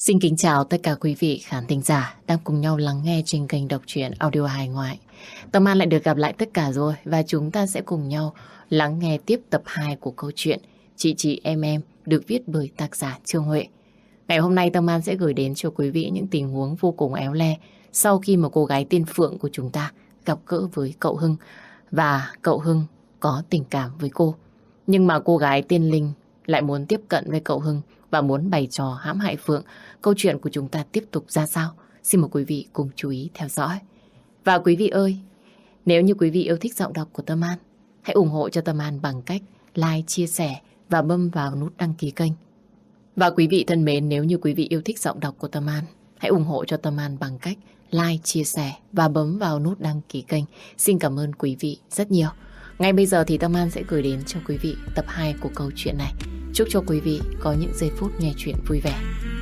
Xin kính chào tất cả quý vị khán thính giả đang cùng nhau lắng nghe trên kênh đọc truyện audio hài ngoại. Tâm An lại được gặp lại tất cả rồi và chúng ta sẽ cùng nhau lắng nghe tiếp tập 2 của câu chuyện Chị em được viết bởi tác giả Trương Huệ. Ngày hôm nay Tâm An sẽ gửi đến cho quý vị những tình huống vô cùng éo le sau khi mà cô gái tên Phượng của chúng ta gặp gỡ với cậu Hưng và cậu Hưng có tình cảm với cô. Nhưng mà cô gái tên Linh lại muốn tiếp cận với cậu Hưng và muốn bày trò hãm hại Phượng. Câu chuyện của chúng ta tiếp tục ra sao? Xin mời quý vị cùng chú ý theo dõi. Và quý vị ơi, nếu như quý vị yêu thích giọng đọc của Tâm An, hãy ủng hộ cho Tâm An bằng cách like, chia sẻ và bấm vào nút đăng ký kênh. Và quý vị thân mến, nếu như quý vị yêu thích giọng đọc của Tâm An, hãy ủng hộ cho Tâm An bằng cách like, chia sẻ và bấm vào nút đăng ký kênh. Xin cảm ơn quý vị rất nhiều. Ngay bây giờ thì Tâm An sẽ gửi đến cho quý vị tập 2 của câu chuyện này. Chúc cho quý vị có những giây phút nghe chuyện vui vẻ.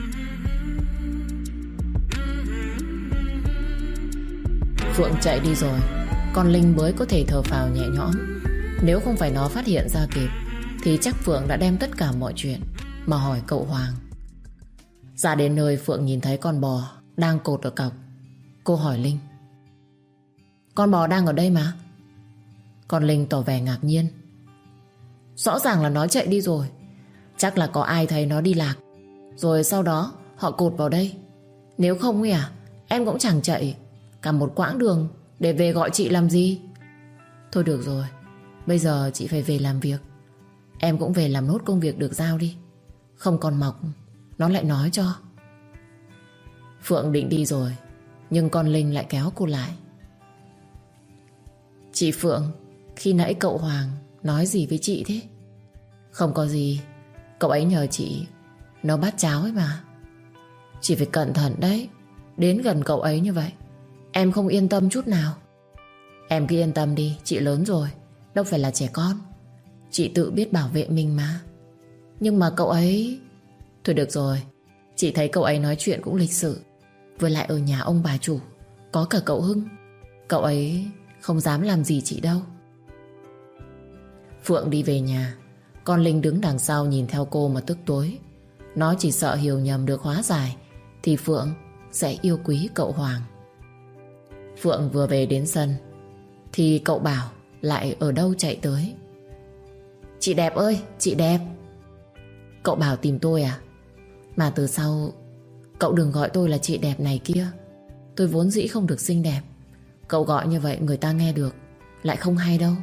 Phượng chạy đi rồi, còn Linh mới có thể thở phào nhẹ nhõm. Nếu không phải nó phát hiện ra kịp thì chắc Phượng đã đem tất cả mọi chuyện mà hỏi cậu Hoàng. Ra đến nơi, Phượng nhìn thấy con bò đang cột ở cọc. Cô hỏi Linh: con bò đang ở đây mà. Con Linh tỏ vẻ ngạc nhiên: rõ ràng là nó chạy đi rồi. Chắc là có ai thấy nó đi lạc, rồi sau đó họ cột vào đây. Nếu không ấy em cũng chẳng chạy cả một quãng đường để về gọi chị làm gì. Thôi được rồi, bây giờ chị phải về làm việc. Em cũng về làm nốt công việc được giao đi, không còn mọc nó lại nói cho. Phượng định đi rồi, nhưng con Linh lại kéo cô lại. Chị Phượng, khi nãy cậu Hoàng nói gì với chị thế? Không có gì, cậu ấy nhờ chị nấu bát cháo ấy mà. Chị phải cẩn thận đấy, đến gần cậu ấy như vậy em không yên tâm chút nào. Em cứ yên tâm đi, chị lớn rồi, đâu phải là trẻ con. Chị tự biết bảo vệ mình mà. Nhưng mà cậu ấy... Thôi được rồi, chị thấy cậu ấy nói chuyện cũng lịch sự. Với lại ở nhà ông bà chủ có cả cậu Hưng, cậu ấy không dám làm gì chị đâu. Phượng đi về nhà, con Linh đứng đằng sau nhìn theo cô mà tức tối. Nó chỉ sợ hiểu nhầm được hóa giải thì Phượng sẽ yêu quý cậu Hoàng. Phượng vừa về đến sân thì cậu Bảo lại ở đâu chạy tới. Chị Đẹp ơi, chị Đẹp. Cậu Bảo tìm tôi à? Mà từ sau cậu đừng gọi tôi là chị Đẹp này kia. Tôi vốn dĩ không được xinh đẹp. Cậu gọi như vậy người ta nghe được lại không hay đâu.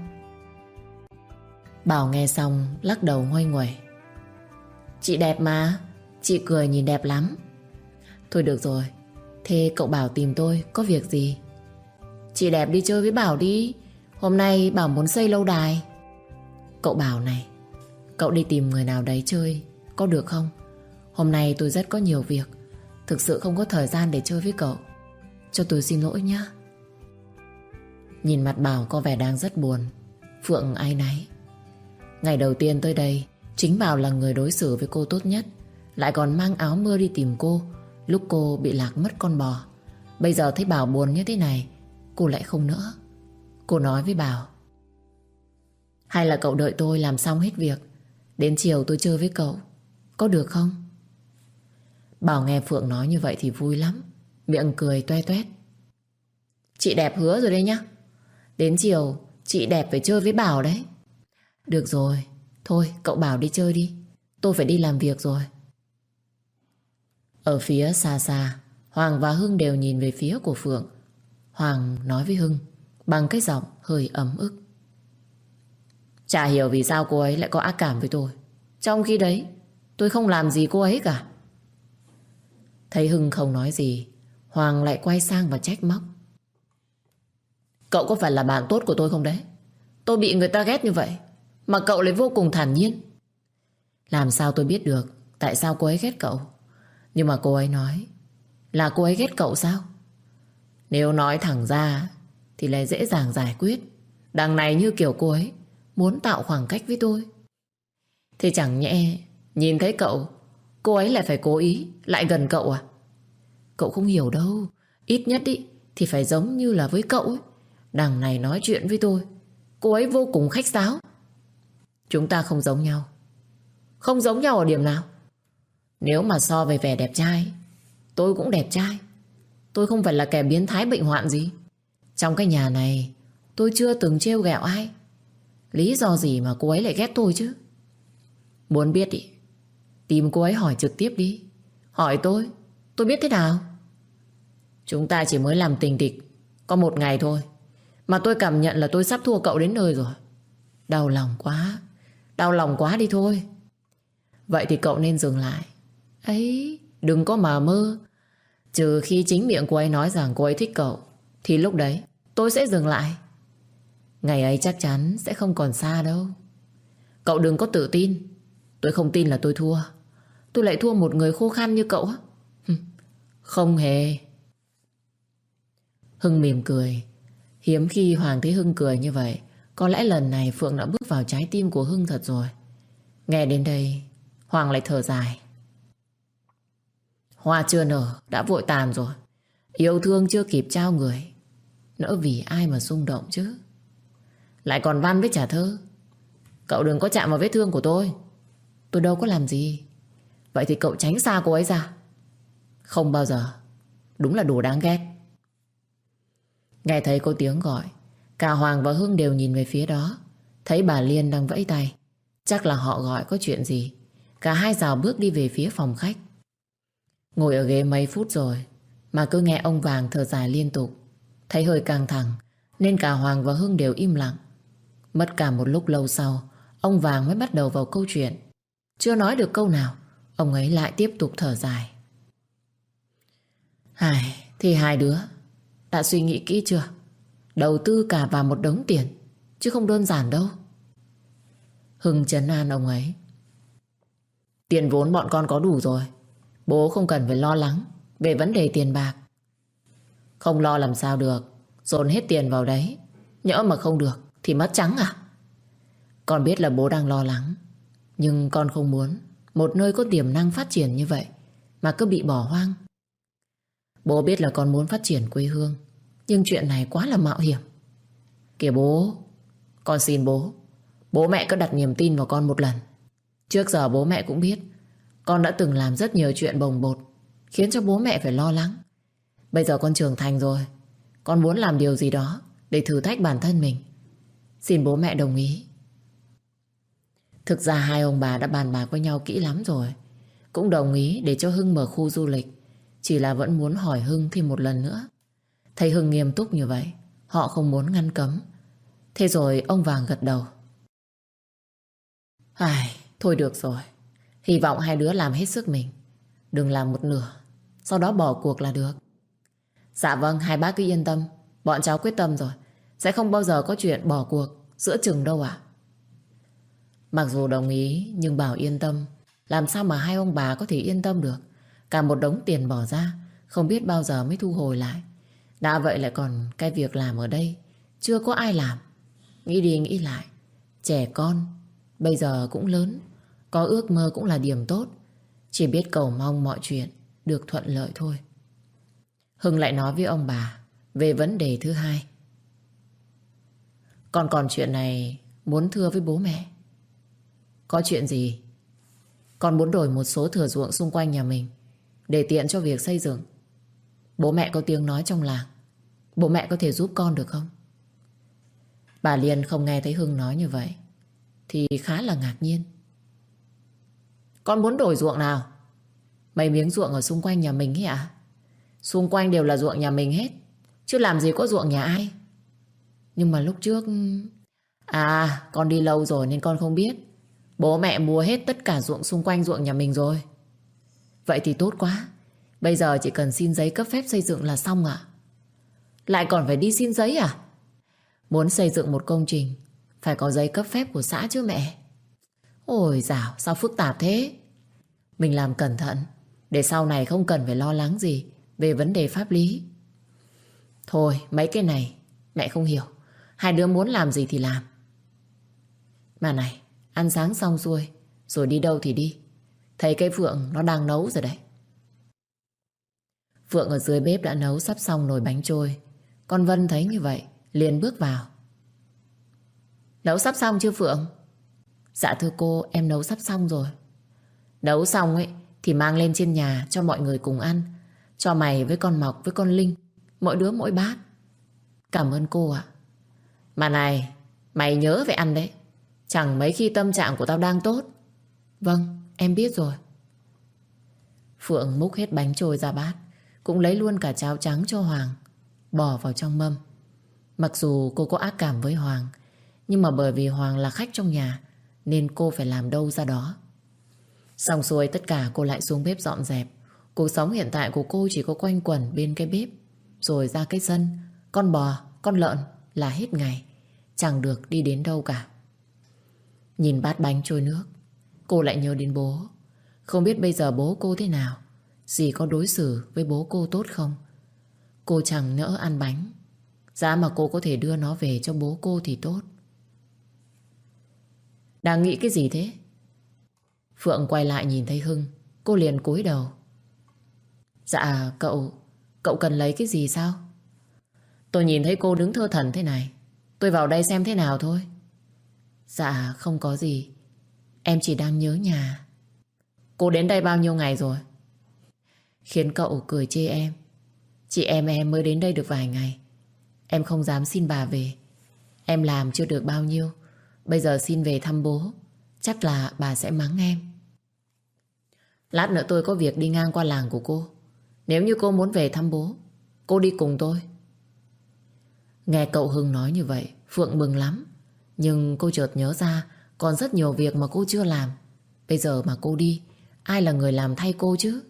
Bảo nghe xong lắc đầu nguây nguẩy. Chị đẹp mà, chị cười nhìn đẹp lắm. Thôi được rồi, thế cậu Bảo tìm tôi có việc gì? Chị Đẹp đi chơi với Bảo đi, hôm nay Bảo muốn xây lâu đài. Cậu Bảo này, cậu đi tìm người nào đấy chơi có được không? Hôm nay tôi rất có nhiều việc, thực sự không có thời gian để chơi với cậu. Cho tôi xin lỗi nhé. Nhìn mặt Bảo có vẻ đang rất buồn, Phượng áy náy. Ngày đầu tiên tới đây, chính Bảo là người đối xử với cô tốt nhất, lại còn mang áo mưa đi tìm cô lúc cô bị lạc mất con bò. Bây giờ thấy Bảo buồn như thế này, cô lại không nữa. Cô nói với Bảo: hay là cậu đợi tôi làm xong hết việc, đến chiều tôi chơi với cậu, có được không? Bảo nghe Phượng nói như vậy thì vui lắm, miệng cười toe toét. Chị Đẹp hứa rồi đấy nhá, đến chiều chị Đẹp phải chơi với Bảo đấy. Được rồi, thôi cậu Bảo đi chơi đi, tôi phải đi làm việc rồi. Ở phía xa xa, Hoàng và Hưng đều nhìn về phía của Phượng. Hoàng nói với Hưng bằng cái giọng hơi ấm ức. Chả hiểu vì sao cô ấy lại có ác cảm với tôi, trong khi đấy tôi không làm gì cô ấy cả. Thấy Hưng không nói gì, Hoàng lại quay sang và trách móc. Cậu có phải là bạn tốt của tôi không đấy? Tôi bị người ta ghét như vậy mà cậu lại vô cùng thản nhiên. Làm sao tôi biết được tại sao cô ấy ghét cậu? Nhưng mà cô ấy nói là cô ấy ghét cậu sao? Nếu nói thẳng ra thì lại dễ dàng giải quyết. Đằng này như kiểu cô ấy muốn tạo khoảng cách với tôi. Thì chẳng nhẽ nhìn thấy cậu, cô ấy lại phải cố ý lại gần cậu à? Cậu không hiểu đâu. Ít nhất ý, thì phải giống như là với cậu ấy. Đằng này nói chuyện với tôi, cô ấy vô cùng khách sáo. Chúng ta không giống nhau. Không giống nhau ở điểm nào? Nếu mà so về vẻ đẹp trai Tôi cũng đẹp trai. Tôi không phải là kẻ biến thái bệnh hoạn gì. Trong cái nhà này tôi chưa từng trêu ghẹo ai. Lý do gì mà cô ấy lại ghét tôi chứ? Muốn biết đi, tìm cô ấy hỏi trực tiếp đi. Hỏi tôi biết thế nào? Chúng ta chỉ mới làm tình địch có một ngày thôi, mà tôi cảm nhận là tôi sắp thua cậu đến nơi rồi. Đau lòng quá. Đau lòng quá đi thôi. Vậy thì cậu nên dừng lại. Ấy, đừng có mà mơ. Trừ khi chính miệng cô ấy nói rằng cô ấy thích cậu, thì lúc đấy tôi sẽ dừng lại. Ngày ấy chắc chắn sẽ không còn xa đâu. Cậu đừng có tự tin. Tôi không tin là tôi thua. Tôi lại thua một người khô khan như cậu á? Không hề. Hưng mỉm cười. Hiếm khi Hoàng thấy Hưng cười như vậy. Có lẽ lần này Phượng đã bước vào trái tim của Hưng thật rồi. Nghe đến đây, Hoàng lại thở dài. Hoa chưa nở đã vội tàn rồi. Yêu thương chưa kịp trao người, nỡ vì ai mà xung động chứ. Lại còn văn với trả thơ. Cậu đừng có chạm vào vết thương của tôi. Tôi đâu có làm gì. Vậy thì cậu tránh xa cô ấy ra. Không bao giờ. Đúng là đồ đáng ghét. Nghe thấy có tiếng gọi, cả Hoàng và Hưng đều nhìn về phía đó. Thấy bà Liên đang vẫy tay. Chắc là họ gọi có chuyện gì. Cả hai rào bước đi về phía phòng khách. Ngồi ở ghế mấy phút rồi mà cứ nghe ông Vàng thở dài liên tục. Thấy hơi căng thẳng nên cả Hoàng và Hưng đều im lặng. Mất cả một lúc lâu sau, ông Vàng mới bắt đầu vào câu chuyện. Chưa nói được câu nào, ông ấy lại tiếp tục thở dài. Thì hai đứa đã suy nghĩ kỹ chưa? Đầu tư cả vào một đống tiền, chứ không đơn giản đâu. Hưng trấn an ông ấy. Tiền vốn bọn con có đủ rồi. Bố không cần phải lo lắng về vấn đề tiền bạc. Không lo làm sao được. Dồn hết tiền vào đấy, nhỡ mà không được thì mất trắng à? Con biết là bố đang lo lắng, nhưng con không muốn một nơi có tiềm năng phát triển như vậy mà cứ bị bỏ hoang. Bố biết là con muốn phát triển quê hương, nhưng chuyện này quá là mạo hiểm. Kìa bố, con xin bố, bố mẹ cứ đặt niềm tin vào con một lần. Trước giờ bố mẹ cũng biết con đã từng làm rất nhiều chuyện bồng bột, khiến cho bố mẹ phải lo lắng. Bây giờ con trưởng thành rồi, con muốn làm điều gì đó để thử thách bản thân mình. Xin bố mẹ đồng ý. Thực ra hai ông bà đã bàn bạc với nhau kỹ lắm rồi, cũng đồng ý để cho Hưng mở khu du lịch. Chỉ là vẫn muốn hỏi Hưng thêm một lần nữa. Thấy Hưng nghiêm túc như vậy, họ không muốn ngăn cấm. Thế rồi ông Vàng gật đầu. Thôi được rồi. Hy vọng hai đứa làm hết sức mình. Đừng làm một nửa sau đó bỏ cuộc là được. Dạ vâng, hai bác cứ yên tâm. Bọn cháu quyết tâm rồi, sẽ không bao giờ có chuyện bỏ cuộc giữa chừng đâu ạ. Mặc dù đồng ý, nhưng bảo yên tâm, làm sao mà hai ông bà có thể yên tâm được. Cả một đống tiền bỏ ra, không biết bao giờ mới thu hồi lại. Đã vậy lại còn cái việc làm ở đây chưa có ai làm. Nghĩ đi nghĩ lại, trẻ con bây giờ cũng lớn, có ước mơ cũng là điểm tốt. Chỉ biết cầu mong mọi chuyện được thuận lợi thôi. Hưng lại nói với ông bà về vấn đề thứ hai. Con còn chuyện này muốn thưa với bố mẹ. Có chuyện gì? Con muốn đổi một số thửa ruộng xung quanh nhà mình để tiện cho việc xây dựng. Bố mẹ có tiếng nói trong làng, bố mẹ có thể giúp con được không? Bà Liên không nghe thấy Hưng nói như vậy thì khá là ngạc nhiên. Con muốn đổi ruộng nào? Mấy miếng ruộng ở xung quanh nhà mình ấy ạ? Xung quanh đều là ruộng nhà mình hết, chứ làm gì có ruộng nhà ai. Nhưng mà lúc trước... con đi lâu rồi nên con không biết. Bố mẹ mua hết tất cả ruộng xung quanh ruộng nhà mình rồi. Vậy thì tốt quá. Bây giờ chỉ cần xin giấy cấp phép xây dựng là xong ạ. Lại còn phải đi xin giấy à? Muốn xây dựng một công trình phải có giấy cấp phép của xã chứ mẹ. Ôi dào, sao phức tạp thế? Mình làm cẩn thận để sau này không cần phải lo lắng gì về vấn đề pháp lý. Thôi mấy cái này mẹ không hiểu. Hai đứa muốn làm gì thì làm. Mà này, ăn sáng xong xuôi rồi đi đâu thì đi. Thấy cái Phượng nó đang nấu rồi đấy. Phượng ở dưới bếp đã nấu sắp xong nồi bánh trôi. Con Vân thấy như vậy liền bước vào. Nấu sắp xong chưa Phượng? Dạ thưa cô, em nấu sắp xong rồi. Nấu xong ấy thì mang lên trên nhà cho mọi người cùng ăn. Cho mày với con Mọc với con Linh mỗi đứa mỗi bát. Cảm ơn cô ạ. Mà này, mày nhớ phải ăn đấy. Chẳng mấy khi tâm trạng của tao đang tốt. Vâng, em biết rồi. Phượng múc hết bánh trôi ra bát, cũng lấy luôn cả cháo trắng cho Hoàng, bỏ vào trong mâm. Mặc dù cô có ác cảm với Hoàng, nhưng mà bởi vì Hoàng là khách trong nhà nên cô phải làm đâu ra đó. Xong xuôi tất cả cô lại xuống bếp dọn dẹp. Cuộc sống hiện tại của cô chỉ có quanh quẩn bên cái bếp, rồi ra cái sân, con bò, con lợn là hết ngày, chẳng được đi đến đâu cả. Nhìn bát bánh trôi nước, cô lại nhớ đến bố. Không biết bây giờ bố cô thế nào, dì có đối xử với bố cô tốt không. Cô chẳng nỡ ăn bánh, giá mà cô có thể đưa nó về cho bố cô thì tốt. Đang nghĩ cái gì thế? Phượng quay lại nhìn thấy Hưng, cô liền cúi đầu. Dạ cậu cần lấy cái gì sao? Tôi nhìn thấy cô đứng thơ thẩn thế này, tôi vào đây xem thế nào thôi. Dạ không có gì, em chỉ đang nhớ nhà. Cô đến đây bao nhiêu ngày rồi? Khiến cậu cười chê em. Chị em mới đến đây được vài ngày. Em không dám xin bà về. Em làm chưa được bao nhiêu, bây giờ xin về thăm bố, chắc là bà sẽ mắng em. Lát nữa tôi có việc đi ngang qua làng của cô. Nếu như cô muốn về thăm bố, cô đi cùng tôi. Nghe cậu Hưng nói như vậy, Phượng mừng lắm. Nhưng cô chợt nhớ ra còn rất nhiều việc mà cô chưa làm. Bây giờ mà cô đi, ai là người làm thay cô chứ?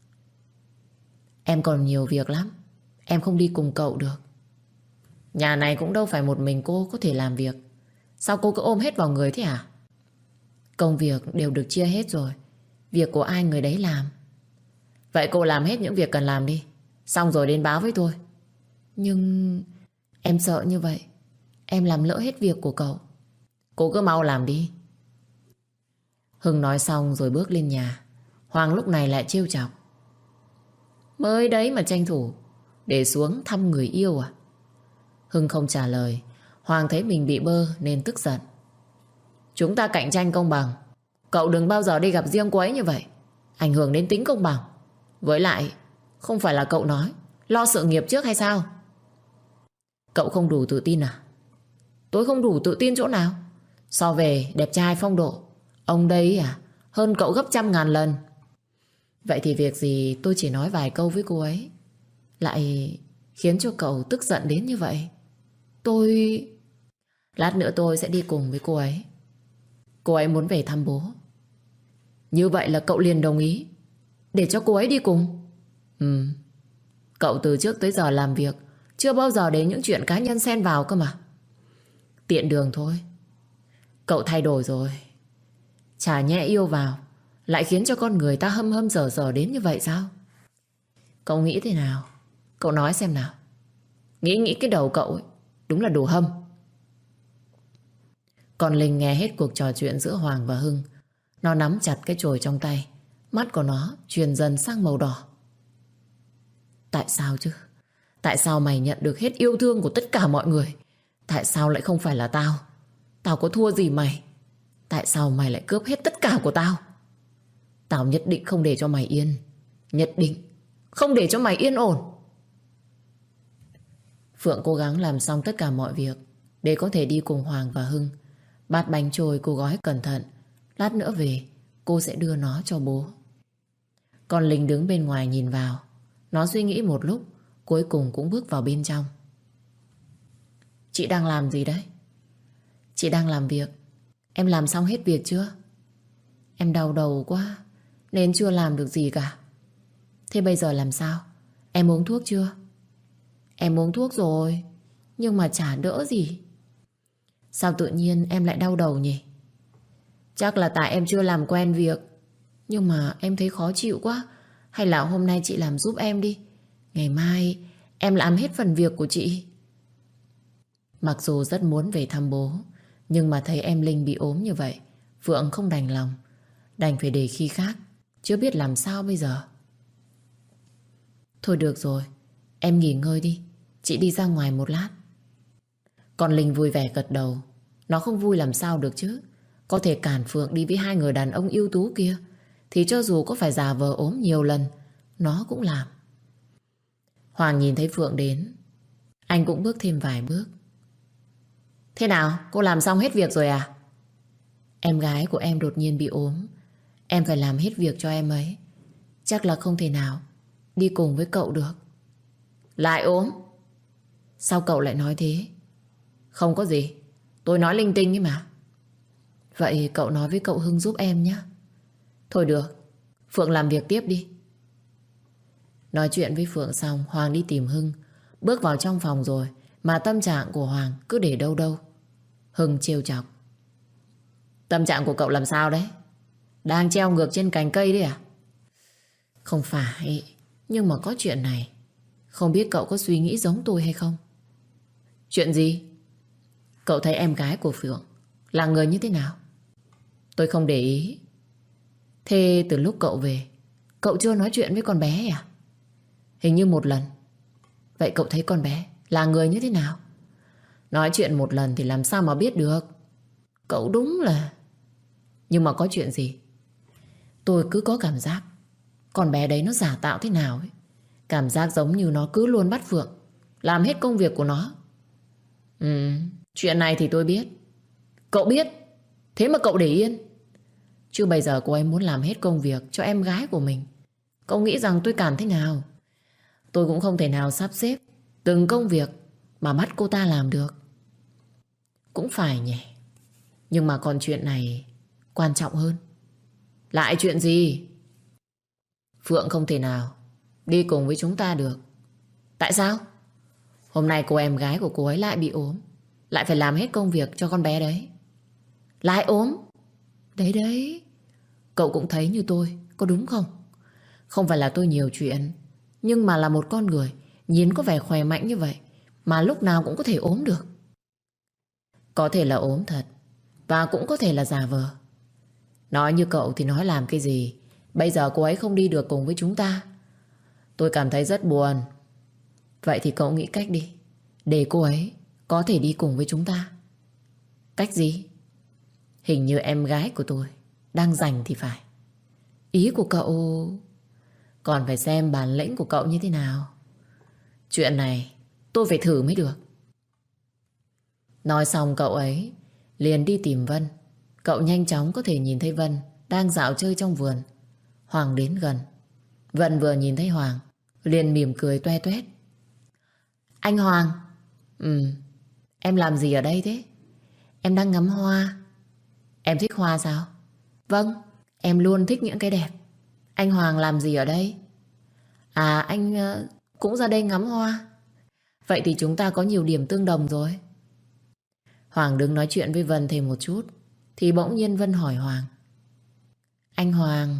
Em còn nhiều việc lắm, em không đi cùng cậu được. Nhà này cũng đâu phải một mình cô có thể làm việc. Sao cô cứ ôm hết vào người thế hả? Công việc đều được chia hết rồi, việc của ai người đấy làm. Vậy cô làm hết những việc cần làm đi, xong rồi đến báo với tôi. Nhưng em sợ như vậy em làm lỡ hết việc của cậu. Cô cứ mau làm đi. Hưng nói xong rồi bước lên nhà. Hoàng lúc này lại trêu chọc. Mới đấy mà tranh thủ để xuống thăm người yêu à? Hưng không trả lời. Hoàng thấy mình bị bơ nên tức giận. Chúng ta cạnh tranh công bằng, cậu đừng bao giờ đi gặp riêng cô ấy như vậy, ảnh hưởng đến tính công bằng. Với lại không phải là cậu nói lo sự nghiệp trước hay sao? Cậu không đủ tự tin à? Tôi không đủ tự tin chỗ nào? So về đẹp trai phong độ, ông đấy à hơn cậu gấp 100.000 lần. Vậy thì việc gì tôi chỉ nói vài câu với cô ấy lại khiến cho cậu tức giận đến như vậy? Lát nữa tôi sẽ đi cùng với cô ấy. Cô ấy muốn về thăm bố. Như vậy là cậu liền đồng ý để cho cô ấy đi cùng? Cậu từ trước tới giờ làm việc chưa bao giờ đến những chuyện cá nhân xen vào cơ mà. Tiện đường thôi. Cậu thay đổi rồi. Chả nhẽ yêu vào lại khiến cho con người ta hâm hâm dở dở đến như vậy sao? Cậu nghĩ thế nào? Cậu nói xem nào. Nghĩ cái đầu cậu ấy đúng là đồ hâm. Còn Linh nghe hết cuộc trò chuyện giữa Hoàng và Hưng. Nó nắm chặt cái chổi trong tay, mắt của nó chuyển dần sang màu đỏ. Tại sao chứ? Tại sao mày nhận được hết yêu thương của tất cả mọi người? Tại sao lại không phải là tao? Tao có thua gì mày? Tại sao mày lại cướp hết tất cả của tao? Tao nhất định không để cho mày yên. Nhất định không để cho mày yên ổn. Phượng cố gắng làm xong tất cả mọi việc để có thể đi cùng Hoàng và Hưng. Bát bánh trôi cô gói cẩn thận, lát nữa về cô sẽ đưa nó cho bố. Còn Linh đứng bên ngoài nhìn vào. Nó suy nghĩ một lúc, cuối cùng cũng bước vào bên trong. Chị đang làm gì đấy? Chị đang làm việc. Em làm xong hết việc chưa? Em đau đầu quá nên chưa làm được gì cả. Thế bây giờ làm sao? Em uống thuốc chưa? Em uống thuốc rồi, nhưng mà chả đỡ gì. Sao tự nhiên em lại đau đầu nhỉ? Chắc là tại em chưa làm quen việc. Nhưng mà em thấy khó chịu quá. Hay là hôm nay chị làm giúp em đi, ngày mai em làm hết phần việc của chị. Mặc dù rất muốn về thăm bố, nhưng mà thấy em Linh bị ốm như vậy, Phượng không đành lòng, đành phải để khi khác. Chưa biết làm sao bây giờ. Thôi được rồi, em nghỉ ngơi đi, chị đi ra ngoài một lát. Còn Linh vui vẻ gật đầu. Nó không vui làm sao được chứ. Có thể cản Phượng đi với hai người đàn ông ưu tú kia thì cho dù có phải giả vờ ốm nhiều lần nó cũng làm. Hoàng nhìn thấy Phượng đến, anh cũng bước thêm vài bước. Thế nào, cô làm xong hết việc rồi à? Em gái của em đột nhiên bị ốm, em phải làm hết việc cho em ấy. Chắc là không thể nào đi cùng với cậu được. Lại ốm? Sao cậu lại nói thế? Không có gì, tôi nói linh tinh ấy mà. Vậy cậu nói với cậu Hưng giúp em nhé. Thôi được, Phượng làm việc tiếp đi. Nói chuyện với Phượng xong, Hoàng đi tìm Hưng. Bước vào trong phòng rồi mà tâm trạng của Hoàng cứ để đâu đâu. Hưng trêu chọc. Tâm trạng của cậu làm sao đấy? Đang treo ngược trên cành cây đấy à? Không phải, nhưng mà có chuyện này. Không biết cậu có suy nghĩ giống tôi hay không? Chuyện gì? Cậu thấy em gái của Phượng là người như thế nào? Tôi không để ý. Thế từ lúc cậu về, cậu chưa nói chuyện với con bé à? Hình như một lần. Vậy cậu thấy con bé là người như thế nào? Nói chuyện một lần thì làm sao mà biết được. Cậu đúng là... Nhưng mà có chuyện gì? Tôi cứ có cảm giác con bé đấy nó giả tạo thế nào ấy. Cảm giác giống như nó cứ luôn bắt Phượng làm hết công việc của nó. Chuyện này thì tôi biết. Cậu biết, thế mà cậu để yên. Chứ bây giờ cô ấy muốn làm hết công việc cho em gái của mình. Cậu nghĩ rằng tôi cản thế nào? Tôi cũng không thể nào sắp xếp từng công việc mà bắt cô ta làm được. Cũng phải nhỉ. Nhưng mà còn chuyện này quan trọng hơn. Lại chuyện gì? Phượng không thể nào đi cùng với chúng ta được. Tại sao? Hôm nay cô em gái của cô ấy lại bị ốm, lại phải làm hết công việc cho con bé đấy. Lại ốm? Đấy đấy, cậu cũng thấy như tôi, có đúng không? Không phải là tôi nhiều chuyện, nhưng mà là một con người nhìn có vẻ khỏe mạnh như vậy mà lúc nào cũng có thể ốm được. Có thể là ốm thật, và cũng có thể là giả vờ. Nói như cậu thì nói làm cái gì? Bây giờ cô ấy không đi được cùng với chúng ta. Tôi cảm thấy rất buồn. Vậy thì cậu nghĩ cách đi, để cô ấy có thể đi cùng với chúng ta. Cách gì? Hình như em gái của tôi đang rảnh thì phải. Ý của cậu... Còn phải xem bản lĩnh của cậu như thế nào. Chuyện này tôi phải thử mới được. Nói xong cậu ấy liền đi tìm Vân. Cậu nhanh chóng có thể nhìn thấy Vân đang dạo chơi trong vườn. Hoàng đến gần. Vân vừa nhìn thấy Hoàng liền mỉm cười toe toét. Anh Hoàng. Em làm gì ở đây thế? Em đang ngắm hoa. Em thích hoa sao? Vâng, em luôn thích những cái đẹp. Anh Hoàng làm gì ở đây? À, anh cũng ra đây ngắm hoa. Vậy thì chúng ta có nhiều điểm tương đồng rồi. Hoàng đứng nói chuyện với Vân thêm một chút thì bỗng nhiên Vân hỏi Hoàng. Anh Hoàng...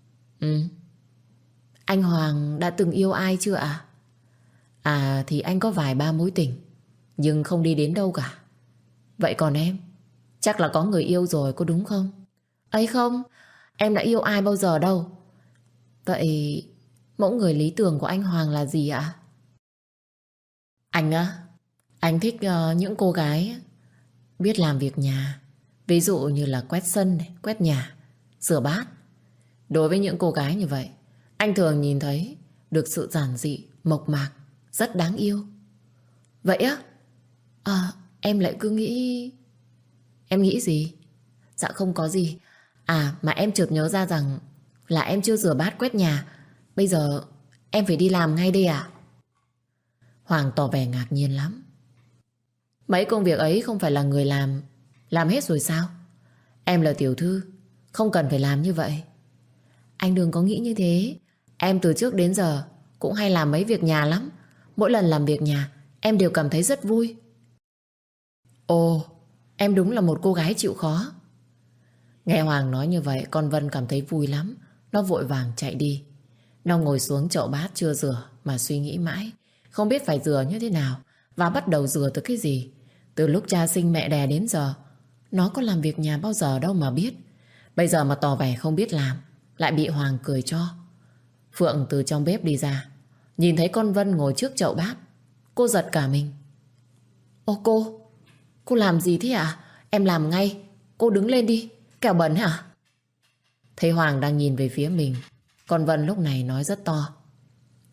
Anh Hoàng đã từng yêu ai chưa ạ? À thì anh có vài ba mối tình, nhưng không đi đến đâu cả. Vậy còn em? Chắc là có người yêu rồi, có đúng không? Ấy không, em đã yêu ai bao giờ đâu. Vậy mẫu người lý tưởng của anh Hoàng là gì ạ? Anh á, anh thích những cô gái biết làm việc nhà. Ví dụ như là quét sân, quét nhà, rửa bát. Đối với những cô gái như vậy, anh thường nhìn thấy được sự giản dị, mộc mạc, rất đáng yêu. Vậy á? Em lại cứ nghĩ... Em nghĩ gì? Dạ không có gì. À mà em chợt nhớ ra rằng là em chưa rửa bát quét nhà. Bây giờ em phải đi làm ngay đây à? Hoàng tỏ vẻ ngạc nhiên lắm. Mấy công việc ấy không phải là người làm hết rồi sao? Em là tiểu thư, không cần phải làm như vậy. Anh đừng có nghĩ như thế. Em từ trước đến giờ cũng hay làm mấy việc nhà lắm. Mỗi lần làm việc nhà em đều cảm thấy rất vui. Ồ, em đúng là một cô gái chịu khó. Nghe Hoàng nói như vậy, con Vân cảm thấy vui lắm. Nó vội vàng chạy đi. Nó ngồi xuống chậu bát chưa rửa mà suy nghĩ mãi, không biết phải rửa như thế nào và bắt đầu rửa từ cái gì. Từ lúc cha sinh mẹ đẻ đến giờ, nó có làm việc nhà bao giờ đâu mà biết. Bây giờ mà tỏ vẻ không biết làm, lại bị Hoàng cười cho. Phượng từ trong bếp đi ra, nhìn thấy con Vân ngồi trước chậu bát. Cô giật cả mình. Ô cô làm gì thế ạ? Em làm ngay. Cô đứng lên đi, kẻo bẩn hả? Thấy Hoàng đang nhìn về phía mình, con Vân lúc này nói rất to.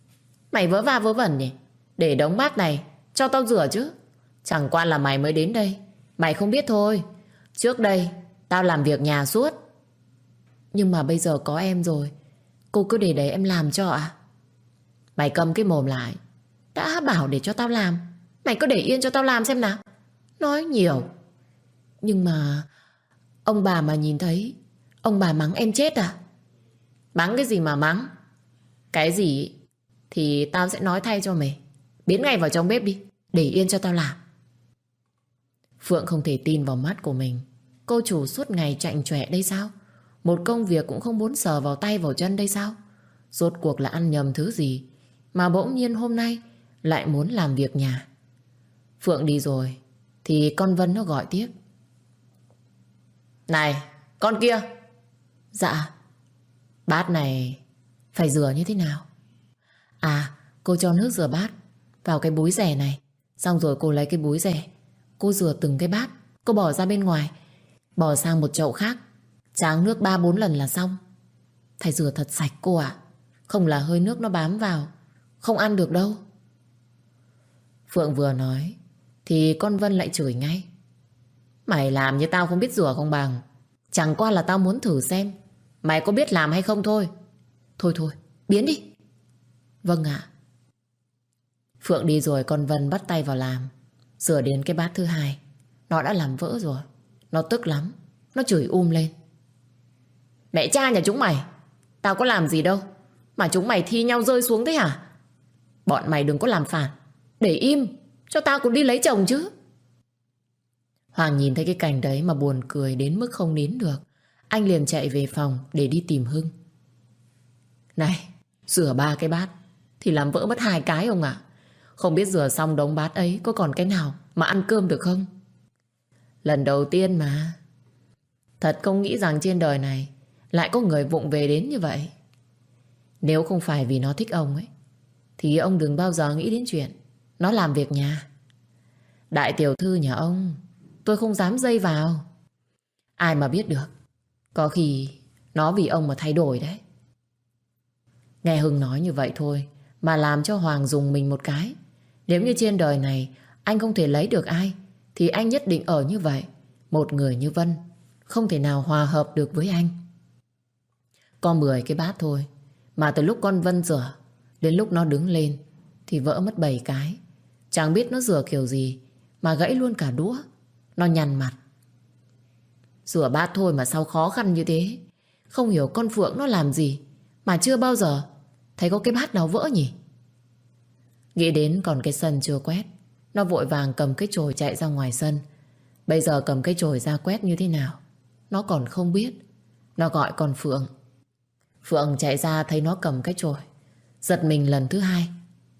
Mày vớ va vớ vẩn nhỉ? Để đống bát này cho tao rửa chứ. Chẳng qua là mày mới đến đây, mày không biết thôi. Trước đây tao làm việc nhà suốt. Nhưng mà bây giờ có em rồi, cô cứ để đấy em làm cho ạ. Mày cầm cái mồm lại. Đã bảo để cho tao làm, mày cứ để yên cho tao làm xem nào. Nói nhiều. Nhưng mà ông bà mà nhìn thấy, ông bà mắng em chết à? Mắng cái gì mà mắng? Cái gì thì tao sẽ nói thay cho mày. Biến ngay vào trong bếp đi, để yên cho tao làm. Phượng không thể tin vào mắt của mình. Cô chủ suốt ngày chạnh chọe đây sao? Một công việc cũng không muốn sờ vào tay vào chân đây sao? Rốt cuộc là ăn nhầm thứ gì mà bỗng nhiên hôm nay lại muốn làm việc nhà? Phượng đi rồi thì con Vân nó gọi tiếp. Này, con kia. Dạ. Bát này phải rửa như thế nào? À, cô cho nước rửa bát vào cái búi rẻ này. Xong rồi cô lấy cái búi rẻ, cô rửa từng cái bát, cô bỏ ra bên ngoài, bỏ sang một chậu khác, tráng nước 3-4 lần là xong. Phải rửa thật sạch cô ạ. Không là hơi nước nó bám vào, không ăn được đâu. Phượng vừa nói thì con Vân lại chửi ngay. Mày làm như tao không biết rửa không bằng. Chẳng qua là tao muốn thử xem mày có biết làm hay không thôi. Thôi thôi, biến đi. Vâng ạ. Phượng đi rồi con Vân bắt tay vào làm. Rửa đến cái bát thứ hai, nó đã làm vỡ rồi. Nó tức lắm, nó chửi lên. Mẹ cha nhà chúng mày, tao có làm gì đâu mà chúng mày thi nhau rơi xuống thế hả? Bọn mày đừng có làm phản, để im cho tao cũng đi lấy chồng chứ. Hoàng nhìn thấy cái cảnh đấy mà buồn cười đến mức không nín được. Anh liền chạy về phòng để đi tìm Hưng. Này, rửa 3 cái bát thì làm vỡ mất 2 cái ông ạ. Không biết rửa xong đống bát ấy có còn cái nào mà ăn cơm được không? Lần đầu tiên mà. Thật không nghĩ rằng trên đời này lại có người vụng về đến như vậy. Nếu không phải vì nó thích ông ấy thì ông đừng bao giờ nghĩ đến chuyện nó làm việc nhà. Đại tiểu thư nhà ông, tôi không dám dây vào. Ai mà biết được, có khi nó vì ông mà thay đổi đấy. Nghe Hưng nói như vậy thôi mà làm cho Hoàng rùng mình một cái. Nếu như trên đời này anh không thể lấy được ai thì anh nhất định ở như vậy. Một người như Vân không thể nào hòa hợp được với anh. Có 10 cái bát thôi mà từ lúc con Vân rửa đến lúc nó đứng lên thì vỡ mất 7 cái. Chẳng biết nó rửa kiểu gì mà gãy luôn cả đũa. Nó nhăn mặt. Rửa bát thôi mà sao khó khăn như thế? Không hiểu con Phượng nó làm gì mà chưa bao giờ thấy có cái bát nào vỡ nhỉ? Nghĩ đến còn cái sân chưa quét, nó vội vàng cầm cái chổi chạy ra ngoài sân. Bây giờ cầm cái chổi ra quét như thế nào nó còn không biết. Nó gọi con Phượng. Phượng chạy ra thấy nó cầm cái chổi, giật mình lần thứ hai.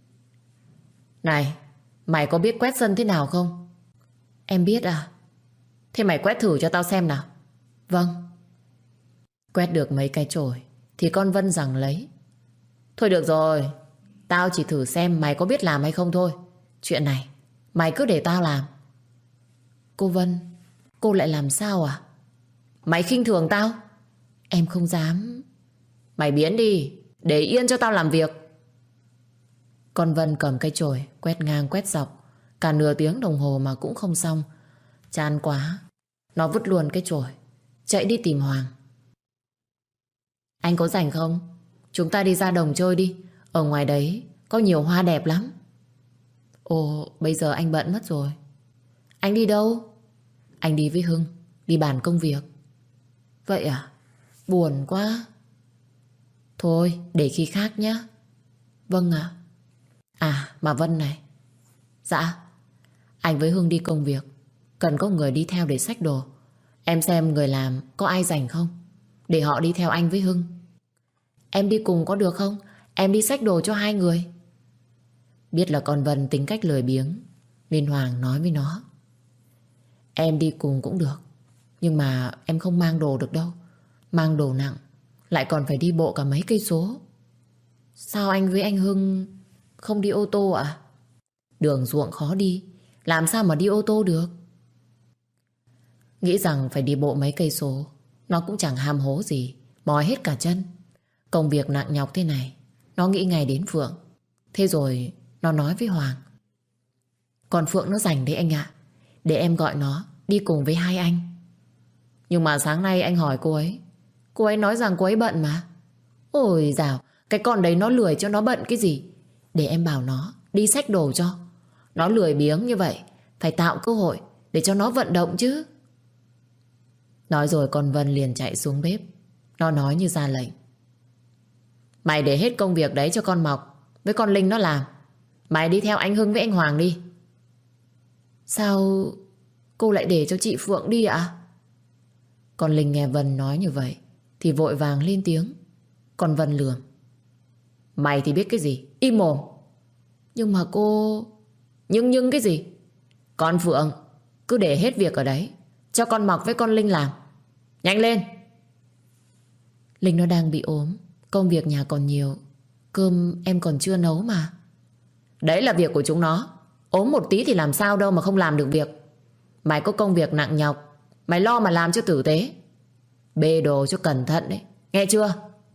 Này, mày có biết quét sân thế nào không? Em biết à? Thế mày quét thử cho tao xem nào. Vâng. Quét được mấy cái chổi thì con Vân giằng lấy. Thôi được rồi, tao chỉ thử xem mày có biết làm hay không thôi. Chuyện này mày cứ để tao làm. Cô Vân, cô lại làm sao à? Mày khinh thường tao? Em không dám. Mày biến đi, để yên cho tao làm việc. Con Vân cầm cái chổi quét ngang quét dọc cả nửa tiếng đồng hồ mà cũng không xong. Chán quá, nó vứt luôn cái chổi, chạy đi tìm Hoàng. Anh có rảnh không? Chúng ta đi ra đồng chơi đi. Ở ngoài đấy có nhiều hoa đẹp lắm. Ồ, bây giờ anh bận mất rồi. Anh đi đâu? Anh đi với Hưng, đi bàn công việc. Vậy à? Buồn quá. Thôi, để khi khác nhé. Vâng ạ. À, mà Vân này. Dạ. Anh với Hưng đi công việc, cần có người đi theo để xách đồ. Em xem người làm có ai rảnh không, để họ đi theo anh với Hưng. Em đi cùng có được không? Em đi xách đồ cho 2 người. Biết là con Vân tính cách lười biếng nên Hoàng nói với nó. Em đi cùng cũng được, nhưng mà em không mang đồ được đâu. Mang đồ nặng lại còn phải đi bộ cả mấy cây số. Sao anh với anh Hưng không đi ô tô ạ? Đường ruộng khó đi, làm sao mà đi ô tô được? Nghĩ rằng phải đi bộ mấy cây số, nó cũng chẳng ham hố gì, mỏi hết cả chân. Công việc nặng nhọc thế này, nó nghĩ ngay đến Phượng Thế rồi nó nói với Hoàng: Con Phượng nó rảnh đấy anh ạ, để em gọi nó đi cùng với hai anh. Nhưng mà sáng nay anh hỏi cô ấy nói rằng cô ấy bận mà. Ôi dào, cái con đấy nó lười cho nó bận cái gì. Để em bảo nó đi xách đồ cho. Nó lười biếng như vậy, phải tạo cơ hội để cho nó vận động chứ. Nói rồi con Vân liền chạy xuống bếp. Nó nói như ra lệnh: Mày để hết công việc đấy cho con Mọc với con Linh nó làm. Mày đi theo anh Hưng với anh Hoàng đi. Sao cô lại để cho chị Phượng đi ạ? Con Linh nghe Vân nói như vậy thì vội vàng lên tiếng. Còn Vân lườm: Mày thì biết cái gì, im mồm. Nhưng mà cô... Nhưng cái gì? Con Phượng cứ để hết việc ở đấy cho con Mọc với con Linh làm. Nhanh lên. Linh nó đang bị ốm, công việc nhà còn nhiều, cơm em còn chưa nấu mà. Đấy là việc của chúng nó. Ốm một tí thì làm sao đâu mà không làm được việc. Mày có công việc nặng nhọc, mày lo mà làm cho tử tế. Bê đồ cho cẩn thận đấy, nghe chưa?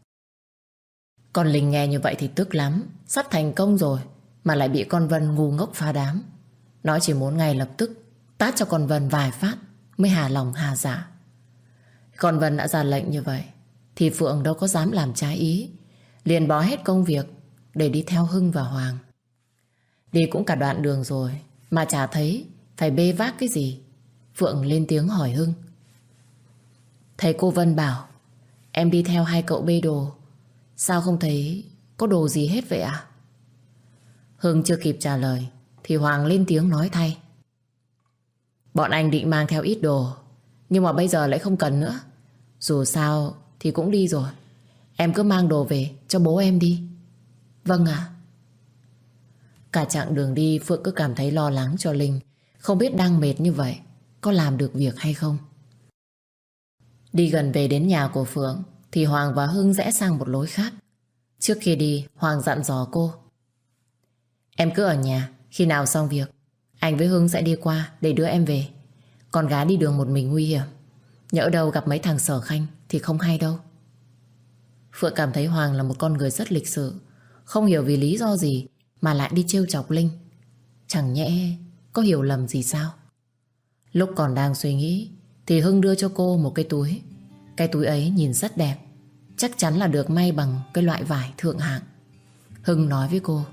Con Linh nghe như vậy thì tức lắm. Sắp thành công rồi mà lại bị con Vân ngu ngốc phá đám. Nó chỉ muốn ngay lập tức tát cho con Vân vài phát mới hà lòng hà dạ. Con Vân đã ra lệnh như vậy thì Phượng đâu có dám làm trái ý, liền bỏ hết công việc để đi theo Hưng và Hoàng. Đi cũng cả đoạn đường rồi mà chả thấy phải bê vác cái gì. Phượng lên tiếng hỏi Hưng: Thầy cô Vân bảo em đi theo hai cậu bê đồ, sao không thấy có đồ gì hết vậy ạ? Hưng chưa kịp trả lời thì Hoàng lên tiếng nói thay: Bọn anh định mang theo ít đồ, nhưng mà bây giờ lại không cần nữa. Dù sao thì cũng đi rồi, em cứ mang đồ về cho bố em đi. Vâng ạ. Cả chặng đường đi Phượng cứ cảm thấy lo lắng cho Linh, không biết đang mệt như vậy có làm được việc hay không. Đi gần về đến nhà của Phượng thì Hoàng và Hưng rẽ sang một lối khác. Trước khi đi, Hoàng dặn dò cô: Em cứ ở nhà, khi nào xong việc anh với Hưng sẽ đi qua để đưa em về. Con gái đi đường một mình nguy hiểm, nhỡ đâu gặp mấy thằng Sở Khanh thì không hay đâu. Phượng cảm thấy Hoàng là một con người rất lịch sự, không hiểu vì lý do gì mà lại đi trêu chọc Linh. Chẳng nhẽ có hiểu lầm gì sao? Lúc còn đang suy nghĩ thì Hưng đưa cho cô một cái túi. Cái túi ấy nhìn rất đẹp, chắc chắn là được may bằng cái loại vải thượng hạng. Hưng nói với cô: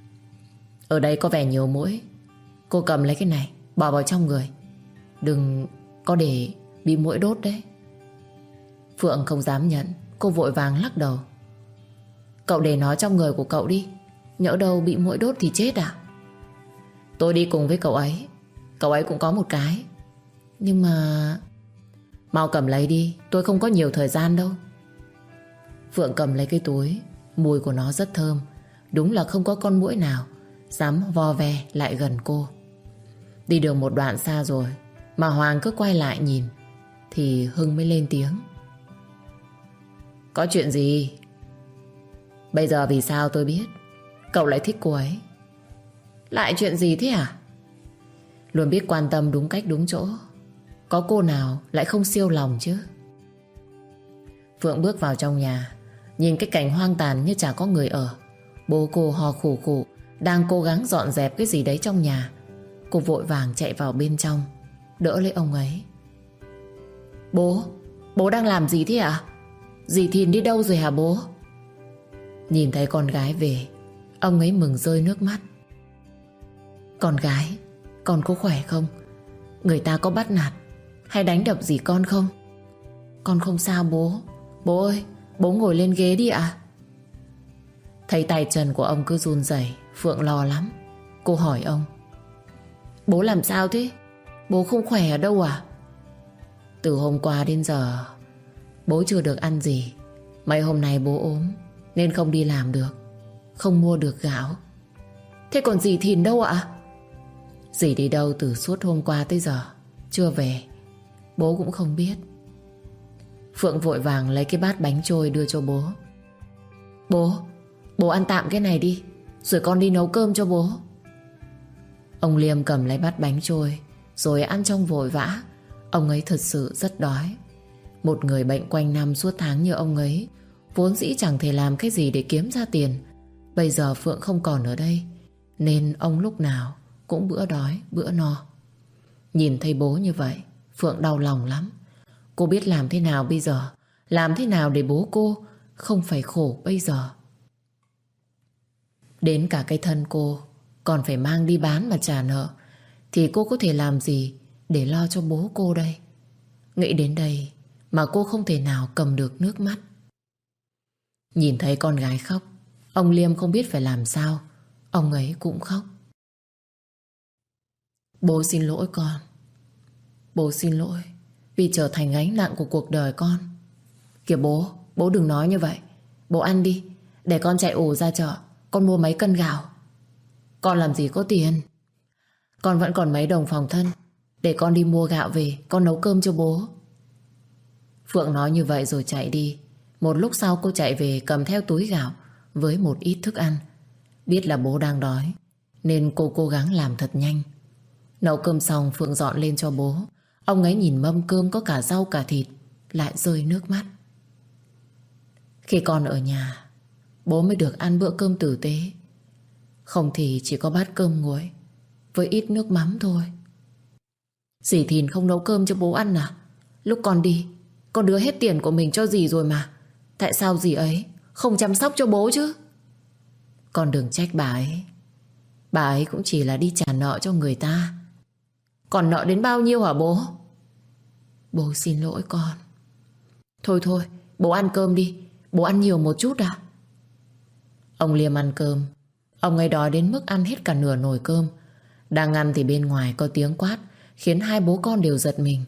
Ở đây có vẻ nhiều muỗi, cô cầm lấy cái này bỏ vào trong người, đừng có để bị muỗi đốt đấy. Phượng không dám nhận, cô vội vàng lắc đầu: Cậu để nó trong người của cậu đi, nhỡ đâu bị muỗi đốt thì chết à? Tôi đi cùng với cậu ấy cũng có một cái. Nhưng mà... Mau cầm lấy đi, tôi không có nhiều thời gian đâu. Phượng cầm lấy cái túi, mùi của nó rất thơm. Đúng là không có con muỗi nào dám vo ve lại gần cô. Đi được một đoạn xa rồi mà Hoàng cứ quay lại nhìn thì Hưng mới lên tiếng: Có chuyện gì? Bây giờ vì sao tôi biết cậu lại thích cô ấy? Lại chuyện gì thế à? Luôn biết quan tâm đúng cách đúng chỗ, có cô nào lại không siêu lòng chứ? Phượng bước vào trong nhà, nhìn cái cảnh hoang tàn như chả có người ở. Bố cô ho khủ khủ đang cố gắng dọn dẹp cái gì đấy trong nhà. Cô vội vàng chạy vào bên trong đỡ lấy ông ấy. Bố đang làm gì thế ạ? Dì Thìn đi đâu rồi hả bố? Nhìn thấy con gái về, ông ấy mừng rơi nước mắt. Con gái, con có khỏe không? Người ta có bắt nạt hay đánh đập gì con không? Con không sao bố. Bố ơi, bố ngồi lên ghế đi ạ. Thấy tay chân của ông cứ run rẩy, Phượng lo lắm. Cô hỏi ông: Bố làm sao thế? Bố không khỏe ở đâu à? Từ hôm qua đến giờ bố chưa được ăn gì. Mấy hôm nay bố ốm nên không đi làm được, không mua được gạo. Thế còn dì Thìn đâu ạ? Dì đi đâu từ suốt hôm qua tới giờ chưa về, bố cũng không biết. Phượng vội vàng lấy cái bát bánh trôi đưa cho bố. Bố ăn tạm cái này đi, rồi con đi nấu cơm cho bố. Ông Liêm cầm lấy bát bánh trôi rồi ăn trong vội vã. Ông ấy thật sự rất đói. Một người bệnh quanh năm suốt tháng như ông ấy vốn dĩ chẳng thể làm cái gì để kiếm ra tiền, Bây giờ Phượng không còn ở đây, nên ông lúc nào cũng bữa đói bữa no. Nhìn thấy bố như vậy, Phượng đau lòng lắm. Cô biết làm thế nào bây giờ, làm thế nào để bố cô không phải khổ bây giờ. Đến cả cái thân cô còn phải mang đi bán mà trả nợ, thì cô có thể làm gì để lo cho bố cô đây? Nghĩ đến đây mà cô không thể nào cầm được nước mắt. Nhìn thấy con gái khóc, ông Liêm không biết phải làm sao. Ông ấy cũng khóc. Bố xin lỗi con. Bố xin lỗi vì trở thành gánh nặng của cuộc đời con. Kìa bố đừng nói như vậy. Bố ăn đi, để con chạy ổ ra chợ, con mua mấy cân gạo. Con làm gì có tiền. Con vẫn còn mấy đồng phòng thân, để con đi mua gạo về, con nấu cơm cho bố. Phượng nói như vậy rồi chạy đi. Một lúc sau cô chạy về cầm theo túi gạo với một ít thức ăn. Biết là bố đang đói, nên cô cố gắng làm thật nhanh. Nấu cơm xong Phượng dọn lên cho bố. Ông ấy nhìn mâm cơm có cả rau cả thịt, lại rơi nước mắt. Khi con ở nhà, bố mới được ăn bữa cơm tử tế. Không thì chỉ có bát cơm nguội với ít nước mắm thôi. Dì Thìn không nấu cơm cho bố ăn à? Lúc con đi, con đưa hết tiền của mình cho dì rồi mà. Tại sao dì ấy không chăm sóc cho bố chứ? Con đừng trách bà ấy. Bà ấy cũng chỉ là đi trả nợ cho người ta. Còn nợ đến bao nhiêu hả bố? Bố xin lỗi con. Thôi, bố ăn cơm đi. Bố ăn nhiều một chút à? Ông Liêm ăn cơm. Ông ấy đói đến mức ăn hết cả nửa nồi cơm. Đang ăn thì bên ngoài có tiếng quát, khiến hai bố con đều giật mình.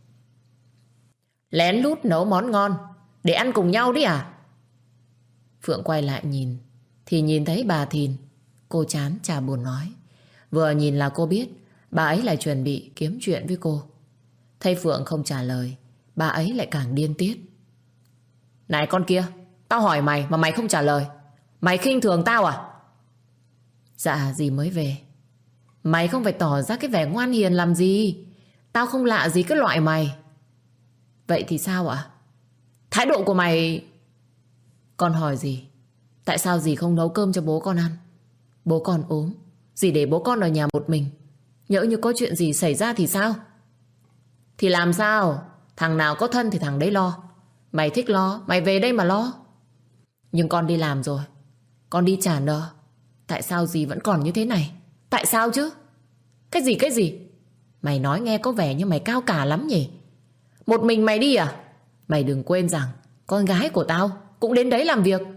Lén lút nấu món ngon để ăn cùng nhau đi à? Phượng quay lại nhìn thì nhìn thấy bà Thìn. Cô chán chả buồn nói. Vừa nhìn là cô biết bà ấy lại chuẩn bị kiếm chuyện với cô. Thấy Phượng không trả lời, bà ấy lại càng điên tiết. Này con kia, tao hỏi mày mà mày không trả lời. Mày khinh thường tao à? Dạ dì mới về. Mày không phải tỏ ra cái vẻ ngoan hiền làm gì. Tao không lạ gì cái loại mày. Vậy thì sao ạ? Thái độ của mày... Con hỏi gì? Tại sao dì không nấu cơm cho bố con ăn? Bố con ốm, dì để bố con ở nhà một mình. Nhỡ như có chuyện gì xảy ra thì sao? Thì làm sao? Thằng nào có thân thì thằng đấy lo. Mày thích lo, mày về đây mà lo. Nhưng con đi làm rồi, con đi trả nợ. Tại sao dì vẫn còn như thế này? Tại sao chứ? Cái gì? Mày nói nghe có vẻ như mày cao cả lắm nhỉ? Một mình mày đi à? Mày đừng quên rằng con gái của tao cũng đến đấy làm việc.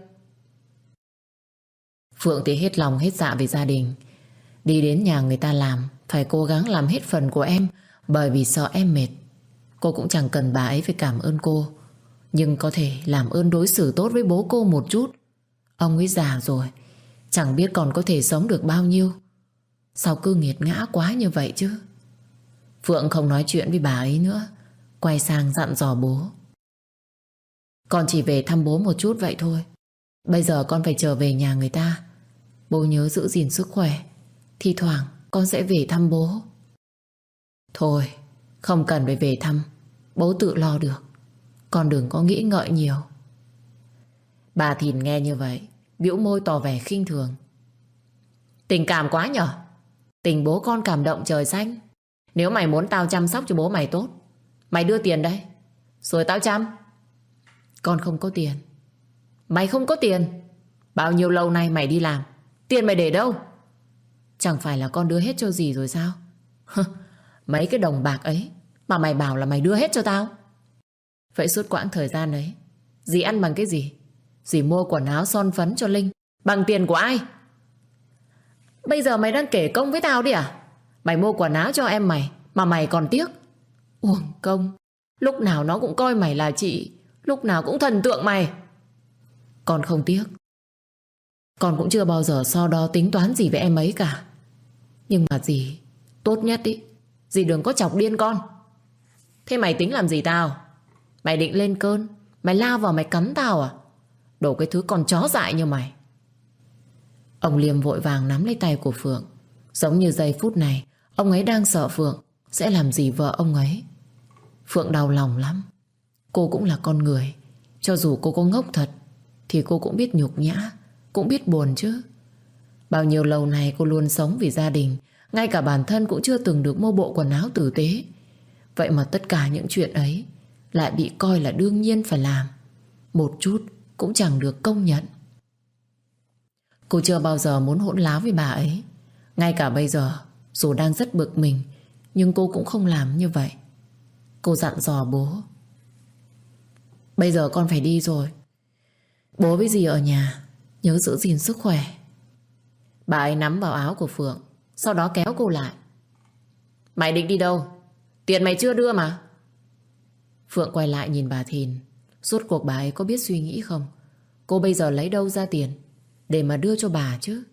Phượng thì hết lòng hết dạ về gia đình. Đi đến nhà người ta làm, phải cố gắng làm hết phần của em, bởi vì sợ em mệt. Cô cũng chẳng cần bà ấy phải cảm ơn cô, nhưng có thể làm ơn đối xử tốt với bố cô một chút. Ông ấy già rồi, chẳng biết còn có thể sống được bao nhiêu. Sao cứ nghiệt ngã quá như vậy chứ? Phượng không nói chuyện với bà ấy nữa, quay sang dặn dò bố. Con chỉ về thăm bố một chút vậy thôi. Bây giờ con phải trở về nhà người ta. Bố nhớ giữ gìn sức khỏe. Thi thoảng con sẽ về thăm bố. Thôi, không cần phải về thăm. Bố tự lo được. Con đừng có nghĩ ngợi nhiều. Bà Thìn nghe như vậy, bĩu môi tỏ vẻ khinh thường. Tình cảm quá nhở? Tình bố con cảm động trời xanh. Nếu mày muốn tao chăm sóc cho bố mày tốt, mày đưa tiền đây, rồi tao chăm. Con không có tiền. Mày không có tiền? Bao nhiêu lâu nay mày đi làm, tiền mày để đâu? Chẳng phải là con đưa hết cho dì rồi sao? Mấy cái đồng bạc ấy mà mày bảo là mày đưa hết cho tao. Vậy suốt quãng thời gian ấy, dì ăn bằng cái gì? Dì mua quần áo son phấn cho Linh bằng tiền của ai? Bây giờ mày đang kể công với tao đi à? Mày mua quần áo cho em mày mà mày còn tiếc. Uổng công. Lúc nào nó cũng coi mày là chị, lúc nào cũng thần tượng mày. Con không tiếc. Con cũng chưa bao giờ so đo tính toán gì với em ấy cả. Nhưng mà dì, tốt nhất ý, dì đừng có chọc điên con. Thế mày tính làm gì tao? Mày định lên cơn, mày lao vào mày cắn tao à? Đổ cái thứ con chó dại như mày. Ông Liêm vội vàng nắm lấy tay của Phượng. Giống như giây phút này ông ấy đang sợ Phượng sẽ làm gì vợ ông ấy. Phượng đau lòng lắm. Cô cũng là con người. Cho dù cô có ngốc thật thì cô cũng biết nhục nhã cũng biết buồn chứ. Bao nhiêu lâu nay cô luôn sống vì gia đình, ngay cả bản thân cũng chưa từng được mua bộ quần áo tử tế. Vậy mà tất cả những chuyện ấy lại bị coi là đương nhiên phải làm. Một chút cũng chẳng được công nhận. Cô chưa bao giờ muốn hỗn láo với bà ấy. Ngay cả bây giờ, dù đang rất bực mình, nhưng cô cũng không làm như vậy. Cô dặn dò bố: bây giờ con phải đi rồi. Bố với dì ở nhà, nhớ giữ gìn sức khỏe. Bà ấy nắm vào áo của Phượng, sau đó kéo cô lại. Mày định đi đâu? Tiền mày chưa đưa mà. Phượng quay lại nhìn bà Thìn. Rốt cuộc bà ấy có biết suy nghĩ không? Cô bây giờ lấy đâu ra tiền để mà đưa cho bà chứ?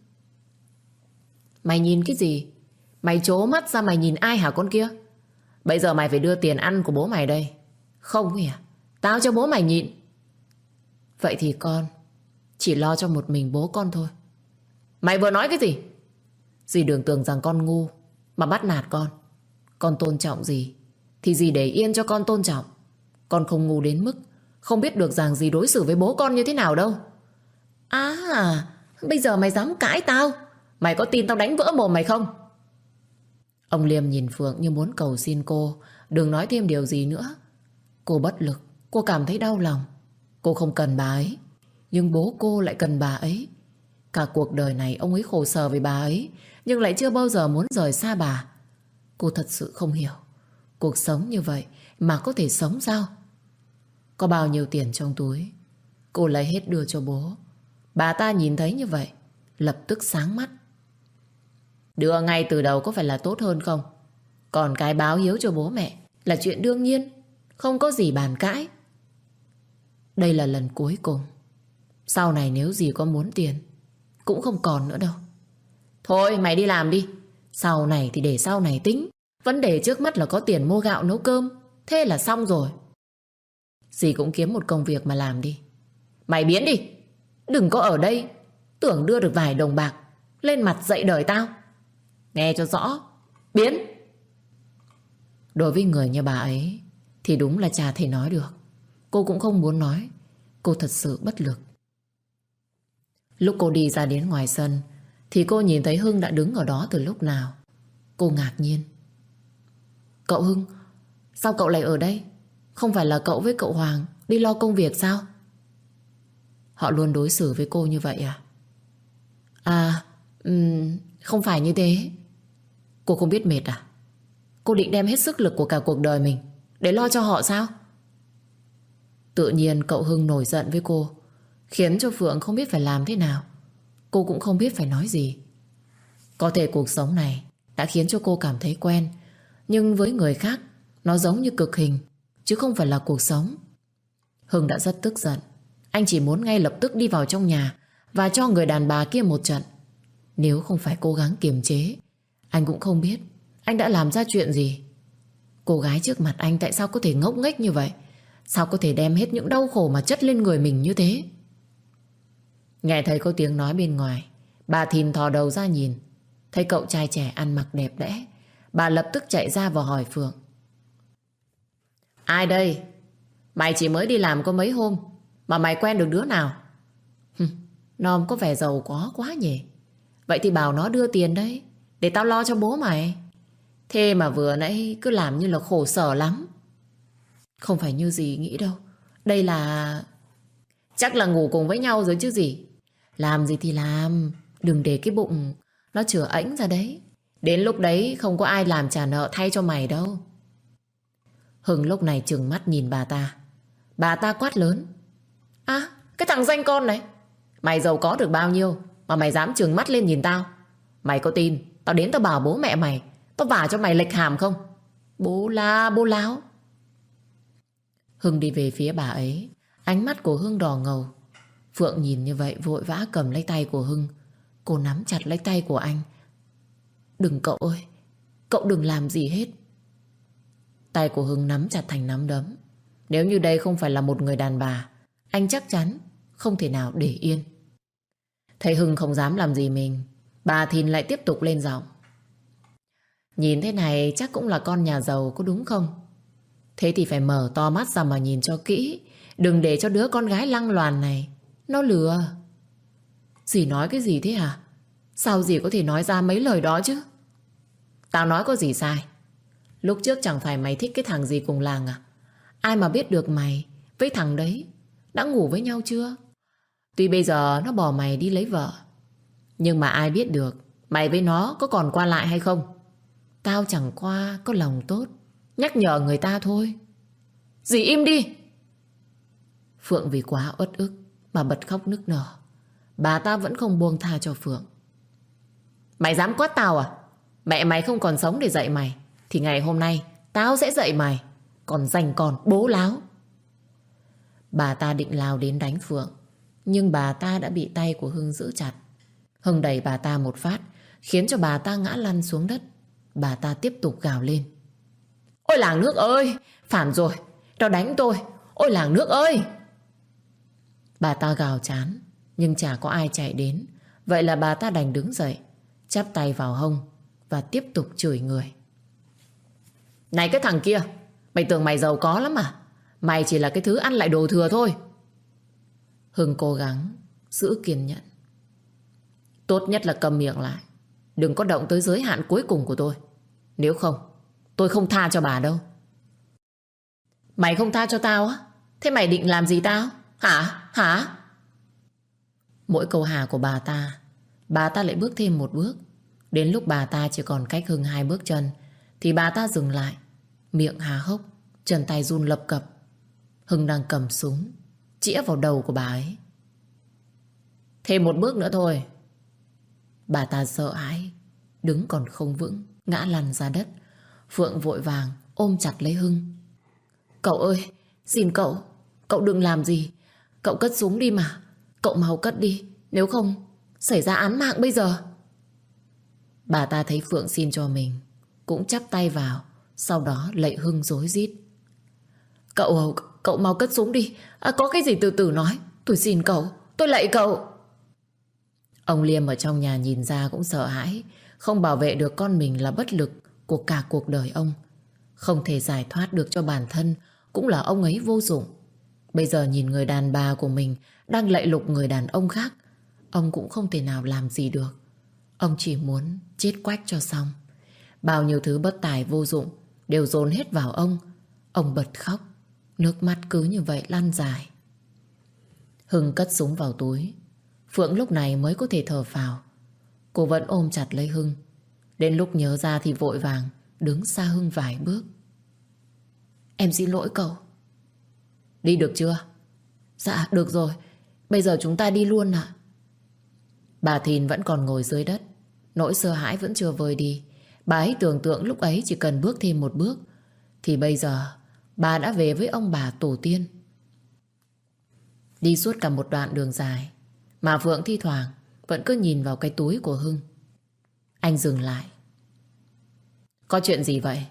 Mày nhìn cái gì? Mày trố mắt ra mày nhìn ai hả con kia? Bây giờ mày phải đưa tiền ăn của bố mày đây. Không hả? Tao cho bố mày nhịn. Vậy thì con chỉ lo cho một mình bố con thôi. Mày vừa nói cái gì? Dì đừng tưởng rằng con ngu mà bắt nạt con. Con tôn trọng dì thì dì để yên cho con tôn trọng. Con không ngu đến mức không biết được rằng dì đối xử với bố con như thế nào đâu. À, bây giờ mày dám cãi tao? Mày có tin tao đánh vỡ mồm mày không? Ông Liêm nhìn Phượng như muốn cầu xin cô đừng nói thêm điều gì nữa. Cô bất lực, cô cảm thấy đau lòng. Cô không cần bà ấy, nhưng bố cô lại cần bà ấy. Cả cuộc đời này ông ấy khổ sở với bà ấy, nhưng lại chưa bao giờ muốn rời xa bà. Cô thật sự không hiểu, cuộc sống như vậy mà có thể sống sao? Có bao nhiêu tiền trong túi, cô lấy hết đưa cho bố. Bà ta nhìn thấy như vậy, lập tức sáng mắt. Đưa ngay từ đầu có phải là tốt hơn không? Còn cái báo hiếu cho bố mẹ là chuyện đương nhiên, không có gì bàn cãi. Đây là lần cuối cùng. Sau này nếu gì có muốn tiền cũng không còn nữa đâu. Thôi mày đi làm đi. Sau này thì để sau này tính. Vấn đề trước mắt là có tiền mua gạo nấu cơm. Thế là xong rồi. Dì cũng kiếm một công việc mà làm đi. Mày biến đi. Đừng có ở đây tưởng đưa được vài đồng bạc lên mặt dạy đời tao. Nghe cho rõ. Biến. Đối với người như bà ấy thì đúng là chả thể nói được. Cô cũng không muốn nói. Cô thật sự bất lực. Lúc cô đi ra đến ngoài sân thì cô nhìn thấy Hưng đã đứng ở đó từ lúc nào. Cô ngạc nhiên. Cậu Hưng, sao cậu lại ở đây? Không phải là cậu với cậu Hoàng đi lo công việc sao? Họ luôn đối xử với cô như vậy à? À, không phải như thế. Cô không biết mệt à? Cô định đem hết sức lực của cả cuộc đời mình để lo cho họ sao? Tự nhiên cậu Hưng nổi giận với cô, khiến cho Phượng không biết phải làm thế nào. Cô cũng không biết phải nói gì. Có thể cuộc sống này đã khiến cho cô cảm thấy quen, nhưng với người khác nó giống như cực hình, chứ không phải là cuộc sống. Hưng đã rất tức giận. Anh chỉ muốn ngay lập tức đi vào trong nhà và cho người đàn bà kia một trận. Nếu không phải cố gắng kiềm chế, anh cũng không biết anh đã làm ra chuyện gì. Cô gái trước mặt anh tại sao có thể ngốc nghếch như vậy? Sao có thể đem hết những đau khổ mà chất lên người mình như thế? Nghe thấy có tiếng nói bên ngoài, bà Thìn thò đầu ra nhìn. Thấy cậu trai trẻ ăn mặc đẹp đẽ, bà lập tức chạy ra và hỏi Phượng. Ai đây? Mày chỉ mới đi làm có mấy hôm mà mày quen được đứa nào? Nom có vẻ giàu có quá nhỉ. Vậy thì bảo nó đưa tiền đấy, để tao lo cho bố mày. Thế mà vừa nãy cứ làm như là khổ sở lắm. Không phải như gì nghĩ đâu. Đây là... Chắc là ngủ cùng với nhau rồi chứ gì. Làm gì thì làm, đừng để cái bụng nó chửa ẵnh ra đấy. Đến lúc đấy không có ai làm trả nợ thay cho mày đâu. Hưng lúc này trừng mắt nhìn bà ta. Bà ta quát lớn. À, cái thằng danh con này, mày giàu có được bao nhiêu mà mày dám trừng mắt lên nhìn tao? Mày có tin tao đến tao bảo bố mẹ mày, tao vả cho mày lệch hàm không? Bố la bố láo. Hưng đi về phía bà ấy. Ánh mắt của Hưng đỏ ngầu. Phượng nhìn như vậy vội vã cầm lấy tay của Hưng. Cô nắm chặt lấy tay của anh. Đừng cậu ơi, cậu đừng làm gì hết. Tay của Hưng nắm chặt thành nắm đấm. Nếu như đây không phải là một người đàn bà, anh chắc chắn không thể nào để yên. Thấy Hưng không dám làm gì mình, bà Thìn lại tiếp tục lên giọng. Nhìn thế này chắc cũng là con nhà giàu có đúng không? Thế thì phải mở to mắt ra mà nhìn cho kỹ, đừng để cho đứa con gái lăng loàn này nó lừa. Dì nói cái gì thế hả? Sao dì có thể nói ra mấy lời đó chứ? Tao nói có gì sai? Lúc trước chẳng phải mày thích cái thằng gì cùng làng à? Ai mà biết được mày với thằng đấy đã ngủ với nhau chưa? Tuy bây giờ nó bỏ mày đi lấy vợ, nhưng mà ai biết được mày với nó có còn qua lại hay không? Tao chẳng qua có lòng tốt nhắc nhở người ta thôi. Dì im đi! Phượng vì quá uất ức mà bật khóc nức nở. Bà ta vẫn không buông tha cho Phượng. Mày dám quát tao à? Mẹ mày không còn sống để dạy mày thì ngày hôm nay tao sẽ dạy mày. Còn dành còn bố láo. Bà ta định lao đến đánh Phượng, nhưng bà ta đã bị tay của Hưng giữ chặt. Hưng đẩy bà ta một phát, khiến cho bà ta ngã lăn xuống đất. Bà ta tiếp tục gào lên. Ôi làng nước ơi! Phản rồi! Nó đánh tôi! Ôi làng nước ơi! Bà ta gào chán, nhưng chả có ai chạy đến. Vậy là bà ta đành đứng dậy, chắp tay vào hông và tiếp tục chửi người. Này cái thằng kia! Mày tưởng mày giàu có lắm à? Mày chỉ là cái thứ ăn lại đồ thừa thôi. Hưng cố gắng giữ kiên nhẫn. Tốt nhất là cầm miệng lại, đừng có động tới giới hạn cuối cùng của tôi. Nếu không, tôi không tha cho bà đâu. Mày không tha cho tao á? Thế mày định làm gì tao? Hả? Mỗi câu hà của bà ta lại bước thêm một bước. Đến lúc bà ta chỉ còn cách Hưng 2 bước chân thì bà ta dừng lại, miệng há hốc, chân tay run lập cập. Hưng đang cầm súng chĩa vào đầu của bà ấy. Thêm một bước nữa thôi. Bà ta sợ hãi, đứng còn không vững, ngã lăn ra đất. Phượng vội vàng ôm chặt lấy Hưng. Cậu ơi, xin cậu đừng làm gì. Cậu cất súng đi mà. Cậu mau cất đi, nếu không xảy ra án mạng bây giờ. Bà ta thấy Phượng xin cho mình, cũng chắp tay vào, sau đó lạy Hưng rối rít. Cậu mau cất súng đi. Có cái gì từ từ nói. Tôi xin cậu, tôi lạy cậu. Ông Liêm ở trong nhà nhìn ra cũng sợ hãi. Không bảo vệ được con mình là bất lực của cả cuộc đời ông. Không thể giải thoát được cho bản thân, cũng là ông ấy vô dụng. Bây giờ nhìn người đàn bà của mình đang lạy lục người đàn ông khác, ông cũng không thể nào làm gì được. Ông chỉ muốn chết quách cho xong. Bao nhiêu thứ bất tài vô dụng đều dồn hết vào ông. Ông bật khóc, nước mắt cứ như vậy lăn dài. Hưng cất súng vào túi. Phượng lúc này mới có thể thở phào. Cô vẫn ôm chặt lấy Hưng. Đến lúc nhớ ra thì vội vàng đứng xa Hưng vài bước. Em xin lỗi cậu. Đi được chưa? Dạ được rồi, bây giờ chúng ta đi luôn ạ. Bà Thìn vẫn còn ngồi dưới đất. Nỗi sợ hãi vẫn chưa vơi đi. Bà ấy tưởng tượng lúc ấy chỉ cần bước thêm một bước thì bây giờ bà đã về với ông bà tổ tiên. Đi suốt cả một đoạn đường dài mà Phượng thi thoảng vẫn cứ nhìn vào cái túi của Hưng. Anh dừng lại. Có chuyện gì vậy?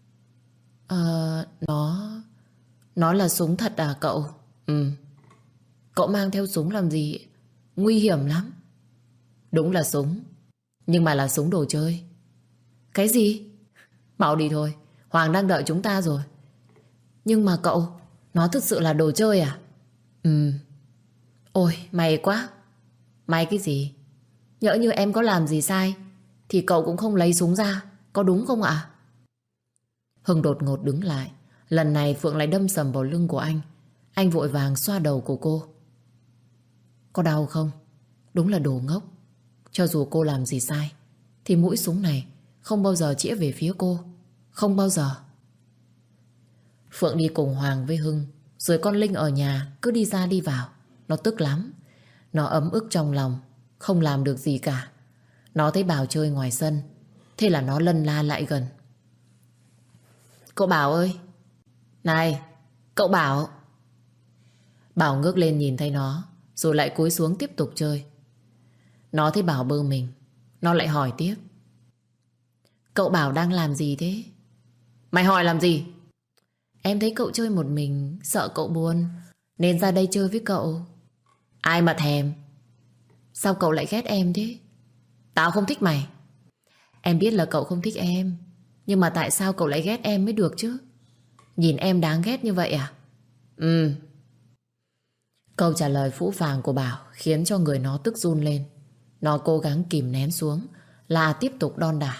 Nó là súng thật à cậu? Ừ. Cậu mang theo súng làm gì? Nguy hiểm lắm. Đúng là súng, nhưng mà là súng đồ chơi. Cái gì? Mau đi thôi, Hoàng đang đợi chúng ta rồi. Nhưng mà cậu, nó thực sự là đồ chơi à? Ừ. Ôi may quá. May cái gì? Nhỡ như em có làm gì sai thì cậu cũng không lấy súng ra, có đúng không ạ? Hưng đột ngột đứng lại. Lần này Phượng lại đâm sầm vào lưng của anh. Anh vội vàng xoa đầu của cô. Có đau không? Đúng là đồ ngốc. Cho dù cô làm gì sai thì mũi súng này không bao giờ chĩa về phía cô. Không bao giờ. Phượng đi cùng Hoàng với Hưng, rồi con Linh ở nhà cứ đi ra đi vào. Nó tức lắm. Nó ấm ức trong lòng, không làm được gì cả. Nó thấy Bảo chơi ngoài sân, thế là nó lân la lại gần. Cậu Bảo ơi! Này! Cậu Bảo! Bảo ngước lên nhìn thấy nó, rồi lại cúi xuống tiếp tục chơi. Nó thấy Bảo bơ mình, nó lại hỏi tiếp. Cậu Bảo đang làm gì thế? Mày hỏi làm gì? Em thấy cậu chơi một mình, sợ cậu buồn, nên ra đây chơi với cậu. Ai mà thèm. Sao cậu lại ghét em thế? Tao không thích mày. Em biết là cậu không thích em, nhưng mà tại sao cậu lại ghét em mới được chứ? Nhìn em đáng ghét như vậy à? Ừ. Câu trả lời phũ phàng của Bảo khiến cho người nó tức run lên. Nó cố gắng kìm nén xuống là tiếp tục đon đả.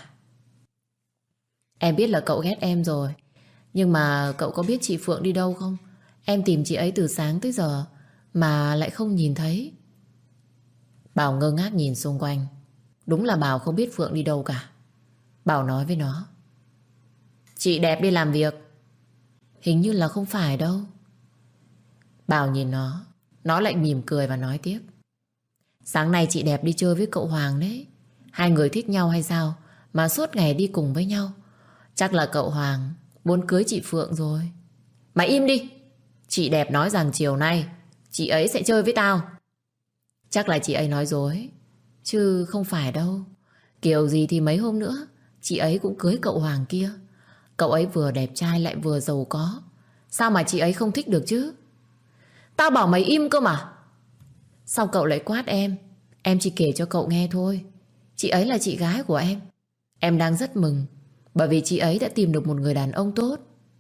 Em biết là cậu ghét em rồi, nhưng mà cậu có biết chị Phượng đi đâu không? Em tìm chị ấy từ sáng tới giờ mà lại không nhìn thấy. Bảo ngơ ngác nhìn xung quanh. Đúng là Bảo không biết Phượng đi đâu cả. Bảo nói với nó: chị đẹp đi làm việc. Hình như là không phải đâu. Bảo nhìn nó lại mỉm cười và nói tiếp: sáng nay chị đẹp đi chơi với cậu Hoàng đấy. Hai người thích nhau hay sao mà suốt ngày đi cùng với nhau? Chắc là cậu Hoàng muốn cưới chị Phượng rồi. Mày im đi. Chị đẹp nói rằng chiều nay chị ấy sẽ chơi với tao. Chắc là chị ấy nói dối, chứ không phải đâu. Kiểu gì thì mấy hôm nữa chị ấy cũng cưới cậu Hoàng kia. Cậu ấy vừa đẹp trai lại vừa giàu có. Sao mà chị ấy không thích được chứ? Tao bảo mày im cơ mà. Sao cậu lại quát em? Em chỉ kể cho cậu nghe thôi. Chị ấy là chị gái của em. Em đang rất mừng, bởi vì chị ấy đã tìm được một người đàn ông tốt.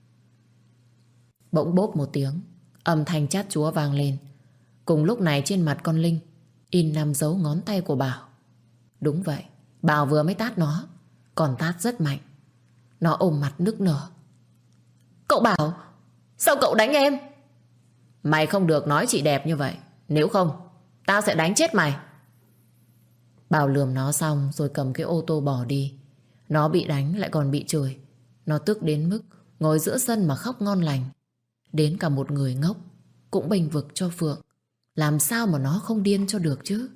Bỗng bốp một tiếng, âm thanh chát chúa vang lên. Cùng lúc này trên mặt con Linh in 5 dấu ngón tay của Bảo. Đúng vậy, Bảo vừa mới tát nó, còn tát rất mạnh. Nó ôm mặt nức nở. Cậu Bảo, sao cậu đánh em? Mày không được nói chị đẹp như vậy. Nếu không, tao sẽ đánh chết mày. Bảo lườm nó xong rồi cầm cái ô tô bỏ đi. Nó bị đánh lại còn bị chửi. Nó tức đến mức ngồi giữa sân mà khóc ngon lành. Đến cả một người ngốc cũng bênh vực cho Phượng. Làm sao mà nó không điên cho được chứ?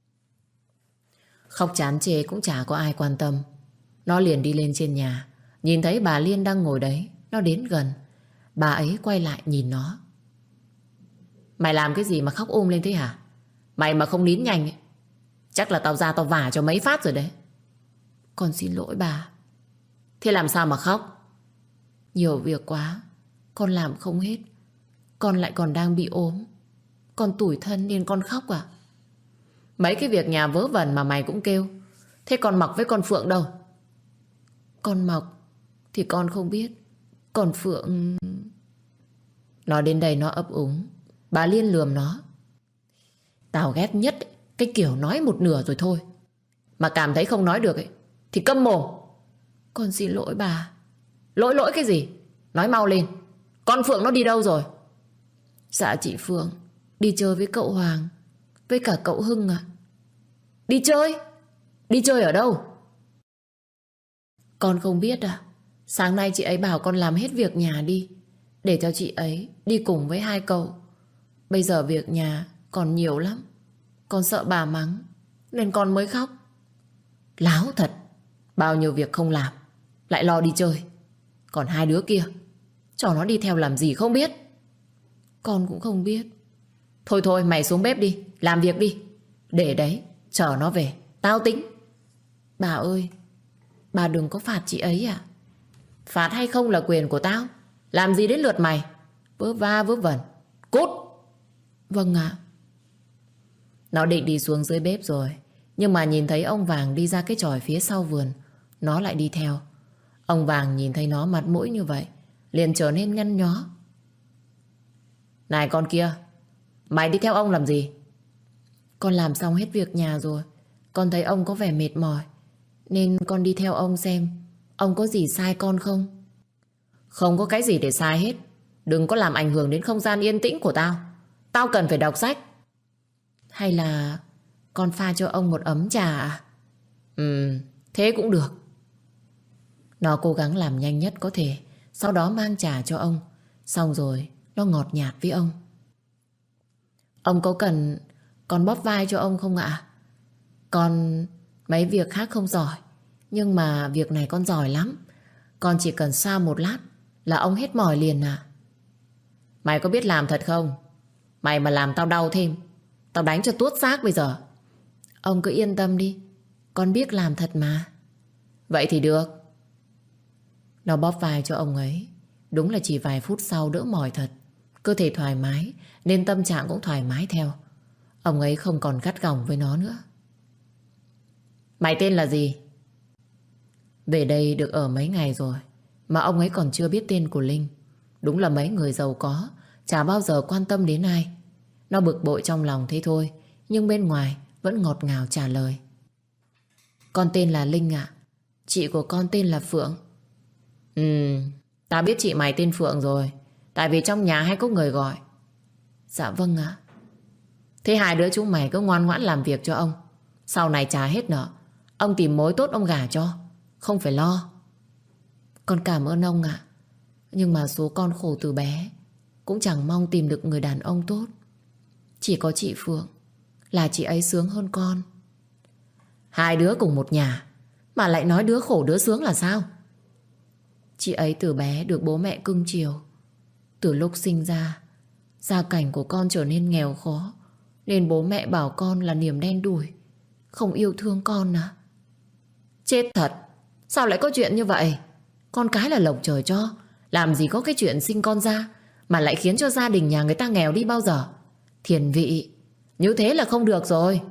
Khóc chán chê cũng chả có ai quan tâm. Nó liền đi lên trên nhà. Nhìn thấy bà Liên đang ngồi đấy, nó đến gần. Bà ấy quay lại nhìn nó. Mày làm cái gì mà khóc lên thế hả? Mày mà không nín nhanh ấy, chắc là tao ra tao vả cho mấy phát rồi đấy. Con xin lỗi bà. Thế làm sao mà khóc? Nhiều việc quá, con làm không hết. Con lại còn đang bị ốm. Con tủi thân nên con khóc à? Mấy cái việc nhà vớ vẩn mà mày cũng kêu. Thế con Mộc với con Phượng đâu? Con Mộc thì con không biết. Còn Phượng... Nói đến đây nó ấp úng. Bà Liên lườm nó. Tao ghét nhất cái kiểu nói một nửa rồi thôi. Mà cảm thấy không nói được ấy thì câm mồm. Con xin lỗi bà. Lỗi cái gì? Nói mau lên. Con Phượng nó đi đâu rồi? Dạ chị Phượng đi chơi với cậu Hoàng, với cả cậu Hưng à. Đi chơi? Đi chơi ở đâu? Con không biết à. Sáng nay chị ấy bảo con làm hết việc nhà đi, để cho chị ấy đi cùng với hai cậu. Bây giờ việc nhà còn nhiều lắm. Con sợ bà mắng nên con mới khóc. Láo thật. Bao nhiêu việc không làm lại lo đi chơi. Còn hai đứa kia, cho nó đi theo làm gì không biết. Con cũng không biết. Thôi mày xuống bếp đi, làm việc đi. Để đấy, chờ nó về tao tính. Bà ơi, bà đừng có phạt chị ấy à? Phạt hay không là quyền của tao. Làm gì đến lượt mày? Vớ va vớ vẩn. Cút. Vâng ạ. Nó định đi xuống dưới bếp rồi, nhưng mà nhìn thấy ông Vàng đi ra cái chòi phía sau vườn, nó lại đi theo. Ông Vàng nhìn thấy nó mặt mũi như vậy liền trở nên nhăn nhó. Này con kia, mày đi theo ông làm gì? Con làm xong hết việc nhà rồi. Con thấy ông có vẻ mệt mỏi nên con đi theo ông xem ông có gì sai con không. Không có cái gì để sai hết. Đừng có làm ảnh hưởng đến không gian yên tĩnh của tao. Tao cần phải đọc sách. Hay là con pha cho ông một ấm trà à? Thế cũng được. Nó cố gắng làm nhanh nhất có thể, sau đó mang trà cho ông. Xong rồi nó ngọt nhạt với ông. Ông có cần con bóp vai cho ông không ạ? Con mấy việc khác không giỏi, nhưng mà việc này con giỏi lắm. Con chỉ cần xoa một lát là ông hết mỏi liền à. Mày có biết làm thật không? Mày mà làm tao đau thêm, tao đánh cho tuốt xác bây giờ. Ông cứ yên tâm đi, con biết làm thật mà. Vậy thì được. Nó bóp vai cho ông ấy. Đúng là chỉ vài phút sau đỡ mỏi thật. Cơ thể thoải mái nên tâm trạng cũng thoải mái theo. Ông ấy không còn gắt gỏng với nó nữa. Mày tên là gì? Về đây được ở mấy ngày rồi mà ông ấy còn chưa biết tên của Linh. Đúng là mấy người giàu có chả bao giờ quan tâm đến ai. Nó bực bội trong lòng thế thôi, nhưng bên ngoài vẫn ngọt ngào trả lời. Con tên là Linh ạ. Chị của con tên là Phượng. Tao biết chị mày tên Phượng rồi. Tại vì trong nhà hay có người gọi. Dạ vâng ạ. Thế hai đứa chúng mày cứ ngoan ngoãn làm việc cho ông. Sau này trả hết nợ, ông tìm mối tốt ông gả cho. Không phải lo. Con cảm ơn ông ạ. Nhưng mà số con khổ từ bé, cũng chẳng mong tìm được người đàn ông tốt. Chỉ có chị Phượng là chị ấy sướng hơn con. Hai đứa cùng một nhà mà lại nói đứa khổ đứa sướng là sao? Chị ấy từ bé được bố mẹ cưng chiều. Từ lúc sinh ra, gia cảnh của con trở nên nghèo khó, nên bố mẹ bảo con là niềm đen đủi, không yêu thương con à? Chết thật. Sao lại có chuyện như vậy? Con cái là lộc trời cho. Làm gì có cái chuyện sinh con ra mà lại khiến cho gia đình nhà người ta nghèo đi bao giờ. Thiền vị, như thế là không được rồi.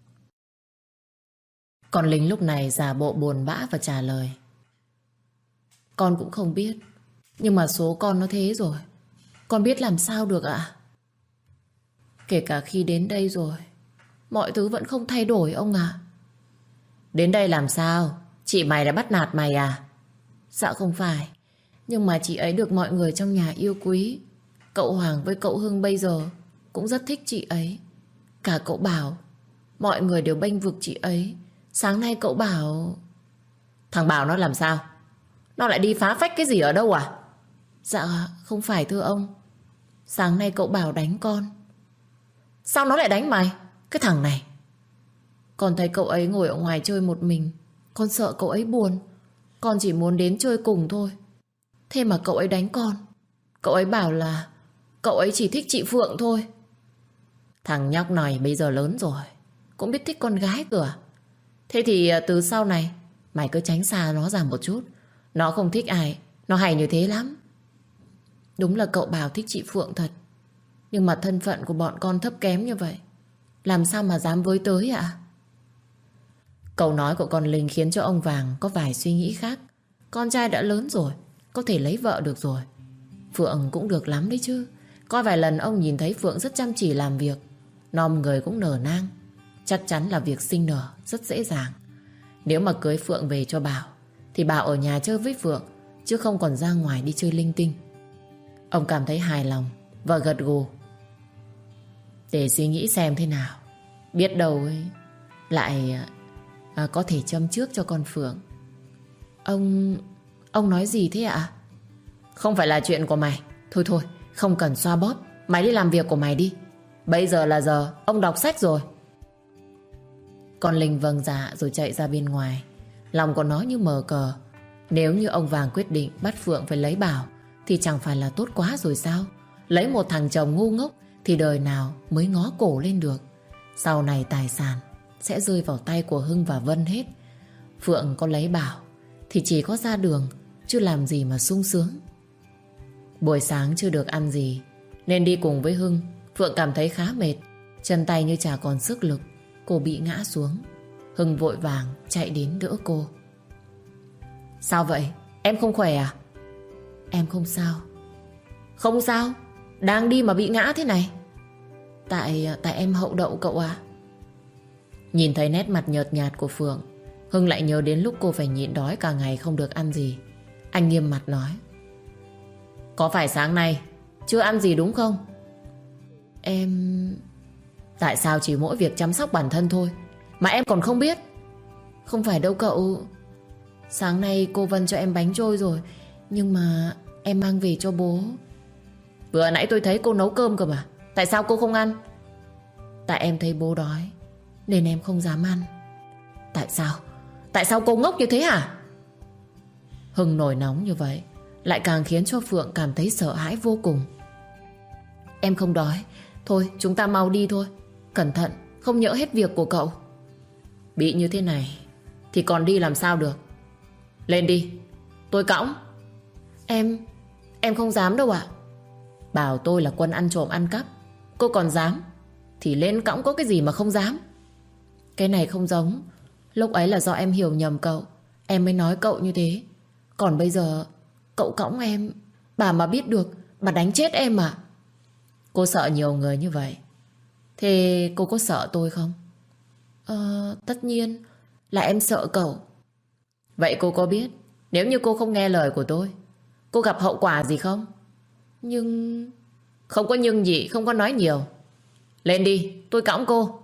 Con Linh lúc này giả bộ buồn bã và trả lời. Con cũng không biết, nhưng mà số con nó thế rồi, con biết làm sao được ạ? Kể cả khi đến đây rồi, mọi thứ vẫn không thay đổi ông ạ. Đến đây làm sao? Chị mày đã bắt nạt mày à? Dạ không phải, nhưng mà chị ấy được mọi người trong nhà yêu quý. Cậu Hoàng với cậu Hưng bây giờ cũng rất thích chị ấy. Cả cậu Bảo, mọi người đều bênh vực chị ấy. Sáng nay cậu Bảo... Thằng Bảo nó làm sao? Nó lại đi phá phách cái gì ở đâu à? Dạ không phải thưa ông. Sáng nay cậu Bảo đánh con. Sao nó lại đánh mày? Cái thằng này. Con thấy cậu ấy ngồi ở ngoài chơi một mình, con sợ cậu ấy buồn. Con chỉ muốn đến chơi cùng thôi. Thế mà cậu ấy đánh con. Cậu ấy bảo là cậu ấy chỉ thích chị Phượng thôi. Thằng nhóc này bây giờ lớn rồi, cũng biết thích con gái cơ à? Thế thì từ sau này mày cứ tránh xa nó ra một chút. Nó không thích ai, nó hay như thế lắm. Đúng là cậu Bảo thích chị Phượng thật, nhưng mà thân phận của bọn con thấp kém như vậy, làm sao mà dám với tới ạ? Câu nói của con Linh khiến cho ông Vàng có vài suy nghĩ khác. Con trai đã lớn rồi, có thể lấy vợ được rồi. Phượng cũng được lắm đấy chứ. Có vài lần ông nhìn thấy Phượng rất chăm chỉ làm việc, nom người cũng nở nang. Chắc chắn là việc sinh nở rất dễ dàng. Nếu mà cưới Phượng về cho Bảo thì Bảo ở nhà chơi với Phượng, chứ không còn ra ngoài đi chơi linh tinh. Ông cảm thấy hài lòng và gật gù. Để suy nghĩ xem thế nào, biết đâu ấy lại có thể châm trước cho con Phượng. Ông nói gì thế ạ? Không phải là chuyện của mày. Thôi thôi, không cần xoa bóp. Mày đi làm việc của mày đi. Bây giờ là giờ ông đọc sách rồi. Con Linh vâng dạ rồi chạy ra bên ngoài. Lòng của nó như mờ cờ. Nếu như ông Vàng quyết định bắt Phượng phải lấy Bảo thì chẳng phải là tốt quá rồi sao? Lấy một thằng chồng ngu ngốc thì đời nào mới ngó cổ lên được. Sau này tài sản sẽ rơi vào tay của Hưng và Vân hết. Phượng có lấy Bảo thì chỉ có ra đường, chứ làm gì mà sung sướng. Buổi sáng chưa được ăn gì nên đi cùng với Hưng. Phượng cảm thấy khá mệt, chân tay như chả còn sức lực. Cô bị ngã xuống. Hưng vội vàng chạy đến đỡ cô. Sao vậy? Em không khỏe à? Em không sao. Không sao? Đang đi mà bị ngã thế này? Tại em hậu đậu cậu à? Nhìn thấy nét mặt nhợt nhạt của Phượng, Hưng lại nhớ đến lúc cô phải nhịn đói cả ngày không được ăn gì. Anh nghiêm mặt nói. Có phải sáng nay chưa ăn gì đúng không? Em... Tại sao chỉ mỗi việc chăm sóc bản thân thôi mà em còn không biết? Không phải đâu cậu. Sáng nay cô Vân cho em bánh trôi rồi, nhưng mà em mang về cho bố. Vừa nãy tôi thấy cô nấu cơm cơ mà. Tại sao cô không ăn? Tại em thấy bố đói nên em không dám ăn. Tại sao? Tại sao cô ngốc như thế hả? Hưng nổi nóng như vậy lại càng khiến cho Phượng cảm thấy sợ hãi vô cùng. Em không đói. Thôi chúng ta mau đi thôi. Cẩn thận không nhỡ hết việc của cậu. Bị như thế này thì còn đi làm sao được. Lên đi, tôi cõng. Em không dám đâu ạ. Bảo tôi là quân ăn trộm ăn cắp, cô còn dám thì lên cõng, có cái gì mà không dám. Cái này không giống. Lúc ấy là do em hiểu nhầm cậu, em mới nói cậu như thế. Còn bây giờ cậu cõng em, bà mà biết được bà đánh chết em à? Cô sợ nhiều người như vậy, thế cô có sợ tôi không? Tất nhiên là em sợ cậu. Vậy cô có biết nếu như cô không nghe lời của tôi, cô gặp hậu quả gì không? Nhưng... Không có nhưng gì, không có nói nhiều. Lên đi, tôi cõng cô.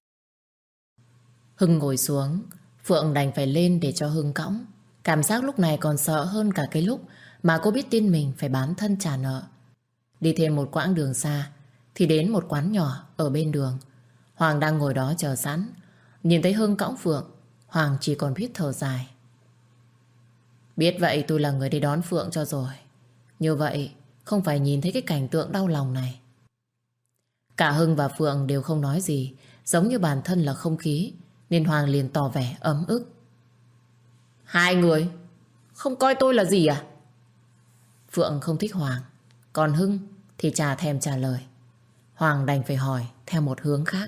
Hưng ngồi xuống, Phượng đành phải lên để cho Hưng cõng. Cảm giác lúc này còn sợ hơn cả cái lúc mà cô biết tin mình phải bán thân trả nợ. Đi thêm một quãng đường xa thì đến một quán nhỏ ở bên đường. Hoàng đang ngồi đó chờ sẵn. Nhìn thấy Hưng cõng Phượng, Hoàng chỉ còn biết thở dài. Biết vậy tôi là người đi đón Phượng cho rồi. Như vậy không phải nhìn thấy cái cảnh tượng đau lòng này. Cả Hưng và Phượng đều không nói gì, giống như bản thân là không khí, nên Hoàng liền tỏ vẻ ấm ức. Hai người không coi tôi là gì à? Phượng không thích Hoàng, còn Hưng thì chả thèm trả lời. Hoàng đành phải hỏi theo một hướng khác.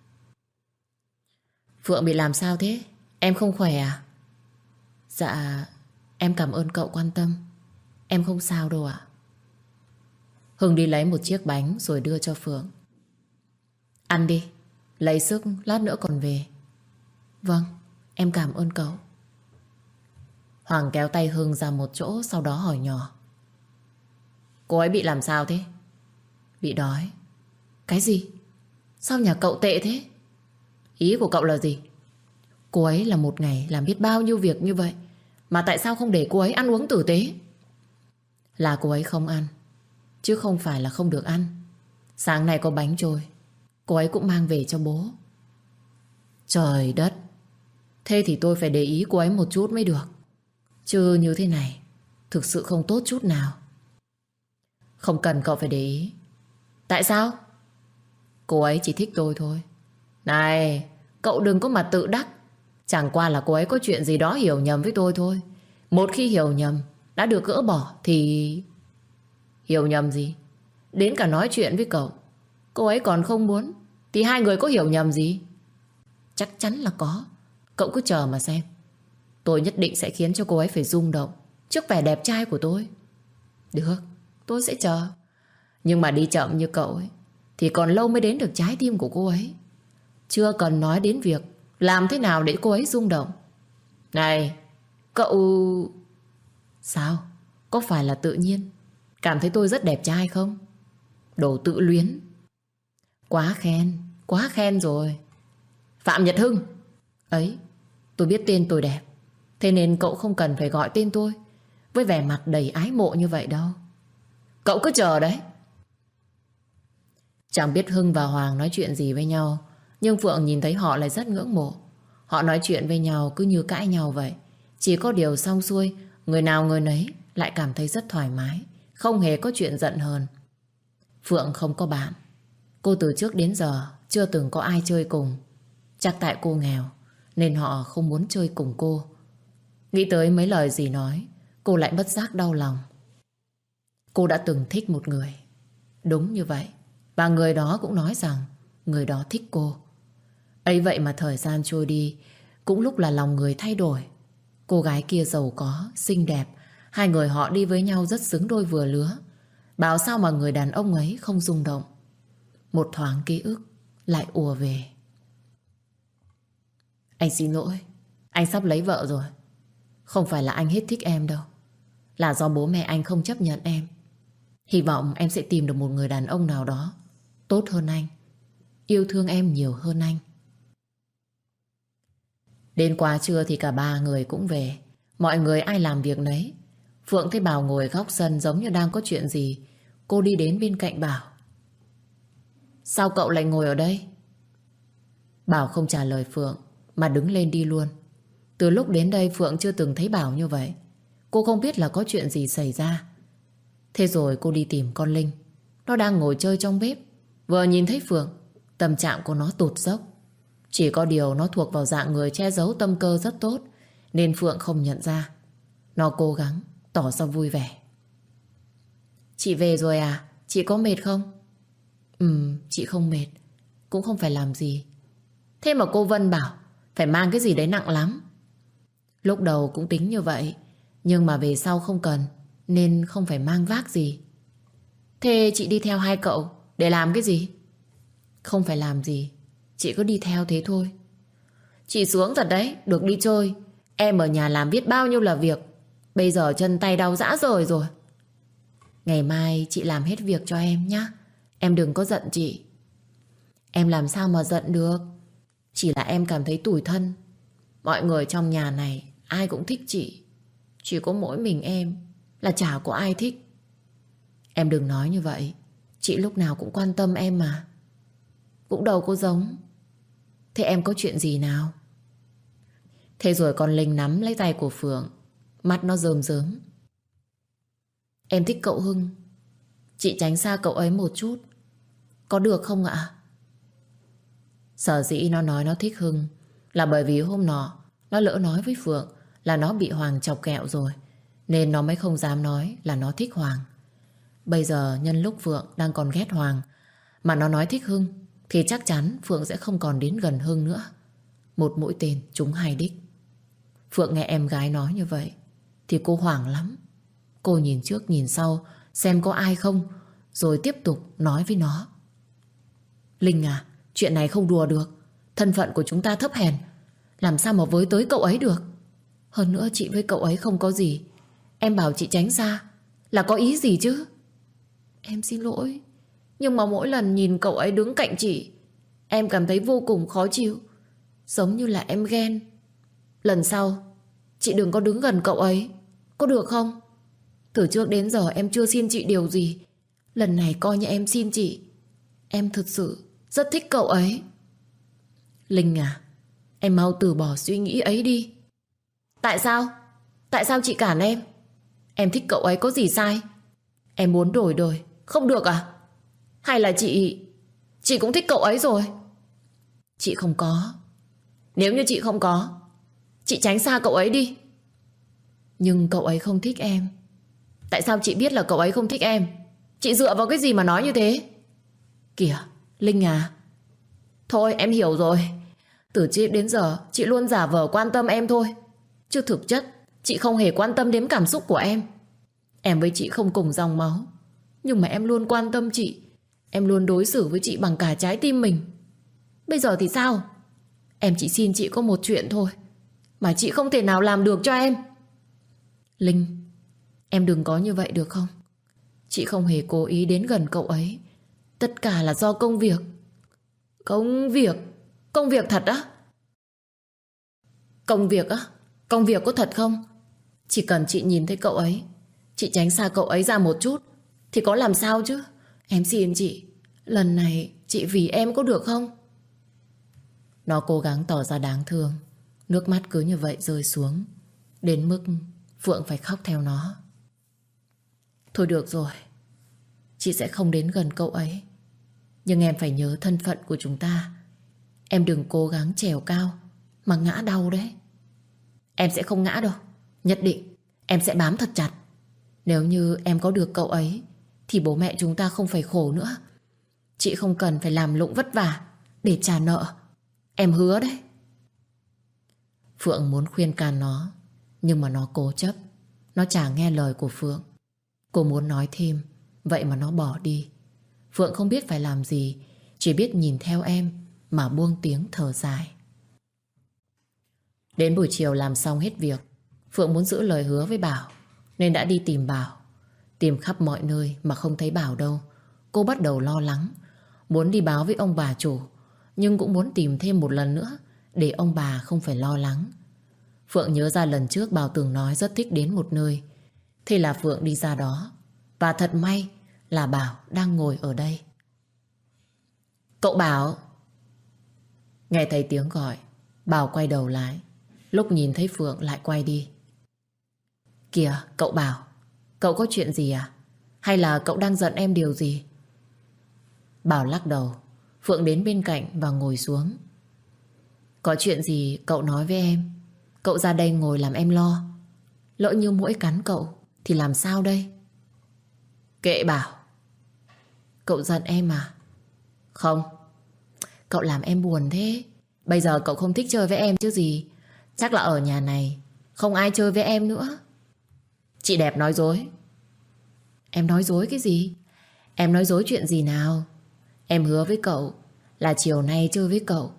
Phượng bị làm sao thế? Em không khỏe à? Dạ, em cảm ơn cậu quan tâm. Em không sao đâu ạ. Hưng đi lấy một chiếc bánh rồi đưa cho Phượng. Ăn đi, lấy sức lát nữa còn về. Vâng, em cảm ơn cậu. Hoàng kéo tay Hưng ra một chỗ, sau đó hỏi nhỏ. Cô ấy bị làm sao thế? Bị đói. Cái gì? Sao nhà cậu tệ thế? Ý của cậu là gì? Cô ấy là một ngày làm biết bao nhiêu việc như vậy, mà tại sao không để cô ấy ăn uống tử tế? Là cô ấy không ăn, chứ không phải là không được ăn. Sáng nay có bánh trôi, cô ấy cũng mang về cho bố. Trời đất, thế thì tôi phải để ý cô ấy một chút mới được. Chứ như thế này thực sự không tốt chút nào. Không cần cậu phải để ý. Tại sao? Cô ấy chỉ thích tôi thôi. Này, cậu đừng có mà tự đắc. Chẳng qua là cô ấy có chuyện gì đó hiểu nhầm với tôi thôi. Một khi hiểu nhầm đã được gỡ bỏ thì... Hiểu nhầm gì? Đến cả nói chuyện với cậu cô ấy còn không muốn, thì hai người có hiểu nhầm gì? Chắc chắn là có. Cậu cứ chờ mà xem. Tôi nhất định sẽ khiến cho cô ấy phải rung động trước vẻ đẹp trai của tôi. Được, tôi sẽ chờ. Nhưng mà đi chậm như cậu ấy thì còn lâu mới đến được trái tim của cô ấy. Chưa cần nói đến việc làm thế nào để cô ấy rung động. Này, cậu... Sao? Có phải là tự nhiên cảm thấy tôi rất đẹp trai không? Đồ tự luyến. Quá khen rồi. Phạm Nhật Hưng. Ấy, tôi biết tên tôi đẹp, thế nên cậu không cần phải gọi tên tôi với vẻ mặt đầy ái mộ như vậy đâu. Cậu cứ chờ đấy. Chẳng biết Hưng và Hoàng nói chuyện gì với nhau, nhưng Phượng nhìn thấy họ lại rất ngưỡng mộ. Họ nói chuyện với nhau cứ như cãi nhau vậy. Chỉ có điều xong xuôi, người nào người nấy lại cảm thấy rất thoải mái, không hề có chuyện giận hờn. Phượng không có bạn. Cô từ trước đến giờ chưa từng có ai chơi cùng. Chắc tại cô nghèo nên họ không muốn chơi cùng cô. Nghĩ tới mấy lời gì nói, cô lại bất giác đau lòng. Cô đã từng thích một người. Đúng như vậy. Và người đó cũng nói rằng người đó thích cô. Ấy vậy mà thời gian trôi đi, cũng lúc là lòng người thay đổi. Cô gái kia giàu có, xinh đẹp, hai người họ đi với nhau rất xứng đôi vừa lứa. Bảo sao mà người đàn ông ấy không rung động. Một thoáng ký ức lại ùa về. Anh xin lỗi, anh sắp lấy vợ rồi. Không phải là anh hết thích em đâu, là do bố mẹ anh không chấp nhận em. Hy vọng em sẽ tìm được một người đàn ông nào đó tốt hơn anh, yêu thương em nhiều hơn anh. Đến quá trưa thì cả ba người cũng về. Mọi người ai làm việc nấy. Phượng thấy Bảo ngồi góc sân giống như đang có chuyện gì. Cô đi đến bên cạnh Bảo. Sao cậu lại ngồi ở đây? Bảo không trả lời Phượng mà đứng lên đi luôn. Từ lúc đến đây Phượng chưa từng thấy Bảo như vậy. Cô không biết là có chuyện gì xảy ra. Thế rồi cô đi tìm con Linh. Nó đang ngồi chơi trong bếp. Vừa nhìn thấy Phượng, tâm trạng của nó tụt dốc. Chỉ có điều nó thuộc vào dạng người che giấu tâm cơ rất tốt, nên Phượng không nhận ra. Nó cố gắng tỏ ra vui vẻ. Chị về rồi à? Chị có mệt không? Chị không mệt, cũng không phải làm gì. Thế mà cô Vân bảo phải mang cái gì đấy nặng lắm. Lúc đầu cũng tính như vậy, nhưng mà về sau không cần, nên không phải mang vác gì. Thế chị đi theo hai cậu để làm cái gì? Không phải làm gì, chị cứ đi theo thế thôi. Chị sướng thật đấy, được đi chơi. Em ở nhà làm biết bao nhiêu là việc. Bây giờ chân tay đau rã rời rồi. Ngày mai chị làm hết việc cho em nhé. Em đừng có giận chị. Em làm sao mà giận được. Chỉ là em cảm thấy tủi thân. Mọi người trong nhà này ai cũng thích chị. Chỉ có mỗi mình em là chả có ai thích. Em đừng nói như vậy. Chị lúc nào cũng quan tâm em mà. Cũng đâu có giống. Thế em có chuyện gì nào? Thế rồi con Linh nắm lấy tay của Phượng. Mắt nó rơm rớm. Em thích cậu Hưng. Chị tránh xa cậu ấy một chút, có được không ạ? Sở dĩ nó nói nó thích Hưng là bởi vì hôm nọ nó lỡ nói với Phượng là nó bị Hoàng chọc kẹo rồi, nên nó mới không dám nói là nó thích Hoàng. Bây giờ nhân lúc Phượng đang còn ghét Hoàng mà nó nói thích Hưng, thì chắc chắn Phượng sẽ không còn đến gần Hưng nữa. Một mũi tên trúng hai đích. Phượng nghe em gái nói như vậy thì cô hoảng lắm. Cô nhìn trước nhìn sau xem có ai không, rồi tiếp tục nói với nó. Linh à, chuyện này không đùa được. Thân phận của chúng ta thấp hèn, làm sao mà với tới cậu ấy được. Hơn nữa chị với cậu ấy không có gì. Em bảo chị tránh xa là có ý gì chứ? Em xin lỗi, nhưng mà mỗi lần nhìn cậu ấy đứng cạnh chị, em cảm thấy vô cùng khó chịu. Giống như là em ghen. Lần sau chị đừng có đứng gần cậu ấy, có được không? Từ trước đến giờ em chưa xin chị điều gì. Lần này coi như em xin chị. Em thực sự rất thích cậu ấy. Linh à, em mau từ bỏ suy nghĩ ấy đi. Tại sao? Tại sao chị cản em? Em thích cậu ấy có gì sai? Em muốn đổi đời, không được à? Hay là chị cũng thích cậu ấy rồi? Chị không có. Nếu như chị không có, chị tránh xa cậu ấy đi. Nhưng cậu ấy không thích em. Tại sao chị biết là cậu ấy không thích em? Chị dựa vào cái gì mà nói như thế? Kìa, Linh à. Thôi em hiểu rồi. Từ trước đến giờ chị luôn giả vờ quan tâm em thôi, chứ thực chất chị không hề quan tâm đến cảm xúc của em. Em với chị không cùng dòng máu, nhưng mà em luôn quan tâm chị. Em luôn đối xử với chị bằng cả trái tim mình. Bây giờ thì sao? Em chỉ xin chị có một chuyện thôi mà chị không thể nào làm được cho em. Linh, em đừng có như vậy được không? Chị không hề cố ý đến gần cậu ấy. Tất cả là do công việc. Công việc? Công việc thật á? Công việc á? Công việc có thật không? Chỉ cần chị nhìn thấy cậu ấy, chị tránh xa cậu ấy ra một chút, thì có làm sao chứ? Em xin chị, lần này chị vì em có được không? Nó cố gắng tỏ ra đáng thương. Nước mắt cứ như vậy rơi xuống, đến mức Phượng phải khóc theo nó. Thôi được rồi, chị sẽ không đến gần cậu ấy. Nhưng em phải nhớ thân phận của chúng ta. Em đừng cố gắng trèo cao mà ngã đau đấy. Em sẽ không ngã đâu. Nhất định em sẽ bám thật chặt. Nếu như em có được cậu ấy thì bố mẹ chúng ta không phải khổ nữa. Chị không cần phải làm lụng vất vả để trả nợ. Em hứa đấy. Phượng muốn khuyên can nó, nhưng mà nó cố chấp. Nó chả nghe lời của Phượng. Cô muốn nói thêm, vậy mà nó bỏ đi. Phượng không biết phải làm gì, chỉ biết nhìn theo em mà buông tiếng thở dài. Đến buổi chiều làm xong hết việc, Phượng muốn giữ lời hứa với Bảo nên đã đi tìm Bảo. Tìm khắp mọi nơi mà không thấy Bảo đâu. Cô bắt đầu lo lắng, muốn đi báo với ông bà chủ, nhưng cũng muốn tìm thêm một lần nữa để ông bà không phải lo lắng. Phượng nhớ ra lần trước Bảo từng nói rất thích đến một nơi. Thế là Phượng đi ra đó. Và thật may là Bảo đang ngồi ở đây. Cậu Bảo! Nghe thấy tiếng gọi, Bảo quay đầu lại. Lúc nhìn thấy Phượng lại quay đi. Kìa cậu Bảo, cậu có chuyện gì à? Hay là cậu đang giận em điều gì? Bảo lắc đầu. Phượng đến bên cạnh và ngồi xuống. Có chuyện gì cậu nói với em. Cậu ra đây ngồi làm em lo. Lỡ như muỗi cắn cậu thì làm sao đây? Kệ Bảo. Cậu giận em à? Không. Cậu làm em buồn thế. Bây giờ cậu không thích chơi với em chứ gì. Chắc là ở nhà này không ai chơi với em nữa. Chị đẹp nói dối. Em nói dối cái gì? Em nói dối chuyện gì nào? Em hứa với cậu là chiều nay chơi với cậu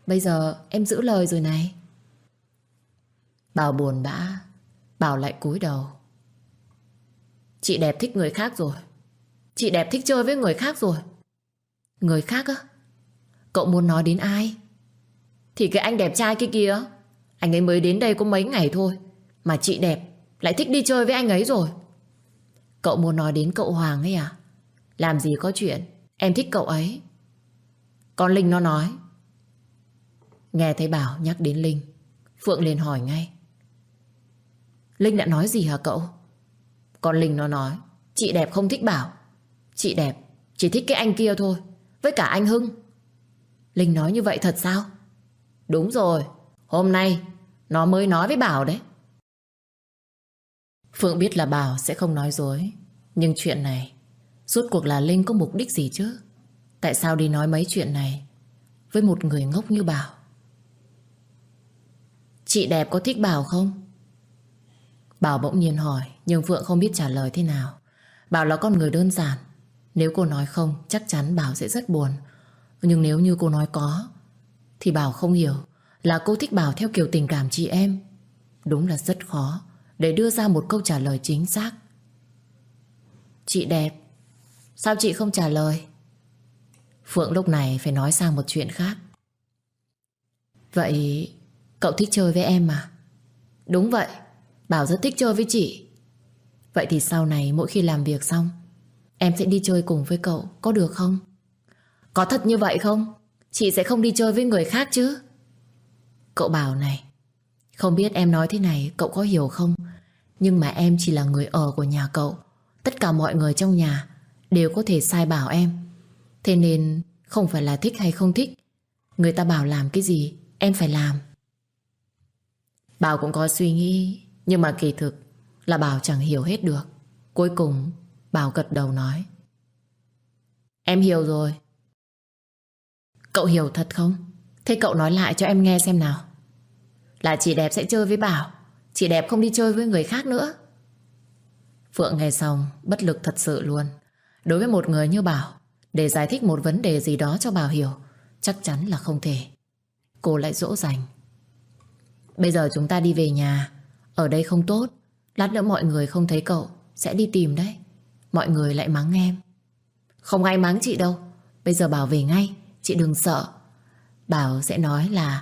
Bây giờ em giữ lời rồi này. Bảo buồn bã. Bảo lại cúi đầu. Chị đẹp thích người khác rồi. Chị đẹp thích chơi với người khác rồi. Người khác á? Cậu muốn nói đến ai? Thì cái anh đẹp trai kia kìa. Anh ấy mới đến đây có mấy ngày thôi mà chị đẹp lại thích đi chơi với anh ấy rồi. Cậu muốn nói đến cậu Hoàng ấy à? Làm gì có chuyện em thích cậu ấy. Con Linh nó nói. Nghe thấy Bảo nhắc đến Linh, Phượng liền hỏi ngay. Linh đã nói gì hả cậu? Con Linh nó nói chị đẹp không thích Bảo. Chị đẹp chỉ thích cái anh kia thôi, với cả anh Hưng. Linh nói như vậy thật sao? Đúng rồi, hôm nay nó mới nói với Bảo đấy. Phượng biết là Bảo sẽ không nói dối, nhưng chuyện này rốt cuộc là Linh có mục đích gì chứ? Tại sao đi nói mấy chuyện này với một người ngốc như Bảo? Chị đẹp có thích Bảo không? Bảo bỗng nhiên hỏi, nhưng Phượng không biết trả lời thế nào. Bảo là con người đơn giản. Nếu cô nói không, chắc chắn Bảo sẽ rất buồn. Nhưng nếu như cô nói có, thì Bảo không hiểu là cô thích Bảo theo kiểu tình cảm chị em. Đúng là rất khó để đưa ra một câu trả lời chính xác. Chị đẹp, sao chị không trả lời? Phượng lúc này phải nói sang một chuyện khác. Vậy cậu thích chơi với em mà? Đúng vậy, Bảo rất thích chơi với chị. Vậy thì sau này mỗi khi làm việc xong, em sẽ đi chơi cùng với cậu, có được không? Có thật như vậy không? Chị sẽ không đi chơi với người khác chứ? Cậu Bảo này, không biết em nói thế này cậu có hiểu không? Nhưng mà em chỉ là người ở của nhà cậu. Tất cả mọi người trong nhà đều có thể sai bảo em. Thế nên không phải là thích hay không thích, người ta bảo làm cái gì em phải làm. Bảo cũng có suy nghĩ, nhưng mà kỳ thực là Bảo chẳng hiểu hết được. Cuối cùng Bảo gật đầu nói. Em hiểu rồi. Cậu hiểu thật không? Thế cậu nói lại cho em nghe xem nào. Là chị đẹp sẽ chơi với Bảo, chị đẹp không đi chơi với người khác nữa. Phượng nghe xong bất lực thật sự luôn. Đối với một người như Bảo, để giải thích một vấn đề gì đó cho Bảo hiểu chắc chắn là không thể. Cô lại dỗ dành. Bây giờ chúng ta đi về nhà, ở đây không tốt. Lát nữa mọi người không thấy cậu sẽ đi tìm đấy. Mọi người lại mắng em. Không ai mắng chị đâu. Bây giờ Bảo về ngay, chị đừng sợ. Bảo sẽ nói là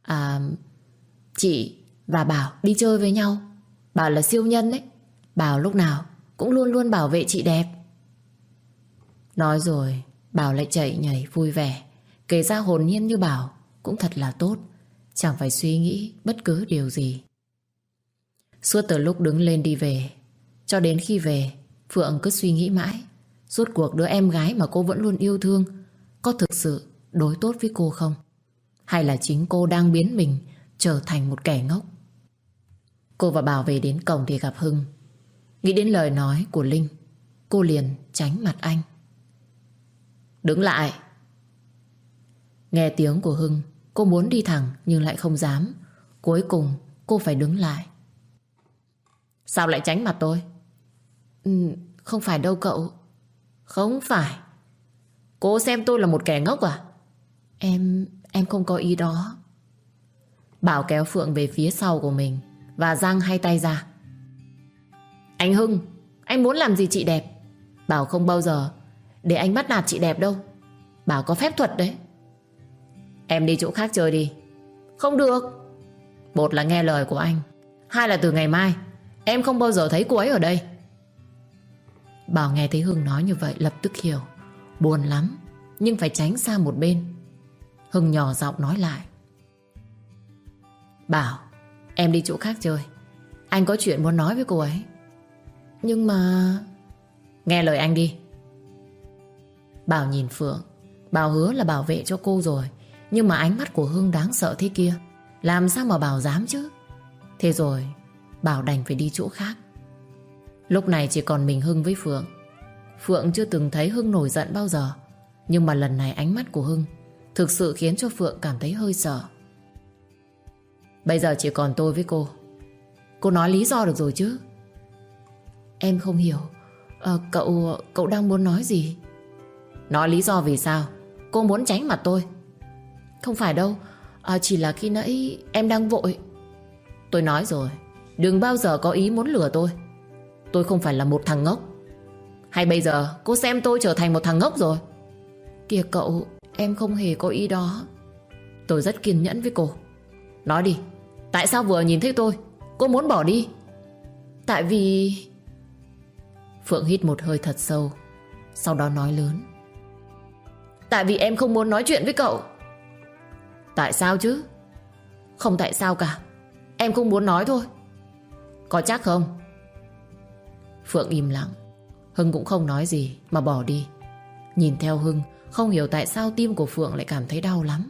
chị và Bảo đi chơi với nhau. Bảo là siêu nhân đấy. Bảo lúc nào cũng luôn luôn bảo vệ chị đẹp. Nói rồi Bảo lại chạy nhảy vui vẻ. Kể ra hồn nhiên như Bảo cũng thật là tốt, chẳng phải suy nghĩ bất cứ điều gì. Suốt từ lúc đứng lên đi về cho đến khi về, Phượng cứ suy nghĩ mãi, rốt cuộc đứa em gái mà cô vẫn luôn yêu thương có thực sự đối tốt với cô không? Hay là chính cô đang biến mình trở thành một kẻ ngốc? Cô và Bảo về đến cổng thì gặp Hưng. Nghĩ đến lời nói của Linh, cô liền tránh mặt anh. Đứng lại. Nghe tiếng của Hưng, cô muốn đi thẳng nhưng lại không dám. Cuối cùng cô phải đứng lại. Sao lại tránh mặt tôi? Không phải đâu cậu. Không phải. Cô xem tôi là một kẻ ngốc à? Em không có ý đó. Bảo kéo Phượng về phía sau của mình và giang hai tay ra. Anh Hưng, anh muốn làm gì chị đẹp? Bảo không bao giờ để anh bắt nạt chị đẹp đâu. Bảo có phép thuật đấy. Em đi chỗ khác chơi đi. Không được. Một là nghe lời của anh, hai là từ ngày mai em không bao giờ thấy cô ấy ở đây. Bảo nghe thấy Hưng nói như vậy lập tức hiểu. Buồn lắm, nhưng phải tránh xa một bên. Hưng nhỏ giọng nói lại. Bảo, em đi chỗ khác chơi. Anh có chuyện muốn nói với cô ấy. Nhưng mà... Nghe lời anh đi. Bảo nhìn Phượng. Bảo hứa là bảo vệ cho cô rồi, nhưng mà ánh mắt của Hưng đáng sợ thế kia, làm sao mà Bảo dám chứ? Thế rồi Bảo đành phải đi chỗ khác. Lúc này chỉ còn mình Hưng với Phượng. Phượng chưa từng thấy Hưng nổi giận bao giờ, nhưng mà lần này ánh mắt của Hưng thực sự khiến cho Phượng cảm thấy hơi sợ. Bây giờ chỉ còn tôi với cô. Cô nói lý do được rồi chứ? Em không hiểu. Cậu đang muốn nói gì? Nói lý do vì sao cô muốn tránh mặt tôi? Không phải đâu. Chỉ là khi nãy em đang vội. Tôi nói rồi, đừng bao giờ có ý muốn lừa tôi. Tôi không phải là một thằng ngốc. Hay bây giờ cô xem tôi trở thành một thằng ngốc rồi? Kìa cậu, em không hề có ý đó. Tôi rất kiên nhẫn với cô. Nói đi, tại sao vừa nhìn thấy tôi cô muốn bỏ đi? Tại vì... Phượng hít một hơi thật sâu, sau đó nói lớn. Tại vì em không muốn nói chuyện với cậu. Tại sao chứ? Không tại sao cả. Em không muốn nói thôi. Có chắc không? Phượng im lặng. Hưng cũng không nói gì mà bỏ đi. Nhìn theo Hưng, không hiểu tại sao tim của Phượng lại cảm thấy đau lắm.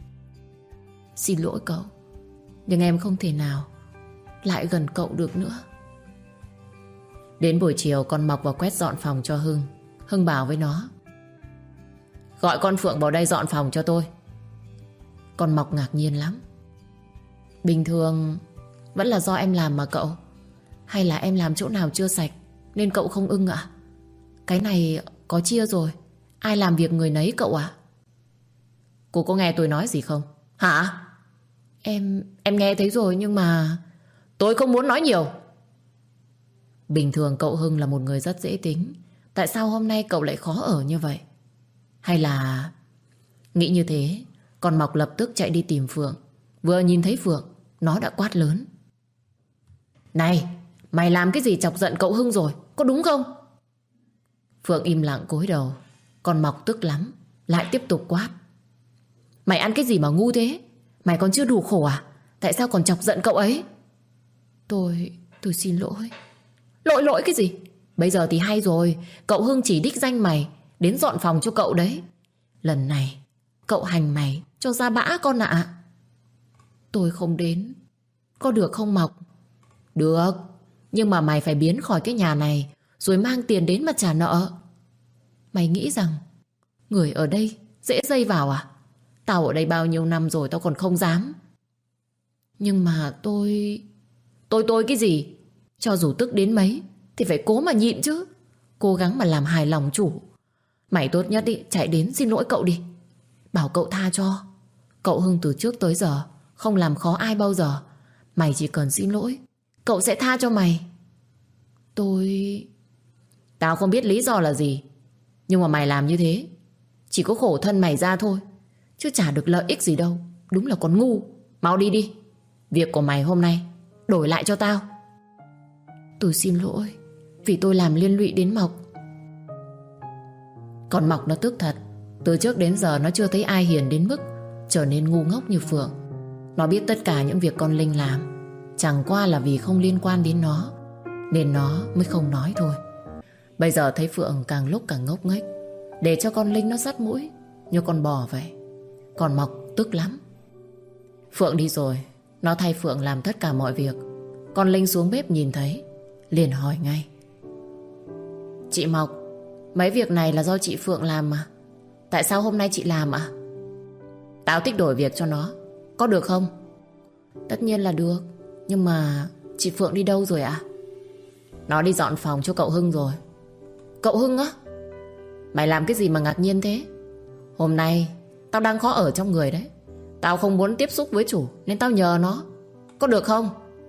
Xin lỗi cậu, nhưng em không thể nào lại gần cậu được nữa. Đến buổi chiều con Mọc vào quét dọn phòng cho Hưng. Hưng bảo với nó, gọi con Phượng vào đây dọn phòng cho tôi. Con Mọc ngạc nhiên lắm. Bình thường vẫn là do em làm mà cậu. Hay là em làm chỗ nào chưa sạch nên cậu không ưng ạ? Cái này có chia rồi, ai làm việc người nấy cậu ạ. Cô có nghe tôi nói gì không? Hả? Em nghe thấy rồi nhưng mà... Tôi không muốn nói nhiều. Bình thường cậu Hưng là một người rất dễ tính. Tại sao hôm nay cậu lại khó ở như vậy? Hay là... Nghĩ như thế, con Mọc lập tức chạy đi tìm Phượng. Vừa nhìn thấy Phượng, nó đã quát lớn. Này, mày làm cái gì chọc giận cậu Hưng rồi, có đúng không? Phượng im lặng cúi đầu. Con Mọc tức lắm, lại tiếp tục quát. Mày ăn cái gì mà ngu thế? Mày còn chưa đủ khổ à? Tại sao còn chọc giận cậu ấy? Tôi xin lỗi. Lỗi cái gì? Bây giờ thì hay rồi, cậu Hưng chỉ đích danh mày đến dọn phòng cho cậu đấy. Lần này cậu hành mày cho ra bã con ạ. Tôi không đến, có được không Mọc? Được, nhưng mà mày phải biến khỏi cái nhà này rồi mang tiền đến mà trả nợ. Mày nghĩ rằng người ở đây dễ dây vào à? Tao ở đây bao nhiêu năm rồi tao còn không dám. Nhưng mà tôi cái gì? Cho dù tức đến mấy thì phải cố mà nhịn chứ. Cố gắng mà làm hài lòng chủ. Mày tốt nhất đi, chạy đến xin lỗi cậu đi. Bảo cậu tha cho. Cậu Hưng từ trước tới giờ không làm khó ai bao giờ. Mày chỉ cần xin lỗi, cậu sẽ tha cho mày. Tao không biết lý do là gì, nhưng mà mày làm như thế chỉ có khổ thân mày ra thôi, chứ chả được lợi ích gì đâu. Đúng là con ngu. Mau đi đi. Việc của mày hôm nay đổi lại cho tao. Tôi xin lỗi vì tôi làm liên lụy đến Mọc. Còn Mọc nó tức thật. Từ trước đến giờ nó chưa thấy ai hiền đến mức trở nên ngu ngốc như Phượng. Nó biết tất cả những việc con Linh làm chẳng qua là vì không liên quan đến nó, nên nó mới không nói thôi. Bây giờ thấy Phượng càng lúc càng ngốc nghếch, để cho con Linh nó sắt mũi như con bò vậy. Còn Mọc tức lắm. Phượng đi rồi, nó thay Phượng làm tất cả mọi việc. Con Linh xuống bếp nhìn thấy liền hỏi ngay. Chị Mọc, mấy việc này là do chị Phượng làm mà. Tại sao hôm nay chị làm ạ? Tao thích đổi việc cho nó, có được không? Tất nhiên là được. Nhưng mà chị Phượng đi đâu rồi ạ? Nó đi dọn phòng cho cậu Hưng rồi. Cậu Hưng á? Mày làm cái gì mà ngạc nhiên thế? Hôm nay tao đang khó ở trong người đấy. Tao không muốn tiếp xúc với chủ nên tao nhờ nó, có được không?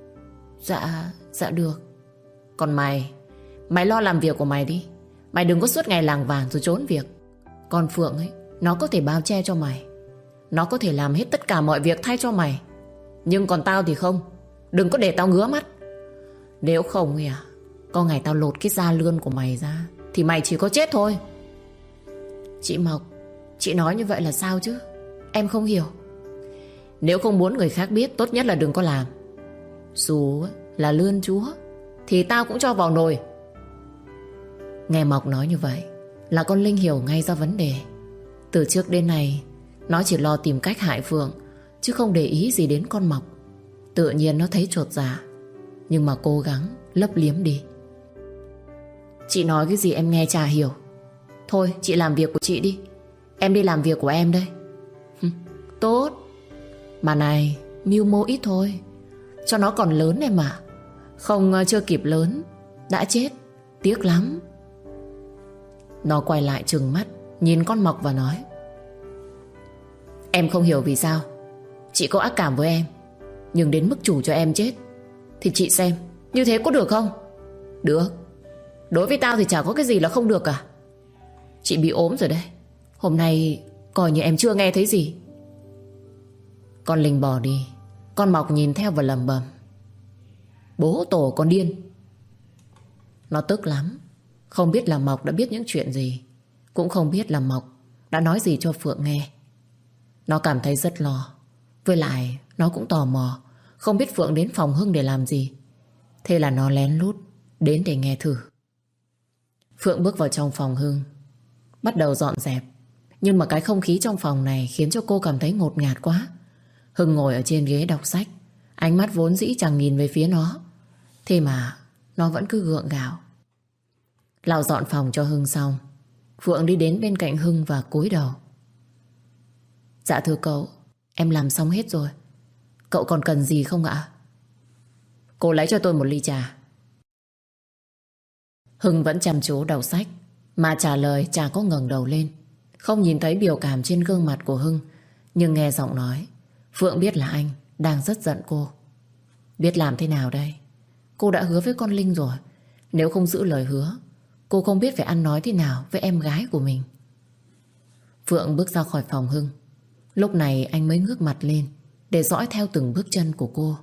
Dạ được. Còn mày lo làm việc của mày đi. Mày đừng có suốt ngày lảng vảng rồi trốn việc. Còn Phượng ấy, nó có thể bao che cho mày. Nó có thể làm hết tất cả mọi việc thay cho mày. Nhưng còn tao thì không. Đừng có để tao ngứa mắt. Nếu không thì có ngày tao lột cái da lươn của mày ra thì mày chỉ có chết thôi. Chị Mọc, chị nói như vậy là sao chứ? Em không hiểu. Nếu không muốn người khác biết, tốt nhất là đừng có làm. Dù là lươn chúa thì tao cũng cho vào nồi. Nghe Mọc nói như vậy là con Linh hiểu ngay ra vấn đề. Từ trước đến nay nó chỉ lo tìm cách hại Phượng, chứ không để ý gì đến con Mọc. Tự nhiên nó thấy chột dạ, nhưng mà cố gắng lấp liếm đi. Chị nói cái gì em nghe chả hiểu. Thôi chị làm việc của chị đi, em đi làm việc của em đây. Tốt. Mà này, mưu mô ít thôi, cho nó còn lớn em mà. Không chưa kịp lớn đã chết, tiếc lắm. Nó quay lại trừng mắt nhìn con Mọc và nói. Em không hiểu vì sao Chị có ác cảm với em, nhưng đến mức chủ cho em chết thì chị xem như thế có được không? Được. Đối với tao thì chả có cái gì là không được cả. Chị bị ốm rồi đấy. Hôm nay coi như em chưa nghe thấy gì. Con Linh bỏ đi. Con Mọc nhìn theo và lẩm bẩm: bố tổ con điên. Nó tức lắm. Không biết là Mọc đã biết những chuyện gì, cũng không biết là Mọc đã nói gì cho Phượng nghe. Nó cảm thấy rất lo. Với lại nó cũng tò mò, không biết Phượng đến phòng Hưng để làm gì. Thế là nó lén lút đến để nghe thử. Phượng bước vào trong phòng Hưng, bắt đầu dọn dẹp. Nhưng mà cái không khí trong phòng này khiến cho cô cảm thấy ngột ngạt quá. Hưng ngồi ở trên ghế đọc sách, ánh mắt vốn dĩ chẳng nhìn về phía nó. Thế mà nó vẫn cứ gượng gạo. Lau dọn phòng cho Hưng xong, Phượng đi đến bên cạnh Hưng và cúi đầu. Dạ thưa cậu, em làm xong hết rồi. Cậu còn cần gì không ạ? Cô lấy cho tôi một ly trà. Hưng vẫn chăm chú đọc sách, mà trả lời chả có ngẩng đầu lên. Không nhìn thấy biểu cảm trên gương mặt của Hưng, nhưng nghe giọng nói, Phượng biết là anh đang rất giận cô. Biết làm thế nào đây? Cô đã hứa với con Linh rồi. Nếu không giữ lời hứa, cô không biết phải ăn nói thế nào với em gái của mình. Phượng bước ra khỏi phòng Hưng. Lúc này anh mới ngước mặt lên để dõi theo từng bước chân của cô.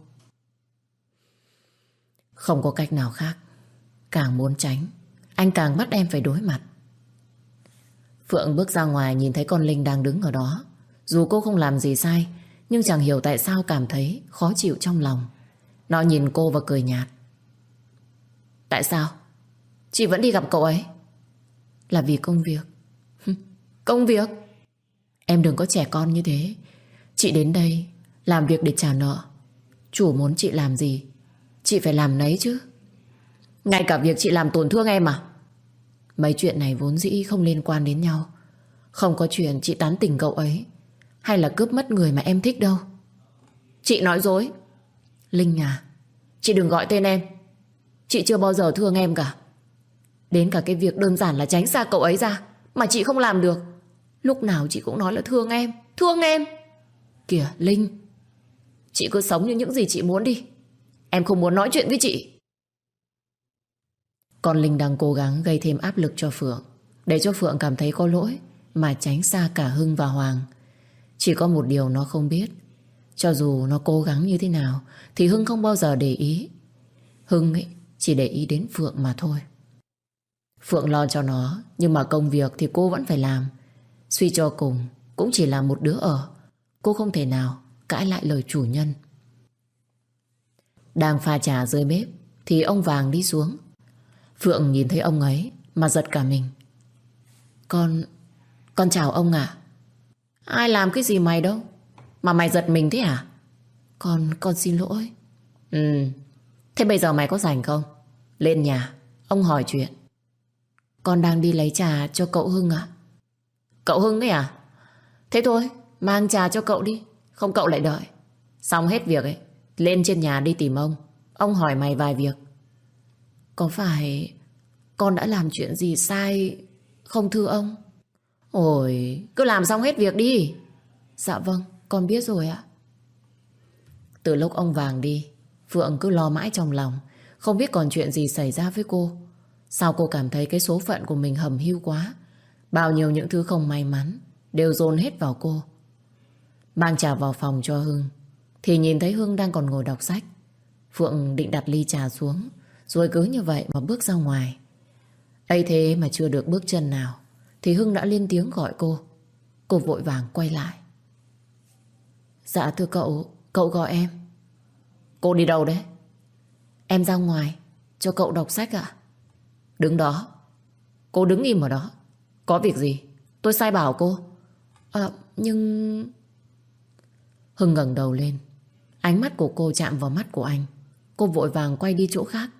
Không có cách nào khác. Càng muốn tránh, anh càng bắt em phải đối mặt. Phượng bước ra ngoài nhìn thấy con Linh đang đứng ở đó. Dù cô không làm gì sai, nhưng chẳng hiểu tại sao cảm thấy khó chịu trong lòng. Nó nhìn cô và cười nhạt. Tại sao? Chị vẫn đi gặp cậu ấy? Là vì công việc. Công việc? Em đừng có trẻ con như thế. Chị đến đây làm việc để trả nợ. Chủ muốn chị làm gì, chị phải làm nấy chứ. Ngay cả việc chị làm tổn thương em à? Mấy chuyện này vốn dĩ không liên quan đến nhau. Không có chuyện chị tán tỉnh cậu ấy hay là cướp mất người mà em thích đâu. Chị nói dối. Linh à, chị đừng gọi tên em. Chị chưa bao giờ thương em cả. Đến cả cái việc đơn giản là tránh xa cậu ấy ra mà chị không làm được. Lúc nào chị cũng nói là thương em, thương em. Kìa Linh, chị cứ sống như những gì chị muốn đi. Em không muốn nói chuyện với chị. Còn Linh đang cố gắng gây thêm áp lực cho Phượng, để cho Phượng cảm thấy có lỗi mà tránh xa cả Hưng và Hoàng. Chỉ có một điều nó không biết, cho dù nó cố gắng như thế nào thì Hưng không bao giờ để ý. Hưng ấy chỉ để ý đến Phượng mà thôi. Phượng lo cho nó, nhưng mà công việc thì cô vẫn phải làm. Suy cho cùng cũng chỉ là một đứa ở. Cô không thể nào cãi lại lời chủ nhân. Đang pha trà dưới bếp thì ông Vàng đi xuống. Phượng nhìn thấy ông ấy mà giật cả mình. Con chào ông à? Ai làm cái gì mày đâu mà mày giật mình thế hả? Con xin lỗi. Thế bây giờ mày có rảnh không? Lên nhà, ông hỏi chuyện. Con đang đi lấy trà cho cậu Hưng ạ. Cậu Hưng ấy à? Thế thôi, mang trà cho cậu đi, không cậu lại đợi. Xong hết việc ấy, lên trên nhà đi tìm ông. Ông hỏi mày vài việc. Có phải con đã làm chuyện gì sai không thưa ông? Ôi, cứ làm xong hết việc đi. Dạ vâng, con biết rồi ạ. Từ lúc ông Vàng đi, Phượng cứ lo mãi trong lòng, không biết còn chuyện gì xảy ra với cô. Sao cô cảm thấy cái số phận của mình hầm hiu quá. Bao nhiêu những thứ không may mắn đều dồn hết vào cô. Mang trà vào phòng cho Hưng thì nhìn thấy Hưng đang còn ngồi đọc sách. Phượng định đặt ly trà xuống, rồi cứ như vậy mà bước ra ngoài. Ấy thế mà chưa được bước chân nào thì Hưng đã lên tiếng gọi cô. Cô vội vàng quay lại. Dạ thưa cậu, cậu gọi em. Cô đi đâu đấy? Em ra ngoài cho cậu đọc sách ạ. Đứng đó. Cô đứng im ở đó. Có việc gì? Tôi sai bảo cô. Nhưng... Hưng ngẩng đầu lên. Ánh mắt của cô chạm vào mắt của anh. Cô vội vàng quay đi chỗ khác.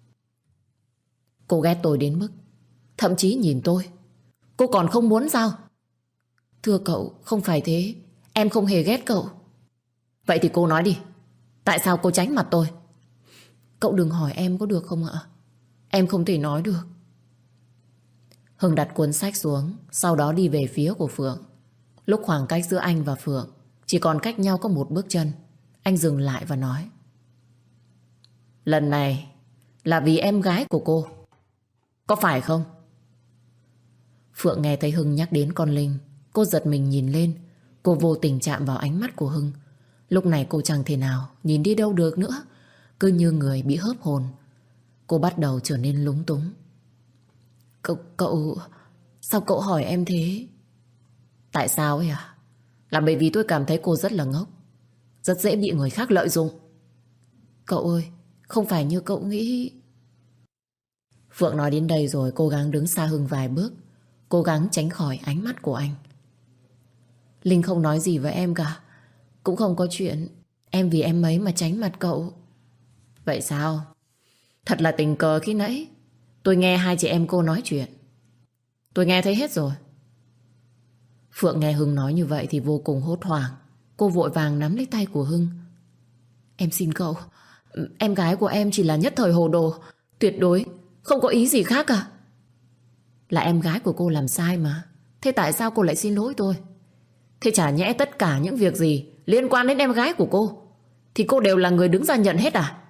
Cô ghét tôi đến mức thậm chí nhìn tôi cô còn không muốn sao? Thưa cậu, không phải thế. Em không hề ghét cậu. Vậy thì cô nói đi. Tại sao cô tránh mặt tôi? Cậu đừng hỏi em có được không ạ? Em không thể nói được. Hưng đặt cuốn sách xuống, sau đó đi về phía của Phượng. Lúc khoảng cách giữa anh và Phượng Chỉ còn cách nhau có một bước chân. Anh dừng lại và nói: lần này là vì em gái của cô, có phải không? Phượng nghe thấy Hưng nhắc đến con Linh. Cô giật mình nhìn lên. Cô vô tình chạm vào ánh mắt của Hưng. Lúc này cô chẳng thể nào nhìn đi đâu được nữa. Cứ như người bị hớp hồn. Cô bắt đầu trở nên lúng túng. Cậu... Sao cậu hỏi em thế? Tại sao ấy à? Là bởi vì tôi cảm thấy cô rất là ngốc, rất dễ bị người khác lợi dụng. Cậu ơi, không phải như cậu nghĩ. Phượng nói đến đây rồi cố gắng đứng xa Hưng vài bước, cố gắng tránh khỏi ánh mắt của anh. Linh không nói gì với em cả, cũng không có chuyện em vì em ấy mà tránh mặt cậu. Vậy sao? Thật là tình cờ khi nãy tôi nghe hai chị em cô nói chuyện. Tôi nghe thấy hết rồi. Phượng nghe Hưng nói như vậy thì vô cùng hốt hoảng. Cô vội vàng nắm lấy tay của Hưng. Em xin cậu, em gái của em chỉ là nhất thời hồ đồ, tuyệt đối không có ý gì khác cả. Là em gái của cô làm sai mà. Thế tại sao cô lại xin lỗi tôi? Thế chả nhẽ tất cả những việc gì liên quan đến em gái của cô thì cô đều là người đứng ra nhận hết à?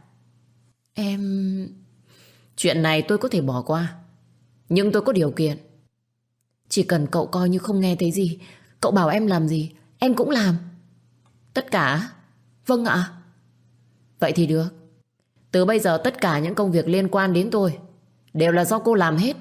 Chuyện này tôi có thể bỏ qua, nhưng tôi có điều kiện. Chỉ cần cậu coi như không nghe thấy gì, cậu bảo em làm gì em cũng làm. Tất cả? Vâng ạ. Vậy thì được. Từ bây giờ tất cả những công việc liên quan đến tôi đều là do cô làm hết.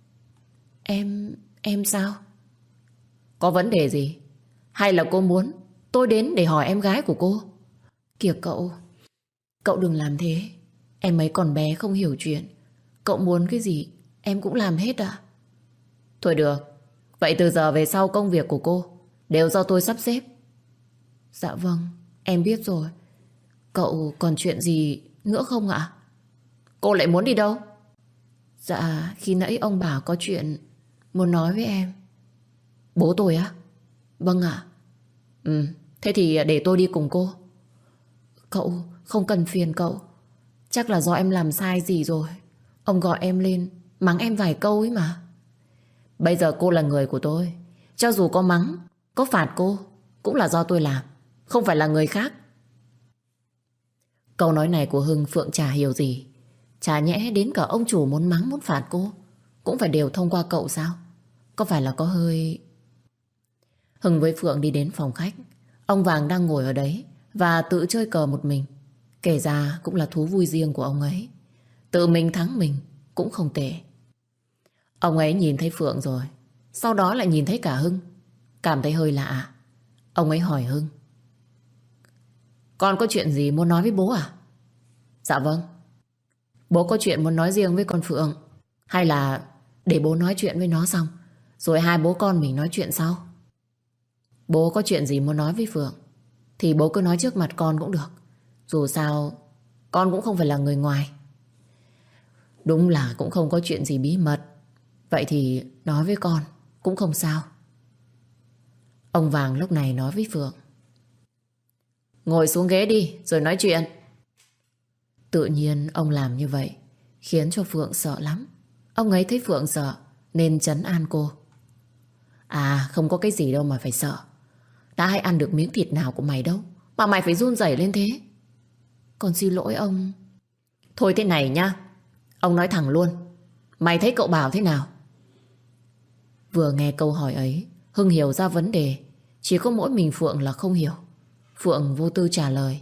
Em sao? Có vấn đề gì? Hay là cô muốn tôi đến để hỏi em gái của cô? Kìa cậu đừng làm thế. Em ấy còn bé không hiểu chuyện. Cậu muốn cái gì em cũng làm hết ạ. Thôi được. Vậy từ giờ về sau công việc của cô đều do tôi sắp xếp. Dạ vâng, em biết rồi. Cậu còn chuyện gì nữa không ạ? Cô lại muốn đi đâu? Dạ, khi nãy ông bảo có chuyện muốn nói với em. Bố tôi á? Vâng ạ. Thế thì để tôi đi cùng cô. Cậu không cần phiền cậu. Chắc là do em làm sai gì rồi. Ông gọi em lên mắng em vài câu ấy mà. Bây giờ cô là người của tôi. Cho dù có mắng, có phạt cô cũng là do tôi làm, không phải là người khác. Câu nói này của Hưng Phượng chả hiểu gì. Chả nhẽ đến cả ông chủ muốn mắng muốn phạt cô cũng phải đều thông qua cậu sao? Có phải là có hơi... Hưng với Phượng đi đến phòng khách. Ông Vàng đang ngồi ở đấy và tự chơi cờ một mình. Kể ra cũng là thú vui riêng của ông ấy. Tự mình thắng mình cũng không tệ. Ông ấy nhìn thấy Phượng rồi, sau đó lại nhìn thấy cả Hưng, cảm thấy hơi lạ. Ông ấy hỏi Hưng: con có chuyện gì muốn nói với bố à? Dạ vâng. Bố có chuyện muốn nói riêng với con Phượng, hay là để bố nói chuyện với nó xong rồi hai bố con mình nói chuyện sau? Bố có chuyện gì muốn nói với Phượng thì bố cứ nói trước mặt con cũng được. Dù sao con cũng không phải là người ngoài. Đúng là cũng không có chuyện gì bí mật. Vậy thì nói với con cũng không sao. Ông Vàng lúc này nói với Phượng: ngồi xuống ghế đi rồi nói chuyện. Tự nhiên ông làm như vậy khiến cho Phượng sợ lắm. Ông ấy thấy Phượng sợ nên trấn an cô: à, không có cái gì đâu mà phải sợ. Đã hay ăn được miếng thịt nào của mày đâu mà mày phải run rẩy lên thế. Con xin lỗi ông. Thôi thế này nhá, ông nói thẳng luôn, mày thấy cậu Bảo thế nào? Vừa nghe câu hỏi ấy, Hưng hiểu ra vấn đề. Chỉ có mỗi mình Phượng là không hiểu. Phượng vô tư trả lời: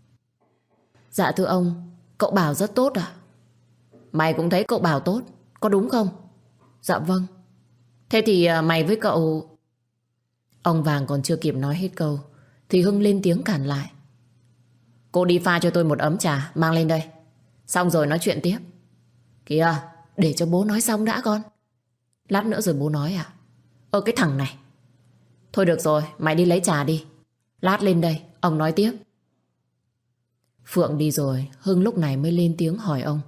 dạ thưa ông, cậu Bảo rất tốt à? Mày cũng thấy cậu Bảo tốt, có đúng không? Dạ vâng. Thế thì mày với cậu... Ông Vàng còn chưa kịp nói hết câu thì Hưng lên tiếng cản lại: cô đi pha cho tôi một ấm trà, mang lên đây. Xong rồi nói chuyện tiếp. Kìa, để cho bố nói xong đã con. Lát nữa rồi bố nói à? Cái thằng này. Thôi được rồi, mày đi lấy trà đi. Lát lên đây, ông nói tiếp. Phượng đi rồi, Hưng lúc này mới lên tiếng hỏi ông: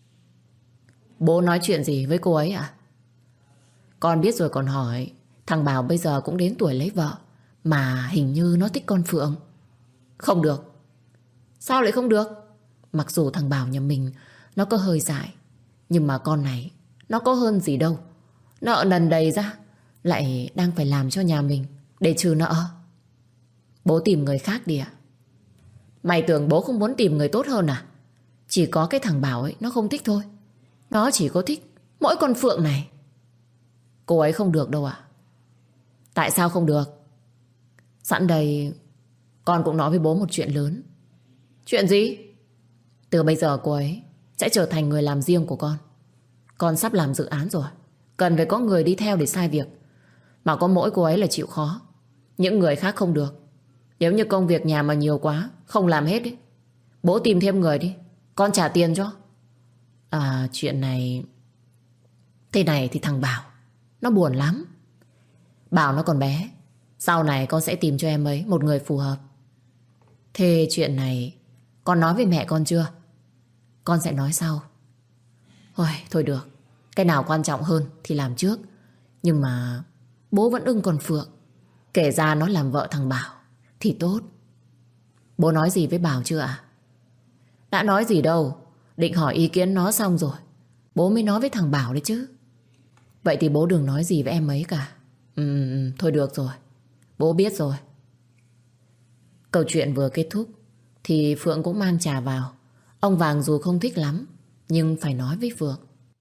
bố nói chuyện gì với cô ấy à? Con biết rồi còn hỏi. Thằng Bảo bây giờ cũng đến tuổi lấy vợ, mà hình như nó thích con Phượng. Không được. Sao lại không được? Mặc dù thằng Bảo nhà mình nó có hơi dại, nhưng mà con này nó có hơn gì đâu. Nợ nần đầy ra, lại đang phải làm cho nhà mình để trừ nợ. Bố tìm người khác đi ạ. Mày tưởng bố không muốn tìm người tốt hơn à? Chỉ có cái thằng Bảo ấy, nó không thích thôi. Nó chỉ có thích mỗi con Phượng này. Cô ấy không được đâu ạ. Tại sao không được? Sẵn đây, con cũng nói với bố một chuyện lớn. Chuyện gì? Từ bây giờ cô ấy sẽ trở thành người làm riêng của con. Con sắp làm dự án rồi, cần phải có người đi theo để sai việc. Mà có mỗi cô ấy là chịu khó, những người khác không được. Nếu như công việc nhà mà nhiều quá, không làm hết ấy, bố tìm thêm người đi, con trả tiền cho. À, chuyện này... Thế này thì thằng Bảo nó buồn lắm. Bảo nó còn bé, sau này con sẽ tìm cho em ấy một người phù hợp. Thế chuyện này con nói với mẹ con chưa? Con sẽ nói sau. Ôi, thôi được, cái nào quan trọng hơn thì làm trước. Nhưng mà bố vẫn ưng con Phượng. Kể ra nó làm vợ thằng Bảo thì tốt. Bố nói gì với Bảo chưa ạ? Đã nói gì đâu, định hỏi ý kiến nó xong rồi bố mới nói với thằng Bảo đấy chứ. Vậy thì bố đừng nói gì với em ấy cả. Thôi được rồi, bố biết rồi. Câu chuyện vừa kết thúc thì Phượng cũng mang trà vào. Ông Vàng dù không thích lắm nhưng phải nói với Phượng.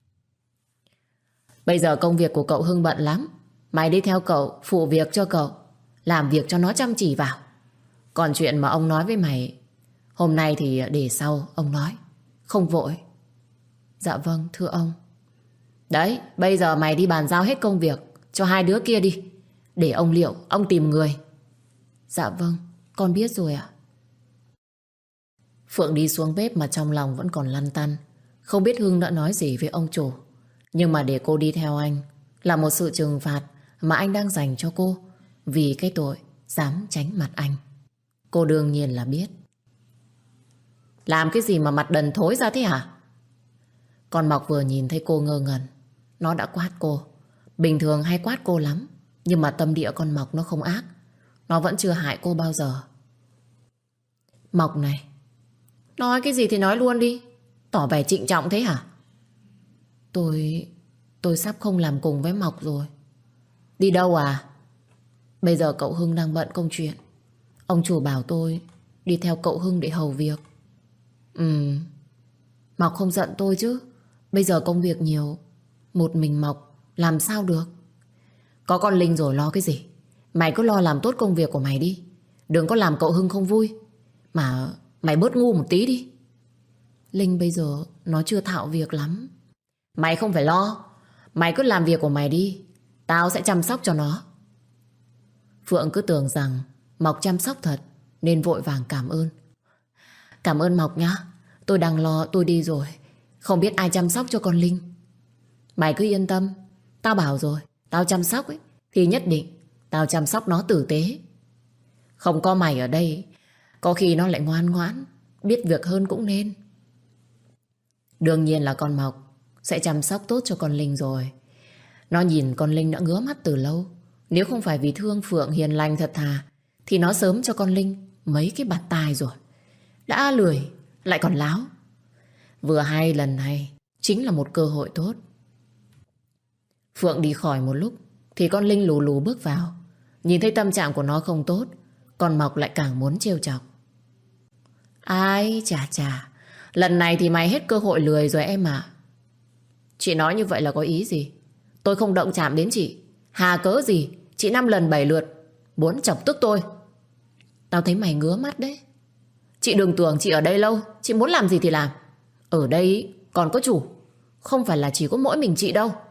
Bây giờ công việc của cậu Hưng bận lắm. Mày đi theo cậu, phụ việc cho cậu, làm việc cho nó chăm chỉ vào. Còn chuyện mà ông nói với mày hôm nay thì để sau ông nói, không vội. Dạ vâng, thưa ông. Đấy, bây giờ mày đi bàn giao hết công việc cho hai đứa kia đi, để ông Liệu, ông tìm người. Dạ vâng, con biết rồi ạ. Phượng đi xuống bếp mà trong lòng vẫn còn lăn tăn. Không biết Hưng đã nói gì với ông chủ. Nhưng mà để cô đi theo anh là một sự trừng phạt mà anh đang dành cho cô, vì cái tội dám tránh mặt anh. Cô đương nhiên là biết. Làm cái gì mà mặt đần thối ra thế hả? Con Mọc vừa nhìn thấy cô ngơ ngẩn, nó đã quát cô. Bình thường hay quát cô lắm, nhưng mà tâm địa con Mọc nó không ác. Nó vẫn chưa hại cô bao giờ. Mọc này, nói cái gì thì nói luôn đi, tỏ vẻ trịnh trọng thế hả? Tôi sắp không làm cùng với Mọc rồi. Đi đâu à? Bây giờ cậu Hưng đang bận công chuyện. Ông chủ bảo tôi đi theo cậu Hưng để hầu việc. Mọc không giận tôi chứ. Bây giờ công việc nhiều, một mình Mọc làm sao được. Có con Linh rồi lo cái gì. Mày cứ lo làm tốt công việc của mày đi, đừng có làm cậu Hưng không vui. Mà mày bớt ngu một tí đi. Linh bây giờ nó chưa thạo việc lắm. Mày không phải lo, mày cứ làm việc của mày đi, tao sẽ chăm sóc cho nó. Phượng cứ tưởng rằng Mọc chăm sóc thật nên vội vàng cảm ơn. Cảm ơn Mọc nhá, tôi đang lo tôi đi rồi, không biết ai chăm sóc cho con Linh. Mày cứ yên tâm, tao bảo rồi, tao chăm sóc ấy thì nhất định tao chăm sóc nó tử tế. Không có mày ở đây, có khi nó lại ngoan ngoãn, biết việc hơn cũng nên. Đương nhiên là con Mọc sẽ chăm sóc tốt cho con Linh rồi. Nó nhìn con Linh đã ngứa mắt từ lâu. Nếu không phải vì thương Phượng hiền lành thật thà thì nó sớm cho con Linh mấy cái bạt tai rồi. Đã lười lại còn láo. Vừa hay lần này chính là một cơ hội tốt. Phượng đi khỏi một lúc thì con Linh lù lù bước vào. Nhìn thấy tâm trạng của nó không tốt, con Mọc lại càng muốn trêu chọc. Ai chà chà, lần này thì mày hết cơ hội lười rồi em ạ. Chị nói như vậy là có ý gì? Tôi không động chạm đến chị. Hà cớ gì chị 5 lần 7 lượt muốn chọc tức tôi. Tao thấy mày ngứa mắt đấy. Chị đừng tưởng chị ở đây lâu, chị muốn làm gì thì làm. Ở đây còn có chủ, không phải là chỉ có mỗi mình chị đâu.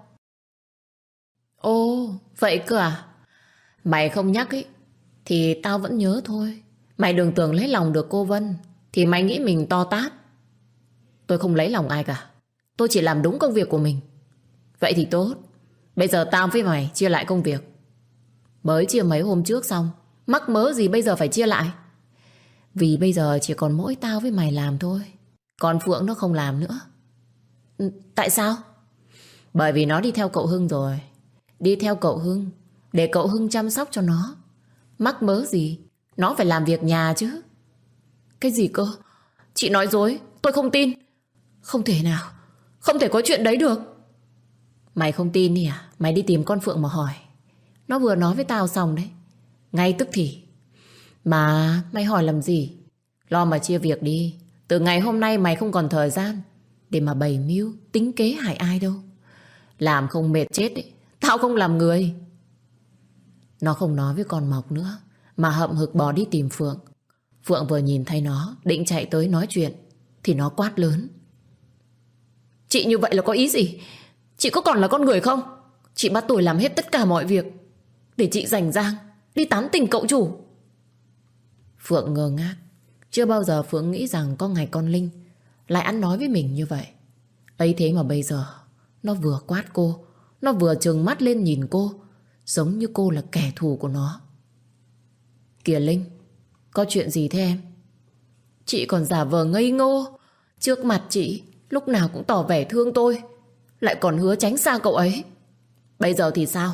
Ồ, vậy cơ à? Mày không nhắc ấy thì tao vẫn nhớ thôi. Mày đừng tưởng lấy lòng được cô Vân thì mày nghĩ mình to tát. Tôi không lấy lòng ai cả, tôi chỉ làm đúng công việc của mình. Vậy thì tốt. Bây giờ tao với mày chia lại công việc. Mới chia mấy hôm trước xong, mắc mớ gì bây giờ phải chia lại. Vì bây giờ chỉ còn mỗi tao với mày làm thôi, còn Phượng nó không làm nữa. Tại sao? Bởi vì nó đi theo cậu Hưng rồi. Đi theo cậu Hưng để cậu Hưng chăm sóc cho nó. Mắc mớ gì nó phải làm việc nhà chứ. Cái gì cơ? Chị nói dối, tôi không tin. Không thể nào, không thể có chuyện đấy được. Mày không tin đi à? Mày đi tìm con Phượng mà hỏi. Nó vừa nói với tao xong đấy, ngay tức thì Mà mày hỏi làm gì? Lo mà chia việc đi. Từ ngày hôm nay mày không còn thời gian để mà bày mưu, tính kế hại ai đâu. Làm không mệt chết ấy. Tao không làm người. Nó không nói với con Mộc nữa, mà hậm hực bỏ đi tìm Phượng. Phượng vừa nhìn thấy nó, định chạy tới nói chuyện, thì nó quát lớn. Chị như vậy là có ý gì? Chị có còn là con người không? Chị bắt tôi làm hết tất cả mọi việc để chị rảnh rang đi tán tỉnh cậu chủ. Phượng ngơ ngác. Chưa bao giờ Phượng nghĩ rằng có ngày con Linh lại ăn nói với mình như vậy. Ấy thế mà bây giờ nó vừa quát cô, nó vừa trừng mắt lên nhìn cô, giống như cô là kẻ thù của nó. Kìa Linh, có chuyện gì thế em? Chị còn giả vờ ngây ngô. Trước mặt chị lúc nào cũng tỏ vẻ thương tôi, lại còn hứa tránh xa cậu ấy. Bây giờ thì sao?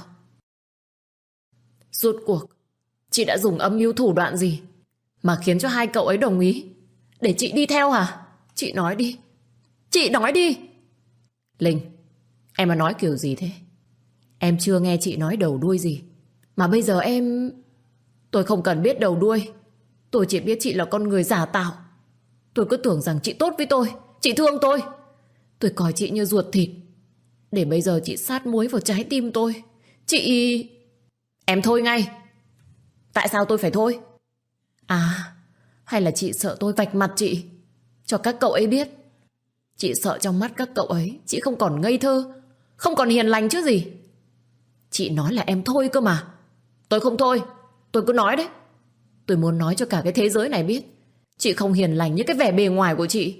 Rốt cuộc chị đã dùng âm mưu thủ đoạn gì mà khiến cho hai cậu ấy đồng ý để chị đi theo hả? Chị nói đi. Chị nói đi. Linh, em mà nói kiểu gì thế? Em chưa nghe chị nói đầu đuôi gì mà bây giờ em... Tôi không cần biết đầu đuôi. Tôi chỉ biết chị là con người giả tạo. Tôi cứ tưởng rằng chị tốt với tôi, chị thương tôi. Tôi coi chị như ruột thịt, để bây giờ chị sát muối vào trái tim tôi. Chị... Em thôi ngay. Tại sao tôi phải thôi? À, hay là chị sợ tôi vạch mặt chị cho các cậu ấy biết? Chị sợ trong mắt các cậu ấy chị không còn ngây thơ, không còn hiền lành chứ gì. Chị nói là em thôi cơ mà. Tôi không thôi. Tôi cứ nói đấy. Tôi muốn nói cho cả cái thế giới này biết chị không hiền lành như cái vẻ bề ngoài của chị.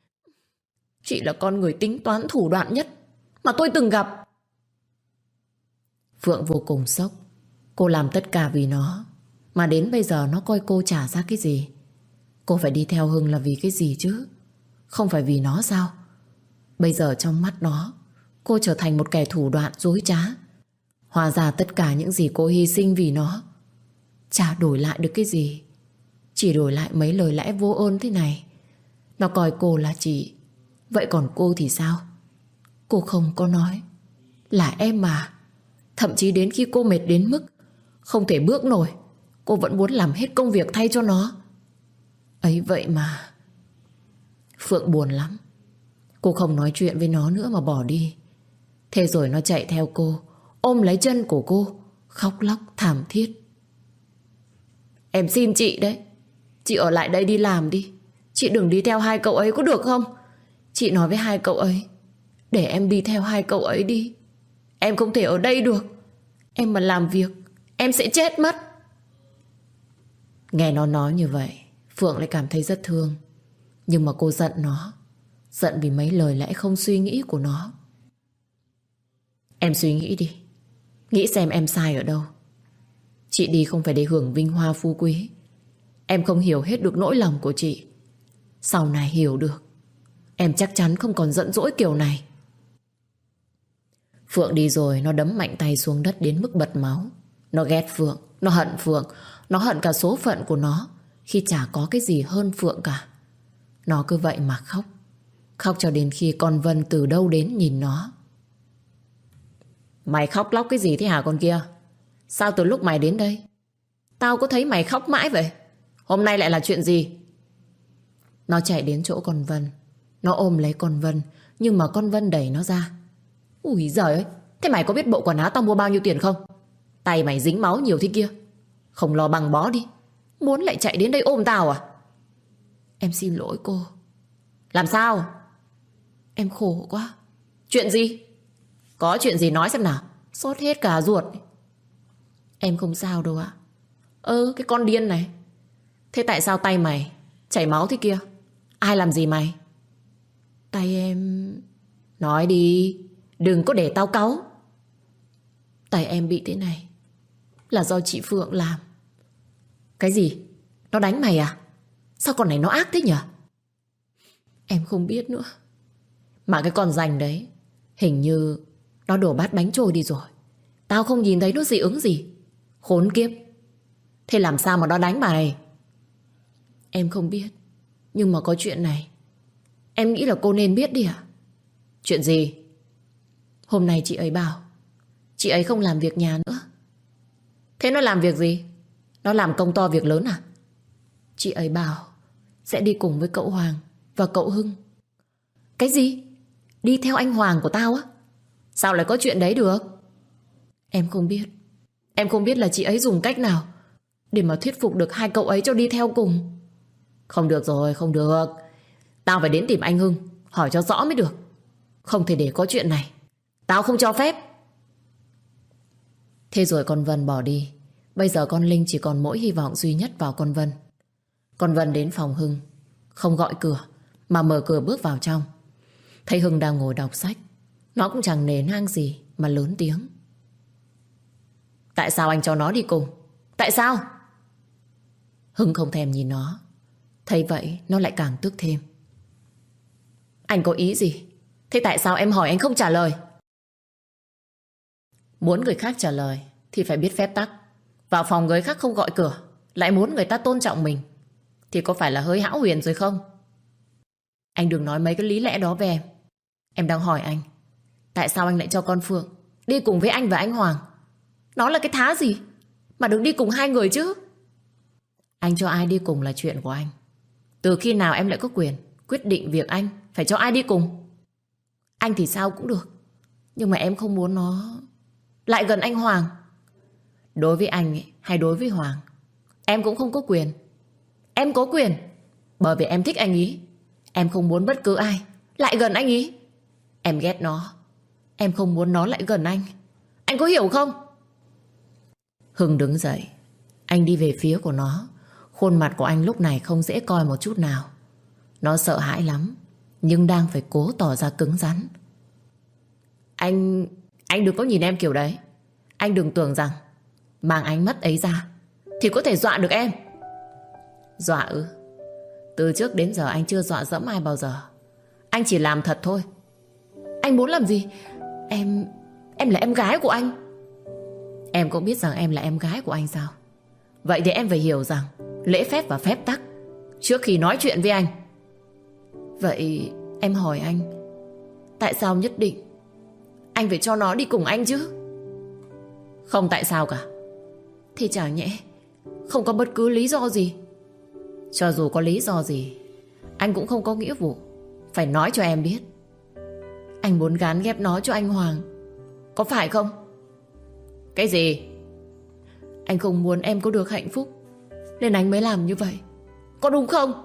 Chị là con người tính toán thủ đoạn nhất mà tôi từng gặp. Phượng vô cùng sốc. Cô làm tất cả vì nó, mà đến bây giờ nó coi cô trả ra cái gì? Cô phải đi theo Hưng là vì cái gì chứ? Không phải vì nó sao? Bây giờ trong mắt nó, cô trở thành một kẻ thủ đoạn dối trá. Hóa ra tất cả những gì cô hy sinh vì nó chả đổi lại được cái gì, chỉ đổi lại mấy lời lẽ vô ơn thế này. Nó coi cô là chị, vậy còn cô thì sao? Cô không có nói là em mà. Thậm chí đến khi cô mệt đến mức không thể bước nổi, cô vẫn muốn làm hết công việc thay cho nó. Ấy vậy mà. Phượng buồn lắm. Cô không nói chuyện với nó nữa mà bỏ đi. Thế rồi nó chạy theo cô, ôm lấy chân của cô, khóc lóc thảm thiết. Em xin chị đấy, chị ở lại đây đi làm đi. Chị đừng đi theo hai cậu ấy có được không? Chị nói với hai cậu ấy để em đi theo hai cậu ấy đi. Em không thể ở đây được. Em mà làm việc em sẽ chết mất. Nghe nó nói như vậy, Phượng lại cảm thấy rất thương. Nhưng mà cô giận nó, giận vì mấy lời lẽ không suy nghĩ của nó. Em suy nghĩ đi, nghĩ xem em sai ở đâu. Chị đi không phải để hưởng vinh hoa phú quý. Em không hiểu hết được nỗi lòng của chị. Sau này hiểu được, em chắc chắn không còn giận dỗi kiểu này. Phượng đi rồi, nó đấm mạnh tay xuống đất đến mức bật máu. Nó ghét Phượng, nó hận Phượng, nó hận cả số phận của nó khi chả có cái gì hơn Phượng cả. Nó cứ vậy mà khóc, khóc cho đến khi con Vân từ đâu đến nhìn nó. Mày khóc lóc cái gì thế hả con kia? Sao từ lúc mày đến đây tao có thấy mày khóc mãi vậy? Hôm nay lại là chuyện gì? Nó chạy đến chỗ con Vân, nó ôm lấy con Vân, nhưng mà con Vân đẩy nó ra. Ui giời ơi, thế mày có biết bộ quần áo tao mua bao nhiêu tiền không? Tay mày dính máu nhiều thế kia, không lo bằng bó đi, muốn lại chạy đến đây ôm tao à? Em xin lỗi cô. Làm sao? Em khổ quá. Chuyện gì? Có chuyện gì nói xem nào, sốt hết cả ruột. Em không sao đâu ạ. Cái con điên này. Thế tại sao tay mày chảy máu thế kia? Ai làm gì mày? Tay em... Nói đi, đừng có để tao cáu. Tay em bị thế này là do chị Phượng làm. Cái gì? Nó đánh mày à? Sao con này nó ác thế nhỉ? Em không biết nữa. Mà cái con rành đấy, hình như nó đổ bát bánh trôi đi rồi. Tao không nhìn thấy nó dị ứng gì. Khốn kiếp. Thế làm sao mà nó đánh mày? Em không biết, nhưng mà có chuyện này em nghĩ là cô nên biết đi ạ. Chuyện gì? Hôm nay chị ấy bảo chị ấy không làm việc nhà nữa. Thế nó làm việc gì? Nó làm công to việc lớn à? Chị ấy bảo sẽ đi cùng với cậu Hoàng và cậu Hưng. Cái gì? Đi theo anh Hoàng của tao á? Sao lại có chuyện đấy được? Em không biết. Em không biết là chị ấy dùng cách nào để mà thuyết phục được hai cậu ấy cho đi theo cùng. Không được rồi, không được. Tao phải đến tìm anh Hưng hỏi cho rõ mới được. Không thể để có chuyện này. Tao không cho phép. Thế rồi con Vân bỏ đi. Bây giờ con Linh chỉ còn mỗi hy vọng duy nhất vào con Vân. Con Vân đến phòng Hưng, không gọi cửa mà mở cửa bước vào trong. Thấy Hưng đang ngồi đọc sách, nó cũng chẳng nề nang gì mà lớn tiếng. Tại sao anh cho nó đi cùng? Tại sao? Hưng không thèm nhìn nó. Thấy vậy nó lại càng tức thêm. Anh có ý gì? Thế tại sao em hỏi anh không trả lời? Muốn người khác trả lời thì phải biết phép tắc. Vào phòng người khác không gọi cửa, lại muốn người ta tôn trọng mình, thì có phải là hơi hão huyền rồi không? Anh đừng nói mấy cái lý lẽ đó với em. Em đang hỏi anh, tại sao anh lại cho con Phượng đi cùng với anh và anh Hoàng? Nó là cái thá gì mà được đi cùng hai người chứ? Anh cho ai đi cùng là chuyện của anh. Từ khi nào em lại có quyền quyết định việc anh phải cho ai đi cùng? Anh thì sao cũng được, nhưng mà em không muốn nó lại gần anh Hoàng. Đối với anh ấy, hay đối với Hoàng, em cũng không có quyền. Em có quyền bởi vì em thích anh ý. Em không muốn bất cứ ai lại gần anh ý. Em ghét nó. Em không muốn nó lại gần anh. Anh có hiểu không? Hưng đứng dậy. Anh đi về phía của nó. Khuôn mặt của anh lúc này không dễ coi một chút nào. Nó sợ hãi lắm, nhưng đang phải cố tỏ ra cứng rắn. Anh đừng có nhìn em kiểu đấy. Anh đừng tưởng rằng mang ánh mắt ấy ra thì có thể dọa được em. Dọa ư? Từ trước đến giờ anh chưa dọa dẫm ai bao giờ. Anh chỉ làm thật thôi. Anh muốn làm gì? Em là em gái của anh. Em cũng biết rằng em là em gái của anh sao? Vậy thì em phải hiểu rằng lễ phép và phép tắc trước khi nói chuyện với anh. Vậy em hỏi anh, tại sao nhất định anh phải cho nó đi cùng anh chứ? Không tại sao cả. Thì chả nhẽ không có bất cứ lý do gì? Cho dù có lý do gì, anh cũng không có nghĩa vụ phải nói cho em biết. Anh muốn gán ghép nó cho anh Hoàng, có phải không? Cái gì? Anh không muốn em có được hạnh phúc nên anh mới làm như vậy, có đúng không?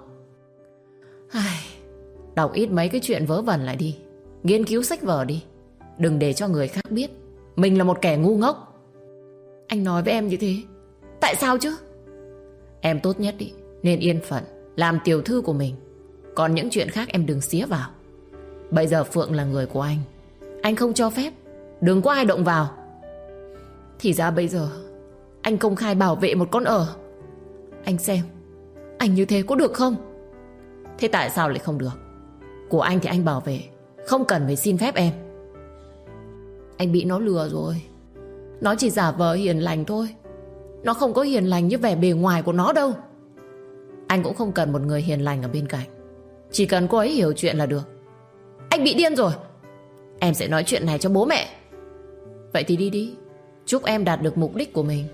Đọc ít mấy cái chuyện vớ vẩn lại đi. Nghiên cứu sách vở đi. Đừng để cho người khác biết mình là một kẻ ngu ngốc. Anh nói với em như thế, tại sao chứ? Em tốt nhất đi nên yên phận làm tiểu thư của mình. Còn những chuyện khác em đừng xía vào. Bây giờ Phượng là người của anh không cho phép đừng có ai động vào. Thì ra bây giờ anh công khai bảo vệ một con ở. Anh xem anh như thế có được không? Thế tại sao lại không được? Của anh thì anh bảo vệ, không cần phải xin phép em. Anh bị nó lừa rồi. Nó chỉ giả vờ hiền lành thôi. Nó không có hiền lành như vẻ bề ngoài của nó đâu. Anh cũng không cần một người hiền lành ở bên cạnh. Chỉ cần cô ấy hiểu chuyện là được. Anh bị điên rồi. Em sẽ nói chuyện này cho bố mẹ. Vậy thì đi đi. Chúc em đạt được mục đích của mình.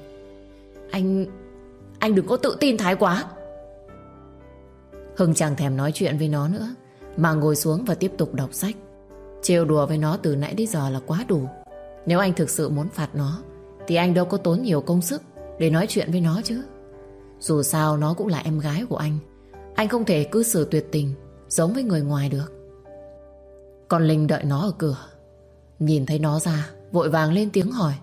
Anh đừng có tự tin thái quá. Hưng chẳng thèm nói chuyện với nó nữa, mà ngồi xuống và tiếp tục đọc sách. Trêu đùa với nó từ nãy đến giờ là quá đủ. Nếu anh thực sự muốn phạt nó thì anh đâu có tốn nhiều công sức để nói chuyện với nó chứ. Dù sao nó cũng là em gái của anh không thể cư xử tuyệt tình giống với người ngoài được. Còn Linh đợi nó ở cửa. Nhìn thấy nó ra, vội vàng lên tiếng hỏi.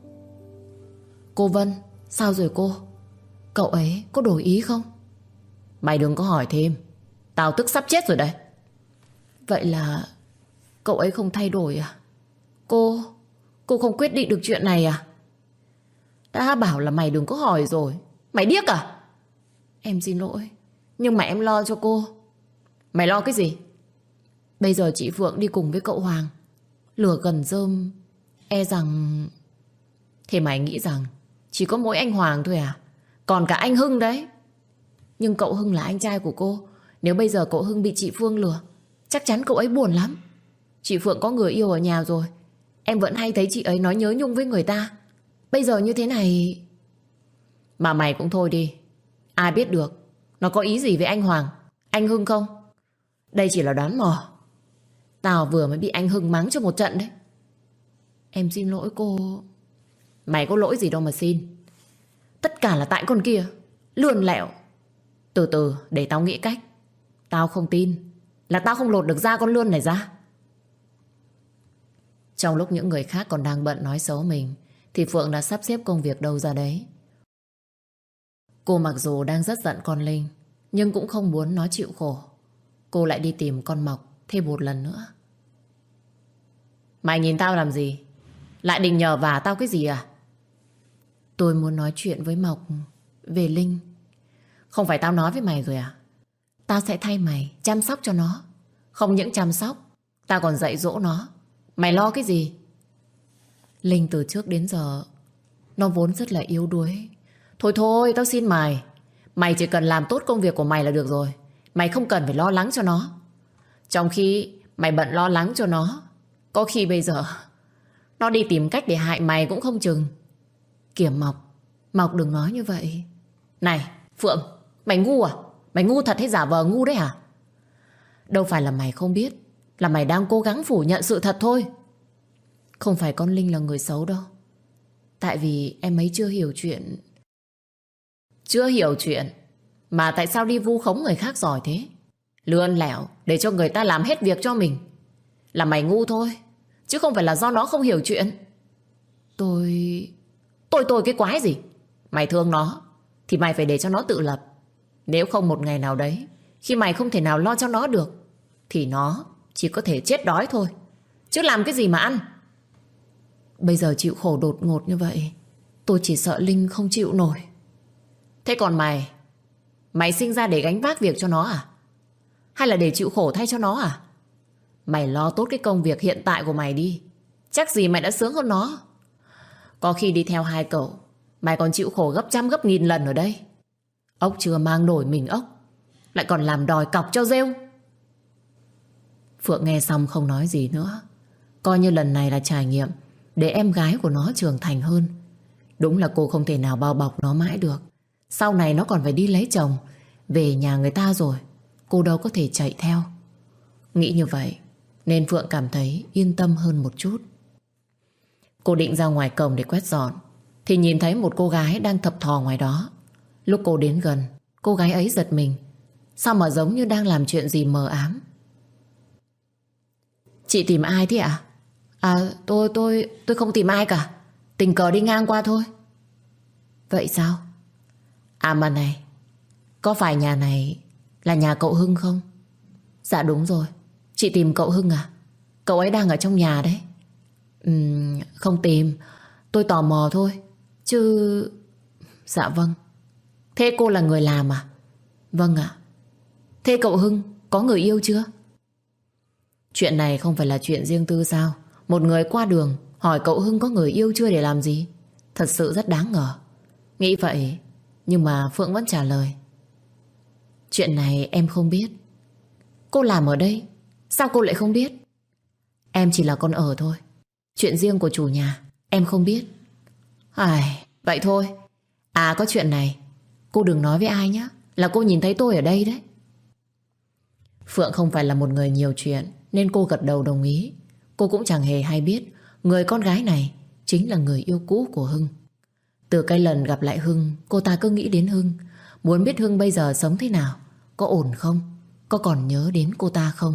Cô Vân, sao rồi cô? Cậu ấy có đổi ý không? Mày đừng có hỏi thêm. Tao tức sắp chết rồi đấy. Vậy là cậu ấy không thay đổi à? Cô không quyết định được chuyện này à? Đã bảo là mày đừng có hỏi rồi. Mày điếc à? Em xin lỗi, nhưng mà em lo cho cô. Mày lo cái gì? Bây giờ chị Phượng đi cùng với cậu Hoàng, lửa gần rơm, e rằng... Thế mày nghĩ rằng chỉ có mỗi anh Hoàng thôi à? Còn cả anh Hưng đấy. Nhưng cậu Hưng là anh trai của cô. Nếu bây giờ cậu Hưng bị chị Phương lừa, chắc chắn cậu ấy buồn lắm. Chị Phượng có người yêu ở nhà rồi. Em vẫn hay thấy chị ấy nói nhớ nhung với người ta. Bây giờ như thế này... Mà mày cũng thôi đi. Ai biết được nó có ý gì với anh Hoàng, anh Hưng không? Đây chỉ là đoán mò. Tao vừa mới bị anh Hưng mắng cho một trận đấy. Em xin lỗi cô. Mày có lỗi gì đâu mà xin. Tất cả là tại con kia, lươn lẹo. Từ từ để tao nghĩ cách. Tao không tin là tao không lột được da con lươn này ra. Trong lúc những người khác còn đang bận nói xấu mình thì Phượng đã sắp xếp công việc đâu ra đấy. Cô mặc dù đang rất giận con Linh nhưng cũng không muốn nó chịu khổ. Cô lại đi tìm con Mộc thêm một lần nữa. Mày nhìn tao làm gì? Lại định nhờ vả tao cái gì à? Tôi muốn nói chuyện với Mộc về Linh. Không phải tao nói với mày rồi à? Tao sẽ thay mày chăm sóc cho nó. Không những chăm sóc, tao còn dạy dỗ nó. Mày lo cái gì? Linh từ trước đến giờ nó vốn rất là yếu đuối. Thôi thôi, tao xin mày. Mày chỉ cần làm tốt công việc của mày là được rồi. Mày không cần phải lo lắng cho nó. Trong khi mày bận lo lắng cho nó, có khi bây giờ nó đi tìm cách để hại mày cũng không chừng. Kìa Mộc, Mộc đừng nói như vậy. Này Phượng, mày ngu à? Mày ngu thật hay giả vờ ngu đấy hả? Đâu phải là mày không biết, là mày đang cố gắng phủ nhận sự thật thôi. Không phải con Linh là người xấu đâu. Tại vì em ấy chưa hiểu chuyện. Chưa hiểu chuyện mà tại sao đi vu khống người khác giỏi thế? Lươn lẹo để cho người ta làm hết việc cho mình. Là mày ngu thôi, chứ không phải là do nó không hiểu chuyện. Tôi cái quái gì? Mày thương nó thì mày phải để cho nó tự lập. Nếu không một ngày nào đấy, khi mày không thể nào lo cho nó được, thì nó chỉ có thể chết đói thôi, chứ làm cái gì mà ăn. Bây giờ chịu khổ đột ngột như vậy, tôi chỉ sợ Linh không chịu nổi. Thế còn mày sinh ra để gánh vác việc cho nó à? Hay là để chịu khổ thay cho nó à? Mày lo tốt cái công việc hiện tại của mày đi. Chắc gì mày đã sướng hơn nó. Có khi đi theo hai cậu, mày còn chịu khổ gấp trăm gấp nghìn lần ở đây. Ốc chưa mang nổi mình ốc, lại còn làm đòi cọc cho rêu. Phượng nghe xong không nói gì nữa. Coi như lần này là trải nghiệm để em gái của nó trưởng thành hơn. Đúng là cô không thể nào bao bọc nó mãi được. Sau này nó còn phải đi lấy chồng, về nhà người ta rồi, cô đâu có thể chạy theo. Nghĩ như vậy nên Phượng cảm thấy yên tâm hơn một chút. Cô định ra ngoài cổng để quét dọn thì nhìn thấy một cô gái đang thập thò ngoài đó. Lúc cô đến gần, cô gái ấy giật mình. Sao mà giống như đang làm chuyện gì mờ ám. Chị tìm ai thế ạ? Tôi không tìm ai cả. Tình cờ đi ngang qua thôi. Vậy sao? À mà này, có phải nhà này là nhà cậu Hưng không? Dạ đúng rồi. Chị tìm cậu Hưng à? Cậu ấy đang ở trong nhà đấy. Không tìm, tôi tò mò thôi chứ. Dạ vâng. Thế cô là người làm à? Vâng ạ. Thế cậu Hưng có người yêu chưa? Chuyện này không phải là chuyện riêng tư sao? Một người qua đường hỏi cậu Hưng có người yêu chưa để làm gì? Thật sự rất đáng ngờ. Nghĩ vậy, nhưng mà Phượng vẫn trả lời. Chuyện này em không biết. Cô làm ở đây, sao cô lại không biết? Em chỉ là con ở thôi. Chuyện riêng của chủ nhà em không biết. Vậy thôi. À có chuyện này, cô đừng nói với ai nhé, là cô nhìn thấy tôi ở đây đấy. Phượng không phải là một người nhiều chuyện nên cô gật đầu đồng ý. Cô cũng chẳng hề hay biết người con gái này chính là người yêu cũ của Hưng. Từ cái lần gặp lại Hưng, cô ta cứ nghĩ đến Hưng, muốn biết Hưng bây giờ sống thế nào, có ổn không, có còn nhớ đến cô ta không.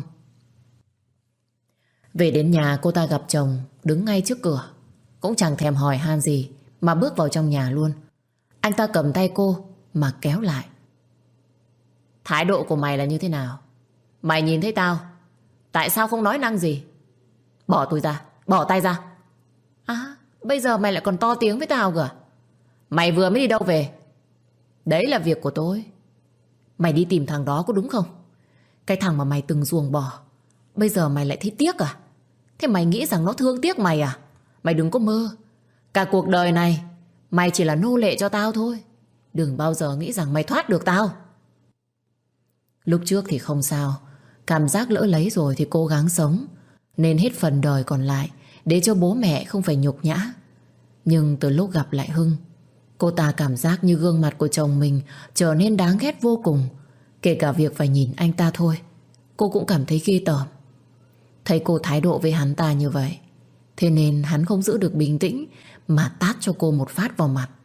Về đến nhà cô ta gặp chồng đứng ngay trước cửa, cũng chẳng thèm hỏi han gì mà bước vào trong nhà luôn. Anh ta cầm tay cô mà kéo lại. Thái độ của mày là như thế nào? Mày nhìn thấy tao, tại sao không nói năng gì? Bỏ tôi ra, bỏ tay ra. Bây giờ mày lại còn to tiếng với tao kìa. Mày vừa mới đi đâu về? Đấy là việc của tôi. Mày đi tìm thằng đó có đúng không? Cái thằng mà mày từng ruồng bỏ, bây giờ mày lại thấy tiếc à? Thế mày nghĩ rằng nó thương tiếc mày à? Mày đừng có mơ. Cả cuộc đời này mày chỉ là nô lệ cho tao thôi. Đừng bao giờ nghĩ rằng mày thoát được tao. Lúc trước thì không sao, cảm giác lỡ lấy rồi thì cố gắng sống, nên hết phần đời còn lại để cho bố mẹ không phải nhục nhã. Nhưng từ lúc gặp lại Hưng, Cô ta cảm giác như gương mặt của chồng mình trở nên đáng ghét vô cùng. Kể cả việc phải nhìn anh ta thôi, cô cũng cảm thấy ghê tởm. Thấy cô thái độ với hắn ta như vậy, thế nên hắn không giữ được bình tĩnh mà tát cho cô một phát vào mặt.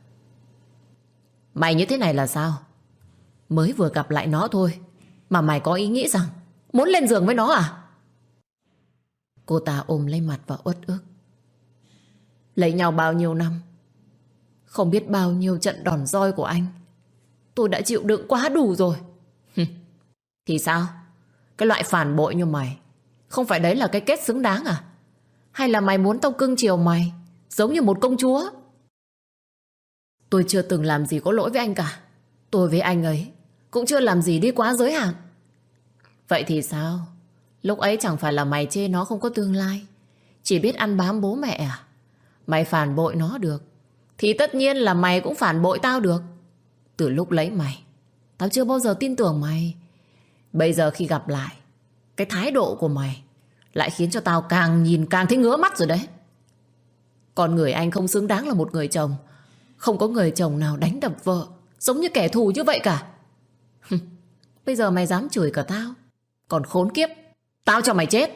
Mày như thế này là sao? Mới vừa gặp lại nó thôi mà mày có ý nghĩ rằng muốn lên giường với nó à? Cô ta ôm lấy mặt và uất ức. Lấy nhau bao nhiêu năm, không biết bao nhiêu trận đòn roi của anh, tôi đã chịu đựng quá đủ rồi. Thì sao? Cái loại phản bội như mày, không phải đấy là cái kết xứng đáng à? Hay là mày muốn tao cưng chiều mày giống như một công chúa? Tôi chưa từng làm gì có lỗi với anh cả. Tôi với anh ấy cũng chưa làm gì đi quá giới hạn. Vậy thì sao? Lúc ấy chẳng phải là mày chê nó không có tương lai, chỉ biết ăn bám bố mẹ à? Mày phản bội nó được thì tất nhiên là mày cũng phản bội tao được. Từ lúc lấy mày, tao chưa bao giờ tin tưởng mày. Bây giờ khi gặp lại, cái thái độ của mày lại khiến cho tao càng nhìn càng thấy ngứa mắt rồi đấy. Con người anh không xứng đáng là một người chồng. Không có người chồng nào đánh đập vợ giống như kẻ thù như vậy cả. Bây giờ mày dám chửi cả tao, còn khốn kiếp, tao cho mày chết.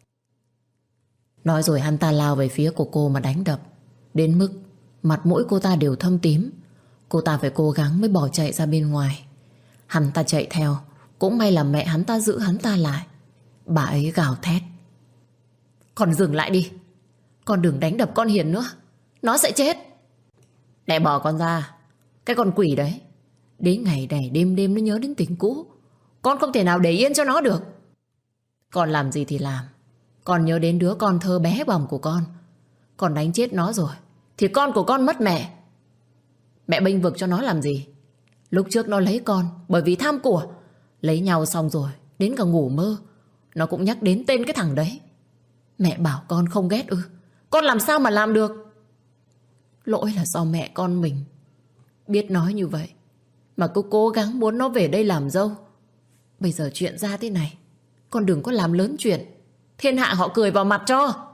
Nói rồi hắn ta lao về phía của cô mà đánh đập, đến mức mặt mũi cô ta đều thâm tím. Cô ta phải cố gắng mới bỏ chạy ra bên ngoài. Hắn ta chạy theo, cũng may là mẹ hắn ta giữ hắn ta lại. Bà ấy gào thét. Con dừng lại đi, con đừng đánh đập con Hiền nữa, nó sẽ chết. Để bỏ con ra. Cái con quỷ đấy, đến ngày này đêm đêm nó nhớ đến tình cũ, con không thể nào để yên cho nó được. Con làm gì thì làm, con nhớ đến đứa con thơ bé bỏng của con. Con đánh chết nó rồi thì con của con mất mẹ. Mẹ bênh vực cho nó làm gì? Lúc trước nó lấy con bởi vì tham của. Lấy nhau xong rồi, đến cả ngủ mơ nó cũng nhắc đến tên cái thằng đấy. Mẹ bảo con không ghét ư? Con làm sao mà làm được? Lỗi là do mẹ con mình biết nói như vậy mà cứ cố gắng muốn nó về đây làm dâu. Bây giờ chuyện ra thế này, con đừng có làm lớn chuyện, thiên hạ họ cười vào mặt cho.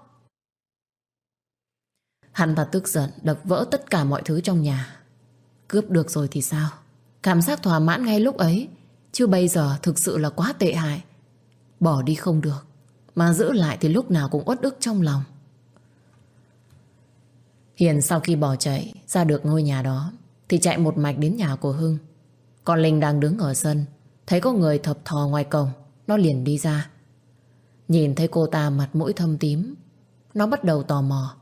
Hắn ta tức giận đập vỡ tất cả mọi thứ trong nhà. Cướp được rồi thì sao? Cảm giác thỏa mãn ngay lúc ấy, chứ bây giờ thực sự là quá tệ hại. Bỏ đi không được, mà giữ lại thì lúc nào cũng uất ức trong lòng. Hiền sau khi bỏ chạy ra được ngôi nhà đó thì chạy một mạch đến nhà của Hưng. Còn Linh đang đứng ở sân, thấy có người thập thò ngoài cổng, nó liền đi ra. Nhìn thấy cô ta mặt mũi thâm tím, nó bắt đầu tò mò.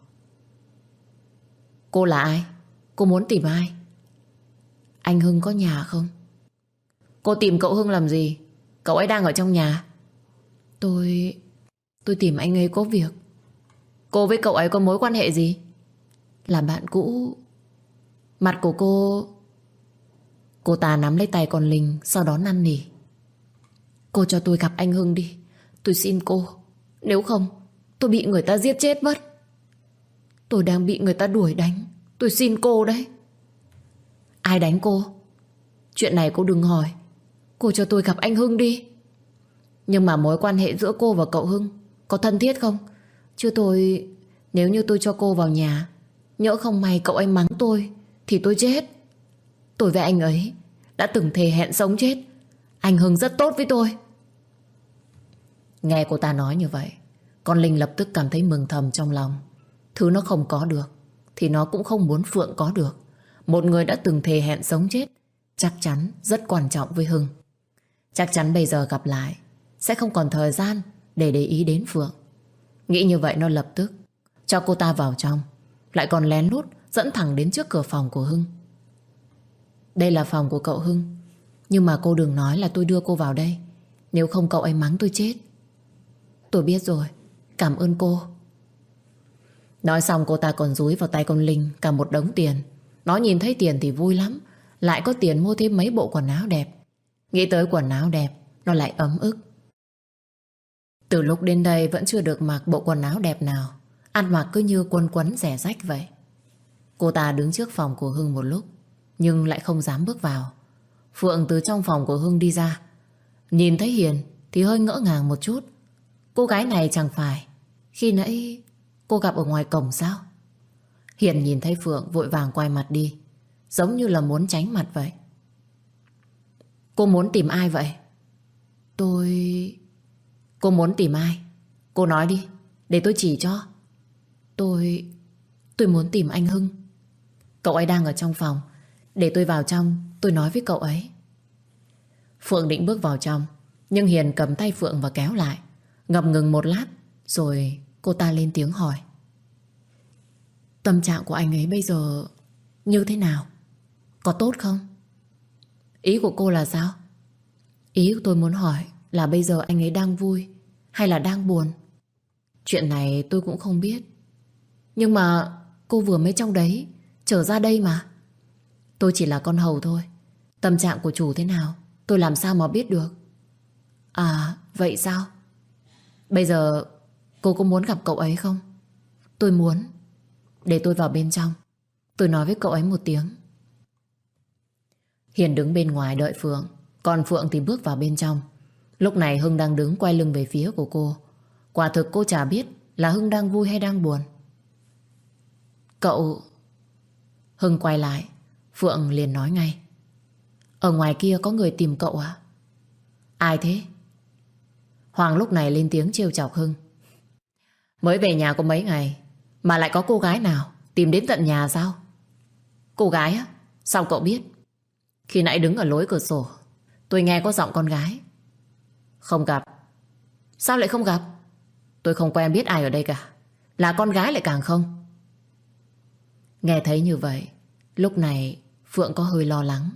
Cô là ai? Cô muốn tìm ai? Anh Hưng có nhà không? Cô tìm cậu Hưng làm gì? Cậu ấy đang ở trong nhà. Tôi tìm anh ấy có việc. Cô với cậu ấy có mối quan hệ gì? Là bạn cũ. Mặt của cô ta nắm lấy tay con Linh, sau đó năn nỉ. Cô cho tôi gặp anh Hưng đi, tôi xin cô. Nếu không tôi bị người ta giết chết mất. Tôi đang bị người ta đuổi đánh, tôi xin cô đấy. Ai đánh cô? Chuyện này cô đừng hỏi. Cô cho tôi gặp anh Hưng đi. Nhưng mà mối quan hệ giữa cô và cậu Hưng có thân thiết không? Chứ nếu như tôi cho cô vào nhà, nhỡ không may cậu ấy mắng tôi thì tôi chết. Tôi với anh ấy đã từng thề hẹn sống chết. Anh Hưng rất tốt với tôi. Nghe cô ta nói như vậy, con Linh lập tức cảm thấy mừng thầm trong lòng. Thứ nó không có được thì nó cũng không muốn Phượng có được. Một người đã từng thề hẹn sống chết chắc chắn rất quan trọng với Hưng. Chắc chắn bây giờ gặp lại sẽ không còn thời gian để ý đến Phượng. Nghĩ như vậy nó lập tức cho cô ta vào trong, lại còn lén lút dẫn thẳng đến trước cửa phòng của Hưng. Đây là phòng của cậu Hưng, nhưng mà cô đừng nói là tôi đưa cô vào đây, nếu không cậu ấy mắng tôi chết. Tôi biết rồi, cảm ơn cô. Nói xong cô ta còn dúi vào tay con Linh cả một đống tiền. Nó nhìn thấy tiền thì vui lắm, lại có tiền mua thêm mấy bộ quần áo đẹp. Nghĩ tới quần áo đẹp, nó lại ấm ức. Từ lúc đến đây vẫn chưa được mặc bộ quần áo đẹp nào, ăn mặc cứ như quần quấn rẻ rách vậy. Cô ta đứng trước phòng của Hưng một lúc, nhưng lại không dám bước vào. Phượng từ trong phòng của Hưng đi ra, nhìn thấy Hiền thì hơi ngỡ ngàng một chút. Cô gái này chẳng phải khi nãy cô gặp ở ngoài cổng sao? Hiền nhìn thấy Phượng vội vàng quay mặt đi, giống như là muốn tránh mặt vậy. Cô muốn tìm ai vậy? Cô muốn tìm ai? Cô nói đi, để tôi chỉ cho. Tôi muốn tìm anh Hưng. Cậu ấy đang ở trong phòng. Để tôi vào trong, tôi nói với cậu ấy. Phượng định bước vào trong, nhưng Hiền cầm tay Phượng và kéo lại. Ngập ngừng một lát, rồi cô ta lên tiếng hỏi. Tâm trạng của anh ấy bây giờ như thế nào? Có tốt không? Ý của cô là sao? Ý của tôi muốn hỏi là bây giờ anh ấy đang vui hay là đang buồn? Chuyện này tôi cũng không biết. Nhưng mà cô vừa mới trong đấy trở ra đây mà. Tôi chỉ là con hầu thôi. Tâm trạng của chủ thế nào tôi làm sao mà biết được. À vậy sao? Bây giờ cô có muốn gặp cậu ấy không? Tôi muốn. Để tôi vào bên trong, tôi nói với cậu ấy một tiếng. Hiền đứng bên ngoài đợi Phượng, còn Phượng thì bước vào bên trong. Lúc này Hưng đang đứng quay lưng về phía của cô. Quả thực cô chả biết là Hưng đang vui hay đang buồn. Cậu... Hưng quay lại, Phượng liền nói ngay. Ở ngoài kia có người tìm cậu à? Ai thế? Hoàng lúc này lên tiếng trêu chọc Hưng. Mới về nhà có mấy ngày mà lại có cô gái nào tìm đến tận nhà sao? Cô gái á? Sao cậu biết? Khi nãy đứng ở lối cửa sổ, tôi nghe có giọng con gái. Không gặp. Sao lại không gặp? Tôi không quen biết ai ở đây cả. Là con gái lại càng không. Nghe thấy như vậy, lúc này Phượng có hơi lo lắng.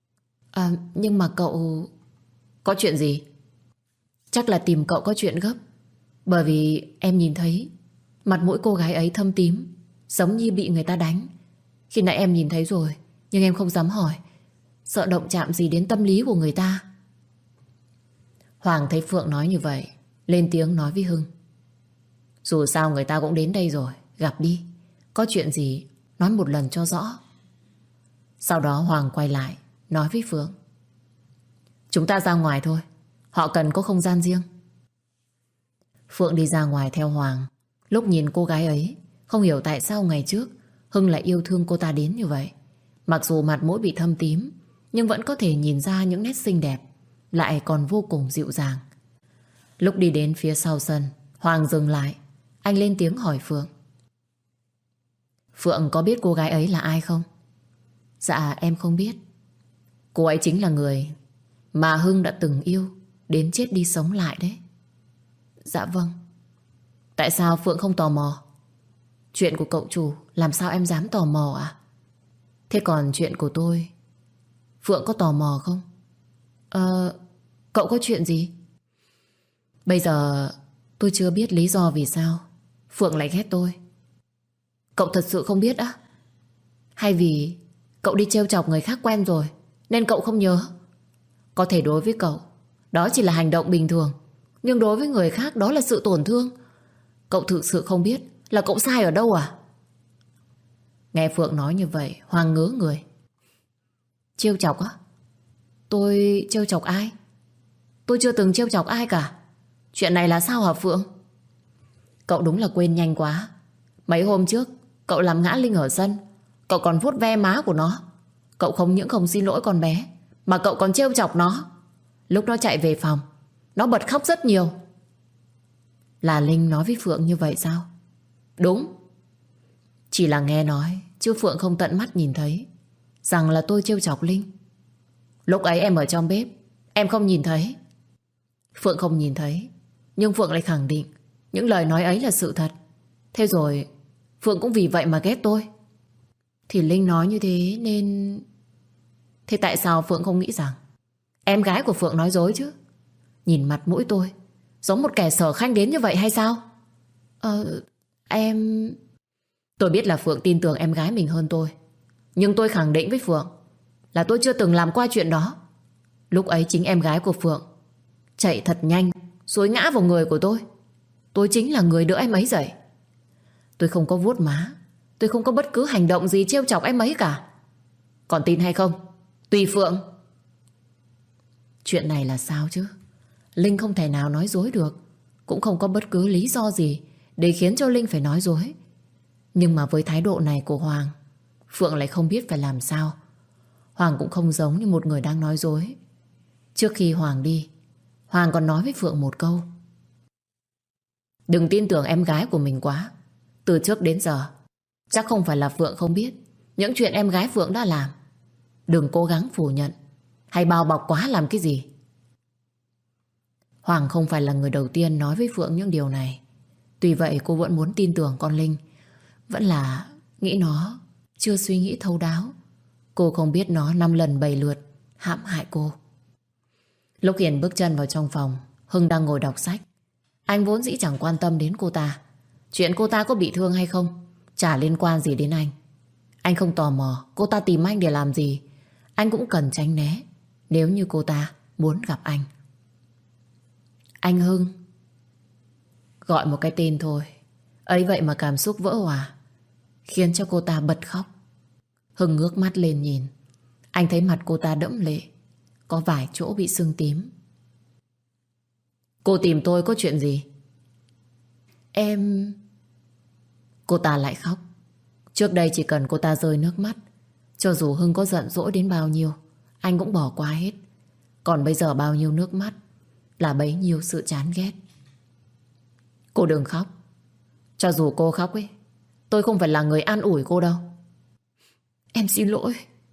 Nhưng mà cậu... Có chuyện gì? Chắc là tìm cậu có chuyện gấp. Bởi vì em nhìn thấy mặt mũi cô gái ấy thâm tím, giống như bị người ta đánh. Khi nãy em nhìn thấy rồi, nhưng em không dám hỏi, sợ động chạm gì đến tâm lý của người ta. Hoàng thấy Phượng nói như vậy, lên tiếng nói với Hưng. Dù sao người ta cũng đến đây rồi, gặp đi. Có chuyện gì nói một lần cho rõ. Sau đó Hoàng quay lại nói với Phượng. Chúng ta ra ngoài thôi, họ cần có không gian riêng. Phượng đi ra ngoài theo Hoàng. Lúc nhìn cô gái ấy, không hiểu tại sao ngày trước Hưng lại yêu thương cô ta đến như vậy. Mặc dù mặt mũi bị thâm tím, nhưng vẫn có thể nhìn ra những nét xinh đẹp, lại còn vô cùng dịu dàng. Lúc đi đến phía sau sân, Hoàng dừng lại. Anh lên tiếng hỏi Phượng. Phượng có biết cô gái ấy là ai không? Dạ em không biết. Cô ấy chính là người mà Hưng đã từng yêu, đến chết đi sống lại đấy. Dạ vâng. Tại sao Phượng không tò mò? Chuyện của cậu chủ làm sao em dám tò mò à? Thế còn chuyện của tôi, Phượng có tò mò không? Cậu có chuyện gì? Bây giờ tôi chưa biết lý do vì sao Phượng lại ghét tôi. Cậu thật sự không biết á? Hay vì cậu đi trêu chọc người khác quen rồi nên cậu không nhớ? Có thể đối với cậu đó chỉ là hành động bình thường, nhưng đối với người khác đó là sự tổn thương. Cậu thực sự không biết là cậu sai ở đâu à? Nghe Phượng nói như vậy, Hoàng ngớ người. Trêu chọc á? Tôi trêu chọc ai? Tôi chưa từng trêu chọc ai cả. Chuyện này là sao hả Phượng? Cậu đúng là quên nhanh quá. Mấy hôm trước cậu làm ngã Linh ở sân, cậu còn vuốt ve má của nó. Cậu không những không xin lỗi con bé, mà cậu còn trêu chọc nó. Lúc nó chạy về phòng, nó bật khóc rất nhiều. Là Linh nói với Phượng như vậy sao? Đúng. Chỉ là nghe nói, chứ Phượng không tận mắt nhìn thấy rằng là tôi trêu chọc Linh. Lúc ấy em ở trong bếp, em không nhìn thấy. Phượng không nhìn thấy, nhưng Phượng lại khẳng định những lời nói ấy là sự thật. Thế rồi Phượng cũng vì vậy mà ghét tôi. Thì Linh nói như thế nên... Thế tại sao Phượng không nghĩ rằng em gái của Phượng nói dối chứ? Nhìn mặt mũi tôi giống một kẻ sở khanh đến như vậy hay sao? Em... Tôi biết là Phượng tin tưởng em gái mình hơn tôi, nhưng tôi khẳng định với Phượng là tôi chưa từng làm qua chuyện đó. Lúc ấy chính em gái của Phượng chạy thật nhanh rồi ngã vào người của tôi. Tôi chính là người đỡ em ấy dậy. Tôi không có vuốt má, tôi không có bất cứ hành động gì trêu chọc em ấy cả. Còn tin hay không tùy Phượng. Chuyện này là sao chứ? Linh không thể nào nói dối được, cũng không có bất cứ lý do gì để khiến cho Linh phải nói dối. Nhưng mà với thái độ này của Hoàng, Phượng lại không biết phải làm sao. Hoàng cũng không giống như một người đang nói dối. Trước khi Hoàng đi, Hoàng còn nói với Phượng một câu: đừng tin tưởng em gái của mình quá. Từ trước đến giờ chắc không phải là Phượng không biết những chuyện em gái Phượng đã làm. Đừng cố gắng phủ nhận hay bao bọc quá làm cái gì. Hoàng không phải là người đầu tiên nói với Phượng những điều này. Tuy vậy cô vẫn muốn tin tưởng con Linh. Vẫn là nghĩ nó chưa suy nghĩ thấu đáo. Cô không biết nó 5 lần 7 lượt hãm hại cô. Lúc Hiền bước chân vào trong phòng, Hưng đang ngồi đọc sách. Anh vốn dĩ chẳng quan tâm đến cô ta. Chuyện cô ta có bị thương hay không chả liên quan gì đến anh. Anh không tò mò cô ta tìm anh để làm gì. Anh cũng cần tránh né nếu như cô ta muốn gặp anh. Anh Hưng. Gọi một cái tên thôi, ấy vậy mà cảm xúc vỡ òa, khiến cho cô ta bật khóc. Hưng ngước mắt lên nhìn. Anh thấy mặt cô ta đẫm lệ, có vài chỗ bị sưng tím. Cô tìm tôi có chuyện gì? Em... Cô ta lại khóc. Trước đây chỉ cần cô ta rơi nước mắt, cho dù Hưng có giận dỗi đến bao nhiêu, anh cũng bỏ qua hết. Còn bây giờ bao nhiêu nước mắt là bấy nhiêu sự chán ghét. Cô đừng khóc. Cho dù cô khóc ấy, tôi không phải là người an ủi cô đâu. Em xin lỗi.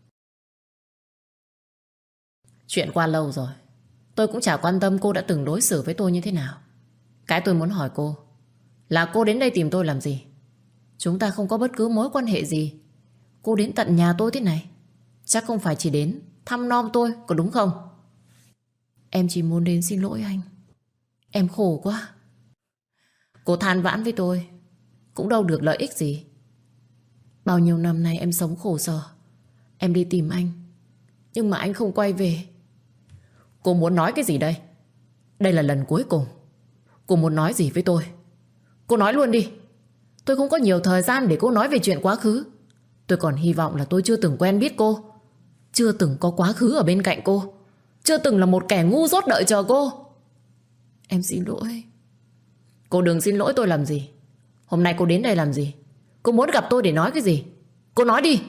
Chuyện qua lâu rồi, tôi cũng chả quan tâm cô đã từng đối xử với tôi như thế nào. Cái tôi muốn hỏi cô là cô đến đây tìm tôi làm gì? Chúng ta không có bất cứ mối quan hệ gì. Cô đến tận nhà tôi thế này, chắc không phải chỉ đến thăm nom tôi, có đúng không? Em chỉ muốn đến xin lỗi anh. Em khổ quá. Cô than vãn với tôi cũng đâu được lợi ích gì. Bao nhiêu năm nay em sống khổ sở. Em đi tìm anh, nhưng mà anh không quay về. Cô muốn nói cái gì đây? Đây là lần cuối cùng. Cô muốn nói gì với tôi? Cô nói luôn đi. Tôi không có nhiều thời gian để cô nói về chuyện quá khứ. Tôi còn hy vọng là tôi chưa từng quen biết cô, chưa từng có quá khứ ở bên cạnh cô, chưa từng là một kẻ ngu dốt đợi chờ cô. Em xin lỗi. Cô đừng xin lỗi tôi làm gì. Hôm nay cô đến đây làm gì? Cô muốn gặp tôi để nói cái gì? Cô nói đi.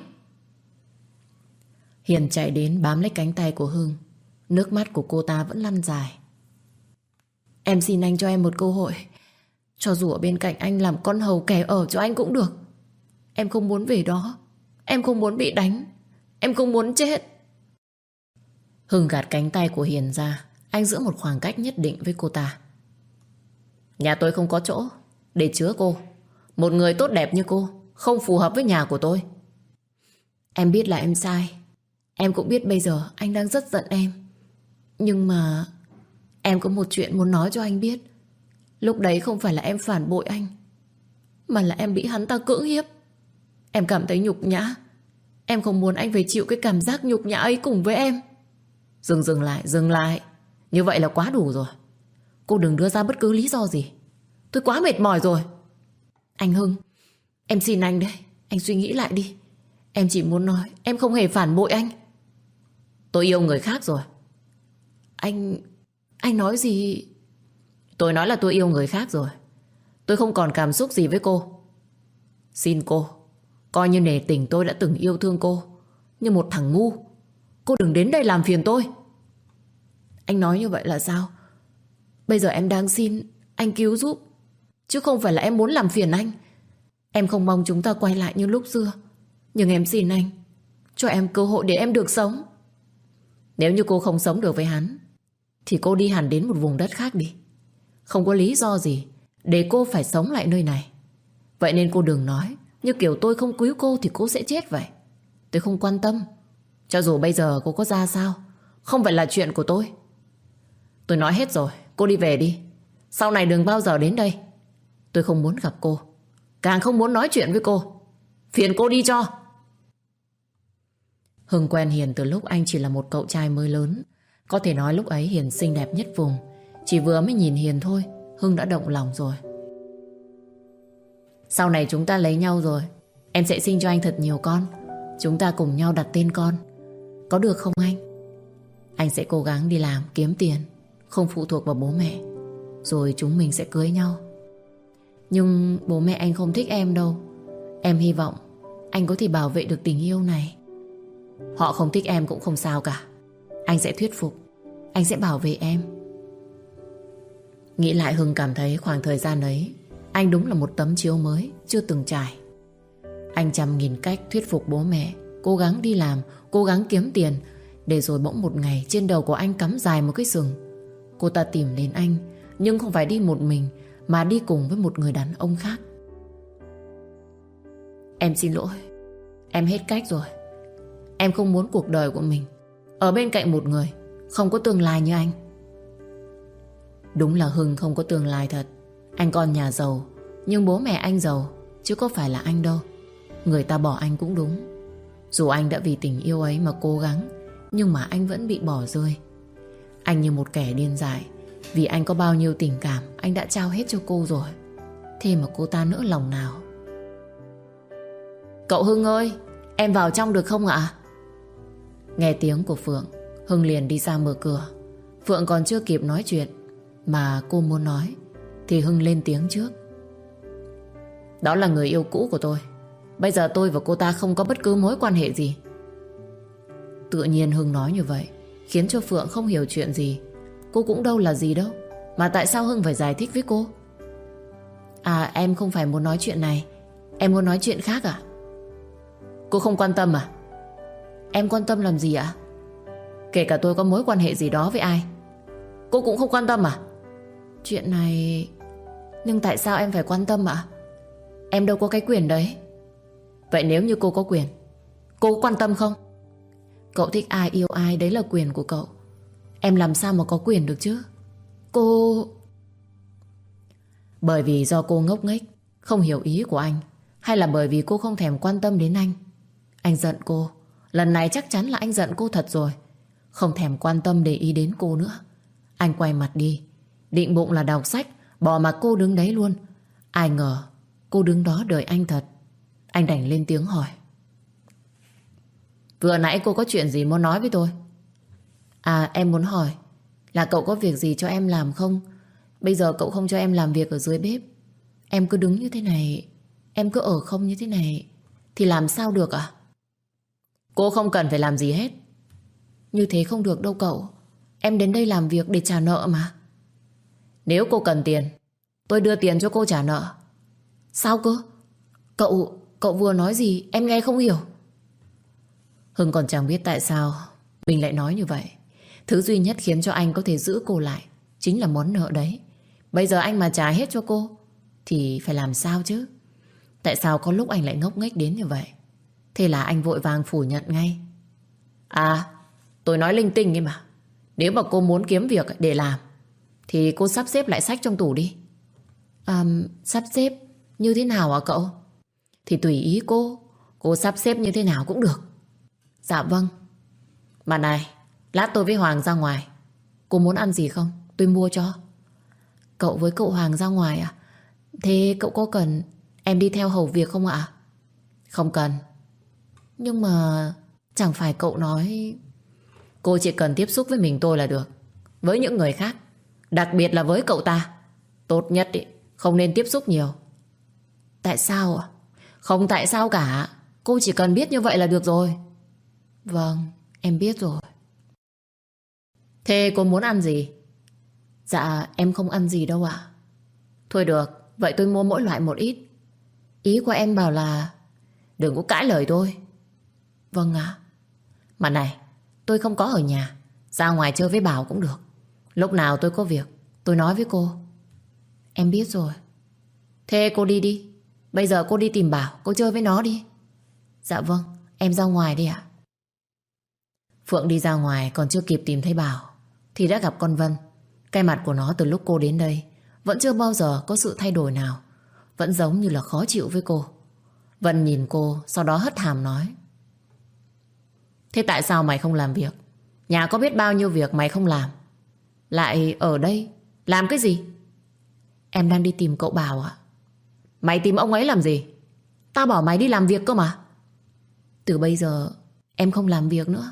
Hiền chạy đến bám lấy cánh tay của Hưng. Nước mắt của cô ta vẫn lăn dài. Em xin anh cho em một cơ hội. Cho dù ở bên cạnh anh làm con hầu kẻ ở cho anh cũng được. Em không muốn về đó. Em không muốn bị đánh. Em không muốn chết. Hưng gạt cánh tay của Hiền ra. Anh giữ một khoảng cách nhất định với cô ta. Nhà tôi không có chỗ để chứa cô. Một người tốt đẹp như cô không phù hợp với nhà của tôi. Em biết là em sai. Em cũng biết bây giờ anh đang rất giận em. Nhưng mà em có một chuyện muốn nói cho anh biết. Lúc đấy không phải là em phản bội anh, mà là em bị hắn ta cưỡng hiếp. Em cảm thấy nhục nhã. Em không muốn anh phải chịu cái cảm giác nhục nhã ấy cùng với em. Dừng lại. Như vậy là quá đủ rồi. Cô đừng đưa ra bất cứ lý do gì. Tôi quá mệt mỏi rồi. Anh Hưng, em xin anh đấy. Anh suy nghĩ lại đi. Em chỉ muốn nói em không hề phản bội anh. Tôi yêu người khác rồi. Anh nói gì? Tôi nói là tôi yêu người khác rồi. Tôi không còn cảm xúc gì với cô. Xin cô, coi như nể tình tôi đã từng yêu thương cô như một thằng ngu. Cô đừng đến đây làm phiền tôi. Anh nói như vậy là sao? Bây giờ em đang xin anh cứu giúp, chứ không phải là em muốn làm phiền anh. Em không mong chúng ta quay lại như lúc xưa, nhưng em xin anh cho em cơ hội để em được sống. Nếu như cô không sống được với hắn thì cô đi hẳn đến một vùng đất khác đi. Không có lý do gì để cô phải sống lại nơi này. Vậy nên cô đừng nói như kiểu tôi không cứu cô thì cô sẽ chết vậy. Tôi không quan tâm. Cho dù bây giờ cô có ra sao, không phải là chuyện của tôi. Tôi nói hết rồi, cô đi về đi. Sau này đừng bao giờ đến đây. Tôi không muốn gặp cô, càng không muốn nói chuyện với cô. Phiền cô đi cho. Hưng quen Hiền từ lúc anh chỉ là một cậu trai mới lớn. Có thể nói lúc ấy Hiền xinh đẹp nhất vùng. Chỉ vừa mới nhìn Hiền thôi, Hưng đã động lòng rồi. Sau này chúng ta lấy nhau rồi, em sẽ sinh cho anh thật nhiều con. Chúng ta cùng nhau đặt tên con. Có được không anh? Anh sẽ cố gắng đi làm kiếm tiền, không phụ thuộc vào bố mẹ. Rồi chúng mình sẽ cưới nhau. Nhưng bố mẹ anh không thích em đâu. Em hy vọng anh có thể bảo vệ được tình yêu này. Họ không thích em cũng không sao cả. Anh sẽ thuyết phục, anh sẽ bảo vệ em. Nghĩ lại Hưng cảm thấy khoảng thời gian ấy anh đúng là một tấm chiếu mới chưa từng trải. Anh trăm nghìn cách thuyết phục bố mẹ, cố gắng đi làm, cố gắng kiếm tiền, để rồi bỗng một ngày trên đầu của anh cắm dài một cái sừng. Cô ta tìm đến anh, nhưng không phải đi một mình, mà đi cùng với một người đàn ông khác. Em xin lỗi, em hết cách rồi. Em không muốn cuộc đời của mình ở bên cạnh một người không có tương lai như anh. Đúng là Hưng không có tương lai thật. Anh con nhà giàu, nhưng bố mẹ anh giàu, chứ có phải là anh đâu. Người ta bỏ anh cũng đúng. Dù anh đã vì tình yêu ấy mà cố gắng, nhưng mà anh vẫn bị bỏ rơi. Anh như một kẻ điên dại. Vì anh có bao nhiêu tình cảm anh đã trao hết cho cô rồi. Thế mà cô ta nỡ lòng nào. Cậu Hưng ơi, em vào trong được không ạ? Nghe tiếng của Phượng, Hưng liền đi ra mở cửa. Phượng còn chưa kịp nói chuyện mà cô muốn nói thì Hưng lên tiếng trước. Đó là người yêu cũ của tôi. Bây giờ tôi và cô ta không có bất cứ mối quan hệ gì. Tự nhiên Hưng nói như vậy khiến cho Phượng không hiểu chuyện gì. Cô cũng đâu là gì đâu, mà tại sao Hưng phải giải thích với cô? À, em không phải muốn nói chuyện này, em muốn nói chuyện khác à? Cô không quan tâm à? Em quan tâm làm gì ạ? Kể cả tôi có mối quan hệ gì đó với ai, cô cũng không quan tâm à? Chuyện này... Nhưng tại sao em phải quan tâm ạ? Em đâu có cái quyền đấy. Vậy nếu như cô có quyền, cô có quan tâm không? Cậu thích ai yêu ai, đấy là quyền của cậu. Em làm sao mà có quyền được chứ? Cô... Bởi vì do cô ngốc nghếch, không hiểu ý của anh, hay là bởi vì cô không thèm quan tâm đến anh? Anh giận cô. Lần này chắc chắn là anh giận cô thật rồi. Không thèm quan tâm để ý đến cô nữa. Anh quay mặt đi, định bụng là đọc sách, bỏ mặc cô đứng đấy luôn. Ai ngờ cô đứng đó đợi anh thật. Anh đành lên tiếng hỏi. Vừa nãy cô có chuyện gì muốn nói với tôi? À, em muốn hỏi là cậu có việc gì cho em làm không? Bây giờ cậu không cho em làm việc ở dưới bếp. Em cứ đứng như thế này, em cứ ở không như thế này thì làm sao được ạ? Cô không cần phải làm gì hết. Như thế không được đâu cậu. Em đến đây làm việc để trả nợ mà. Nếu cô cần tiền, tôi đưa tiền cho cô trả nợ. Sao cơ? Cậu vừa nói gì em nghe không hiểu. Hưng còn chẳng biết tại sao mình lại nói như vậy. Thứ duy nhất khiến cho anh có thể giữ cô lại chính là món nợ đấy. Bây giờ anh mà trả hết cho cô thì phải làm sao chứ? Tại sao có lúc anh lại ngốc nghếch đến như vậy? Thế là anh vội vàng phủ nhận ngay. À, tôi nói linh tinh ấy mà. Nếu mà cô muốn kiếm việc để làm thì cô sắp xếp lại sách trong tủ đi. Sắp xếp như thế nào hả cậu? Thì tùy ý cô sắp xếp như thế nào cũng được. Dạ vâng. Mà này, lát tôi với Hoàng ra ngoài. Cô muốn ăn gì không? Tôi mua cho. Cậu với cậu Hoàng ra ngoài à? Thế cậu có cần em đi theo hầu việc không ạ? Không cần. Nhưng mà chẳng phải cậu nói... Cô chỉ cần tiếp xúc với mình tôi là được. Với những người khác, đặc biệt là với cậu ta, tốt nhất ý, không nên tiếp xúc nhiều. Tại sao ạ? Không tại sao cả. Cô chỉ cần biết như vậy là được rồi. Vâng, em biết rồi. Thế cô muốn ăn gì? Dạ em không ăn gì đâu ạ. Thôi được, vậy tôi mua mỗi loại một ít. Ý của em bảo là đừng có cãi lời tôi. Vâng ạ. Mà này, tôi không có ở nhà, ra ngoài chơi với Bảo cũng được. Lúc nào tôi có việc tôi nói với cô. Em biết rồi. Thế cô đi đi. Bây giờ cô đi tìm Bảo, cô chơi với nó đi. Dạ vâng, em ra ngoài đi ạ. Phượng đi ra ngoài còn chưa kịp tìm thấy Bảo thì đã gặp con Vân. Cái mặt của nó từ lúc cô đến đây vẫn chưa bao giờ có sự thay đổi nào, vẫn giống như là khó chịu với cô. Vân nhìn cô, sau đó hất hàm nói. Thế tại sao mày không làm việc? Nhà có biết bao nhiêu việc mày không làm, lại ở đây làm cái gì? Em đang đi tìm cậu Bảo ạ. Mày tìm ông ấy làm gì? Tao bảo mày đi làm việc cơ mà. Từ bây giờ em không làm việc nữa.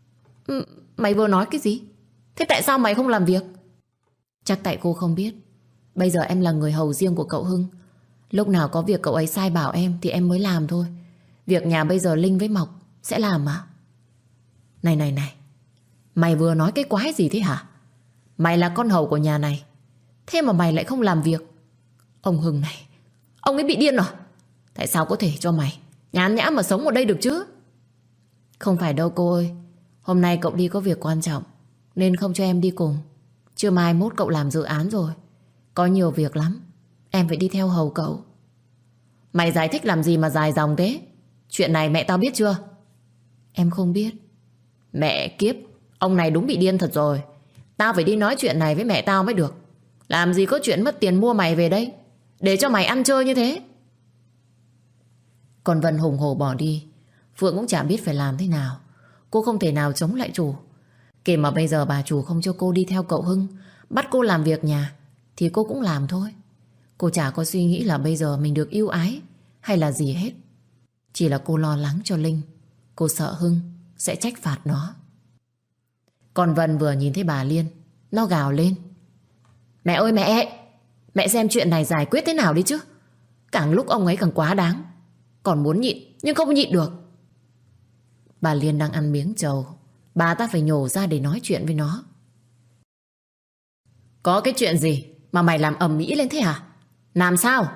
Mày vừa nói cái gì? Thế tại sao mày không làm việc? Chắc tại cô không biết, bây giờ em là người hầu riêng của cậu Hưng. Lúc nào có việc cậu ấy sai bảo em thì em mới làm thôi. Việc nhà bây giờ Linh với Mộc sẽ làm à? Này, mày vừa nói cái quái gì thế hả? Mày là con hầu của nhà này, thế mà mày lại không làm việc. Ông Hưng này, ông ấy bị điên rồi. Tại sao có thể cho mày nhàn nhã mà sống ở đây được chứ? Không phải đâu cô ơi. Hôm nay cậu đi có việc quan trọng nên không cho em đi cùng. Chưa mai mốt cậu làm dự án rồi, có nhiều việc lắm, em phải đi theo hầu cậu. Mày giải thích làm gì mà dài dòng thế? Chuyện này mẹ tao biết chưa? Em không biết. Mẹ kiếp, ông này đúng bị điên thật rồi. Tao phải đi nói chuyện này với mẹ tao mới được. Làm gì có chuyện mất tiền mua mày về đây để cho mày ăn chơi như thế. Còn Vân hùng hổ bỏ đi. Phượng cũng chả biết phải làm thế nào. Cô không thể nào chống lại chủ. Kể mà bây giờ bà chủ không cho cô đi theo cậu Hưng, bắt cô làm việc nhà, thì cô cũng làm thôi. Cô chả có suy nghĩ là bây giờ mình được ưu ái hay là gì hết. Chỉ là cô lo lắng cho Linh. Cô sợ Hưng sẽ trách phạt nó. Còn Vân vừa nhìn thấy bà Liên, nó gào lên: Mẹ ơi mẹ! Mẹ xem chuyện này giải quyết thế nào đi chứ. Càng lúc ông ấy càng quá đáng. Còn muốn nhịn nhưng không nhịn được. Bà Liên đang ăn miếng trầu, bà ta phải nhổ ra để nói chuyện với nó. Có cái chuyện gì mà mày làm ầm ĩ lên thế hả? Làm sao?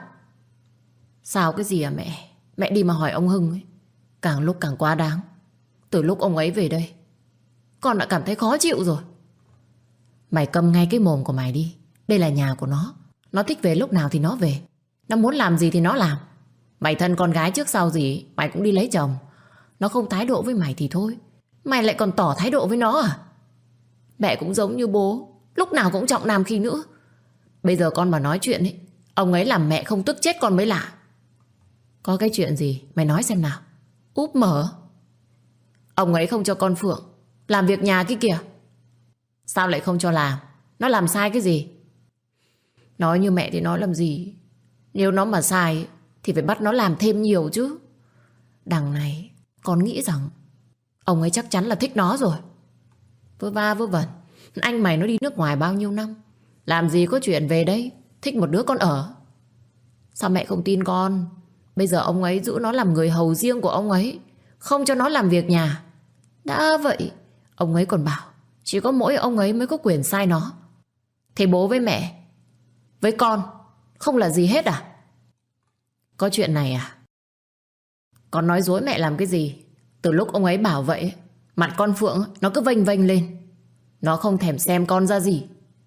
Sao cái gì à mẹ? Mẹ đi mà hỏi ông Hưng ấy. Càng lúc càng quá đáng. Từ lúc ông ấy về đây, con đã cảm thấy khó chịu rồi. Mày câm ngay cái mồm của mày đi. Đây là nhà của nó. Nó thích về lúc nào thì nó về. Nó muốn làm gì thì nó làm. Mày thân con gái trước sau gì mày cũng đi lấy chồng. Nó không thái độ với mày thì thôi, mày lại còn tỏ thái độ với nó à? Mẹ cũng giống như bố, lúc nào cũng trọng nam khinh nữ. Bây giờ con mà nói chuyện ấy, ông ấy làm mẹ không tức chết con mới lạ. Có cái chuyện gì mày nói xem nào. Úp mở. Ông ấy không cho con Phượng làm việc nhà kia kìa. Sao lại không cho làm? Nó làm sai cái gì? Nói như mẹ thì nói làm gì. Nếu nó mà sai thì phải bắt nó làm thêm nhiều chứ. Đằng này con nghĩ rằng ông ấy chắc chắn là thích nó rồi. Vớ va vớ vẩn. Anh mày nó đi nước ngoài bao nhiêu năm, làm gì có chuyện về đây thích một đứa con ở. Sao mẹ không tin con? Bây giờ ông ấy giữ nó làm người hầu riêng của ông ấy, không cho nó làm việc nhà. Đã vậy ông ấy còn bảo chỉ có mỗi ông ấy mới có quyền sai nó. Thế bố với mẹ với con không là gì hết à? Có chuyện này à? Con nói dối mẹ làm cái gì? Từ lúc ông ấy bảo vậy, mặt con Phượng nó cứ vênh vênh lên. Nó không thèm xem con ra gì.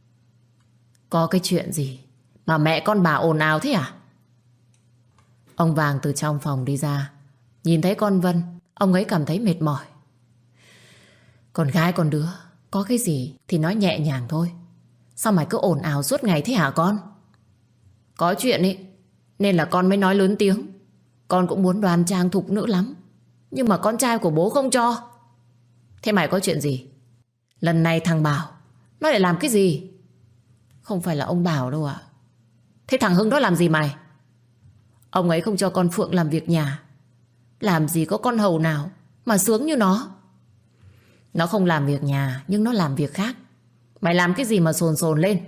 Có cái chuyện gì mà mẹ con bà ồn ào thế à? Ông Vàng từ trong phòng đi ra, nhìn thấy con Vân, ông ấy cảm thấy mệt mỏi. Con gái con đứa, có cái gì thì nói nhẹ nhàng thôi. Sao mày cứ ồn ào suốt ngày thế hả con? Có chuyện ấy nên là con mới nói lớn tiếng. Con cũng muốn đoan trang thục nữ lắm, nhưng mà con trai của bố không cho. Thế mày có chuyện gì? Lần này thằng Bảo nó lại làm cái gì? Không phải là ông Bảo đâu ạ. Thế thằng Hưng đó làm gì mày? Ông ấy không cho con Phượng làm việc nhà. Làm gì có con hầu nào mà sướng như nó. Nó không làm việc nhà nhưng nó làm việc khác. Mày làm cái gì mà sồn sồn lên?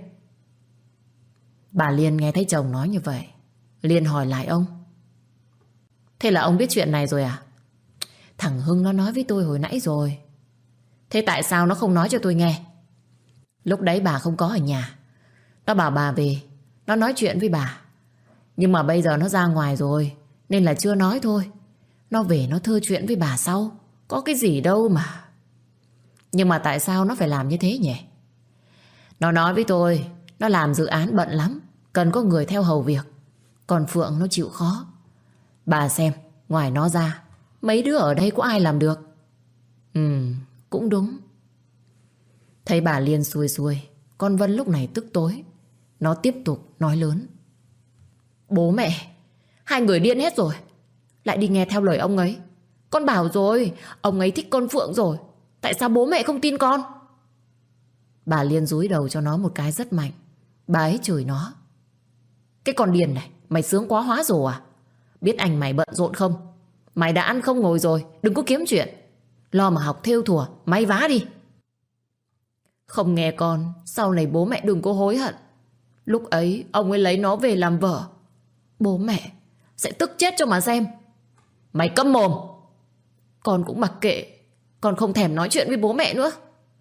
Bà Liên nghe thấy chồng nói như vậy, Liên hỏi lại ông: Thế là ông biết chuyện này rồi à? Thằng Hưng nó nói với tôi hồi nãy rồi. Thế tại sao nó không nói cho tôi nghe? Lúc đấy bà không có ở nhà. Nó bảo bà về, nó nói chuyện với bà. Nhưng mà bây giờ nó ra ngoài rồi nên là chưa nói thôi. Nó về nó thưa chuyện với bà sau. Có cái gì đâu mà. Nhưng mà tại sao nó phải làm như thế nhỉ? Nó nói với tôi nó làm dự án bận lắm, cần có người theo hầu việc. Còn Phượng nó chịu khó. Bà xem, ngoài nó ra mấy đứa ở đây có ai làm được. Cũng đúng. Thấy bà Liên xuôi xuôi, con Vân lúc này tức tối. Nó tiếp tục nói lớn: Bố mẹ, hai người điên hết rồi. Lại đi nghe theo lời ông ấy. Con bảo rồi, ông ấy thích con Phượng rồi. Tại sao bố mẹ không tin con? Bà Liên dúi đầu cho nó một cái rất mạnh. Bà ấy chửi nó: Cái con điên này, mày sướng quá hóa rồ à? Biết anh mày bận rộn không? Mày đã ăn không ngồi rồi, đừng có kiếm chuyện. Lo mà học thêu thùa, may vá đi. Không nghe con, sau này bố mẹ đừng có hối hận. Lúc ấy ông ấy lấy nó về làm vợ, bố mẹ sẽ tức chết cho mà xem. Mày câm mồm. Con cũng mặc kệ. Con không thèm nói chuyện với bố mẹ nữa.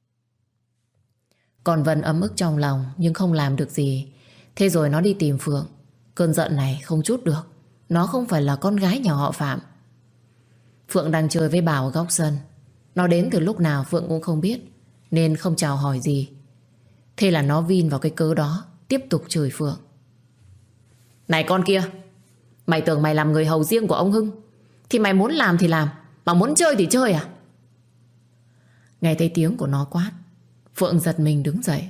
Còn Vân ấm ức trong lòng nhưng không làm được gì. Thế rồi nó đi tìm Phượng. Cơn giận này không trút được. Nó không phải là con gái nhà họ Phạm. Phượng đang chơi với Bảo ở góc sân. Nó đến từ lúc nào Phượng cũng không biết, nên không chào hỏi gì. Thế là nó vin vào cái cớ đó, tiếp tục chửi Phượng. Này con kia, mày tưởng mày làm người hầu riêng của ông Hưng thì mày muốn làm thì làm, mà muốn chơi thì chơi à? Nghe thấy tiếng của nó quát, Phượng giật mình đứng dậy.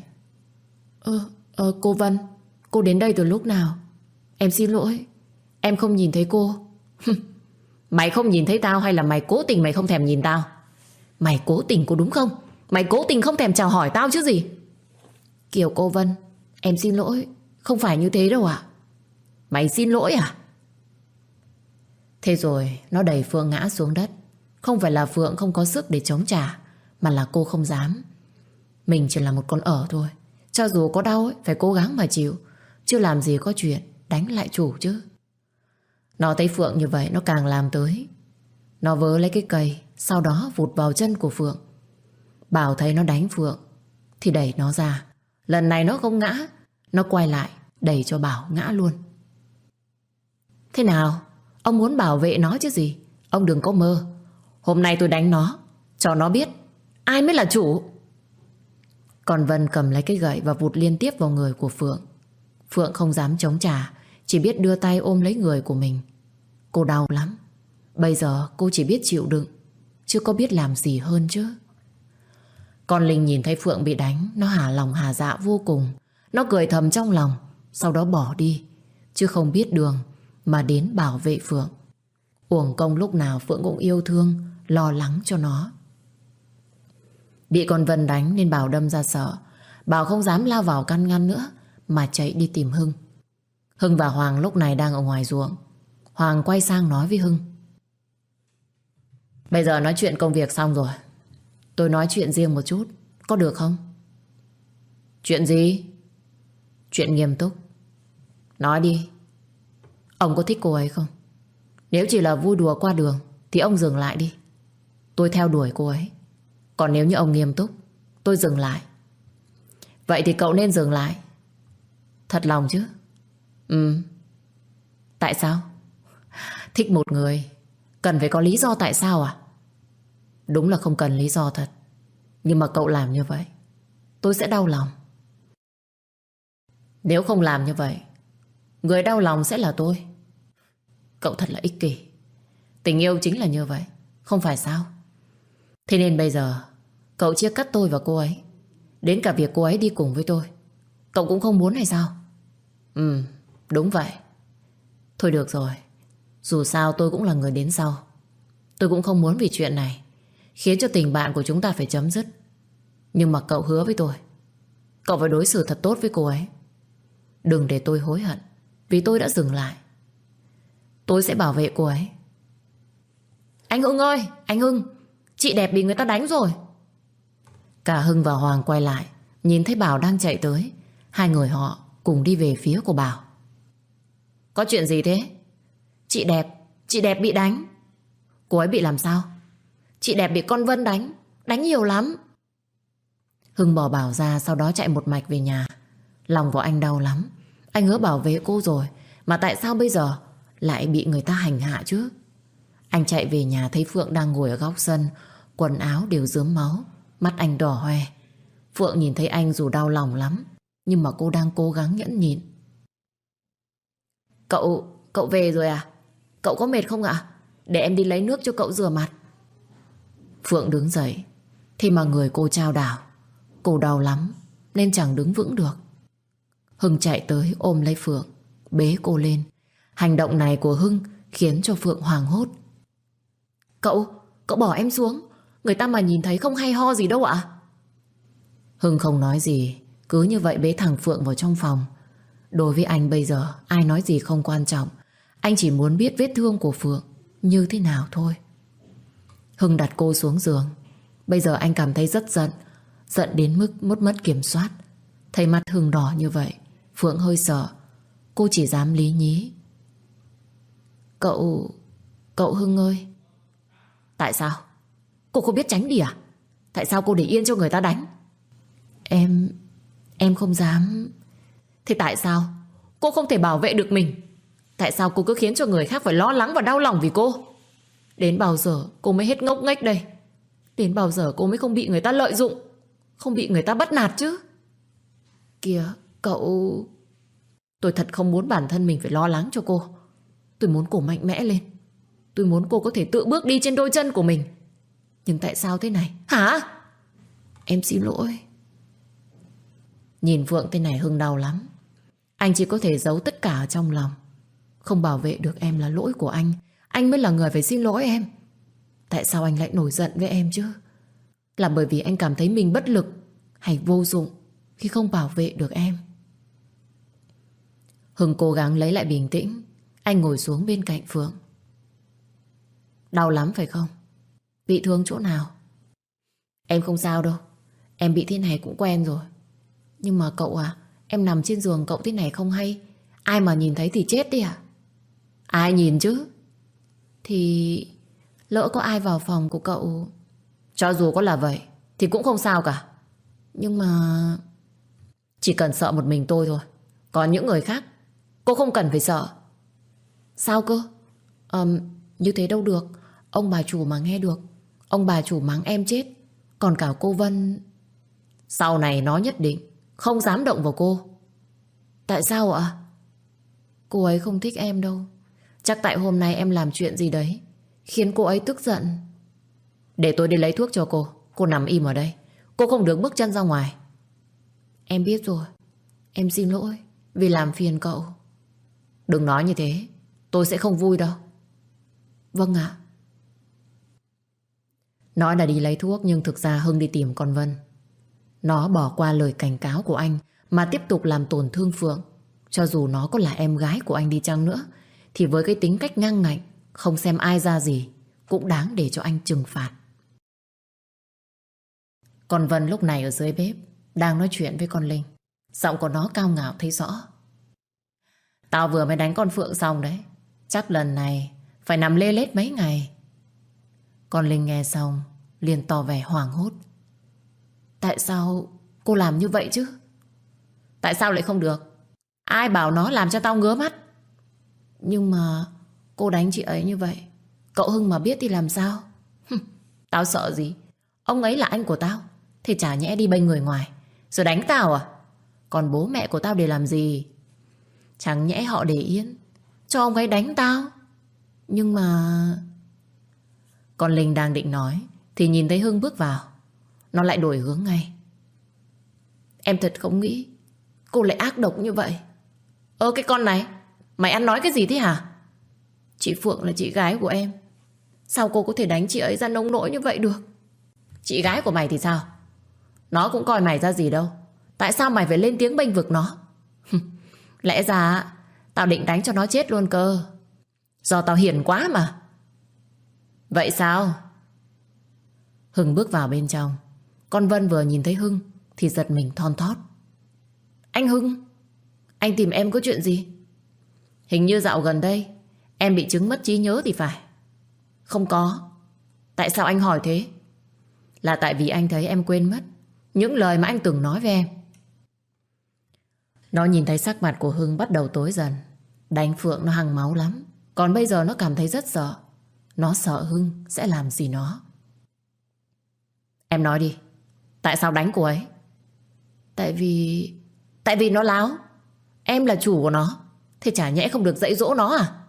Cô Vân, cô đến đây từ lúc nào? Em xin lỗi, em không nhìn thấy cô. Mày không nhìn thấy tao hay là mày cố tình mày không thèm nhìn tao? Mày cố tình có đúng không? Mày cố tình không thèm chào hỏi tao chứ gì? Kiều cô Vân, em xin lỗi, không phải như thế đâu ạ. Mày xin lỗi à? Thế rồi nó đẩy Phượng ngã xuống đất. Không phải là Phượng không có sức để chống trả, mà là cô không dám. Mình chỉ là một con ở thôi. Cho dù có đau ấy, phải cố gắng mà chịu, chứ làm gì có chuyện đánh lại chủ chứ. Nó thấy Phượng như vậy nó càng làm tới. Nó vớ lấy cái cây, sau đó vụt vào chân của Phượng. Bảo thấy nó đánh Phượng thì đẩy nó ra. Lần này nó không ngã, nó quay lại đẩy cho Bảo ngã luôn. Thế nào? Ông muốn bảo vệ nó chứ gì? Ông đừng có mơ. Hôm nay tôi đánh nó, cho nó biết ai mới là chủ. Còn Vân cầm lấy cái gậy và vụt liên tiếp vào người của Phượng. Phượng không dám chống trả, chỉ biết đưa tay ôm lấy người của mình. Cô đau lắm. Bây giờ cô chỉ biết chịu đựng, chứ có biết làm gì hơn chứ. Con Linh nhìn thấy Phượng bị đánh, nó hả lòng hả dạ vô cùng. Nó cười thầm trong lòng, sau đó bỏ đi, chứ không biết đường mà đến bảo vệ Phượng. Uổng công lúc nào Phượng cũng yêu thương, lo lắng cho nó. Bị con Vân đánh nên Bảo đâm ra sợ. Bảo không dám lao vào can ngăn nữa, mà chạy đi tìm Hưng. Hưng và Hoàng lúc này đang ở ngoài ruộng. Hoàng quay sang nói với Hưng. Bây giờ nói chuyện công việc xong rồi, tôi nói chuyện riêng một chút, có được không? Chuyện gì? Chuyện nghiêm túc. Nói đi. Ông có thích cô ấy không? Nếu chỉ là vui đùa qua đường thì ông dừng lại đi. Tôi theo đuổi cô ấy. Còn nếu như ông nghiêm túc, tôi dừng lại. Vậy thì cậu nên dừng lại. Thật lòng chứ? Tại sao? Thích một người cần phải có lý do tại sao à? Đúng là không cần lý do thật. Nhưng mà cậu làm như vậy, tôi sẽ đau lòng. Nếu không làm như vậy, người đau lòng sẽ là tôi. Cậu thật là ích kỷ. Tình yêu chính là như vậy, không phải sao? Thế nên bây giờ cậu chia cắt tôi và cô ấy. Đến cả việc cô ấy đi cùng với tôi cậu cũng không muốn hay sao? Đúng vậy. Thôi được rồi, dù sao tôi cũng là người đến sau. Tôi cũng không muốn vì chuyện này khiến cho tình bạn của chúng ta phải chấm dứt. Nhưng mà cậu hứa với tôi, cậu phải đối xử thật tốt với cô ấy. Đừng để tôi hối hận vì tôi đã dừng lại. Tôi sẽ bảo vệ cô ấy. Anh Hưng ơi, anh Hưng, chị đẹp bị người ta đánh rồi. Cả Hưng và Hoàng quay lại, nhìn thấy Bảo đang chạy tới. Hai người họ cùng đi về phía của Bảo. Có chuyện gì thế? Chị đẹp bị đánh. Cô ấy bị làm sao? Chị đẹp bị con Vân đánh. Đánh nhiều lắm. Hưng bỏ Bảo ra, sau đó chạy một mạch về nhà. Lòng của anh đau lắm. Anh hứa bảo vệ cô rồi, mà tại sao bây giờ lại bị người ta hành hạ chứ? Anh chạy về nhà thấy Phượng đang ngồi ở góc sân, quần áo đều rớm máu, mắt anh đỏ hoe. Phượng nhìn thấy anh dù đau lòng lắm, nhưng mà cô đang cố gắng nhẫn nhịn. Cậu về rồi à? Cậu có mệt không ạ? Để em đi lấy nước cho cậu rửa mặt. Phượng đứng dậy, thì mà người cô chao đảo. Cô đau lắm nên chẳng đứng vững được. Hưng chạy tới ôm lấy Phượng, bế cô lên. Hành động này của Hưng khiến cho Phượng hoảng hốt. Cậu bỏ em xuống, người ta mà nhìn thấy không hay ho gì đâu ạ. Hưng không nói gì, cứ như vậy bế thằng Phượng vào trong phòng. Đối với anh bây giờ ai nói gì không quan trọng. Anh chỉ muốn biết vết thương của Phượng như thế nào thôi. Hưng đặt cô xuống giường. Bây giờ anh cảm thấy rất giận, giận đến mức mất kiểm soát. Thấy mặt Hưng đỏ như vậy, Phượng hơi sợ. Cô chỉ dám lý nhí. Cậu Cậu Hưng ơi. Tại sao? Cô không biết tránh đi à? Tại sao cô để yên cho người ta đánh? Em không dám. Thế tại sao cô không thể bảo vệ được mình? Tại sao cô cứ khiến cho người khác phải lo lắng và đau lòng vì cô? Đến bao giờ cô mới hết ngốc nghếch đây? Đến bao giờ cô mới không bị người ta lợi dụng, không bị người ta bắt nạt chứ? Kìa cậu. Tôi thật không muốn bản thân mình phải lo lắng cho cô. Tôi muốn cô mạnh mẽ lên. Tôi muốn cô có thể tự bước đi trên đôi chân của mình. Nhưng tại sao thế này? Hả? Em xin lỗi. Nhìn Phượng thế này Hưng đau lắm. Anh chỉ có thể giấu tất cả ở trong lòng. Không bảo vệ được em là lỗi của anh. Anh mới là người phải xin lỗi em. Tại sao anh lại nổi giận với em chứ? Là bởi vì anh cảm thấy mình bất lực hay vô dụng khi không bảo vệ được em? Hưng cố gắng lấy lại bình tĩnh. Anh ngồi xuống bên cạnh Phượng. Đau lắm phải không? Bị thương chỗ nào? Em không sao đâu. Em bị thế này cũng quen rồi. Nhưng mà cậu à, em nằm trên giường cậu thế này không hay. Ai mà nhìn thấy thì chết đi à? Ai nhìn chứ? Thì lỡ có ai vào phòng của cậu. Cho dù có là vậy thì cũng không sao cả. Nhưng mà chỉ cần sợ một mình tôi thôi. Còn những người khác cô không cần phải sợ. Sao cơ? Như thế đâu được. Ông bà chủ mà nghe được, ông bà chủ mắng em chết. Còn cả cô Vân. Sau này nó nhất định không dám động vào cô. Tại sao ạ? Cô ấy không thích em đâu. Chắc tại hôm nay em làm chuyện gì đấy khiến cô ấy tức giận. Để tôi đi lấy thuốc cho cô. Cô nằm im ở đây. Cô không được bước chân ra ngoài. Em biết rồi. Em xin lỗi vì làm phiền cậu. Đừng nói như thế. Tôi sẽ không vui đâu. Vâng ạ. Nói là đi lấy thuốc nhưng thực ra Hưng đi tìm con Vân. Nó bỏ qua lời cảnh cáo của anh mà tiếp tục làm tổn thương Phượng. Cho dù nó có là em gái của anh đi chăng nữa thì với cái tính cách ngang ngạnh, không xem ai ra gì, cũng đáng để cho anh trừng phạt. Con Vân lúc này ở dưới bếp đang nói chuyện với con Linh. Giọng của nó cao ngạo thấy rõ. Tao vừa mới đánh con Phượng xong đấy. Chắc lần này phải nằm lê lết mấy ngày. Con Linh nghe xong liền tỏ vẻ hoảng hốt. Tại sao cô làm như vậy chứ? Tại sao lại không được? Ai bảo nó làm cho tao ngứa mắt? Nhưng mà cô đánh chị ấy như vậy, cậu Hưng mà biết thì làm sao? Tao sợ gì? Ông ấy là anh của tao. Thì chả nhẽ đi bênh người ngoài rồi đánh tao à? Còn bố mẹ của tao để làm gì? Chẳng nhẽ họ để yên cho ông ấy đánh tao? Nhưng mà... Con Linh đang định nói thì nhìn thấy Hưng bước vào. Nó lại đổi hướng ngay. Em thật không nghĩ cô lại ác độc như vậy. Cái con này, mày ăn nói cái gì thế hả? Chị Phượng là chị gái của em. Sao cô có thể đánh chị ấy ra nông nỗi như vậy được? Chị gái của mày thì sao? Nó cũng coi mày ra gì đâu. Tại sao mày phải lên tiếng bênh vực nó? Lẽ ra tao định đánh cho nó chết luôn cơ. Do tao hiền quá mà. Vậy sao? Hưng bước vào bên trong. Con Vân vừa nhìn thấy Hưng thì giật mình thon thót. Anh Hưng, anh tìm em có chuyện gì? Hình như dạo gần đây em bị chứng mất trí nhớ thì phải. Không có. Tại sao anh hỏi thế? Là tại vì anh thấy em quên mất những lời mà anh từng nói với em. Nó nhìn thấy sắc mặt của Hưng bắt đầu tối dần. Đánh Phượng nó hăng máu lắm. Còn bây giờ nó cảm thấy rất sợ. Nó sợ Hưng sẽ làm gì nó. Em nói đi. Tại sao đánh cô ấy? Tại vì nó láo. Em là chủ của nó. Thế chả nhẽ không được dạy dỗ nó à?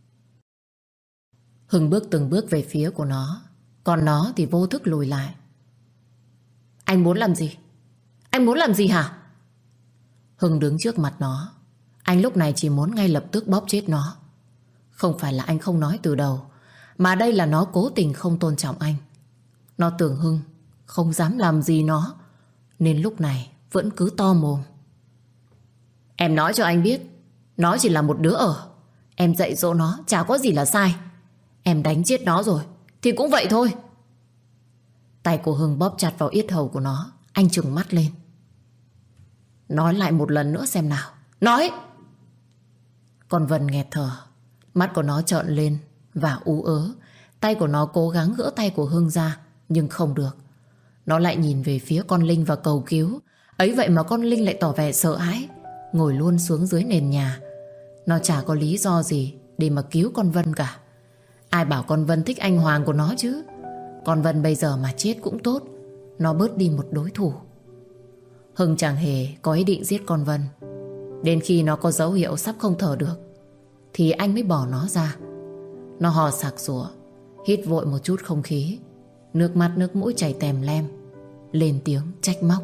Hưng bước từng bước về phía của nó. Còn nó thì vô thức lùi lại. Anh muốn làm gì? Anh muốn làm gì hả? Hưng đứng trước mặt nó. Anh lúc này chỉ muốn ngay lập tức bóp chết nó. Không phải là anh không nói từ đầu, mà đây là nó cố tình không tôn trọng anh. Nó tưởng Hưng không dám làm gì nó, nên lúc này vẫn cứ to mồm. Em nói cho anh biết, nó chỉ là một đứa ở. Em dạy dỗ nó chả có gì là sai. Em đánh chết nó rồi thì cũng vậy thôi. Tay của Hưng bóp chặt vào yết hầu của nó. Anh trừng mắt lên. Nói lại một lần nữa xem nào. Nói! Con Vân nghẹt thở. Mắt của nó trợn lên và ú ớ. Tay của nó cố gắng gỡ tay của Hưng ra, nhưng không được. Nó lại nhìn về phía con Linh và cầu cứu. Ấy vậy mà con Linh lại tỏ vẻ sợ hãi, ngồi luôn xuống dưới nền nhà. Nó chả có lý do gì để mà cứu con Vân cả. Ai bảo con Vân thích anh Hoàng của nó chứ. Con Vân bây giờ mà chết cũng tốt, nó bớt đi một đối thủ. Hưng chẳng hề có ý định giết con Vân. Đến khi nó có dấu hiệu sắp không thở được thì anh mới bỏ nó ra. Nó hò sặc sụa, hít vội một chút không khí, nước mắt nước mũi chảy tèm lem, lên tiếng trách móc.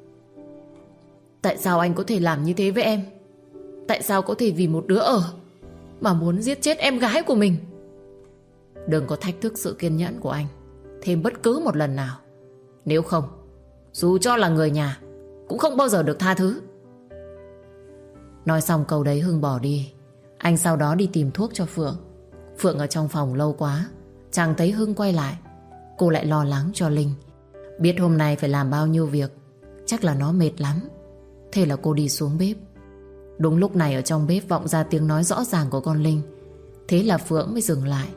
Tại sao anh có thể làm như thế với em? Tại sao có thể vì một đứa ở mà muốn giết chết em gái của mình? Đừng có thách thức sự kiên nhẫn của anh thêm bất cứ một lần nào. Nếu không, dù cho là người nhà cũng không bao giờ được tha thứ. Nói xong câu đấy Hưng bỏ đi. Anh sau đó đi tìm thuốc cho Phượng. Phượng ở trong phòng lâu quá, chẳng thấy Hưng quay lại. Cô lại lo lắng cho Linh. Biết hôm nay phải làm bao nhiêu việc, chắc là nó mệt lắm. Thế là cô đi xuống bếp. Đúng lúc này ở trong bếp vọng ra tiếng nói rõ ràng của con Linh. Thế là Phượng mới dừng lại.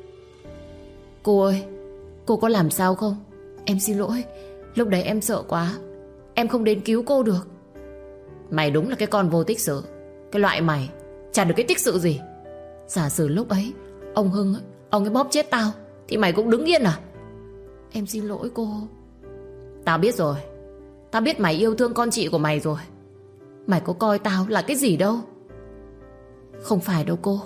Cô ơi, cô có làm sao không? Em xin lỗi, lúc đấy em sợ quá, em không đến cứu cô được. Mày đúng là cái con vô tích sự. Cái loại mày chả được cái tích sự gì. Giả sử lúc ấy ông Hưng ấy, ông ấy bóp chết tao thì mày cũng đứng yên à? Em xin lỗi cô. Tao biết rồi. Tao biết mày yêu thương con chị của mày rồi. Mày có coi tao là cái gì đâu. Không phải đâu cô.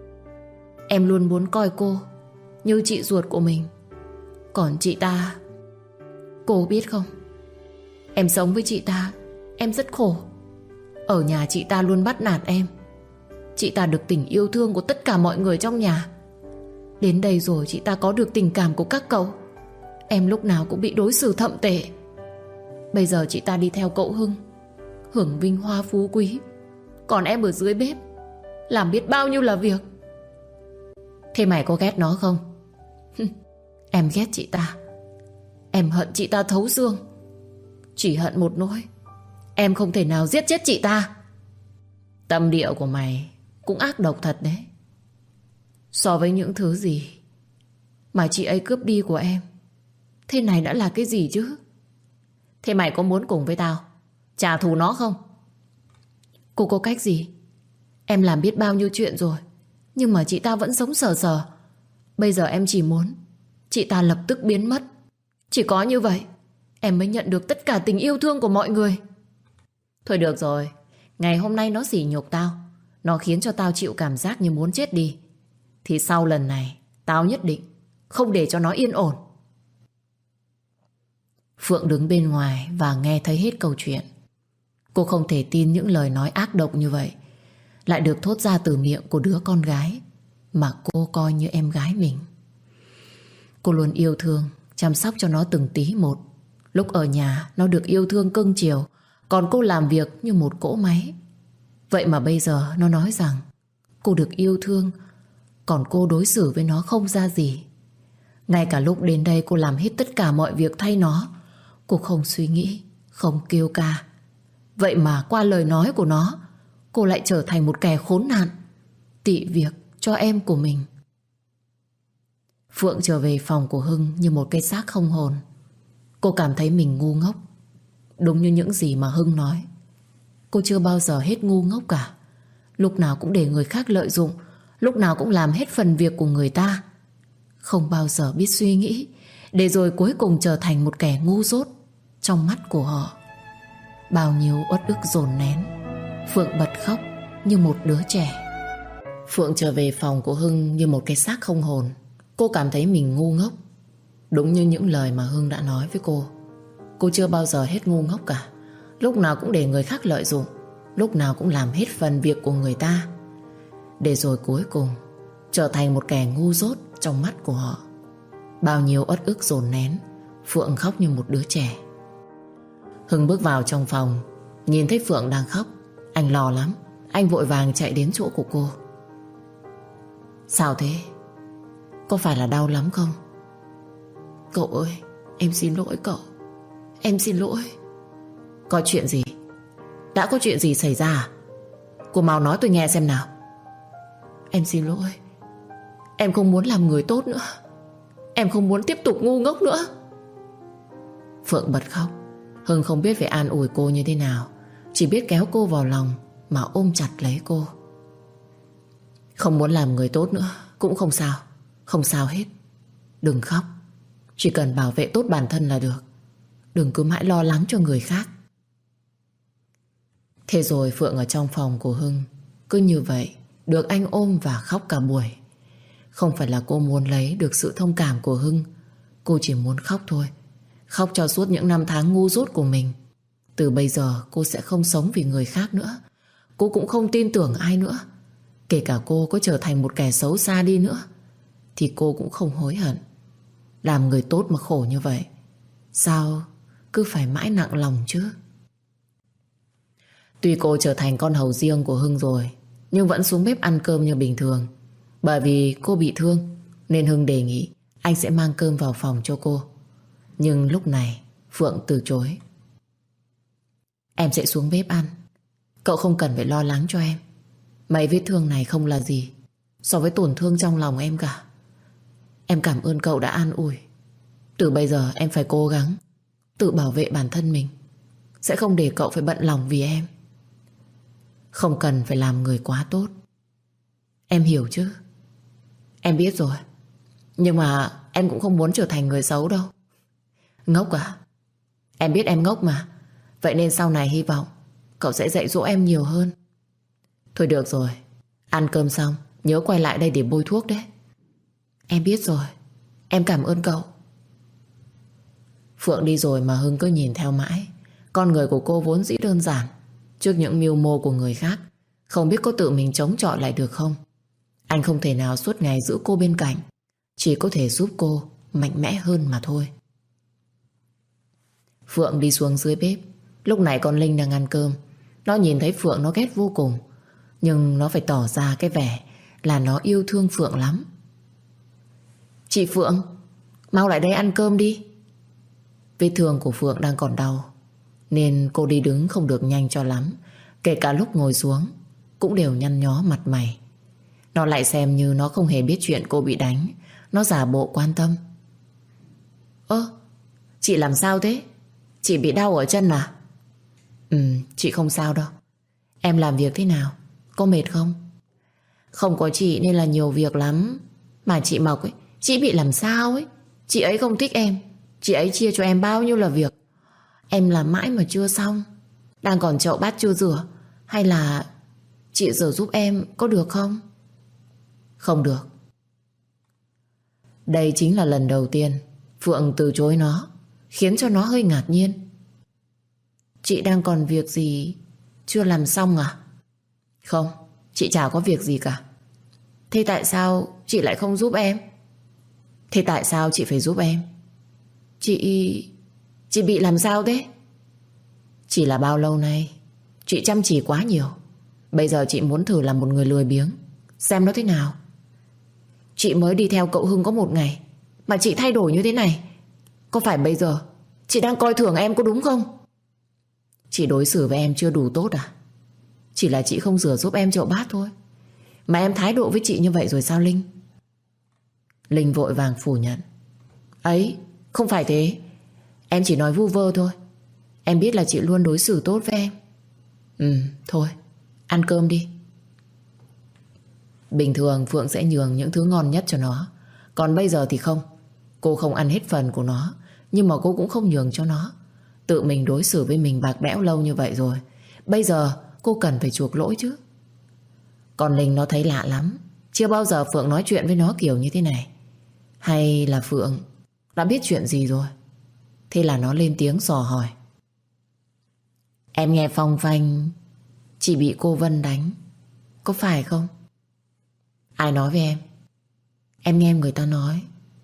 Em luôn muốn coi cô như chị ruột của mình. Còn chị ta, cô biết không, em sống với chị ta em rất khổ. Ở nhà chị ta luôn bắt nạt em. Chị ta được tình yêu thương của tất cả mọi người trong nhà. Đến đây rồi chị ta có được tình cảm của các cậu. Em lúc nào cũng bị đối xử thậm tệ. Bây giờ chị ta đi theo cậu Hưng, hưởng vinh hoa phú quý, còn em ở dưới bếp làm biết bao nhiêu là việc. Thế mày có ghét nó không? Em ghét chị ta. Em hận chị ta thấu xương. Chỉ hận một nỗi, em không thể nào giết chết chị ta. Tâm địa của mày cũng ác độc thật đấy. So với những thứ gì mà chị ấy cướp đi của em, thế này đã là cái gì chứ? Thế mày có muốn cùng với tao trả thù nó không? Cô có cách gì? Em làm biết bao nhiêu chuyện rồi, nhưng mà chị ta vẫn sống sờ sờ. Bây giờ em chỉ muốn chị ta lập tức biến mất. Chỉ có như vậy em mới nhận được tất cả tình yêu thương của mọi người. Thôi được rồi, ngày hôm nay nó sỉ nhục tao, nó khiến cho tao chịu cảm giác như muốn chết đi, thì sau lần này tao nhất định không để cho nó yên ổn. Phượng đứng bên ngoài và nghe thấy hết câu chuyện. Cô không thể tin những lời nói ác độc như vậy lại được thốt ra từ miệng của đứa con gái mà cô coi như em gái mình. Cô luôn yêu thương, chăm sóc cho nó từng tí một. Lúc ở nhà nó được yêu thương cưng chiều, còn cô làm việc như một cỗ máy. Vậy mà bây giờ nó nói rằng cô được yêu thương, còn cô đối xử với nó không ra gì. Ngay cả lúc đến đây cô làm hết tất cả mọi việc thay nó. Cô không suy nghĩ, không kêu ca. Vậy mà qua lời nói của nó, cô lại trở thành một kẻ khốn nạn, tị việc cho em của mình. Phượng trở về phòng của Hưng như một cái xác không hồn. Cô cảm thấy mình ngu ngốc. Đúng như những gì mà Hưng nói, cô chưa bao giờ hết ngu ngốc cả. Lúc nào cũng để người khác lợi dụng, lúc nào cũng làm hết phần việc của người ta, không bao giờ biết suy nghĩ, để rồi cuối cùng trở thành một kẻ ngu dốt trong mắt của họ. Bao nhiêu uất ức dồn nén, Phượng bật khóc như một đứa trẻ. Phượng trở về phòng của Hưng như một cái xác không hồn. Cô cảm thấy mình ngu ngốc. Đúng như những lời mà Hưng đã nói với cô. Cô chưa bao giờ hết ngu ngốc cả. Lúc nào cũng để người khác lợi dụng, lúc nào cũng làm hết phần việc của người ta, để rồi cuối cùng trở thành một kẻ ngu dốt trong mắt của họ. Bao nhiêu uất ức dồn nén, Phượng khóc như một đứa trẻ. Hưng bước vào trong phòng, nhìn thấy Phượng đang khóc. Anh lo lắm. Anh vội vàng chạy đến chỗ của cô. Sao thế? Có phải là đau lắm không? Cậu ơi, em xin lỗi cậu. Em xin lỗi. Có chuyện gì? Đã có chuyện gì xảy ra à? Cô mau nói tôi nghe xem nào. Em xin lỗi. Em không muốn làm người tốt nữa. Em không muốn tiếp tục ngu ngốc nữa. Phượng bật khóc. Hưng không biết phải an ủi cô như thế nào, chỉ biết kéo cô vào lòng mà ôm chặt lấy cô. Không muốn làm người tốt nữa cũng không sao. Không sao hết. Đừng khóc. Chỉ cần bảo vệ tốt bản thân là được. Đừng cứ mãi lo lắng cho người khác. Thế rồi Phượng ở trong phòng của Hưng cứ như vậy được anh ôm và khóc cả buổi. Không phải là cô muốn lấy được sự thông cảm của Hưng. Cô chỉ muốn khóc thôi. Khóc cho suốt những năm tháng ngu dốt của mình. Từ bây giờ cô sẽ không sống vì người khác nữa. Cô cũng không tin tưởng ai nữa. Kể cả cô có trở thành một kẻ xấu xa đi nữa thì cô cũng không hối hận. Làm người tốt mà khổ như vậy, sao cứ phải mãi nặng lòng chứ? Tuy cô trở thành con hầu riêng của Hưng rồi, nhưng vẫn xuống bếp ăn cơm như bình thường. Bởi vì cô bị thương nên Hưng đề nghị anh sẽ mang cơm vào phòng cho cô. Nhưng lúc này Phượng từ chối. Em sẽ xuống bếp ăn. Cậu không cần phải lo lắng cho em. Mấy vết thương này không là gì so với tổn thương trong lòng em cả. Em cảm ơn cậu đã an ủi. Từ bây giờ em phải cố gắng tự bảo vệ bản thân mình. Sẽ không để cậu phải bận lòng vì em. Không cần phải làm người quá tốt. Em hiểu chứ? Em biết rồi. Nhưng mà em cũng không muốn trở thành người xấu đâu. Ngốc à? Em biết em ngốc mà. Vậy nên sau này hy vọng cậu sẽ dạy dỗ em nhiều hơn. Thôi được rồi. Ăn cơm xong nhớ quay lại đây để bôi thuốc đấy. Em biết rồi. Em cảm ơn cậu. Phượng đi rồi mà Hưng cứ nhìn theo mãi. Con người của cô vốn dĩ đơn giản. Trước những mưu mô của người khác, không biết có tự mình chống chọi lại được không. Anh không thể nào suốt ngày giữ cô bên cạnh, chỉ có thể giúp cô mạnh mẽ hơn mà thôi. Phượng đi xuống dưới bếp. Lúc này con Linh đang ăn cơm. Nó nhìn thấy Phượng nó ghét vô cùng, nhưng nó phải tỏ ra cái vẻ là nó yêu thương Phượng lắm. Chị Phượng, mau lại đây ăn cơm đi. Vết thương của Phượng đang còn đau nên cô đi đứng không được nhanh cho lắm. Kể cả lúc ngồi xuống cũng đều nhăn nhó mặt mày. Nó lại xem như nó không hề biết chuyện cô bị đánh. Nó giả bộ quan tâm. Chị làm sao thế? Chị bị đau ở chân à? Chị không sao đâu. Em làm việc thế nào? Có mệt không? Không có chị nên là nhiều việc lắm. Mà chị Mộc ấy, chị bị làm sao ấy? Chị ấy không thích em. Chị ấy chia cho em bao nhiêu là việc. Em làm mãi mà chưa xong. Đang còn chậu bát chưa rửa. Hay là chị rửa giúp em có được không? Không được. Đây chính là lần đầu tiên Phượng từ chối nó, khiến cho nó hơi ngạc nhiên. Chị đang còn việc gì chưa làm xong à? Không, chị chả có việc gì cả. Thế tại sao chị lại không giúp em? Thế tại sao chị phải giúp em? Chị bị làm sao thế? Chỉ là bao lâu nay chị chăm chỉ quá nhiều. Bây giờ chị muốn thử làm một người lười biếng, xem nó thế nào. Chị mới đi theo cậu Hưng có một ngày mà chị thay đổi như thế này. Có phải bây giờ chị đang coi thường em có đúng không? Chị đối xử với em chưa đủ tốt à? Chỉ là chị không rửa giúp em chậu bát thôi mà em thái độ với chị như vậy rồi sao Linh? Linh vội vàng phủ nhận. Ấy, không phải thế. Em chỉ nói vu vơ thôi. Em biết là chị luôn đối xử tốt với em. Thôi, ăn cơm đi. Bình thường Phượng sẽ nhường những thứ ngon nhất cho nó. Còn bây giờ thì không. Cô không ăn hết phần của nó, nhưng mà cô cũng không nhường cho nó. Tự mình đối xử với mình bạc bẽo lâu như vậy rồi, bây giờ cô cần phải chuộc lỗi chứ. Còn Linh nó thấy lạ lắm. Chưa bao giờ Phượng nói chuyện với nó kiểu như thế này. Hay là Phượng đã biết chuyện gì rồi? Thế là nó lên tiếng dò hỏi. Em nghe phong phanh chị bị cô Vân đánh, có phải không? Ai nói với em? Em nghe người ta nói.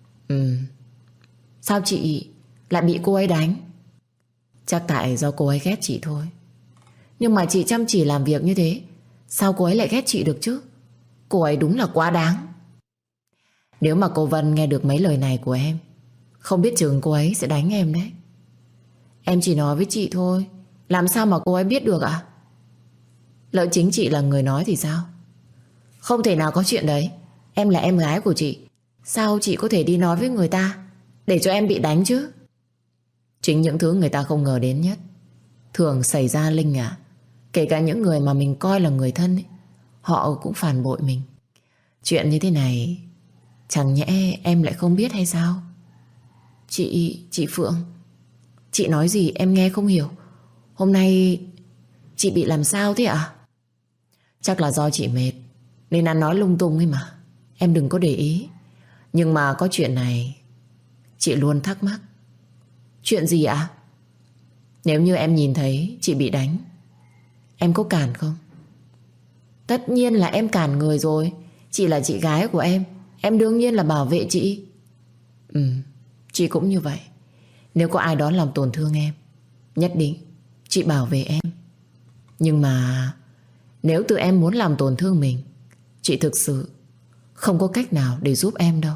Sao chị lại bị cô ấy đánh? Chắc tại do cô ấy ghét chị thôi. Nhưng mà chị chăm chỉ làm việc như thế, sao cô ấy lại ghét chị được chứ? Cô ấy đúng là quá đáng. Nếu mà cô Vân nghe được mấy lời này của em, không biết chừng cô ấy sẽ đánh em đấy. Em chỉ nói với chị thôi, làm sao mà cô ấy biết được ạ? Lỡ chính chị là người nói thì sao? Không thể nào có chuyện đấy. Em là em gái của chị, sao chị có thể đi nói với người ta để cho em bị đánh chứ? Chính những thứ người ta không ngờ đến nhất thường xảy ra, Linh à. Kể cả những người mà mình coi là người thân ấy, họ cũng phản bội mình. Chuyện như thế này chẳng nhẽ em lại không biết hay sao? Chị Phượng, chị nói gì em nghe không hiểu. Hôm nay chị bị làm sao thế ạ? Chắc là do chị mệt nên ăn nói lung tung ấy mà. Em đừng có để ý. Nhưng mà có chuyện này chị luôn thắc mắc. Chuyện gì ạ? Nếu như em nhìn thấy chị bị đánh, em có cản không? Tất nhiên là em cản người rồi. Chị là chị gái của em đương nhiên là bảo vệ chị. Chị cũng như vậy. Nếu có ai đó làm tổn thương em, nhất định chị bảo vệ em. Nhưng mà nếu tự em muốn làm tổn thương mình, chị thực sự không có cách nào để giúp em đâu.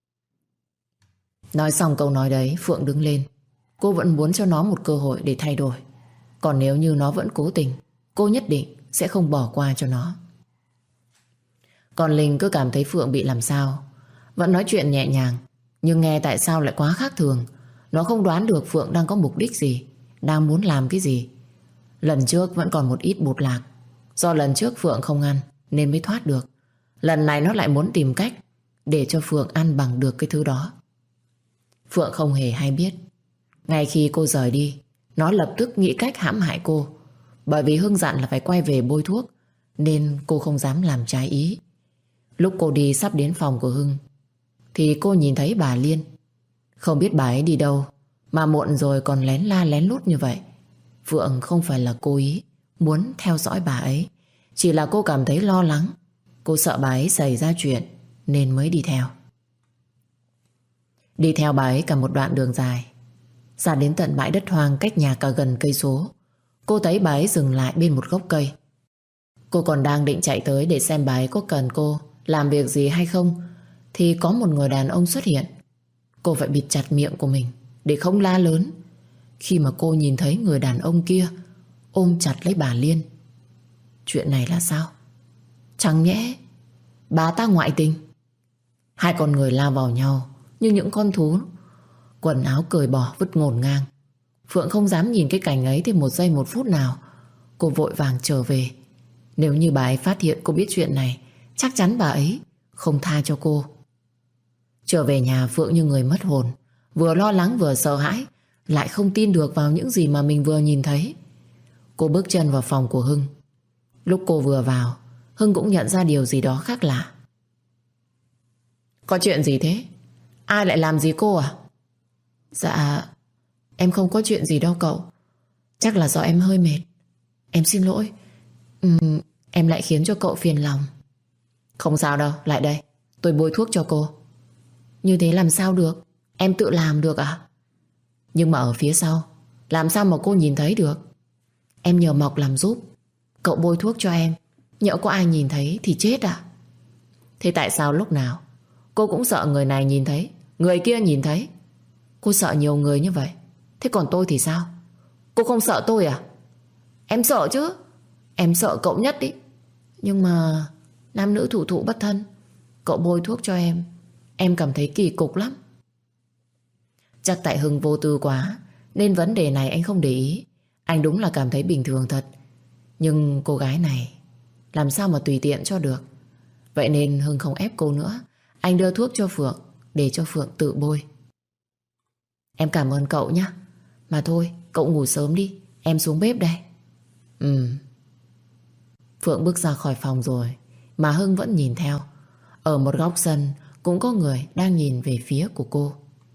Nói xong câu nói đấy, Phượng đứng lên. Cô vẫn muốn cho nó một cơ hội để thay đổi. Còn nếu như nó vẫn cố tình, cô nhất định sẽ không bỏ qua cho nó. Còn Linh cứ cảm thấy Phượng bị làm sao. Vẫn nói chuyện nhẹ nhàng, nhưng nghe tại sao lại quá khác thường. Nó không đoán được Phượng đang có mục đích gì, đang muốn làm cái gì. Lần trước vẫn còn một ít bột lạc. Do lần trước Phượng không ăn nên mới thoát được. Lần này nó lại muốn tìm cách để cho Phượng ăn bằng được cái thứ đó. Phượng không hề hay biết. Ngay khi cô rời đi, nó lập tức nghĩ cách hãm hại cô. Bởi vì Hưng dặn là phải quay về bôi thuốc, nên cô không dám làm trái ý. Lúc cô đi sắp đến phòng của Hưng thì cô nhìn thấy bà Liên. Không biết bà ấy đi đâu mà muộn rồi còn lén la lén lút như vậy. Phượng không phải là cố ý muốn theo dõi bà ấy, chỉ là cô cảm thấy lo lắng. Cô sợ bà ấy xảy ra chuyện nên mới đi theo. Đi theo bà ấy cả một đoạn đường dài, ra đến tận bãi đất hoang cách nhà cả gần cây số. Cô thấy bà ấy dừng lại bên một gốc cây. Cô còn đang định chạy tới để xem bà ấy có cần cô làm việc gì hay không, thì có một người đàn ông xuất hiện. Cô phải bịt chặt miệng của mình để không la lớn khi mà cô nhìn thấy người đàn ông kia ôm chặt lấy bà Liên. Chuyện này là sao? Chẳng nhẽ bà ta ngoại tình? Hai con người lao vào nhau như những con thú, quần áo cởi bỏ vứt ngổn ngang. Phượng không dám nhìn cái cảnh ấy thêm một giây một phút nào. Cô vội vàng trở về. Nếu như bà ấy phát hiện cô biết chuyện này, chắc chắn bà ấy không tha cho cô. Trở về nhà, Phượng như người mất hồn, vừa lo lắng vừa sợ hãi, lại không tin được vào những gì mà mình vừa nhìn thấy. Cô bước chân vào phòng của Hưng. Lúc cô vừa vào, Hưng cũng nhận ra điều gì đó khác lạ. Có chuyện gì thế? Ai lại làm gì cô à? Dạ, em không có chuyện gì đâu cậu. Chắc là do em hơi mệt. Em xin lỗi. Em lại khiến cho cậu phiền lòng. Không sao đâu, lại đây, tôi bôi thuốc cho cô. Như thế làm sao được? Em tự làm được à? Nhưng mà ở phía sau, làm sao mà cô nhìn thấy được? Em nhờ Mộc làm giúp. Cậu bôi thuốc cho em, nhỡ có ai nhìn thấy thì chết à? Thế tại sao lúc nào cô cũng sợ người này nhìn thấy, người kia nhìn thấy? Cô sợ nhiều người như vậy. Thế còn tôi thì sao? Cô không sợ tôi à? Em sợ chứ. Em sợ cậu nhất ý. Nhưng mà nam nữ thủ thụ bất thân. Cậu bôi thuốc cho em cảm thấy kỳ cục lắm. Chắc tại Hưng vô tư quá nên vấn đề này anh không để ý. Anh đúng là cảm thấy bình thường thật. Nhưng cô gái này làm sao mà tùy tiện cho được. Vậy nên Hưng không ép cô nữa. Anh đưa thuốc cho Phượng để cho Phượng tự bôi. Em cảm ơn cậu nhé. Mà thôi, cậu ngủ sớm đi, em xuống bếp đây. Phượng bước ra khỏi phòng rồi mà Hưng vẫn nhìn theo. Ở một góc sân cũng có người đang nhìn về phía của cô.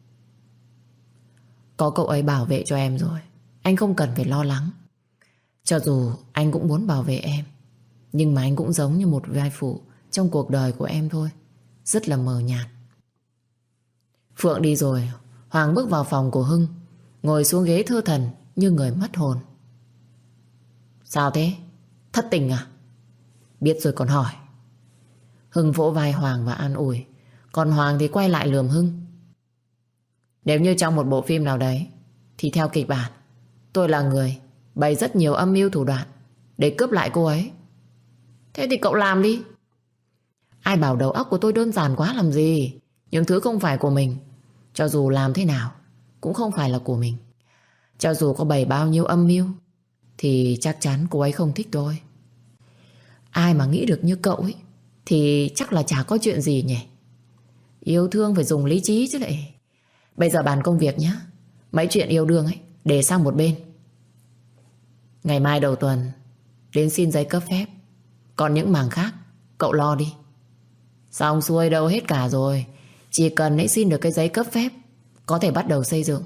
Có cậu ấy bảo vệ cho em rồi, anh không cần phải lo lắng. Cho dù anh cũng muốn bảo vệ em, nhưng mà anh cũng giống như một vai phụ trong cuộc đời của em thôi, rất là mờ nhạt. Phượng đi rồi, Hoàng bước vào phòng của Hưng, ngồi xuống ghế thơ thẩn như người mất hồn. Sao thế? Thất tình à? Biết rồi còn hỏi. Hưng vỗ vai Hoàng và an ủi. Còn Hoàng thì quay lại lườm Hưng. Nếu như trong một bộ phim nào đấy thì theo kịch bản, tôi là người bày rất nhiều âm mưu thủ đoạn để cướp lại cô ấy. Thế thì cậu làm đi. Ai bảo đầu óc của tôi đơn giản quá làm gì. Những thứ không phải của mình, cho dù làm thế nào cũng không phải là của mình. Cho dù có bày bao nhiêu âm mưu thì chắc chắn cô ấy không thích tôi. Ai mà nghĩ được như cậu ấy thì chắc là chả có chuyện gì nhỉ. Yêu thương phải dùng lý trí chứ lại. Bây giờ bàn công việc nhé. Mấy chuyện yêu đương ấy để sang một bên. Ngày mai đầu tuần đến xin giấy cấp phép. Còn những mảng khác cậu lo đi. Xong xuôi đâu hết cả rồi. Chỉ cần ấy xin được cái giấy cấp phép có thể bắt đầu xây dựng.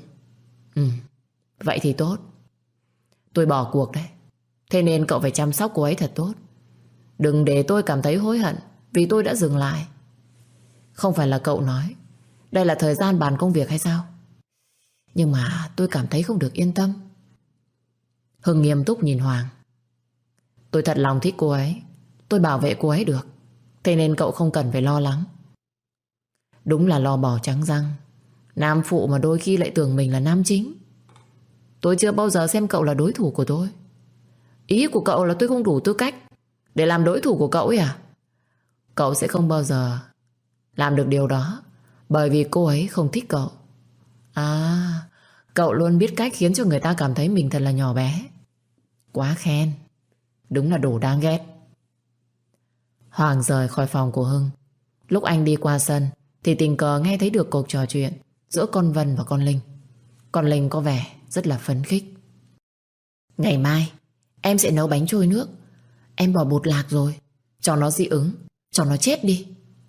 Vậy thì tốt. Tôi bỏ cuộc đấy. Thế nên cậu phải chăm sóc cô ấy thật tốt. Đừng để tôi cảm thấy hối hận vì tôi đã dừng lại. Không phải là cậu nói đây là thời gian bàn công việc hay sao? Nhưng mà tôi cảm thấy không được yên tâm. Hưng nghiêm túc nhìn Hoàng. Tôi thật lòng thích cô ấy. Tôi bảo vệ cô ấy được. Thế nên cậu không cần phải lo lắng. Đúng là lo bò trắng răng. Nam phụ mà đôi khi lại tưởng mình là nam chính. Tôi chưa bao giờ xem cậu là đối thủ của tôi. Ý của cậu là tôi không đủ tư cách để làm đối thủ của cậu ấy à? Cậu sẽ không bao giờ làm được điều đó, bởi vì cô ấy không thích cậu. À, cậu luôn biết cách khiến cho người ta cảm thấy mình thật là nhỏ bé. Quá khen. Đúng là đồ đáng ghét. Hoàng rời khỏi phòng của Hưng. Lúc anh đi qua sân thì tình cờ nghe thấy được cuộc trò chuyện giữa con Vân và con Linh. Con Linh có vẻ rất là phấn khích. Ngày mai em sẽ nấu bánh trôi nước. Em bỏ bột lạc rồi. Cho nó dị ứng, cho nó chết đi.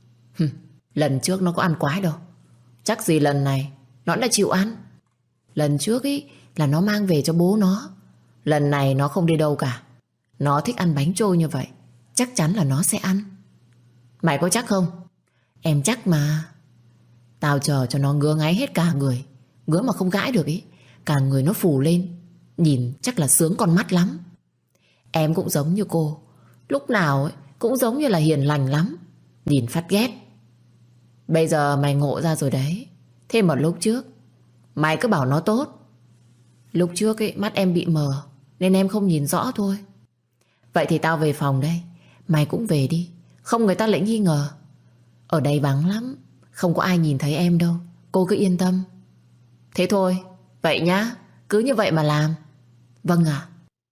Lần trước nó có ăn quái đâu. Chắc gì lần này nó đã chịu ăn. Lần trước ý là nó mang về cho bố nó. Lần này nó không đi đâu cả. Nó thích ăn bánh trôi như vậy, chắc chắn là nó sẽ ăn. Mày có chắc không? Em chắc mà. Tao chờ cho nó ngứa ngáy hết cả người. Ngứa mà không gãi được ý, cả người nó phù lên. Nhìn chắc là sướng con mắt lắm. Em cũng giống như cô. Lúc nào ấy cũng giống như là hiền lành lắm. Nhìn phát ghét. Bây giờ mày ngộ ra rồi đấy. Thế mà lúc trước mày cứ bảo nó tốt. Lúc trước ấy mắt em bị mờ nên em không nhìn rõ thôi. Vậy thì tao về phòng đây. Mày cũng về đi, không người ta lại nghi ngờ. Ở đây vắng lắm, không có ai nhìn thấy em đâu. Cô cứ yên tâm. Thế thôi, vậy nhá. Cứ như vậy mà làm. Vâng ạ.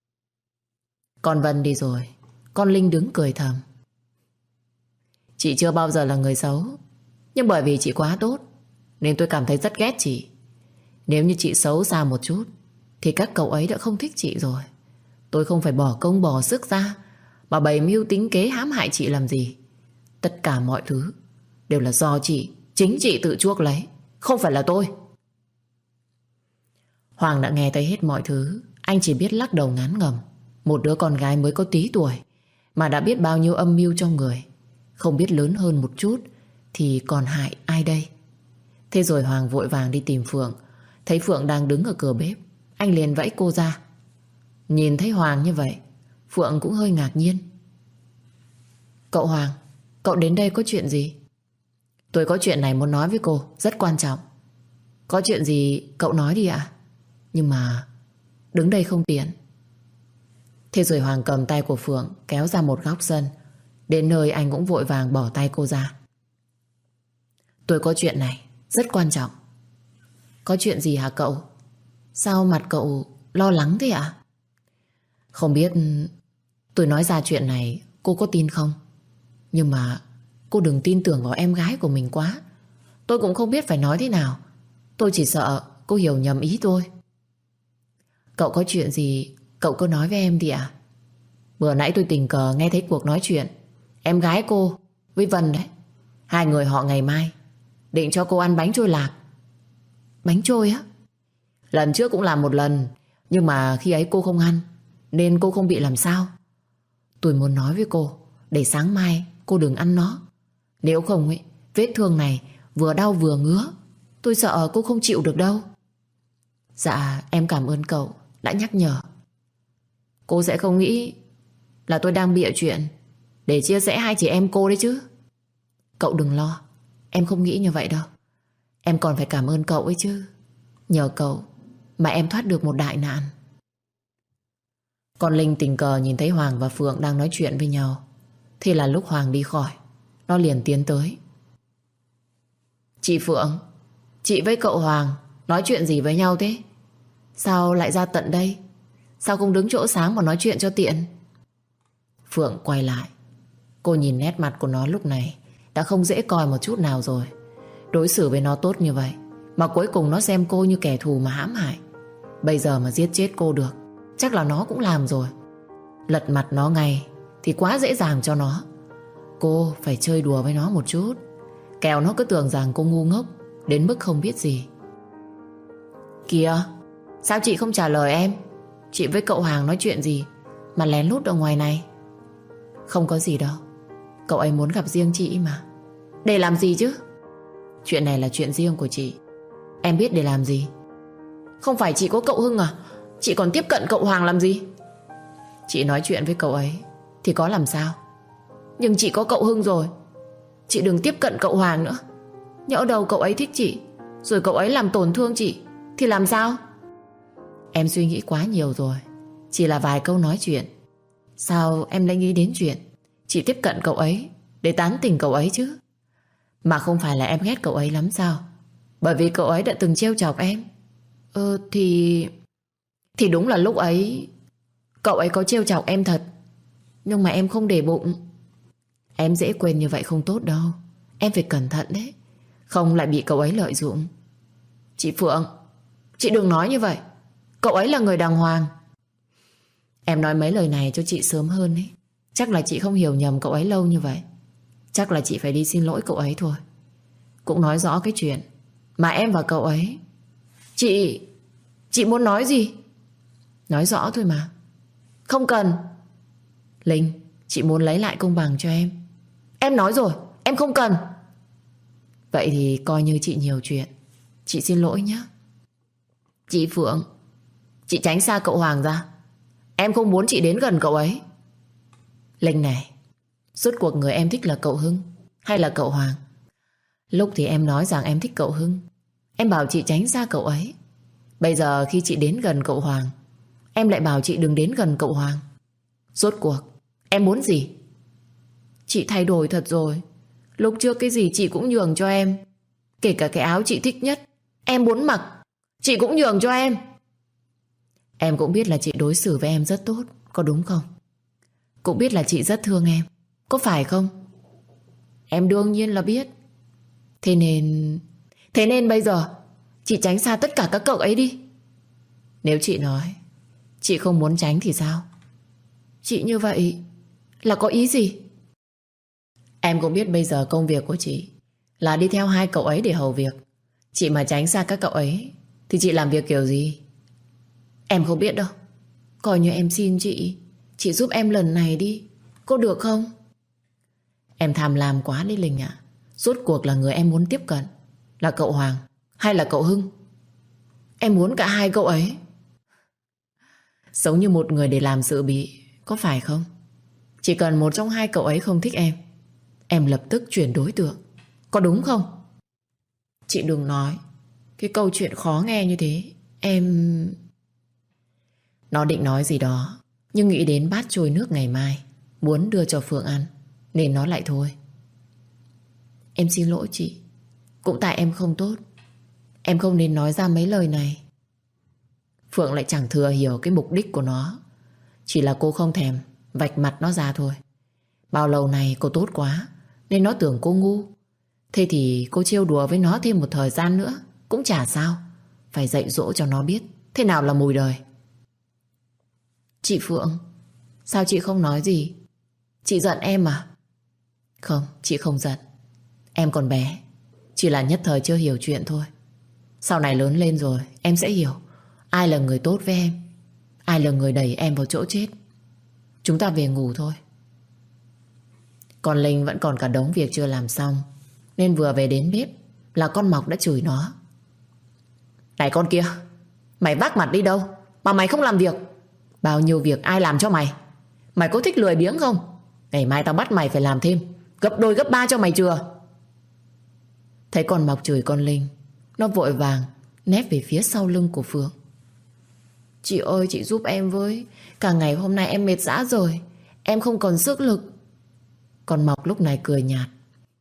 Con Vân đi rồi. Con Linh đứng cười thầm. Chị chưa bao giờ là người xấu, nhưng bởi vì chị quá tốt nên tôi cảm thấy rất ghét chị. Nếu như chị xấu xa một chút thì các cậu ấy đã không thích chị rồi. Tôi không phải bỏ công bỏ sức ra mà bày mưu tính kế hãm hại chị làm gì. Tất cả mọi thứ đều là do chị, chính chị tự chuốc lấy, không phải là tôi. Hoàng đã nghe thấy hết mọi thứ. Anh chỉ biết lắc đầu ngán ngẩm. Một đứa con gái mới có tí tuổi mà đã biết bao nhiêu âm mưu trong người. Không biết lớn hơn một chút thì còn hại ai đây? Thế rồi Hoàng vội vàng đi tìm Phượng. Thấy Phượng đang đứng ở cửa bếp, anh liền vẫy cô ra. Nhìn thấy Hoàng như vậy, Phượng cũng hơi ngạc nhiên. Cậu Hoàng, cậu đến đây có chuyện gì? Tôi có chuyện này muốn nói với cô, rất quan trọng. Có chuyện gì cậu nói đi ạ. Nhưng mà đứng đây không tiện. Thế rồi Hoàng cầm tay của Phượng kéo ra một góc sân. Đến nơi anh cũng vội vàng bỏ tay cô ra. Tôi có chuyện này rất quan trọng. Có chuyện gì hả cậu? Sao mặt cậu lo lắng thế ạ? Không biết tôi nói ra chuyện này cô có tin không? Nhưng mà cô đừng tin tưởng vào em gái của mình quá. Tôi cũng không biết phải nói thế nào. Tôi chỉ sợ cô hiểu nhầm ý tôi. Cậu có chuyện gì cậu cứ nói với em đi ạ. Vừa nãy tôi tình cờ nghe thấy cuộc nói chuyện em gái cô với Vân đấy. Hai người họ ngày mai định cho cô ăn bánh trôi lạc. Bánh trôi á? Lần trước cũng làm một lần, nhưng mà khi ấy cô không ăn nên cô không bị làm sao. Tôi muốn nói với cô để sáng mai cô đừng ăn nó. Nếu không ấy, vết thương này vừa đau vừa ngứa. Tôi sợ cô không chịu được đâu. Dạ em cảm ơn cậu đã nhắc nhở. Cô sẽ không nghĩ là tôi đang bịa chuyện để chia rẽ hai chị em cô đấy chứ. Cậu đừng lo, em không nghĩ như vậy đâu. Em còn phải cảm ơn cậu ấy chứ. Nhờ cậu mà em thoát được một đại nạn. Con Linh tình cờ nhìn thấy Hoàng và Phượng đang nói chuyện với nhau. Thì là lúc Hoàng đi khỏi, Nó liền tiến tới. Chị Phượng, chị với cậu Hoàng nói chuyện gì với nhau thế? Sao lại ra tận đây? Sao không đứng chỗ sáng mà nói chuyện cho tiện? Phượng quay lại. Cô nhìn nét mặt của nó lúc này đã không dễ coi một chút nào rồi. Đối xử với nó tốt như vậy mà cuối cùng nó xem cô như kẻ thù mà hãm hại. Bây giờ mà giết chết cô được, chắc là nó cũng làm rồi. Lật mặt nó ngay thì quá dễ dàng cho nó. Cô phải chơi đùa với nó một chút, kẻo nó cứ tưởng rằng cô ngu ngốc đến mức không biết gì. Kìa, sao chị không trả lời em? Chị với cậu Hoàng nói chuyện gì mà lén lút ở ngoài này? Không có gì đâu, cậu ấy muốn gặp riêng chị mà. Để làm gì chứ? Chuyện này là chuyện riêng của chị, em biết để làm gì? Không phải chị có cậu Hưng à? Chị còn tiếp cận cậu Hoàng làm gì? Chị nói chuyện với cậu ấy thì có làm sao? Nhưng chị có cậu Hưng rồi, chị đừng tiếp cận cậu Hoàng nữa. Nhỡ đâu cậu ấy thích chị, rồi cậu ấy làm tổn thương chị thì làm sao? Em suy nghĩ quá nhiều rồi. Chỉ là vài câu nói chuyện, sao em lại nghĩ đến chuyện chị tiếp cận cậu ấy để tán tỉnh cậu ấy chứ? Mà không phải là em ghét cậu ấy lắm sao? Bởi vì cậu ấy đã từng trêu chọc em. Thì đúng là lúc ấy cậu ấy có trêu chọc em thật, nhưng mà em không để bụng. Em dễ quên như vậy không tốt đâu. Em phải cẩn thận đấy, không lại bị cậu ấy lợi dụng. Chị Phượng, chị đừng nói như vậy. Cậu ấy là người đàng hoàng. Em nói mấy lời này cho chị sớm hơn ấy, chắc là chị không hiểu nhầm cậu ấy lâu như vậy. Chắc là chị phải đi xin lỗi cậu ấy thôi. Cũng nói rõ cái chuyện mà em và cậu ấy. Chị muốn nói gì? Nói rõ thôi mà. Không cần. Linh, chị muốn lấy lại công bằng cho em. Em nói rồi, em không cần. Vậy thì coi như chị nhiều chuyện. Chị xin lỗi nhé. Chị Phượng, chị tránh xa cậu Hoàng ra. Em không muốn chị đến gần cậu ấy. Linh này, rốt cuộc người em thích là cậu Hưng hay là cậu Hoàng? Lúc thì em nói rằng em thích cậu Hưng, em bảo chị tránh xa cậu ấy. Bây giờ khi chị đến gần cậu Hoàng, em lại bảo chị đừng đến gần cậu Hoàng. Rốt cuộc em muốn gì? Chị thay đổi thật rồi. Lúc trước cái gì chị cũng nhường cho em. Kể cả cái áo chị thích nhất, em muốn mặc, chị cũng nhường cho em. Em cũng biết là chị đối xử với em rất tốt, có đúng không? Cũng biết là chị rất thương em, có phải không? Em đương nhiên là biết. Thế nên bây giờ chị tránh xa tất cả các cậu ấy đi. Nếu chị nói chị không muốn tránh thì sao? Chị như vậy là có ý gì? Em cũng biết bây giờ công việc của chị là đi theo hai cậu ấy để hầu việc. Chị mà tránh xa các cậu ấy thì chị làm việc kiểu gì? Em không biết đâu. Coi như em xin chị giúp em lần này đi, có được không? Em tham lam quá đi Linh ạ. Rốt cuộc là người em muốn tiếp cận là cậu Hoàng hay là cậu Hưng? Em muốn cả hai cậu ấy. Sống như một người để làm sự bị, có phải không? Chỉ cần một trong hai cậu ấy không thích em lập tức chuyển đối tượng, có đúng không? Chị đừng nói cái câu chuyện khó nghe như thế. Em... Nó định nói gì đó, nhưng nghĩ đến bát trôi nước ngày mai muốn đưa cho Phượng ăn, nên nó lại thôi. Em xin lỗi chị. Cũng tại em không tốt, em không nên nói ra mấy lời này. Phượng lại chẳng thừa hiểu cái mục đích của nó. Chỉ là cô không thèm vạch mặt nó ra thôi. Bao lâu này cô tốt quá nên nó tưởng cô ngu. Thế thì cô trêu đùa với nó thêm một thời gian nữa cũng chả sao. Phải dạy dỗ cho nó biết thế nào là mùi đời. Chị Phượng, sao chị không nói gì? Chị giận em à? Không, chị không giận. Em còn bé, chỉ là nhất thời chưa hiểu chuyện thôi. Sau này lớn lên rồi em sẽ hiểu ai là người tốt với em, ai là người đẩy em vào chỗ chết. Chúng ta về ngủ thôi. Còn Linh vẫn còn cả đống việc chưa làm xong, nên vừa về đến bếp là con Mọc đã chửi nó. Này con kia, mày vác mặt đi đâu mà mày không làm việc? Bao nhiêu việc ai làm cho mày? Mày có thích lười biếng không? Ngày mai tao bắt mày phải làm thêm gấp đôi gấp ba cho mày chưa? Thấy con Mọc chửi con Linh, nó vội vàng nép về phía sau lưng của Phượng. Chị ơi, chị giúp em với. Cả ngày hôm nay em mệt rã rồi, em không còn sức lực. Con Mọc lúc này cười nhạt.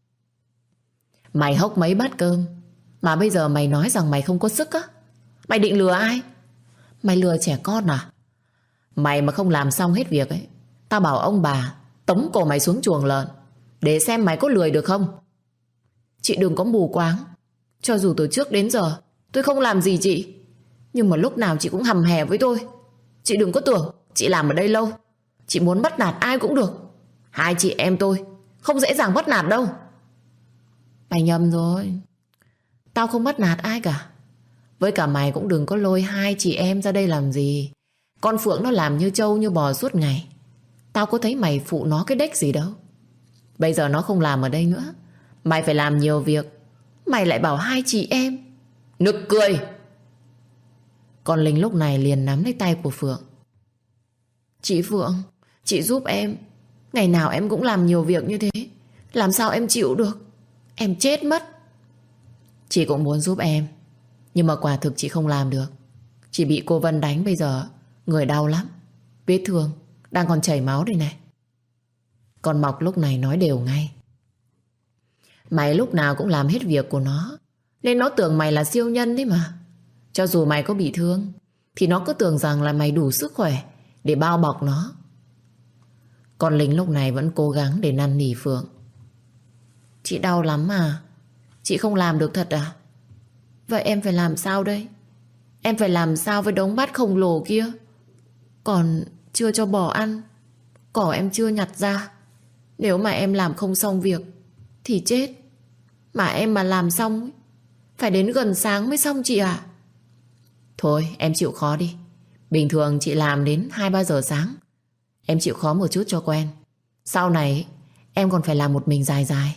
Mày hốc mấy bát cơm mà bây giờ mày nói rằng mày không có sức á? Mày định lừa ai? Mày lừa trẻ con à? Mày mà không làm xong hết việc ấy, tao bảo ông bà tống cổ mày xuống chuồng lợn để xem mày có lười được không. Chị đừng có mù quáng. Cho dù từ trước đến giờ tôi không làm gì chị, nhưng mà lúc nào chị cũng hầm hè với tôi. Chị đừng có tưởng chị làm ở đây lâu chị muốn bắt nạt ai cũng được. Hai chị em tôi không dễ dàng bắt nạt đâu. Mày nhầm rồi. Tao không bắt nạt ai cả. Với cả mày cũng đừng có lôi hai chị em ra đây làm gì. Con Phượng nó làm như trâu như bò suốt ngày. Tao có thấy mày phụ nó cái đếch gì đâu. Bây giờ nó không làm ở đây nữa, mày phải làm nhiều việc, mày lại bảo hai chị em. Nực cười. Con Linh lúc này liền nắm lấy tay của Phượng. Chị Phượng, chị giúp em. Ngày nào em cũng làm nhiều việc như thế, làm sao em chịu được? Em chết mất. Chị cũng muốn giúp em, nhưng mà quả thực chị không làm được. Chị bị cô Vân đánh bây giờ người đau lắm. Vết thương đang còn chảy máu đây này. Con Mọc lúc này nói đều ngay. Mày lúc nào cũng làm hết việc của nó, nên nó tưởng mày là siêu nhân đấy mà. Cho dù mày có bị thương thì nó cứ tưởng rằng là mày đủ sức khỏe để bao bọc nó. Con Linh lúc này vẫn cố gắng để năn nỉ Phượng. Chị đau lắm à? Chị không làm được thật à? Vậy em phải làm sao đây? Em phải làm sao với đống bát khổng lồ kia? Còn chưa cho bò ăn, cỏ em chưa nhặt ra. Nếu mà em làm không xong việc thì chết. Mà em mà làm xong phải đến gần sáng mới xong chị ạ. Thôi em chịu khó đi. Bình thường chị làm đến 2-3 giờ sáng. Em chịu khó một chút cho quen. Sau này em còn phải làm một mình dài dài.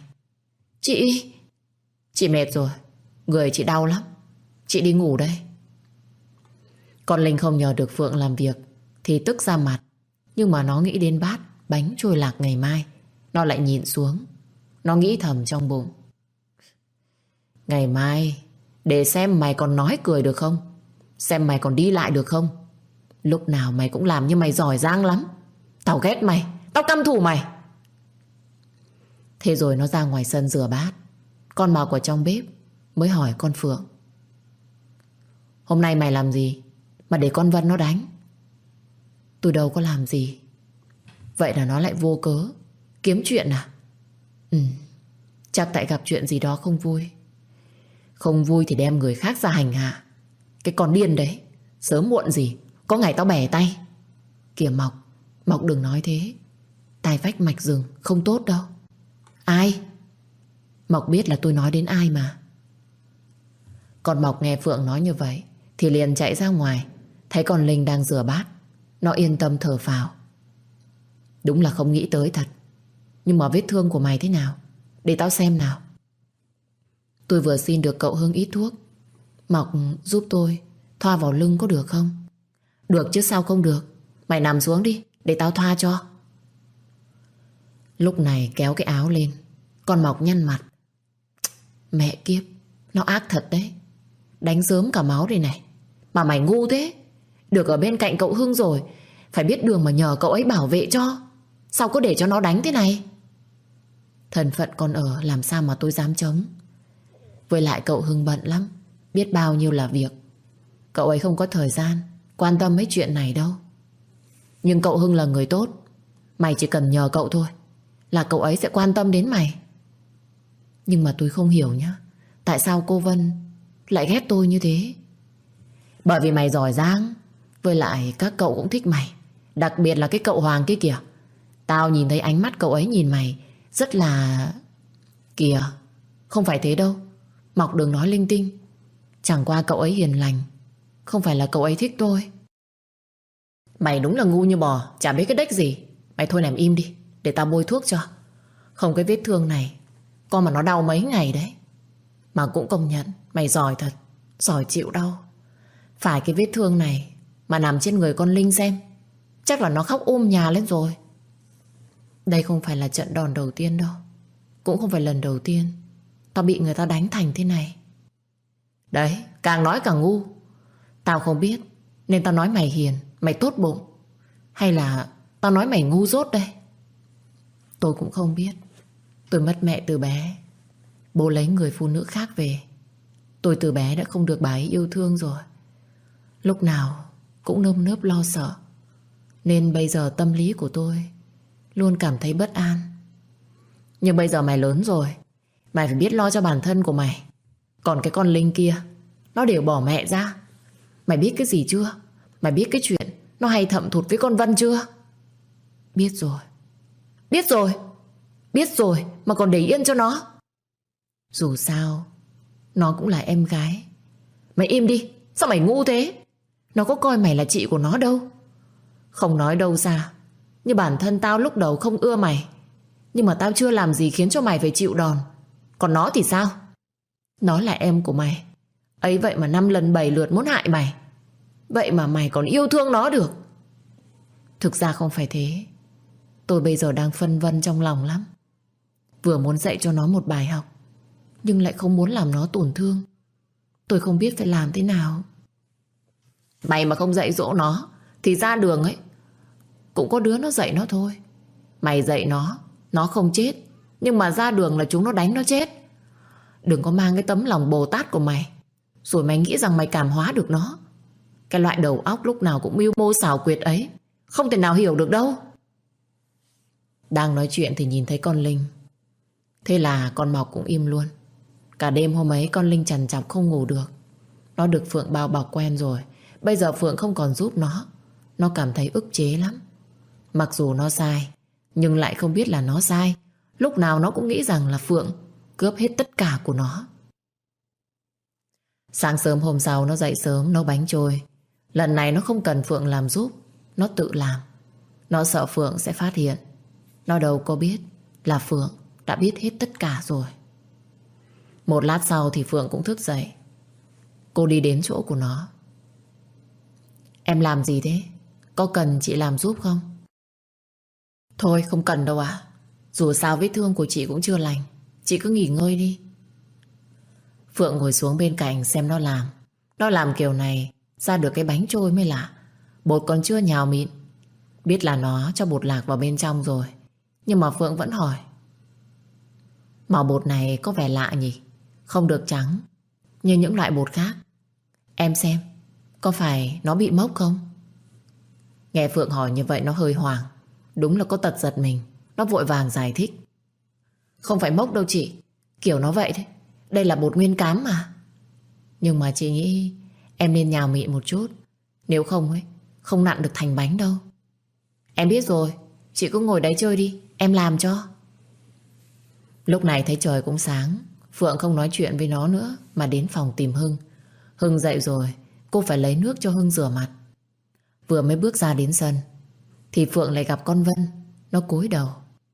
Chị mệt rồi, người chị đau lắm. Chị đi ngủ đây. Con Linh không nhờ được Phượng làm việc thì tức ra mặt. Nhưng mà nó nghĩ đến bát bánh trôi lạc ngày mai, nó lại nhìn xuống. Nó nghĩ thầm trong bụng. Ngày mai để xem mày còn nói cười được không, xem mày còn đi lại được không. Lúc nào mày cũng làm như mày giỏi giang lắm. Tao ghét mày, tao căm thù mày. Thế rồi nó ra ngoài sân rửa bát. Con Mọc ở trong bếp mới hỏi con Phượng. Hôm nay mày làm gì mà để con Vân nó đánh? Tôi đâu có làm gì. Vậy là nó lại vô cớ kiếm chuyện à? Chắc tại gặp chuyện gì đó không vui. Không vui thì đem người khác ra hành hạ. Cái con điên đấy, sớm muộn gì có ngày tao bẻ tay. Kìa Mọc đừng nói thế. Tai vách mạch rừng không tốt đâu. Ai? Mọc biết là tôi nói đến ai mà. Còn Mọc nghe Phượng nói như vậy thì liền chạy ra ngoài. Thấy con Linh đang rửa bát, nó yên tâm thở phào. Đúng là không nghĩ tới thật. Nhưng mà vết thương của mày thế nào? Để tao xem nào. Tôi vừa xin được cậu Hưng ít thuốc. Mọc giúp tôi thoa vào lưng có được không? Được chứ sao không được. Mày nằm xuống đi để tao thoa cho. Lúc này kéo cái áo lên, con Mọc nhăn mặt. Mẹ kiếp, nó ác thật đấy. Đánh rớm cả máu đây này. Mà mày ngu thế. Được ở bên cạnh cậu Hưng rồi, phải biết đường mà nhờ cậu ấy bảo vệ cho. Sao có để cho nó đánh thế này? Thân phận còn ở, làm sao mà tôi dám chống. Với lại cậu Hưng bận lắm, biết bao nhiêu là việc. Cậu ấy không có thời gian quan tâm mấy chuyện này đâu. Nhưng cậu Hưng là người tốt. Mày chỉ cần nhờ cậu thôi là cậu ấy sẽ quan tâm đến mày. Nhưng mà tôi không hiểu nhá, tại sao cô Vân lại ghét tôi như thế? Bởi vì mày giỏi giang. Với lại các cậu cũng thích mày. Đặc biệt là cái cậu Hoàng kia kìa. Tao nhìn thấy ánh mắt cậu ấy nhìn mày rất là... Kìa, không phải thế đâu. Mọc đừng nói linh tinh. Chẳng qua cậu ấy hiền lành, không phải là cậu ấy thích tôi. Mày đúng là ngu như bò, chả biết cái đếch gì. Mày thôi nằm im đi, để tao bôi thuốc cho. Không, cái vết thương này con mà nó đau mấy ngày đấy. Mà cũng công nhận mày giỏi thật, giỏi chịu đau. Phải cái vết thương này mà nằm trên người con Linh xem, chắc là nó khóc nhà lên rồi. Đây không phải là trận đòn đầu tiên đâu, cũng không phải lần đầu tiên tao bị người ta đánh thành thế này. Đấy, càng nói càng ngu. Tao không biết nên tao nói mày hiền, mày tốt bụng, hay là tao nói mày ngu dốt đây? Tôi cũng không biết. Tôi mất mẹ từ bé, bố lấy người phụ nữ khác về. Tôi từ bé đã không được bà ấy yêu thương rồi. Lúc nào cũng nơm nớp lo sợ. Nên bây giờ tâm lý của tôi luôn cảm thấy bất an. Nhưng bây giờ mày lớn rồi, mày phải biết lo cho bản thân của mày. Còn cái con Linh kia, nó đều bỏ mẹ ra. Mày biết cái gì chưa? Mày biết cái chuyện nó hay thậm thụt với con Vân chưa? Biết rồi. Biết rồi. Biết rồi mà còn để yên cho nó. Dù sao nó cũng là em gái. Mày im đi. Sao mày ngu thế? Nó có coi mày là chị của nó đâu. Không nói đâu ra, như bản thân tao lúc đầu không ưa mày, nhưng mà tao chưa làm gì khiến cho mày phải chịu đòn. Còn nó thì sao? Nó là em của mày. Ấy vậy mà 5 lần 7 lượt muốn hại mày. Vậy mà mày còn yêu thương nó được. Thực ra không phải thế. Tôi bây giờ đang phân vân trong lòng lắm. Vừa muốn dạy cho nó một bài học, nhưng lại không muốn làm nó tổn thương. Tôi không biết phải làm thế nào. Mày mà không dạy dỗ nó thì ra đường ấy cũng có đứa nó dạy nó thôi. Mày dạy nó không chết, nhưng mà ra đường là chúng nó đánh nó chết. Đừng có mang cái tấm lòng Bồ Tát của mày rồi mày nghĩ rằng mày cảm hóa được nó. Cái loại đầu óc lúc nào cũng mưu mô xảo quyệt ấy không thể nào hiểu được đâu. Đang nói chuyện thì nhìn thấy con Linh. Thế là con Mọc cũng im luôn. Cả đêm hôm ấy con Linh trằn trọc không ngủ được. Nó được Phượng bao bọc quen rồi. Bây giờ Phượng không còn giúp nó cảm thấy ức chế lắm. Mặc dù nó sai, nhưng lại không biết là nó sai. Lúc nào nó cũng nghĩ rằng là Phượng cướp hết tất cả của nó. Sáng sớm hôm sau nó dậy sớm nấu bánh trôi. Lần này nó không cần Phượng làm giúp, nó tự làm. Nó sợ Phượng sẽ phát hiện. Nó đâu có biết là Phượng đã biết hết tất cả rồi. Một lát sau thì Phượng cũng thức dậy. Cô đi đến chỗ của nó. Em làm gì thế? Có cần chị làm giúp không? Thôi không cần đâu ạ. Dù sao vết thương của chị cũng chưa lành. Chị cứ nghỉ ngơi đi. Phượng ngồi xuống bên cạnh xem nó làm. Nó làm kiểu này ra được cái bánh trôi mới lạ. Bột còn chưa nhào mịn. Biết là nó cho bột lạc vào bên trong rồi, nhưng mà Phượng vẫn hỏi. Màu bột này có vẻ lạ nhỉ? Không được trắng như những loại bột khác. Em xem, có phải nó bị mốc không? Nghe Phượng hỏi như vậy nó hơi hoảng. Đúng là có tật giật mình. Nó vội vàng giải thích. Không phải mốc đâu chị, kiểu nó vậy đấy. Đây là bột nguyên cám mà. Nhưng mà chị nghĩ em nên nhào mịn một chút. Nếu không ấy, không nặn được thành bánh đâu. Em biết rồi, chị cứ ngồi đấy chơi đi, em làm cho. Lúc này thấy trời cũng sáng. Phượng không nói chuyện với nó nữa mà đến phòng tìm Hưng. Hưng dậy rồi, cô phải lấy nước cho Hưng rửa mặt. Vừa mới bước ra đến sân thì Phượng lại gặp con Vân. Nó cúi đầu.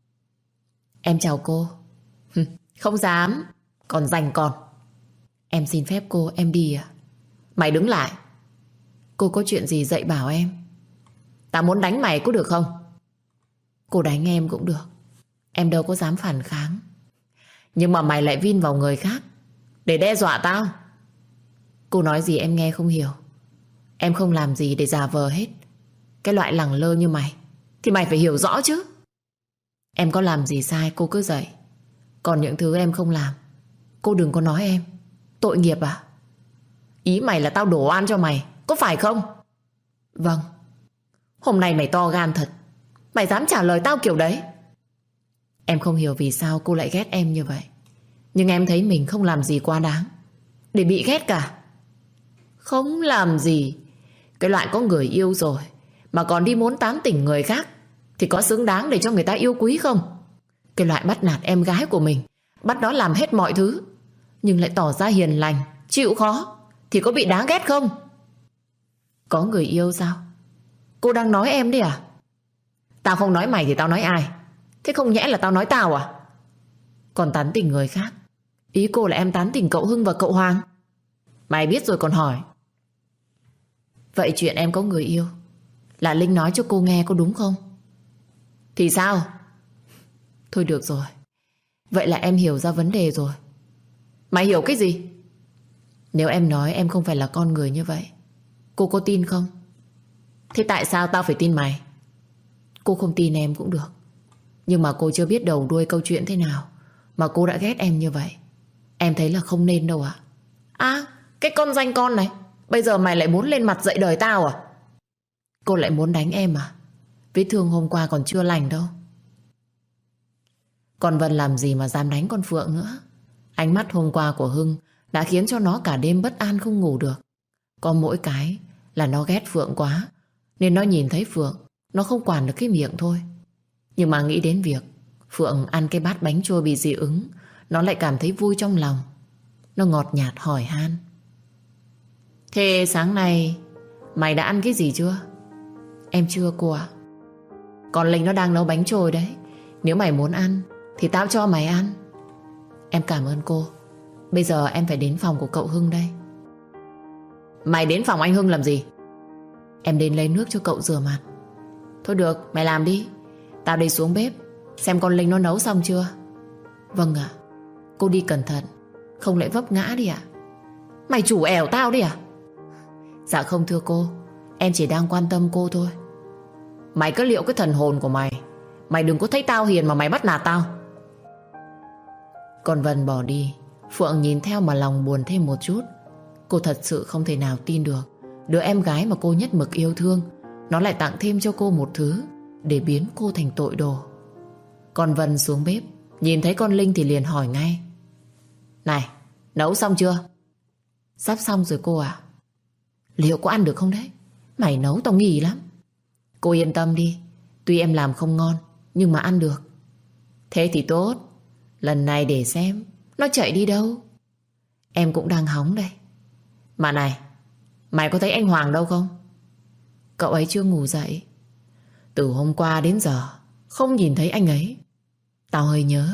Em chào cô. Không dám, còn rành còn. Em xin phép cô, em đi à? Mày đứng lại. Cô có chuyện gì dạy bảo em. Tao muốn đánh mày có được không? Cô đánh em cũng được. Em đâu có dám phản kháng. Nhưng mà mày lại vin vào người khác để đe dọa tao. Cô nói gì em nghe không hiểu. Em không làm gì để giả vờ hết. Cái loại lẳng lơ như mày thì mày phải hiểu rõ chứ. Em có làm gì sai cô cứ dạy. Còn những thứ em không làm, cô đừng có nói em. Tội nghiệp à? Ý mày là tao đổ oan cho mày, có phải không? Vâng. Hôm nay mày to gan thật. Mày dám trả lời tao kiểu đấy. Em không hiểu vì sao cô lại ghét em như vậy. Nhưng em thấy mình không làm gì quá đáng để bị ghét cả. Không làm gì? Cái loại có người yêu rồi mà còn đi muốn tán tỉnh người khác thì có xứng đáng để cho người ta yêu quý không? Cái loại bắt nạt em gái của mình, bắt nó làm hết mọi thứ, nhưng lại tỏ ra hiền lành, chịu khó, thì có bị đáng ghét không? Có người yêu sao? Cô đang nói em đấy à? Tao không nói mày thì tao nói ai? Thế không nhẽ là tao nói tao à? Còn tán tỉnh người khác, ý cô là em tán tỉnh cậu Hưng và cậu Hoàng? Mày biết rồi còn hỏi. Vậy chuyện em có người yêu là Linh nói cho cô nghe có đúng không? Thì sao? Thôi được rồi. Vậy là em hiểu ra vấn đề rồi. Mày hiểu cái gì? Nếu em nói em không phải là con người như vậy, cô có tin không? Thế tại sao tao phải tin mày? Cô không tin em cũng được. Nhưng mà cô chưa biết đầu đuôi câu chuyện thế nào mà cô đã ghét em như vậy. Em thấy là không nên đâu ạ. À, cái con danh con này, bây giờ mày lại muốn lên mặt dạy đời tao à? Cô lại muốn đánh em à? Vết thương hôm qua còn chưa lành đâu. Con Vân làm gì mà dám đánh con Phượng nữa. Ánh mắt hôm qua của Hưng đã khiến cho nó cả đêm bất an không ngủ được. Có mỗi cái là nó ghét Phượng quá, nên nó nhìn thấy Phượng, nó không quản được cái miệng thôi. Nhưng mà nghĩ đến việc Phượng ăn cái bát bánh trôi bị dị ứng, nó lại cảm thấy vui trong lòng. Nó ngọt nhạt hỏi han: Thế sáng nay mày đã ăn cái gì chưa? Em chưa cô ạ. Còn Linh nó đang nấu bánh trôi đấy. Nếu mày muốn ăn thì tao cho mày ăn. Em cảm ơn cô. Bây giờ em phải đến phòng của cậu Hưng đây. Mày đến phòng anh Hưng làm gì? Em đến lấy nước cho cậu rửa mặt. Thôi được, mày làm đi. Tao đi xuống bếp xem con Linh nó nấu xong chưa. Vâng ạ. Cô đi cẩn thận, không lại vấp ngã đi ạ. Mày chủ ẻo tao đi à? Dạ không thưa cô, em chỉ đang quan tâm cô thôi. Mày cứ liệu cái thần hồn của mày. Mày đừng có thấy tao hiền mà mày bắt nạt tao. Còn Vân bỏ đi, Phượng nhìn theo mà lòng buồn thêm một chút. Cô thật sự không thể nào tin được đứa em gái mà cô nhất mực yêu thương, nó lại tặng thêm cho cô một thứ để biến cô thành tội đồ. Còn Vân xuống bếp, nhìn thấy con Linh thì liền hỏi ngay: Này, nấu xong chưa? Sắp xong rồi cô ạ. Liệu có ăn được không đấy? Mày nấu tao nghi lắm. Cô yên tâm đi, tuy em làm không ngon nhưng mà ăn được. Thế thì tốt. Lần này để xem nó chạy đi đâu. Em cũng đang hóng đây. Mà này, mày có thấy anh Hoàng đâu không? Cậu ấy chưa ngủ dậy. Từ hôm qua đến giờ không nhìn thấy anh ấy. Tao hơi nhớ.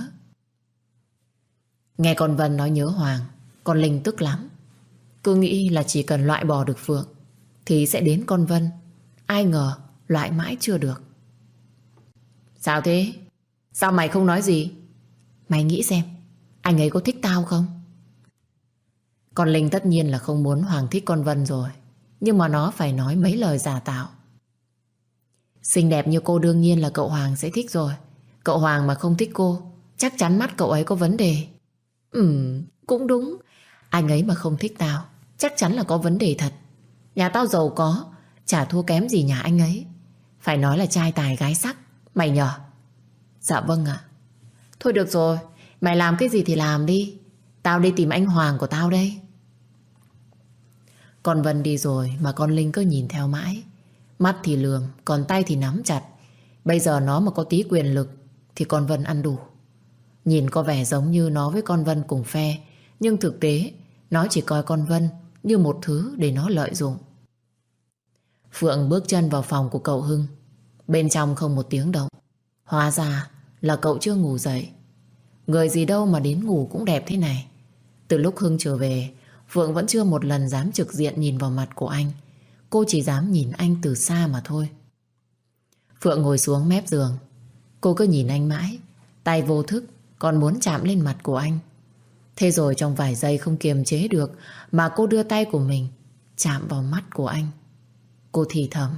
Nghe con Vân nói nhớ Hoàng, con Linh tức lắm. Cứ nghĩ là chỉ cần loại bỏ được Phượng thì sẽ đến con Vân. Ai ngờ loại mãi chưa được. Sao thế? Sao mày không nói gì? Mày nghĩ xem, anh ấy có thích tao không? Con Linh tất nhiên là không muốn Hoàng thích con Vân rồi, nhưng mà nó phải nói mấy lời giả tạo. Xinh đẹp như cô đương nhiên là cậu Hoàng sẽ thích rồi. Cậu Hoàng mà không thích cô, chắc chắn mắt cậu ấy có vấn đề. Cũng đúng. Anh ấy mà không thích tao, chắc chắn là có vấn đề thật. Nhà tao giàu có, chả thua kém gì nhà anh ấy. Phải nói là trai tài gái sắc. Mày nhờ? Dạ vâng ạ. Thôi được rồi, mày làm cái gì thì làm đi. Tao đi tìm anh Hoàng của tao đây. Con Vân đi rồi mà con Linh cứ nhìn theo mãi. Mắt thì lườm, còn tay thì nắm chặt. Bây giờ nó mà có tí quyền lực thì con Vân ăn đủ. Nhìn có vẻ giống như nó với con Vân cùng phe, nhưng thực tế nó chỉ coi con Vân như một thứ để nó lợi dụng. Phượng bước chân vào phòng của cậu Hưng. Bên trong không một tiếng động. Hóa ra là cậu chưa ngủ dậy. Người gì đâu mà đến ngủ cũng đẹp thế này. Từ lúc Hưng trở về, Phượng vẫn chưa một lần dám trực diện nhìn vào mặt của anh. Cô chỉ dám nhìn anh từ xa mà thôi. Phượng ngồi xuống mép giường. Cô cứ nhìn anh mãi, tay vô thức còn muốn chạm lên mặt của anh. Thế rồi trong vài giây không kiềm chế được mà cô đưa tay của mình chạm vào mắt của anh. Cô thì thầm: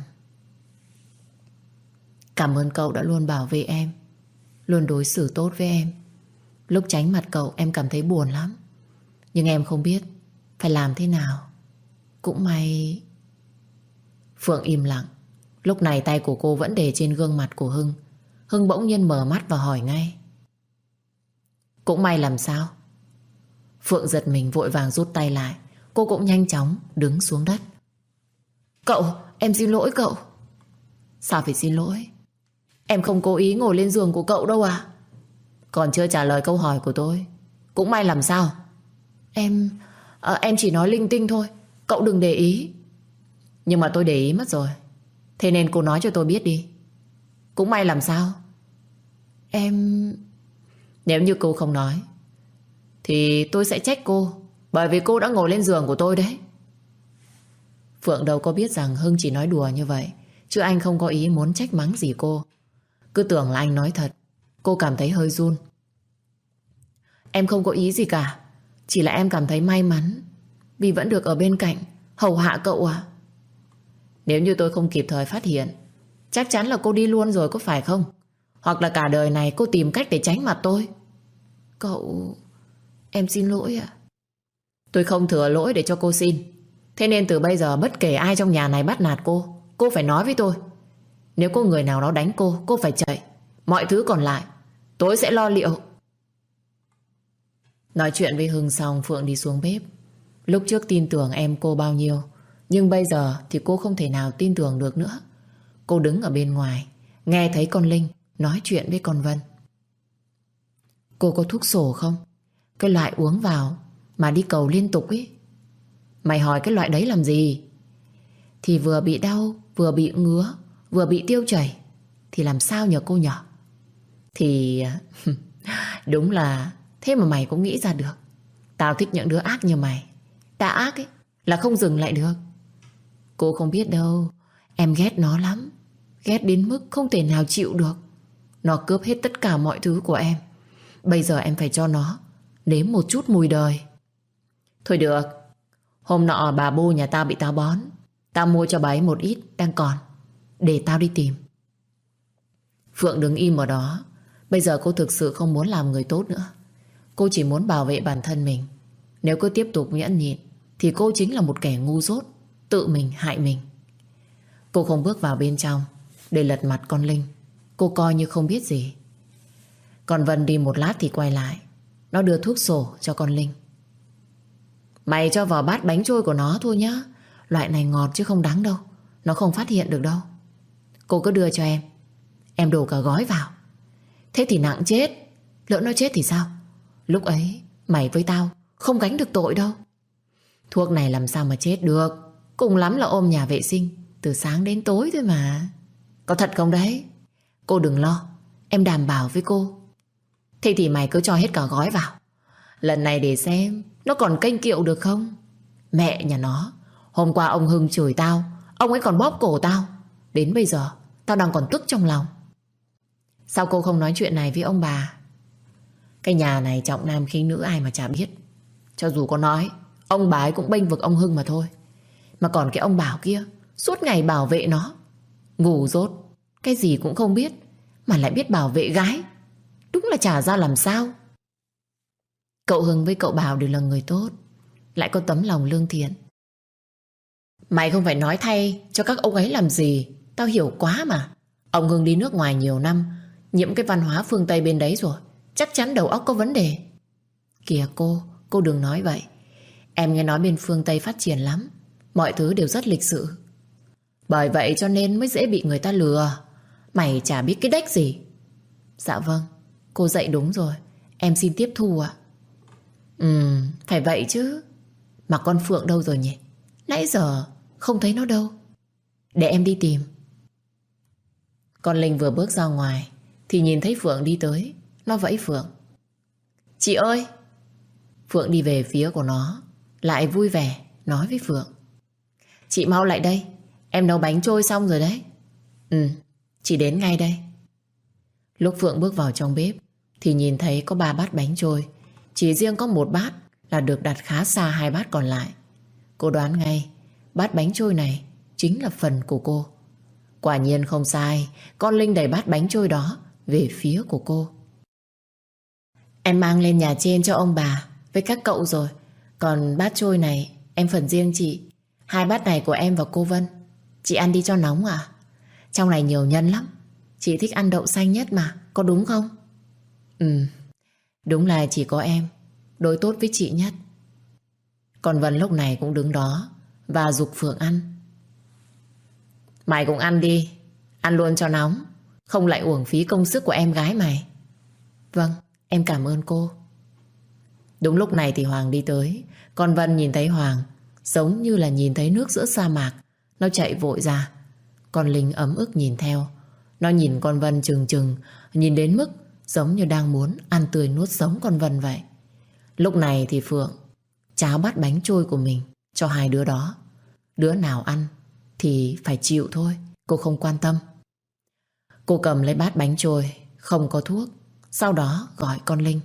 Cảm ơn cậu đã luôn bảo vệ em, luôn đối xử tốt với em. Lúc tránh mặt cậu em cảm thấy buồn lắm, nhưng em không biết phải làm thế nào. Cũng may... Phượng im lặng. Lúc này tay của cô vẫn để trên gương mặt của Hưng. Hưng bỗng nhiên mở mắt và hỏi ngay: Cũng may làm sao? Phượng giật mình vội vàng rút tay lại. Cô cũng nhanh chóng đứng xuống đất. Cậu, em xin lỗi cậu. Sao phải xin lỗi? Em không cố ý ngồi lên giường của cậu đâu à? Còn chưa trả lời câu hỏi của tôi. Cũng may làm sao? Em chỉ nói linh tinh thôi, cậu đừng để ý. Nhưng mà tôi để ý mất rồi. Thế nên cô nói cho tôi biết đi. Cũng may làm sao? Nếu như cô không nói thì tôi sẽ trách cô, bởi vì cô đã ngồi lên giường của tôi đấy. Phượng đâu có biết rằng Hưng chỉ nói đùa như vậy, chứ anh không có ý muốn trách mắng gì cô. Cứ tưởng là anh nói thật. Cô cảm thấy hơi run. Em không có ý gì cả, chỉ là em cảm thấy may mắn vì vẫn được ở bên cạnh hầu hạ cậu à. Nếu như tôi không kịp thời phát hiện, chắc chắn là cô đi luôn rồi có phải không? Hoặc là cả đời này cô tìm cách để tránh mặt tôi. Em xin lỗi ạ. Tôi không thừa lỗi để cho cô xin. Thế nên từ bây giờ bất kể ai trong nhà này bắt nạt cô phải nói với tôi. Nếu có người nào đó đánh cô phải chạy. Mọi thứ còn lại tôi sẽ lo liệu. Nói chuyện với Hưng xong, Phượng đi xuống bếp. Lúc trước tin tưởng em cô bao nhiêu, nhưng bây giờ thì cô không thể nào tin tưởng được nữa. Cô đứng ở bên ngoài, nghe thấy con Linh nói chuyện với con Vân. Cô có thuốc sổ không? Cái loại uống vào mà đi cầu liên tục ấy. Mày hỏi cái loại đấy làm gì? Thì vừa bị đau, vừa bị ngứa, vừa bị tiêu chảy, thì làm sao nhờ cô nhỏ? Thì đúng là thế mà mày cũng nghĩ ra được. Tao thích những đứa ác như mày. Đã ác ấy là không dừng lại được. Cô không biết đâu, em ghét nó lắm. Ghét đến mức không thể nào chịu được. Nó cướp hết tất cả mọi thứ của em. Bây giờ em phải cho nó nếm một chút mùi đời. Thôi được. Hôm nọ bà bô nhà tao bị táo bón, tao mua cho bà ấy một ít đang còn, để tao đi tìm. Phượng đứng im ở đó. Bây giờ cô thực sự không muốn làm người tốt nữa. Cô chỉ muốn bảo vệ bản thân mình. Nếu cứ tiếp tục nhẫn nhịn thì cô chính là một kẻ ngu dốt, tự mình hại mình. Cô không bước vào bên trong để lật mặt con Linh. Cô coi như không biết gì. Còn Vân đi một lát thì quay lại. Nó đưa thuốc sổ cho con Linh. Mày cho vào bát bánh trôi của nó thôi nhá. Loại này ngọt chứ không đắng đâu. Nó không phát hiện được đâu. Cô cứ đưa cho em. Em đổ cả gói vào. Thế thì nặng chết. Lỡ nó chết thì sao? Lúc ấy mày với tao không gánh được tội đâu. Thuốc này làm sao mà chết được. Cùng lắm là ôm nhà vệ sinh từ sáng đến tối thôi mà. Có thật không đấy? Cô đừng lo, em đảm bảo với cô. Thế thì mày cứ cho hết cả gói vào. Lần này để xem nó còn kênh kiệu được không. Mẹ nhà nó, hôm qua ông Hưng chửi tao, ông ấy còn bóp cổ tao. Đến bây giờ tao đang còn tức trong lòng. Sao cô không nói chuyện này với ông bà? Cái nhà này trọng nam khinh nữ ai mà chả biết. Cho dù có nói, ông bà ấy cũng bênh vực ông Hưng mà thôi. Mà còn cái ông Bảo kia, suốt ngày bảo vệ nó. Ngu dốt, cái gì cũng không biết mà lại biết bảo vệ gái. Đúng là chả ra làm sao. Cậu Hưng với cậu Bảo đều là người tốt, lại có tấm lòng lương thiện. Mày không phải nói thay cho các ông ấy làm gì. Tao hiểu quá mà. Ông Hưng đi nước ngoài nhiều năm, nhiễm cái văn hóa phương Tây bên đấy rồi, chắc chắn đầu óc có vấn đề. Kìa cô đừng nói vậy. Em nghe nói bên phương Tây phát triển lắm, mọi thứ đều rất lịch sự. Bởi vậy cho nên mới dễ bị người ta lừa. Mày chả biết cái đếch gì. Dạ vâng, cô dạy đúng rồi. Em xin tiếp thu ạ. Phải vậy chứ. Mà con Phượng đâu rồi nhỉ? Nãy giờ không thấy nó đâu. Để em đi tìm. Con Linh vừa bước ra ngoài thì nhìn thấy Phượng đi tới. Nó vẫy Phượng. Chị ơi! Phượng đi về phía của nó, lại vui vẻ nói với Phượng. Chị mau lại đây, em nấu bánh trôi xong rồi đấy. Chị đến ngay đây. Lúc Phượng bước vào trong bếp thì nhìn thấy có 3 bát bánh trôi. Chỉ riêng có một bát là được đặt khá xa 2 bát còn lại. Cô đoán ngay bát bánh trôi này chính là phần của cô. Quả nhiên không sai, con Linh đẩy bát bánh trôi đó về phía của cô. Em mang lên nhà trên cho ông bà với các cậu rồi. Còn bát trôi này em phần riêng chị. 2 bát này của em và cô Vân. Chị ăn đi cho nóng à? Trong này nhiều nhân lắm. Chị thích ăn đậu xanh nhất mà, có đúng không? Đúng là chỉ có em đối tốt với chị nhất. Còn Vân lúc này cũng đứng đó và giục Phượng ăn. Mày cũng ăn đi, ăn luôn cho nóng, không lại uổng phí công sức của em gái mày. Vâng, em cảm ơn cô. Đúng lúc này thì Hoàng đi tới. Con Vân nhìn thấy Hoàng giống như là nhìn thấy nước giữa sa mạc. Nó chạy vội ra. Con Linh ấm ức nhìn theo. Nó nhìn con Vân chừng chừng, nhìn đến mức giống như đang muốn ăn tươi nuốt sống con Vân vậy. Lúc này thì Phượng cháo bát bánh trôi của mình cho 2 đứa đó. Đứa nào ăn thì phải chịu thôi. Cô không quan tâm. Cô cầm lấy bát bánh trôi không có thuốc, sau đó gọi con Linh.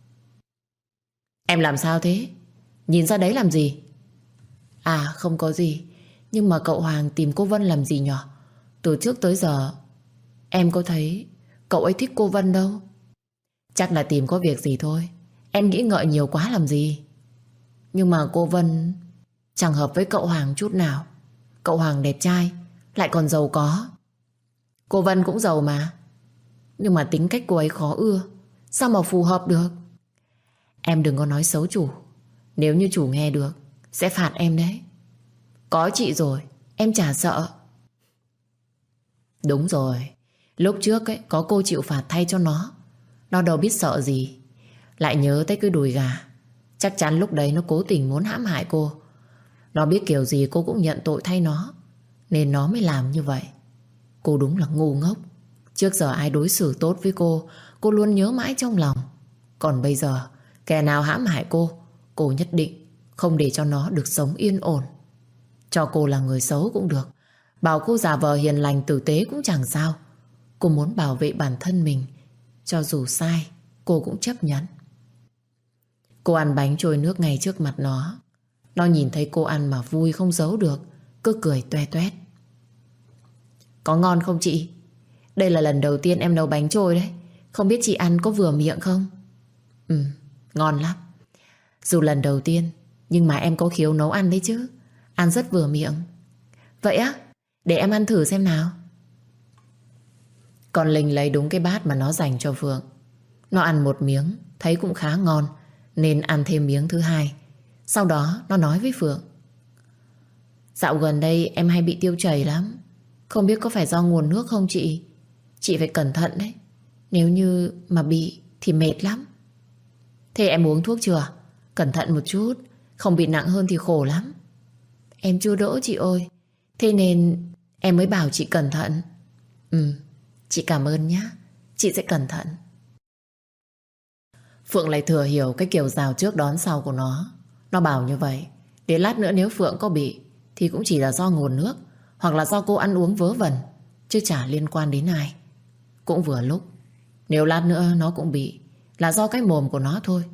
Em làm sao thế? Nhìn ra đấy làm gì? À không có gì. Nhưng mà cậu Hoàng tìm cô Vân làm gì nhở? Từ trước tới giờ em có thấy cậu ấy thích cô Vân đâu. Chắc là tìm có việc gì thôi. Em nghĩ ngợi nhiều quá làm gì. Nhưng mà cô Vân chẳng hợp với cậu Hoàng chút nào. Cậu Hoàng đẹp trai, lại còn giàu có. Cô Vân cũng giàu mà, nhưng mà tính cách cô ấy khó ưa. Sao mà phù hợp được. Em đừng có nói xấu chủ. Nếu như chủ nghe được sẽ phạt em đấy. Có chị rồi, em chả sợ. Đúng rồi, lúc trước ấy, có cô chịu phạt thay cho nó đâu biết sợ gì. Lại nhớ tới cái đùi gà. Chắc chắn lúc đấy nó cố tình muốn hãm hại cô. Nó biết kiểu gì cô cũng nhận tội thay nó, nên nó mới làm như vậy. Cô đúng là ngu ngốc. Trước giờ ai đối xử tốt với cô luôn nhớ mãi trong lòng. Còn bây giờ kẻ nào hãm hại cô nhất định không để cho nó được sống yên ổn. Cho cô là người xấu cũng được, bảo cô giả vờ hiền lành tử tế cũng chẳng sao. Cô muốn bảo vệ bản thân mình, cho dù sai cô cũng chấp nhận. Cô ăn bánh trôi nước ngay trước mặt nó. Nó nhìn thấy cô ăn mà vui không giấu được, cứ cười toe toét. Có ngon không chị? Đây là lần đầu tiên em nấu bánh trôi đấy. Không biết chị ăn có vừa miệng không? Ngon lắm. Dù lần đầu tiên, nhưng mà em có khiếu nấu ăn đấy chứ. Ăn rất vừa miệng. Vậy á? Để em ăn thử xem nào. Còn Linh lấy đúng cái bát mà nó dành cho Phượng. Nó ăn một miếng, thấy cũng khá ngon, nên ăn thêm miếng thứ hai. Sau đó nó nói với Phượng: dạo gần đây em hay bị tiêu chảy lắm. Không biết có phải do nguồn nước không chị? Chị phải cẩn thận đấy. Nếu như mà bị thì mệt lắm. Thế em uống thuốc chưa? Cẩn thận một chút, không bị nặng hơn thì khổ lắm. Em chưa đỡ chị ơi. Thế nên em mới bảo chị cẩn thận. Chị cảm ơn nhé. Chị sẽ cẩn thận. Phượng lại thừa hiểu cái kiểu rào trước đón sau của nó. Nó bảo như vậy để lát nữa nếu Phượng có bị thì cũng chỉ là do nguồn nước, hoặc là do cô ăn uống vớ vẩn, chứ chả liên quan đến ai. Cũng vừa lúc, nếu lát nữa nó cũng bị là do cái mồm của nó thôi.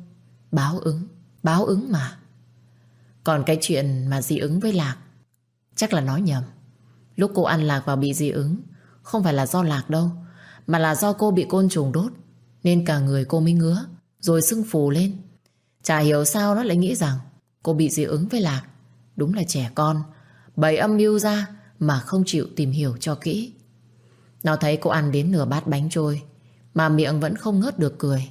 Báo ứng mà. Còn cái chuyện mà dị ứng với lạc, chắc là nó nhầm. Lúc cô ăn lạc và bị dị ứng không phải là do lạc đâu, mà là do cô bị côn trùng đốt, nên cả người cô mới ngứa rồi sưng phù lên. Chả hiểu sao nó lại nghĩ rằng cô bị dị ứng với lạc. Đúng là trẻ con, bày âm mưu ra mà không chịu tìm hiểu cho kỹ. Nó thấy cô ăn đến nửa bát bánh trôi mà miệng vẫn không ngớt được cười.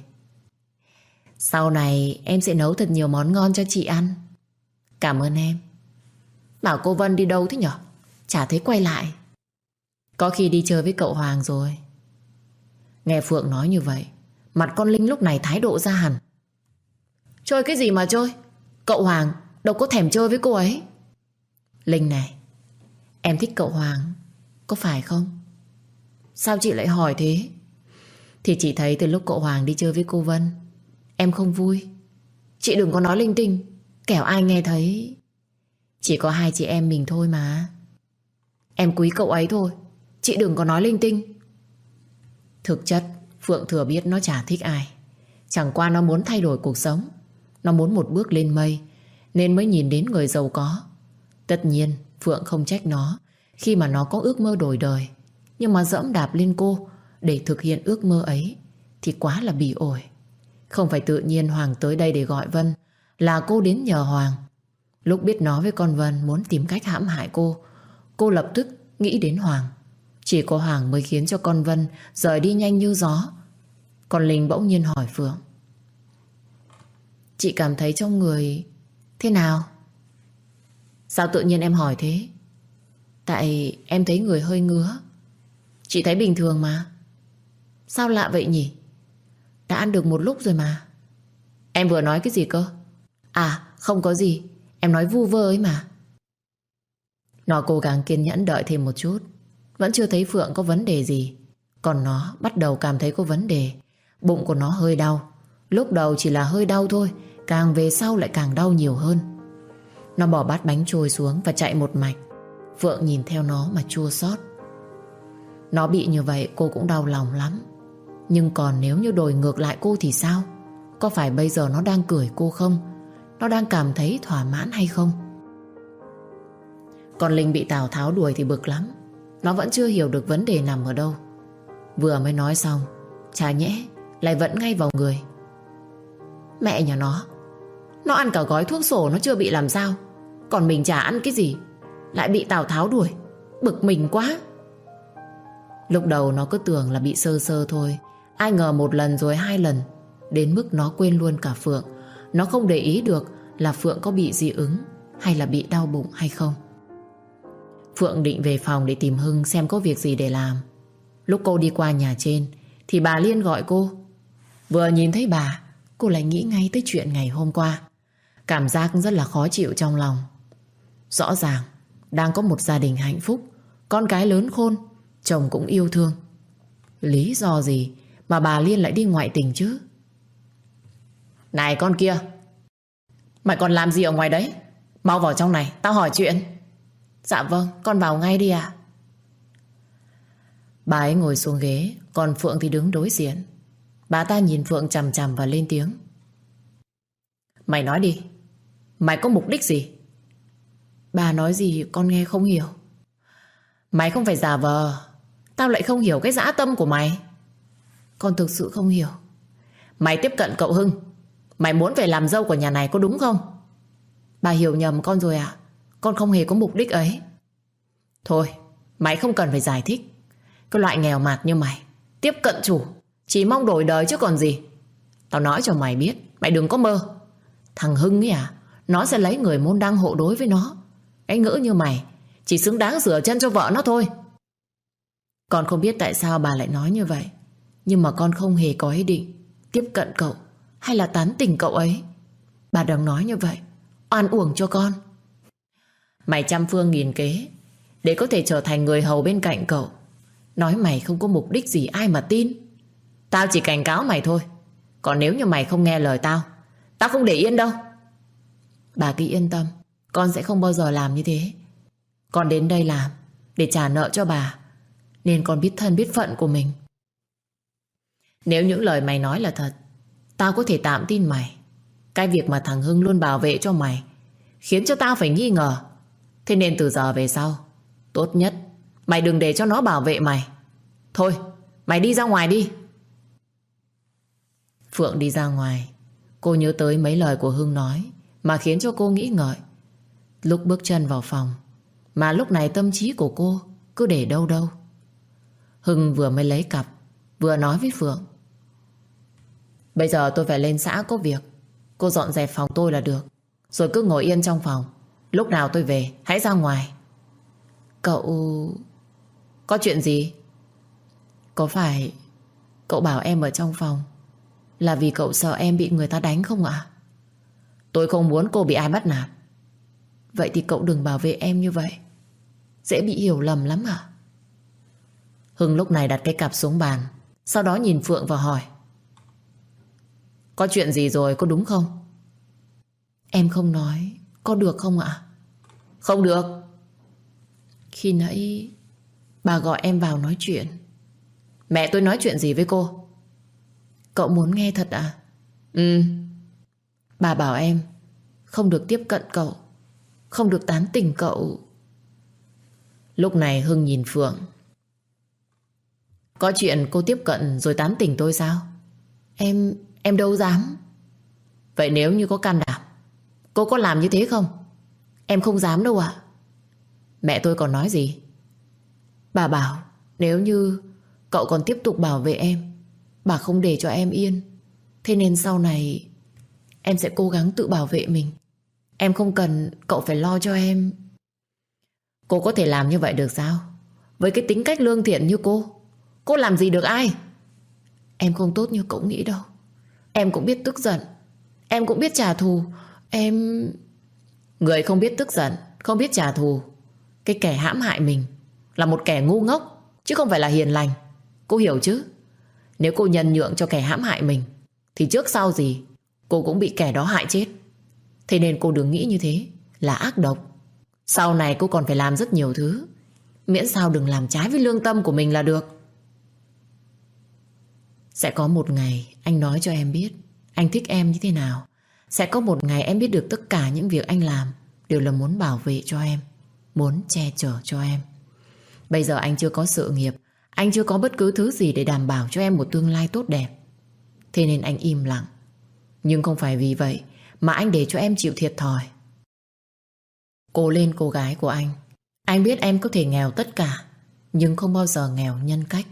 Sau này em sẽ nấu thật nhiều món ngon cho chị ăn. Cảm ơn em. Bảo cô Vân đi đâu thế nhở? Chả thấy quay lại. Có khi đi chơi với cậu Hoàng rồi. Nghe Phượng nói như vậy, mặt con Linh lúc này thái độ ra hẳn. Chơi cái gì mà chơi? Cậu Hoàng đâu có thèm chơi với cô ấy. Linh này, em thích cậu Hoàng, có phải không? Sao chị lại hỏi thế? Thì chị thấy từ lúc cậu Hoàng đi chơi với cô Vân, em không vui. Chị đừng có nói linh tinh, kẻo ai nghe thấy. Chỉ có hai chị em mình thôi mà. Em quý cậu ấy thôi, chị đừng có nói linh tinh. Thực chất Phượng thừa biết nó chả thích ai. Chẳng qua nó muốn thay đổi cuộc sống, nó muốn một bước lên mây, nên mới nhìn đến người giàu có. Tất nhiên Phượng không trách nó khi mà nó có ước mơ đổi đời. Nhưng mà dẫm đạp lên cô để thực hiện ước mơ ấy thì quá là bỉ ổi. Không phải tự nhiên Hoàng tới đây để gọi Vân, là cô đến nhờ Hoàng. Lúc biết nó với con Vân muốn tìm cách hãm hại cô lập tức nghĩ đến Hoàng. Chỉ có Hoàng mới khiến cho con Vân rời đi nhanh như gió. Còn Linh bỗng nhiên hỏi Phượng: chị cảm thấy trong người thế nào? Sao tự nhiên em hỏi thế? Tại em thấy người hơi ngứa. Chị thấy bình thường mà. Sao lạ vậy nhỉ? Đã ăn được một lúc rồi mà. Em vừa nói cái gì cơ? À không có gì, em nói vu vơ ấy mà. Nó cố gắng kiên nhẫn đợi thêm một chút, vẫn chưa thấy Phượng có vấn đề gì. Còn nó bắt đầu cảm thấy có vấn đề. Bụng của nó hơi đau. Lúc đầu chỉ là hơi đau thôi, càng về sau lại càng đau nhiều hơn. Nó bỏ bát bánh trôi xuống và chạy một mạch. Phượng nhìn theo nó mà chua xót. Nó bị như vậy cô cũng đau lòng lắm. Nhưng còn nếu như đổi ngược lại cô thì sao? Có phải bây giờ nó đang cười cô không? Nó đang cảm thấy thỏa mãn hay không? Còn Linh bị Tào Tháo đuổi thì bực lắm. Nó vẫn chưa hiểu được vấn đề nằm ở đâu. Vừa mới nói xong, chả nhẽ lại vẫn ngay vào người. Mẹ nhà nó ăn cả gói thuốc sổ nó chưa bị làm sao, còn mình chả ăn cái gì, lại bị Tào Tháo đuổi. Bực mình quá. Lúc đầu nó cứ tưởng là bị sơ sơ thôi, ai ngờ một lần rồi hai lần, đến mức nó quên luôn cả Phượng. Nó không để ý được là Phượng có bị dị ứng hay là bị đau bụng hay không. Phượng định về phòng để tìm Hưng xem có việc gì để làm. Lúc cô đi qua nhà trên thì bà Liên gọi cô. Vừa nhìn thấy bà, cô lại nghĩ ngay tới chuyện ngày hôm qua. Cảm giác rất là khó chịu trong lòng. Rõ ràng đang có một gia đình hạnh phúc, con cái lớn khôn, chồng cũng yêu thương. Lý do gì mà bà Liên lại đi ngoại tình chứ? Này con kia, mày còn làm gì ở ngoài đấy? Mau vào trong này, tao hỏi chuyện. Dạ vâng, con vào ngay đi ạ. Bà ấy ngồi xuống ghế, còn Phượng thì đứng đối diện. Bà ta nhìn Phượng chằm chằm và lên tiếng. Mày nói đi, mày có mục đích gì? Bà nói gì con nghe không hiểu. Mày không phải giả vờ. Tao lại không hiểu cái dã tâm của mày. Con thực sự không hiểu. Mày tiếp cận cậu Hưng, mày muốn về làm dâu của nhà này có đúng không? Bà hiểu nhầm con rồi ạ. Con không hề có mục đích ấy. Thôi, mày không cần phải giải thích. Cái loại nghèo mạt như mày tiếp cận chủ chỉ mong đổi đời chứ còn gì. Tao nói cho mày biết, mày đừng có mơ. Thằng Hưng ấy à, nó sẽ lấy người môn đăng hộ đối với nó. Cái ngữ như mày chỉ xứng đáng rửa chân cho vợ nó thôi. Con không biết tại sao bà lại nói như vậy, nhưng mà con không hề có ý định tiếp cận cậu hay là tán tỉnh cậu ấy. Bà đừng nói như vậy, oan uổng cho con. Mày trăm phương nghìn kế để có thể trở thành người hầu bên cạnh cậu. Nói mày không có mục đích gì ai mà tin. Tao chỉ cảnh cáo mày thôi. Còn nếu như mày không nghe lời tao, tao không để yên đâu. Bà cứ yên tâm, con sẽ không bao giờ làm như thế. Con đến đây làm để trả nợ cho bà, nên con biết thân biết phận của mình. Nếu những lời mày nói là thật, tao có thể tạm tin mày. Cái việc mà thằng Hưng luôn bảo vệ cho mày khiến cho tao phải nghi ngờ. Thế nên từ giờ về sau, tốt nhất mày đừng để cho nó bảo vệ mày. Thôi, mày đi ra ngoài đi. Phượng đi ra ngoài. Cô nhớ tới mấy lời của Hưng nói mà khiến cho cô nghĩ ngợi. Lúc bước chân vào phòng, mà lúc này tâm trí của cô cứ để đâu đâu. Hưng vừa mới lấy cặp, vừa nói với Phượng. Bây giờ tôi phải lên xã có việc, cô dọn dẹp phòng tôi là được, rồi cứ ngồi yên trong phòng. Lúc nào tôi về hãy ra ngoài. Cậu... Có chuyện gì? Có phải cậu bảo em ở trong phòng là vì cậu sợ em bị người ta đánh không ạ? Tôi không muốn cô bị ai bắt nạt. Vậy thì cậu đừng bảo vệ em như vậy, dễ bị hiểu lầm lắm à? Hưng lúc này đặt cái cặp xuống bàn, sau đó nhìn Phượng và hỏi. Có chuyện gì rồi, có đúng không? Em không nói, có được không ạ? Không được. Khi nãy bà gọi em vào nói chuyện. Mẹ tôi nói chuyện gì với cô? Cậu muốn nghe thật à? Ừ. Bà bảo em không được tiếp cận cậu, không được tán tỉnh cậu. Lúc này Hưng nhìn Phượng. Có chuyện cô tiếp cận rồi tán tỉnh tôi sao? Em đâu dám. Vậy nếu như có can đảm, cô có làm như thế không? Em không dám đâu ạ. Mẹ tôi còn nói gì? Bà bảo nếu như cậu còn tiếp tục bảo vệ em, bà không để cho em yên. Thế nên sau này em sẽ cố gắng tự bảo vệ mình. Em không cần cậu phải lo cho em. Cô có thể làm như vậy được sao? Với cái tính cách lương thiện như cô làm gì được ai? Em không tốt như cậu nghĩ đâu. Em cũng biết tức giận, em cũng biết trả thù. Người không biết tức giận, không biết trả thù, cái kẻ hãm hại mình là một kẻ ngu ngốc, chứ không phải là hiền lành. Cô hiểu chứ? Nếu cô nhân nhượng cho kẻ hãm hại mình thì trước sau gì cô cũng bị kẻ đó hại chết. Thế nên cô đừng nghĩ như thế là ác độc. Sau này cô còn phải làm rất nhiều thứ, miễn sao đừng làm trái với lương tâm của mình là được. Sẽ có một ngày anh nói cho em biết anh thích em như thế nào. Sẽ có một ngày em biết được tất cả những việc anh làm đều là muốn bảo vệ cho em, muốn che chở cho em. Bây giờ anh chưa có sự nghiệp, anh chưa có bất cứ thứ gì để đảm bảo cho em một tương lai tốt đẹp. Thế nên anh im lặng. Nhưng không phải vì vậy mà anh để cho em chịu thiệt thòi. Cố lên cô gái của anh. Anh biết em có thể nghèo tất cả, nhưng không bao giờ nghèo nhân cách.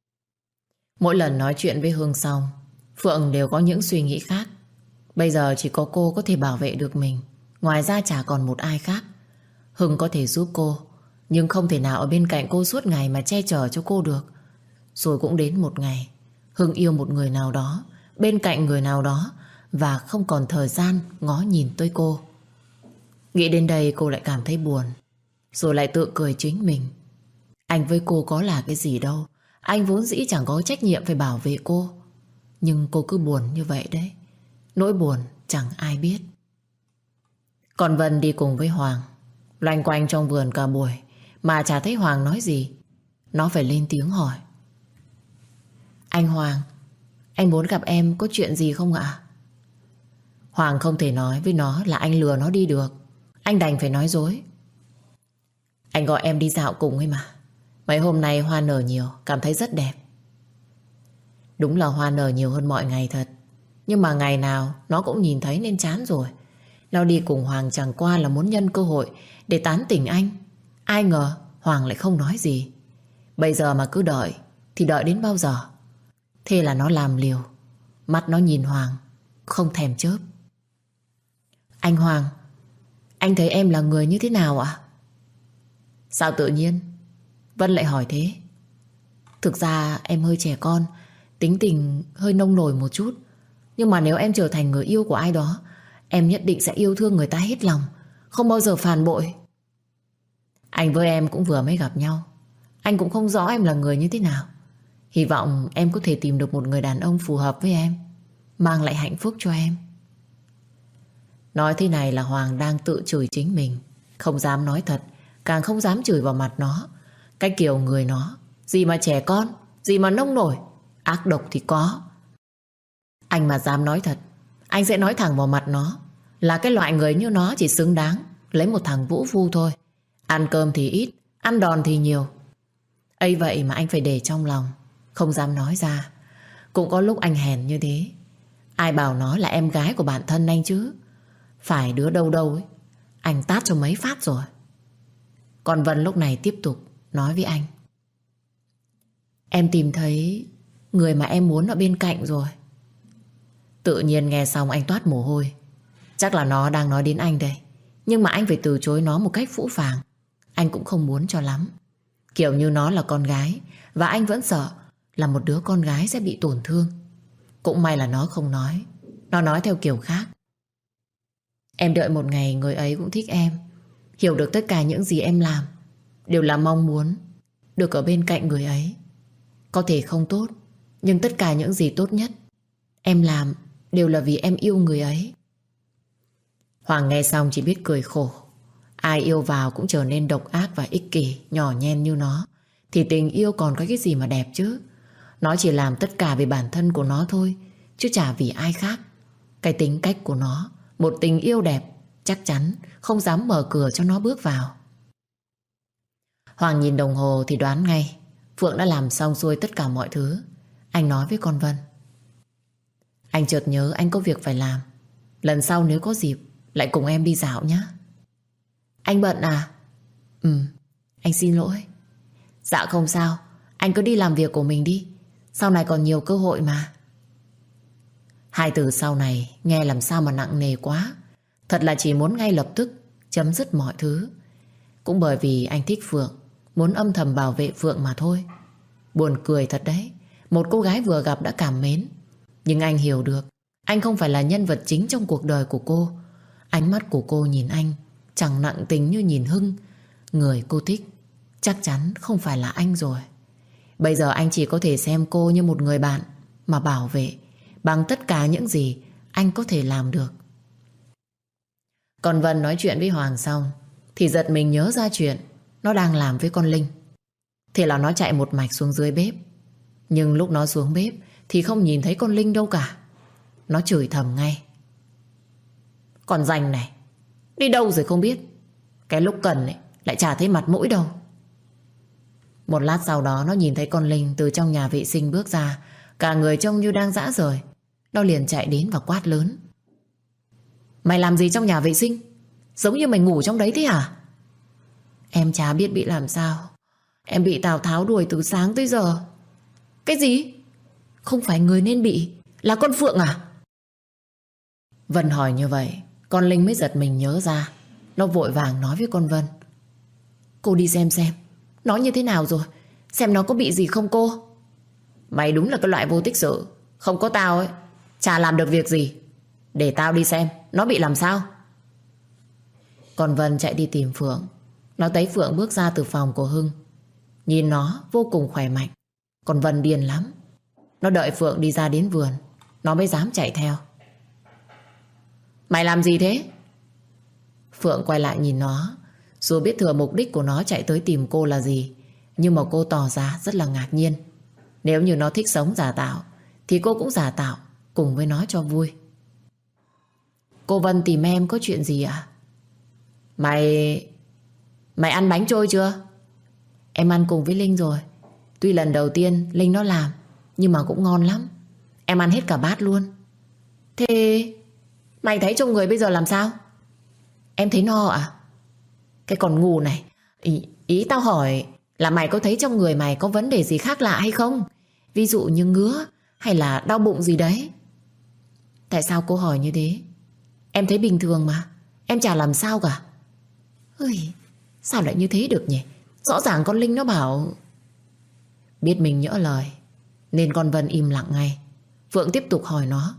Mỗi lần nói chuyện với Hương xong, Phượng đều có những suy nghĩ khác. Bây giờ chỉ có cô có thể bảo vệ được mình. Ngoài ra chả còn một ai khác. Hưng có thể giúp cô, nhưng không thể nào ở bên cạnh cô suốt ngày mà che chở cho cô được. Rồi cũng đến một ngày Hưng yêu một người nào đó, bên cạnh người nào đó, và không còn thời gian ngó nhìn tới cô. Nghĩ đến đây cô lại cảm thấy buồn, rồi lại tự cười chính mình. Anh với cô có là cái gì đâu. Anh vốn dĩ chẳng có trách nhiệm phải bảo vệ cô. Nhưng cô cứ buồn như vậy đấy. Nỗi buồn chẳng ai biết. Còn Vân đi cùng với Hoàng, loanh quanh trong vườn cả buổi mà chả thấy Hoàng nói gì. Nó phải lên tiếng hỏi: Anh Hoàng, anh muốn gặp em có chuyện gì không ạ? Hoàng không thể nói với nó là anh lừa nó đi được. Anh đành phải nói dối: Anh gọi em đi dạo cùng ấy mà. Mấy hôm nay hoa nở nhiều, cảm thấy rất đẹp. Đúng là hoa nở nhiều hơn mọi ngày thật. Nhưng mà ngày nào nó cũng nhìn thấy nên chán rồi. Nó đi cùng Hoàng chẳng qua là muốn nhân cơ hội để tán tỉnh anh. Ai ngờ Hoàng lại không nói gì. Bây giờ mà cứ đợi thì đợi đến bao giờ? Thế là nó làm liều. Mắt nó nhìn Hoàng không thèm chớp. Anh Hoàng, anh thấy em là người như thế nào ạ? Sao tự nhiên Vân lại hỏi thế? Thực ra em hơi trẻ con, tính tình hơi nông nổi một chút. Nhưng mà nếu em trở thành người yêu của ai đó, em nhất định sẽ yêu thương người ta hết lòng, không bao giờ phản bội. Anh với em cũng vừa mới gặp nhau. Anh cũng không rõ em là người như thế nào. Hy vọng em có thể tìm được một người đàn ông phù hợp với em, mang lại hạnh phúc cho em. Nói thế này là Hoàng đang tự chửi chính mình. Không dám nói thật, càng không dám chửi vào mặt nó. Cái kiểu người nó, gì mà trẻ con, gì mà nông nổi, ác độc thì có. Anh mà dám nói thật, anh sẽ nói thẳng vào mặt nó là cái loại người như nó chỉ xứng đáng lấy một thằng vũ phu thôi. Ăn cơm thì ít, ăn đòn thì nhiều. Ấy vậy mà anh phải để trong lòng, không dám nói ra. Cũng có lúc anh hèn như thế. Ai bảo nó là em gái của bạn thân anh chứ. Phải đứa đâu đâu ấy, anh tát cho mấy phát rồi. Còn Vân lúc này tiếp tục nói với anh: Em tìm thấy người mà em muốn ở bên cạnh rồi. Tự nhiên nghe xong anh toát mồ hôi. Chắc là nó đang nói đến anh đây. Nhưng mà anh phải từ chối nó một cách phũ phàng. Anh cũng không muốn cho lắm. Kiểu như nó là con gái, và anh vẫn sợ là một đứa con gái sẽ bị tổn thương. Cũng may là nó không nói. Nó nói theo kiểu khác: Em đợi một ngày người ấy cũng thích em, hiểu được tất cả những gì em làm, đều là mong muốn được ở bên cạnh người ấy. Có thể không tốt, nhưng tất cả những gì tốt nhất em làm đều là vì em yêu người ấy. Hoàng nghe xong chỉ biết cười khổ. Ai yêu vào cũng trở nên độc ác và ích kỷ, nhỏ nhen như nó, thì tình yêu còn có cái gì mà đẹp chứ. Nó chỉ làm tất cả vì bản thân của nó thôi, chứ chả vì ai khác. Cái tính cách của nó, một tình yêu đẹp, chắc chắn không dám mở cửa cho nó bước vào. Hoàng nhìn đồng hồ thì đoán ngay Phượng đã làm xong xuôi tất cả mọi thứ. Anh nói với con Vân: Anh chợt nhớ anh có việc phải làm. Lần sau nếu có dịp lại cùng em đi dạo nhé. Anh bận à? Anh xin lỗi. Dạ không sao, anh cứ đi làm việc của mình đi. Sau này còn nhiều cơ hội mà. Hai từ sau này nghe làm sao mà nặng nề quá. Thật là chỉ muốn ngay lập tức chấm dứt mọi thứ. Cũng bởi vì anh thích Phượng, muốn âm thầm bảo vệ Phượng mà thôi. Buồn cười thật đấy. Một cô gái vừa gặp đã cảm mến. Nhưng anh hiểu được anh không phải là nhân vật chính trong cuộc đời của cô. Ánh mắt của cô nhìn anh chẳng nặng tình như nhìn Hưng. Người cô thích chắc chắn không phải là anh rồi. Bây giờ anh chỉ có thể xem cô như một người bạn mà bảo vệ bằng tất cả những gì anh có thể làm được. Còn Vân nói chuyện với Hoàng xong thì giật mình nhớ ra chuyện nó đang làm với con Linh. Thế là nó chạy một mạch xuống dưới bếp. Nhưng lúc nó xuống bếp thì không nhìn thấy con Linh đâu cả. Nó chửi thầm ngay: Con ranh này, đi đâu rồi không biết. Cái lúc cần ấy, lại chả thấy mặt mũi đâu. Một lát sau đó nó nhìn thấy con Linh từ trong nhà vệ sinh bước ra. Cả người trông như đang rã rời. Nó liền chạy đến và quát lớn: Mày làm gì trong nhà vệ sinh? Giống như mày ngủ trong đấy thế hả? Em chả biết bị làm sao. Em bị Tào Tháo đuổi từ sáng tới giờ. Cái gì? Không phải người nên bị, là con Phượng à? Vân hỏi như vậy, con Linh mới giật mình nhớ ra. Nó vội vàng nói với con Vân: Cô đi xem nó như thế nào rồi, xem nó có bị gì không cô. Mày đúng là cái loại vô tích sự. Không có tao ấy, chả làm được việc gì. Để tao đi xem nó bị làm sao. Còn Vân chạy đi tìm Phượng. Nó thấy Phượng bước ra từ phòng của Hưng. Nhìn nó vô cùng khỏe mạnh. Còn Vân điên lắm. Nó đợi Phượng đi ra đến vườn, nó mới dám chạy theo. Mày làm gì thế? Phượng quay lại nhìn nó. Dù biết thừa mục đích của nó chạy tới tìm cô là gì, nhưng mà cô tỏ ra rất là ngạc nhiên. Nếu như nó thích sống giả tạo thì cô cũng giả tạo cùng với nó cho vui. Cô Vân tìm em có chuyện gì ạ? Mày ăn bánh trôi chưa? Em ăn cùng với Linh rồi. Tuy lần đầu tiên Linh nó làm, nhưng mà cũng ngon lắm. Em ăn hết cả bát luôn. Thế mày thấy trong người bây giờ làm sao? Em thấy no à? Cái con ngu này. Ý tao hỏi là mày có thấy trong người mày có vấn đề gì khác lạ hay không? Ví dụ như ngứa hay là đau bụng gì đấy. Tại sao cô hỏi như thế? Em thấy bình thường mà. Em chả làm sao cả. Ôi, sao lại như thế được nhỉ? Rõ ràng con Linh nó bảo. Biết mình nhỡ lời nên con Vân im lặng ngay. Phượng tiếp tục hỏi nó: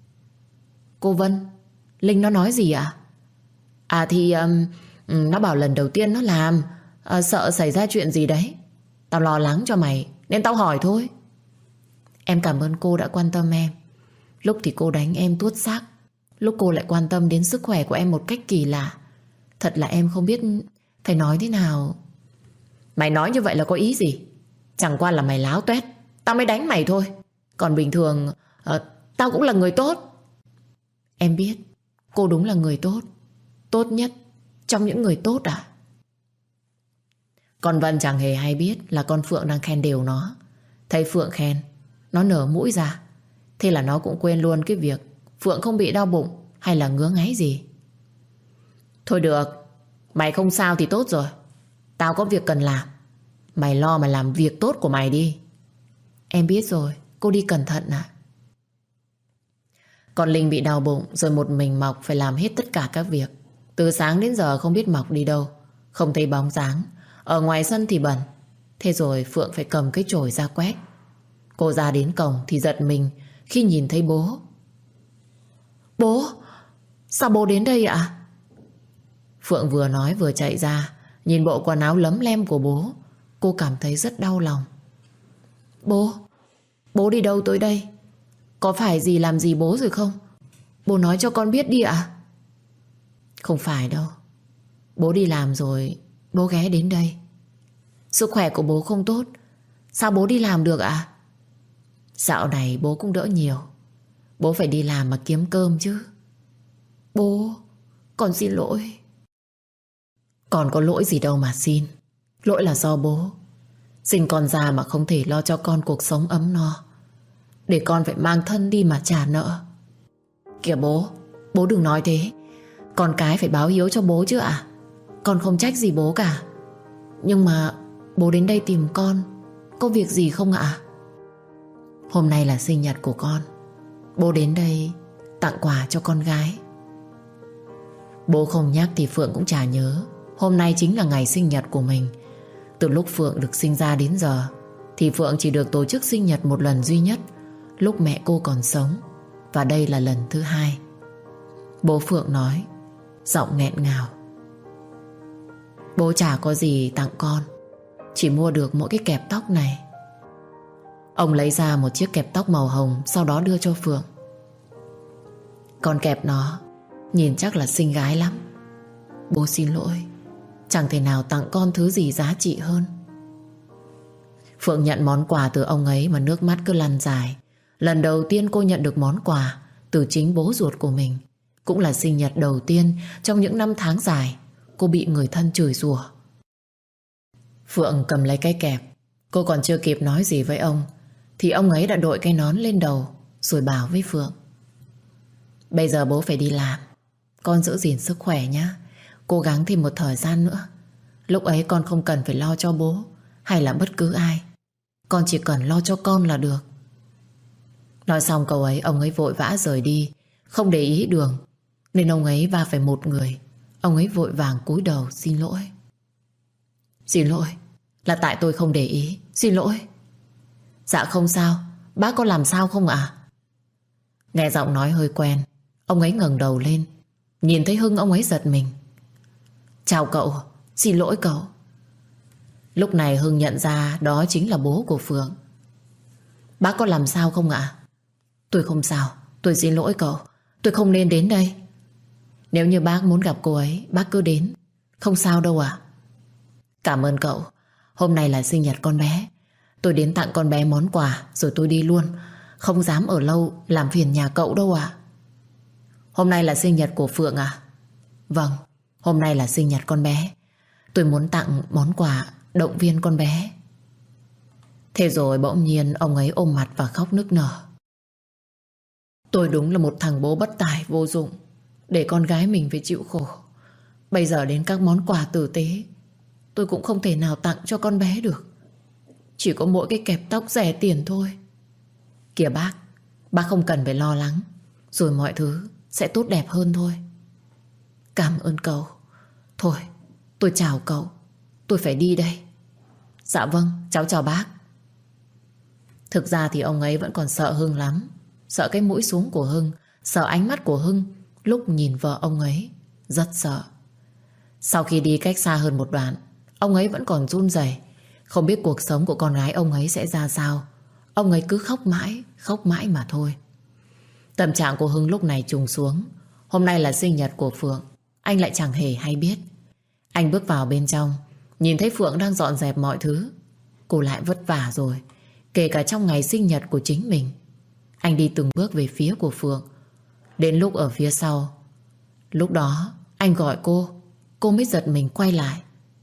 Cô Vân, Linh nó nói gì ạ? À thì nó bảo lần đầu tiên nó làm, sợ xảy ra chuyện gì đấy. Tao lo lắng cho mày nên tao hỏi thôi. Em cảm ơn cô đã quan tâm em. Lúc thì cô đánh em tuốt xác, lúc cô lại quan tâm đến sức khỏe của em một cách kỳ lạ. Thật là em không biết phải nói thế nào. Mày nói như vậy là có ý gì? Chẳng qua là mày láo toét, tao mới đánh mày thôi. Còn bình thường tao cũng là người tốt. Em biết cô đúng là người tốt, tốt nhất trong những người tốt à? Còn Vân chẳng hề hay biết là con Phượng đang khen đều nó. Thấy Phượng khen, nó nở mũi ra. Thế là nó cũng quên luôn cái việc Phượng không bị đau bụng hay là ngứa ngáy gì. Thôi được, mày không sao thì tốt rồi. Tao có việc cần làm. Mày lo mà làm việc tốt của mày đi. Em biết rồi, cô đi cẩn thận ạ. Còn Linh bị đau bụng rồi một mình Mộc phải làm hết tất cả các việc. Từ sáng đến giờ không biết Mộc đi đâu, không thấy bóng dáng. Ở ngoài sân thì bẩn. Thế rồi Phượng phải cầm cái chổi ra quét. Cô ra đến cổng thì giật mình khi nhìn thấy bố. Bố, sao bố đến đây ạ? Phượng vừa nói vừa chạy ra. Nhìn bộ quần áo lấm lem của bố, cô cảm thấy rất đau lòng. Bố đi đâu tới đây? Có phải gì làm gì bố rồi không? Bố nói cho con biết đi ạ. Không phải đâu. Bố đi làm rồi bố ghé đến đây. Sức khỏe của bố không tốt, sao bố đi làm được ạ? Dạo này bố cũng đỡ nhiều. Bố phải đi làm mà kiếm cơm chứ. Bố, con xin lỗi. Con có lỗi gì đâu mà xin. Lỗi là do bố. Sinh con ra mà không thể lo cho con cuộc sống ấm no, để con phải mang thân đi mà trả nợ. Kìa bố đừng nói thế. Con cái phải báo hiếu cho bố chứ ạ. Con không trách gì bố cả. Nhưng mà bố đến đây tìm con có việc gì không ạ? Hôm nay là sinh nhật của con. Bố đến đây tặng quà cho con gái. Bố không nhắc thì Phượng cũng chả nhớ. Hôm nay chính là ngày sinh nhật của mình. Từ lúc Phượng được sinh ra đến giờ thì Phượng chỉ được tổ chức sinh nhật một lần duy nhất, lúc mẹ cô còn sống. Và đây là lần thứ 2. Bố Phượng nói, giọng nghẹn ngào: Bố chả có gì tặng con, chỉ mua được mỗi cái kẹp tóc này. Ông lấy ra một chiếc kẹp tóc màu hồng, sau đó đưa cho Phượng. Con kẹp nó, nhìn chắc là xinh gái lắm. Bố xin lỗi, chẳng thể nào tặng con thứ gì giá trị hơn. Phượng nhận món quà từ ông ấy mà nước mắt cứ lăn dài. Lần đầu tiên cô nhận được món quà từ chính bố ruột của mình. Cũng là sinh nhật đầu tiên trong những năm tháng dài cô bị người thân chửi rủa. Phượng cầm lấy cái kẹp. Cô còn chưa kịp nói gì với ông thì ông ấy đã đội cái nón lên đầu rồi bảo với Phượng: Bây giờ bố phải đi làm. Con giữ gìn sức khỏe nhá. Cố gắng thêm một thời gian nữa. Lúc ấy con không cần phải lo cho bố hay là bất cứ ai. Con chỉ cần lo cho con là được. Nói xong câu ấy, ông ấy vội vã rời đi, không để ý Đường, nên ông ấy va phải một người. Ông ấy vội vàng cúi đầu xin lỗi. Xin lỗi, là tại tôi không để ý. Xin lỗi. Dạ không sao. Bác có làm sao không ạ? Nghe giọng nói hơi quen, ông ấy ngẩng đầu lên. Nhìn thấy Hưng, ông ấy giật mình. Chào cậu, xin lỗi cậu. Lúc này Hưng nhận ra đó chính là bố của Phượng. Bác có làm sao không ạ? Tôi không sao, tôi xin lỗi cậu. Tôi không nên đến đây. Nếu như bác muốn gặp cô ấy, bác cứ đến. Không sao đâu ạ. Cảm ơn cậu. Hôm nay là sinh nhật con bé. Tôi đến tặng con bé món quà rồi tôi đi luôn. Không dám ở lâu làm phiền nhà cậu đâu ạ. Hôm nay là sinh nhật của Phượng à? Vâng, hôm nay là sinh nhật con bé. Tôi muốn tặng món quà động viên con bé. Thế rồi bỗng nhiên ông ấy ôm mặt và khóc nức nở. Tôi đúng là một thằng bố bất tài vô dụng, để con gái mình phải chịu khổ. Bây giờ đến các món quà tử tế tôi cũng không thể nào tặng cho con bé được. Chỉ có mỗi cái kẹp tóc rẻ tiền thôi. Kìa bác không cần phải lo lắng. Rồi mọi thứ sẽ tốt đẹp hơn thôi. Cảm ơn cậu. Thôi, tôi chào cậu. Tôi phải đi đây. Dạ vâng, cháu chào bác. Thực ra thì ông ấy vẫn còn sợ Hưng lắm. Sợ cái mũi xuống của Hưng, sợ ánh mắt của Hưng lúc nhìn vợ ông ấy. Rất sợ. Sau khi đi cách xa hơn một đoạn, ông ấy vẫn còn run rẩy, không biết cuộc sống của con gái ông ấy sẽ ra sao. Ông ấy cứ khóc mãi mà thôi. Tâm trạng của Hưng lúc này trùng xuống. Hôm nay là sinh nhật của Phượng, anh lại chẳng hề hay biết. Anh bước vào bên trong, nhìn thấy Phượng đang dọn dẹp mọi thứ. Cô lại vất vả rồi, kể cả trong ngày sinh nhật của chính mình. Anh đi từng bước về phía của Phượng. Đến lúc ở phía sau, lúc đó anh gọi cô mới giật mình quay lại.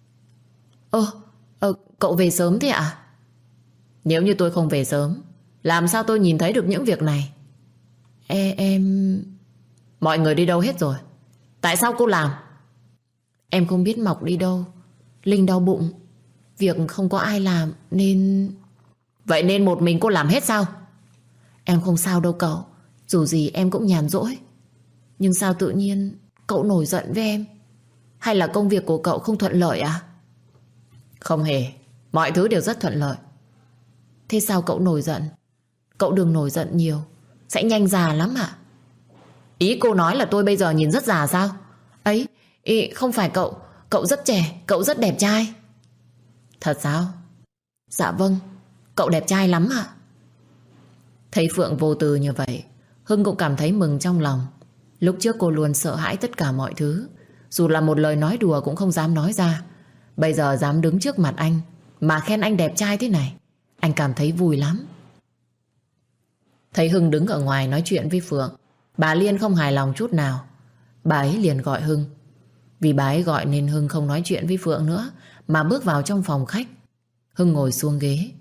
Cậu về sớm thế ạ? Nếu như tôi không về sớm, làm sao tôi nhìn thấy được những việc này? Em... Mọi người đi đâu hết rồi? Tại sao cô làm? Em không biết Mọc đi đâu. Linh đau bụng. Việc không có ai làm nên... Vậy nên một mình cô làm hết sao? Em không sao đâu cậu. Dù gì em cũng nhàn rỗi. Nhưng sao tự nhiên cậu nổi giận với em? Hay là công việc của cậu không thuận lợi à? Không hề. Mọi thứ đều rất thuận lợi. Thế sao cậu nổi giận? Cậu đừng nổi giận nhiều, sẽ nhanh già lắm ạ. Ý cô nói là tôi bây giờ nhìn rất già sao? Ấy, không phải cậu. Cậu rất trẻ, cậu rất đẹp trai. Thật sao? Dạ vâng, cậu đẹp trai lắm ạ. Thấy Phượng vô tư như vậy, Hưng cũng cảm thấy mừng trong lòng. Lúc trước cô luôn sợ hãi tất cả mọi thứ, dù là một lời nói đùa cũng không dám nói ra. Bây giờ dám đứng trước mặt anh mà khen anh đẹp trai thế này, anh cảm thấy vui lắm. Thấy Hưng đứng ở ngoài nói chuyện với Phượng, bà Liên không hài lòng chút nào. Bà ấy liền gọi Hưng. Vì bà ấy gọi nên Hưng không nói chuyện với Phượng nữa, mà bước vào trong phòng khách. Hưng ngồi xuống ghế.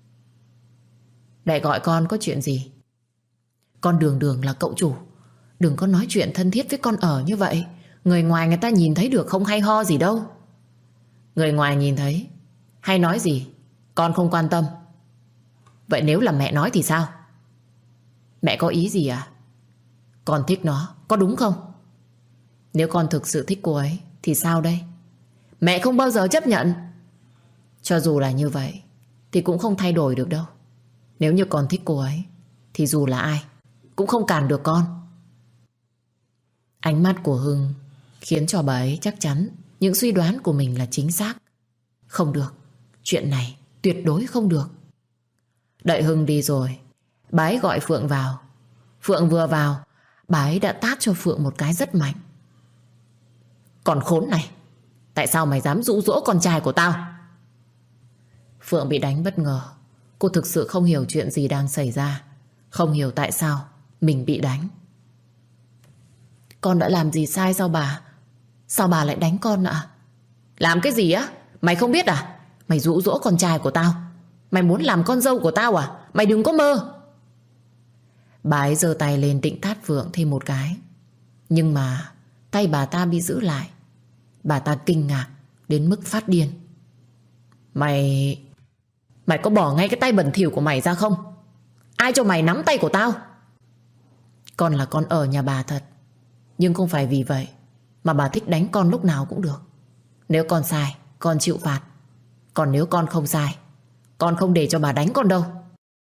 Lại gọi con có chuyện gì? Con Đường là cậu chủ. Đừng có nói chuyện thân thiết với con ở như vậy. Người ngoài người ta nhìn thấy được không hay ho gì đâu. Người ngoài nhìn thấy hay nói gì con không quan tâm. Vậy nếu là mẹ nói thì sao? Mẹ có ý gì à? Con thích nó, có đúng không? Nếu con thực sự thích cô ấy thì sao đây? Mẹ không bao giờ chấp nhận. Cho dù là như vậy thì cũng không thay đổi được đâu. Nếu như con thích cô ấy thì dù là ai cũng không cản được con. Ánh mắt của Hưng khiến cho bà ấy chắc chắn những suy đoán của mình là chính xác. Không được, chuyện này tuyệt đối không được. Đợi Hưng đi rồi, bà ấy gọi Phượng vào. Phượng vừa vào, bà ấy đã tát cho Phượng một cái rất mạnh. Còn khốn này, tại sao mày dám dụ dỗ con trai của tao? Phượng bị đánh bất ngờ. Cô thực sự không hiểu chuyện gì đang xảy ra, không hiểu tại sao mình bị đánh. Con đã làm gì sai sao bà? Sao bà lại đánh con ạ? Làm cái gì á? Mày không biết à? Mày dụ dỗ con trai của tao. Mày muốn làm con dâu của tao à? Mày đừng có mơ. Bà ấy giơ tay lên định tát Phượng thêm một cái. Nhưng mà tay bà ta bị giữ lại. Bà ta kinh ngạc đến mức phát điên. Mày có bỏ ngay cái tay bẩn thỉu của mày ra không? Ai cho mày nắm tay của tao? Con là con ở nhà bà thật, nhưng không phải vì vậy mà bà thích đánh con lúc nào cũng được. Nếu con sai, con chịu phạt. Còn nếu con không sai, con không để cho bà đánh con đâu.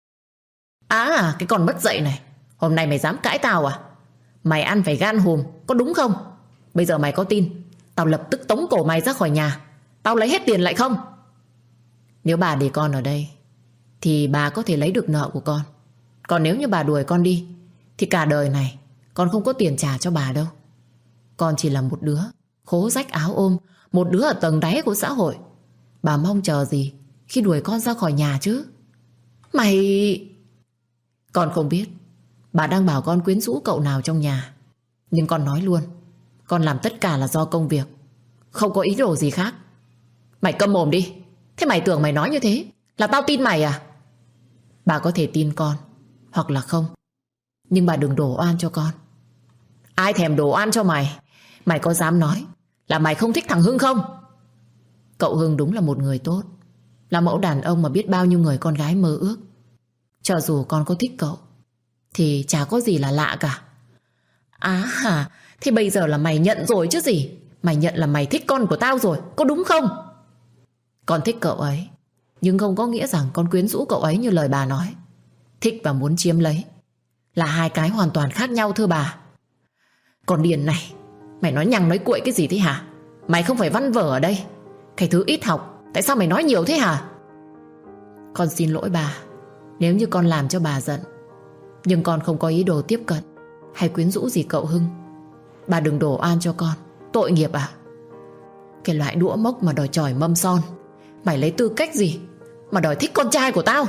À, cái con mất dạy này, hôm nay mày dám cãi tao à? Mày ăn phải gan hùm, có đúng không? Bây giờ mày có tin tao lập tức tống cổ mày ra khỏi nhà, tao lấy hết tiền lại không? Nếu bà để con ở đây thì bà có thể lấy được nợ của con. Còn nếu như bà đuổi con đi thì cả đời này con không có tiền trả cho bà đâu. Con chỉ là một đứa khố rách áo ôm, một đứa ở tầng đáy của xã hội. Bà mong chờ gì khi đuổi con ra khỏi nhà chứ? Mày... Con không biết bà đang bảo con quyến rũ cậu nào trong nhà, nhưng con nói luôn, con làm tất cả là do công việc, không có ý đồ gì khác. Mày câm mồm đi. Thế mày tưởng mày nói như thế là tao tin mày à? Bà có thể tin con hoặc là không, nhưng bà đừng đổ oan cho con. Ai thèm đổ oan cho mày? Mày có dám nói là mày không thích thằng Hưng không? Cậu Hưng đúng là một người tốt, là mẫu đàn ông mà biết bao nhiêu người con gái mơ ước. Cho dù con có thích cậu thì chả có gì là lạ cả. À hả, thì bây giờ là mày nhận rồi chứ gì. Mày nhận là mày thích con của tao rồi, có đúng không? Con thích cậu ấy, nhưng không có nghĩa rằng con quyến rũ cậu ấy như lời bà nói. Thích và muốn chiếm lấy là hai cái hoàn toàn khác nhau thưa bà. Con điền này, mày nói nhằng nói cuội cái gì thế hả? Mày không phải văn vở ở đây, cái thứ ít học, tại sao mày nói nhiều thế hả? Con xin lỗi bà nếu như con làm cho bà giận, nhưng con không có ý đồ tiếp cận hay quyến rũ gì cậu Hưng. Bà đừng đổ oan cho con, tội nghiệp à? Cái loại đũa mốc mà đòi chỏi mâm son, mày lấy tư cách gì mà đòi thích con trai của tao?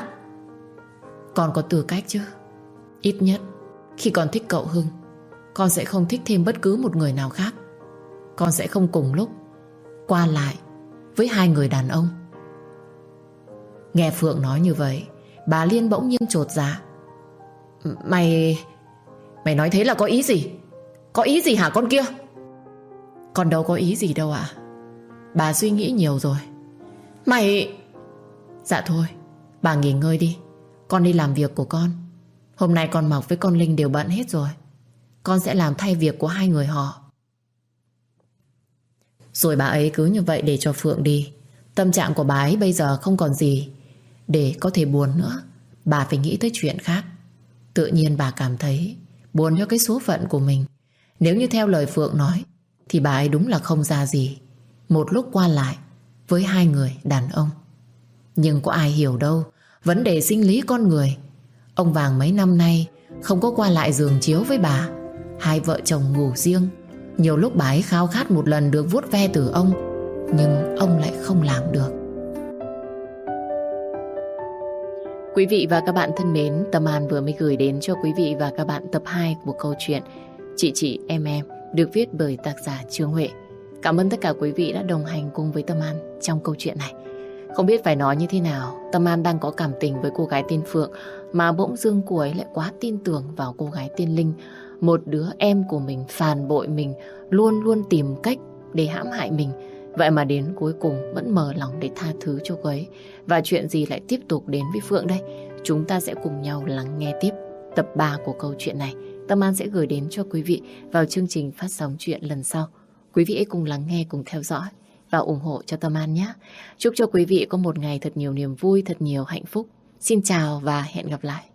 Con có tư cách chứ. Ít nhất khi con thích cậu Hưng, con sẽ không thích thêm bất cứ một người nào khác. Con sẽ không cùng lúc qua lại với hai người đàn ông. Nghe Phượng nói như vậy, bà Liên bỗng nhiên chột dạ. Mày nói thế là có ý gì? Có ý gì hả con kia? Con đâu có ý gì đâu ạ. Bà suy nghĩ nhiều rồi. Dạ thôi, bà nghỉ ngơi đi, con đi làm việc của con. Hôm nay con Mọc với con Linh đều bận hết rồi. Con sẽ làm thay việc của hai người họ. Rồi bà ấy cứ như vậy để cho Phượng đi. Tâm trạng của bà ấy bây giờ không còn gì để có thể buồn nữa. Bà phải nghĩ tới chuyện khác. Tự nhiên bà cảm thấy buồn cho cái số phận của mình. Nếu như theo lời Phượng nói thì bà ấy đúng là không ra gì một lúc qua lại với hai người đàn ông. Nhưng có ai hiểu đâu vấn đề sinh lý con người. Ông Vàng mấy năm nay không có qua lại giường chiếu với bà. Hai vợ chồng ngủ riêng. Nhiều lúc bà ấy khao khát một lần được vuốt ve từ ông, nhưng ông lại không làm được. Quý vị và các bạn thân mến, Tâm An vừa mới gửi đến cho quý vị và các bạn tập 2 của câu chuyện Chị Em được viết bởi tác giả Trương Huệ. Cảm ơn tất cả quý vị đã đồng hành cùng với Tâm An trong câu chuyện này. Không biết phải nói như thế nào, Tâm An đang có cảm tình với cô gái tên Phượng, mà bỗng dưng cô ấy lại quá tin tưởng vào cô gái tên Linh. Một đứa em của mình phản bội mình, luôn luôn tìm cách để hãm hại mình. Vậy mà đến cuối cùng vẫn mở lòng để tha thứ cho cô ấy. Và chuyện gì lại tiếp tục đến với Phượng đây? Chúng ta sẽ cùng nhau lắng nghe tiếp tập 3 của câu chuyện này. Tâm An sẽ gửi đến cho quý vị vào chương trình phát sóng chuyện lần sau. Quý vị hãy cùng lắng nghe, cùng theo dõi và ủng hộ cho Tâm An nhé. Chúc cho quý vị có một ngày thật nhiều niềm vui, thật nhiều hạnh phúc. Xin chào và hẹn gặp lại.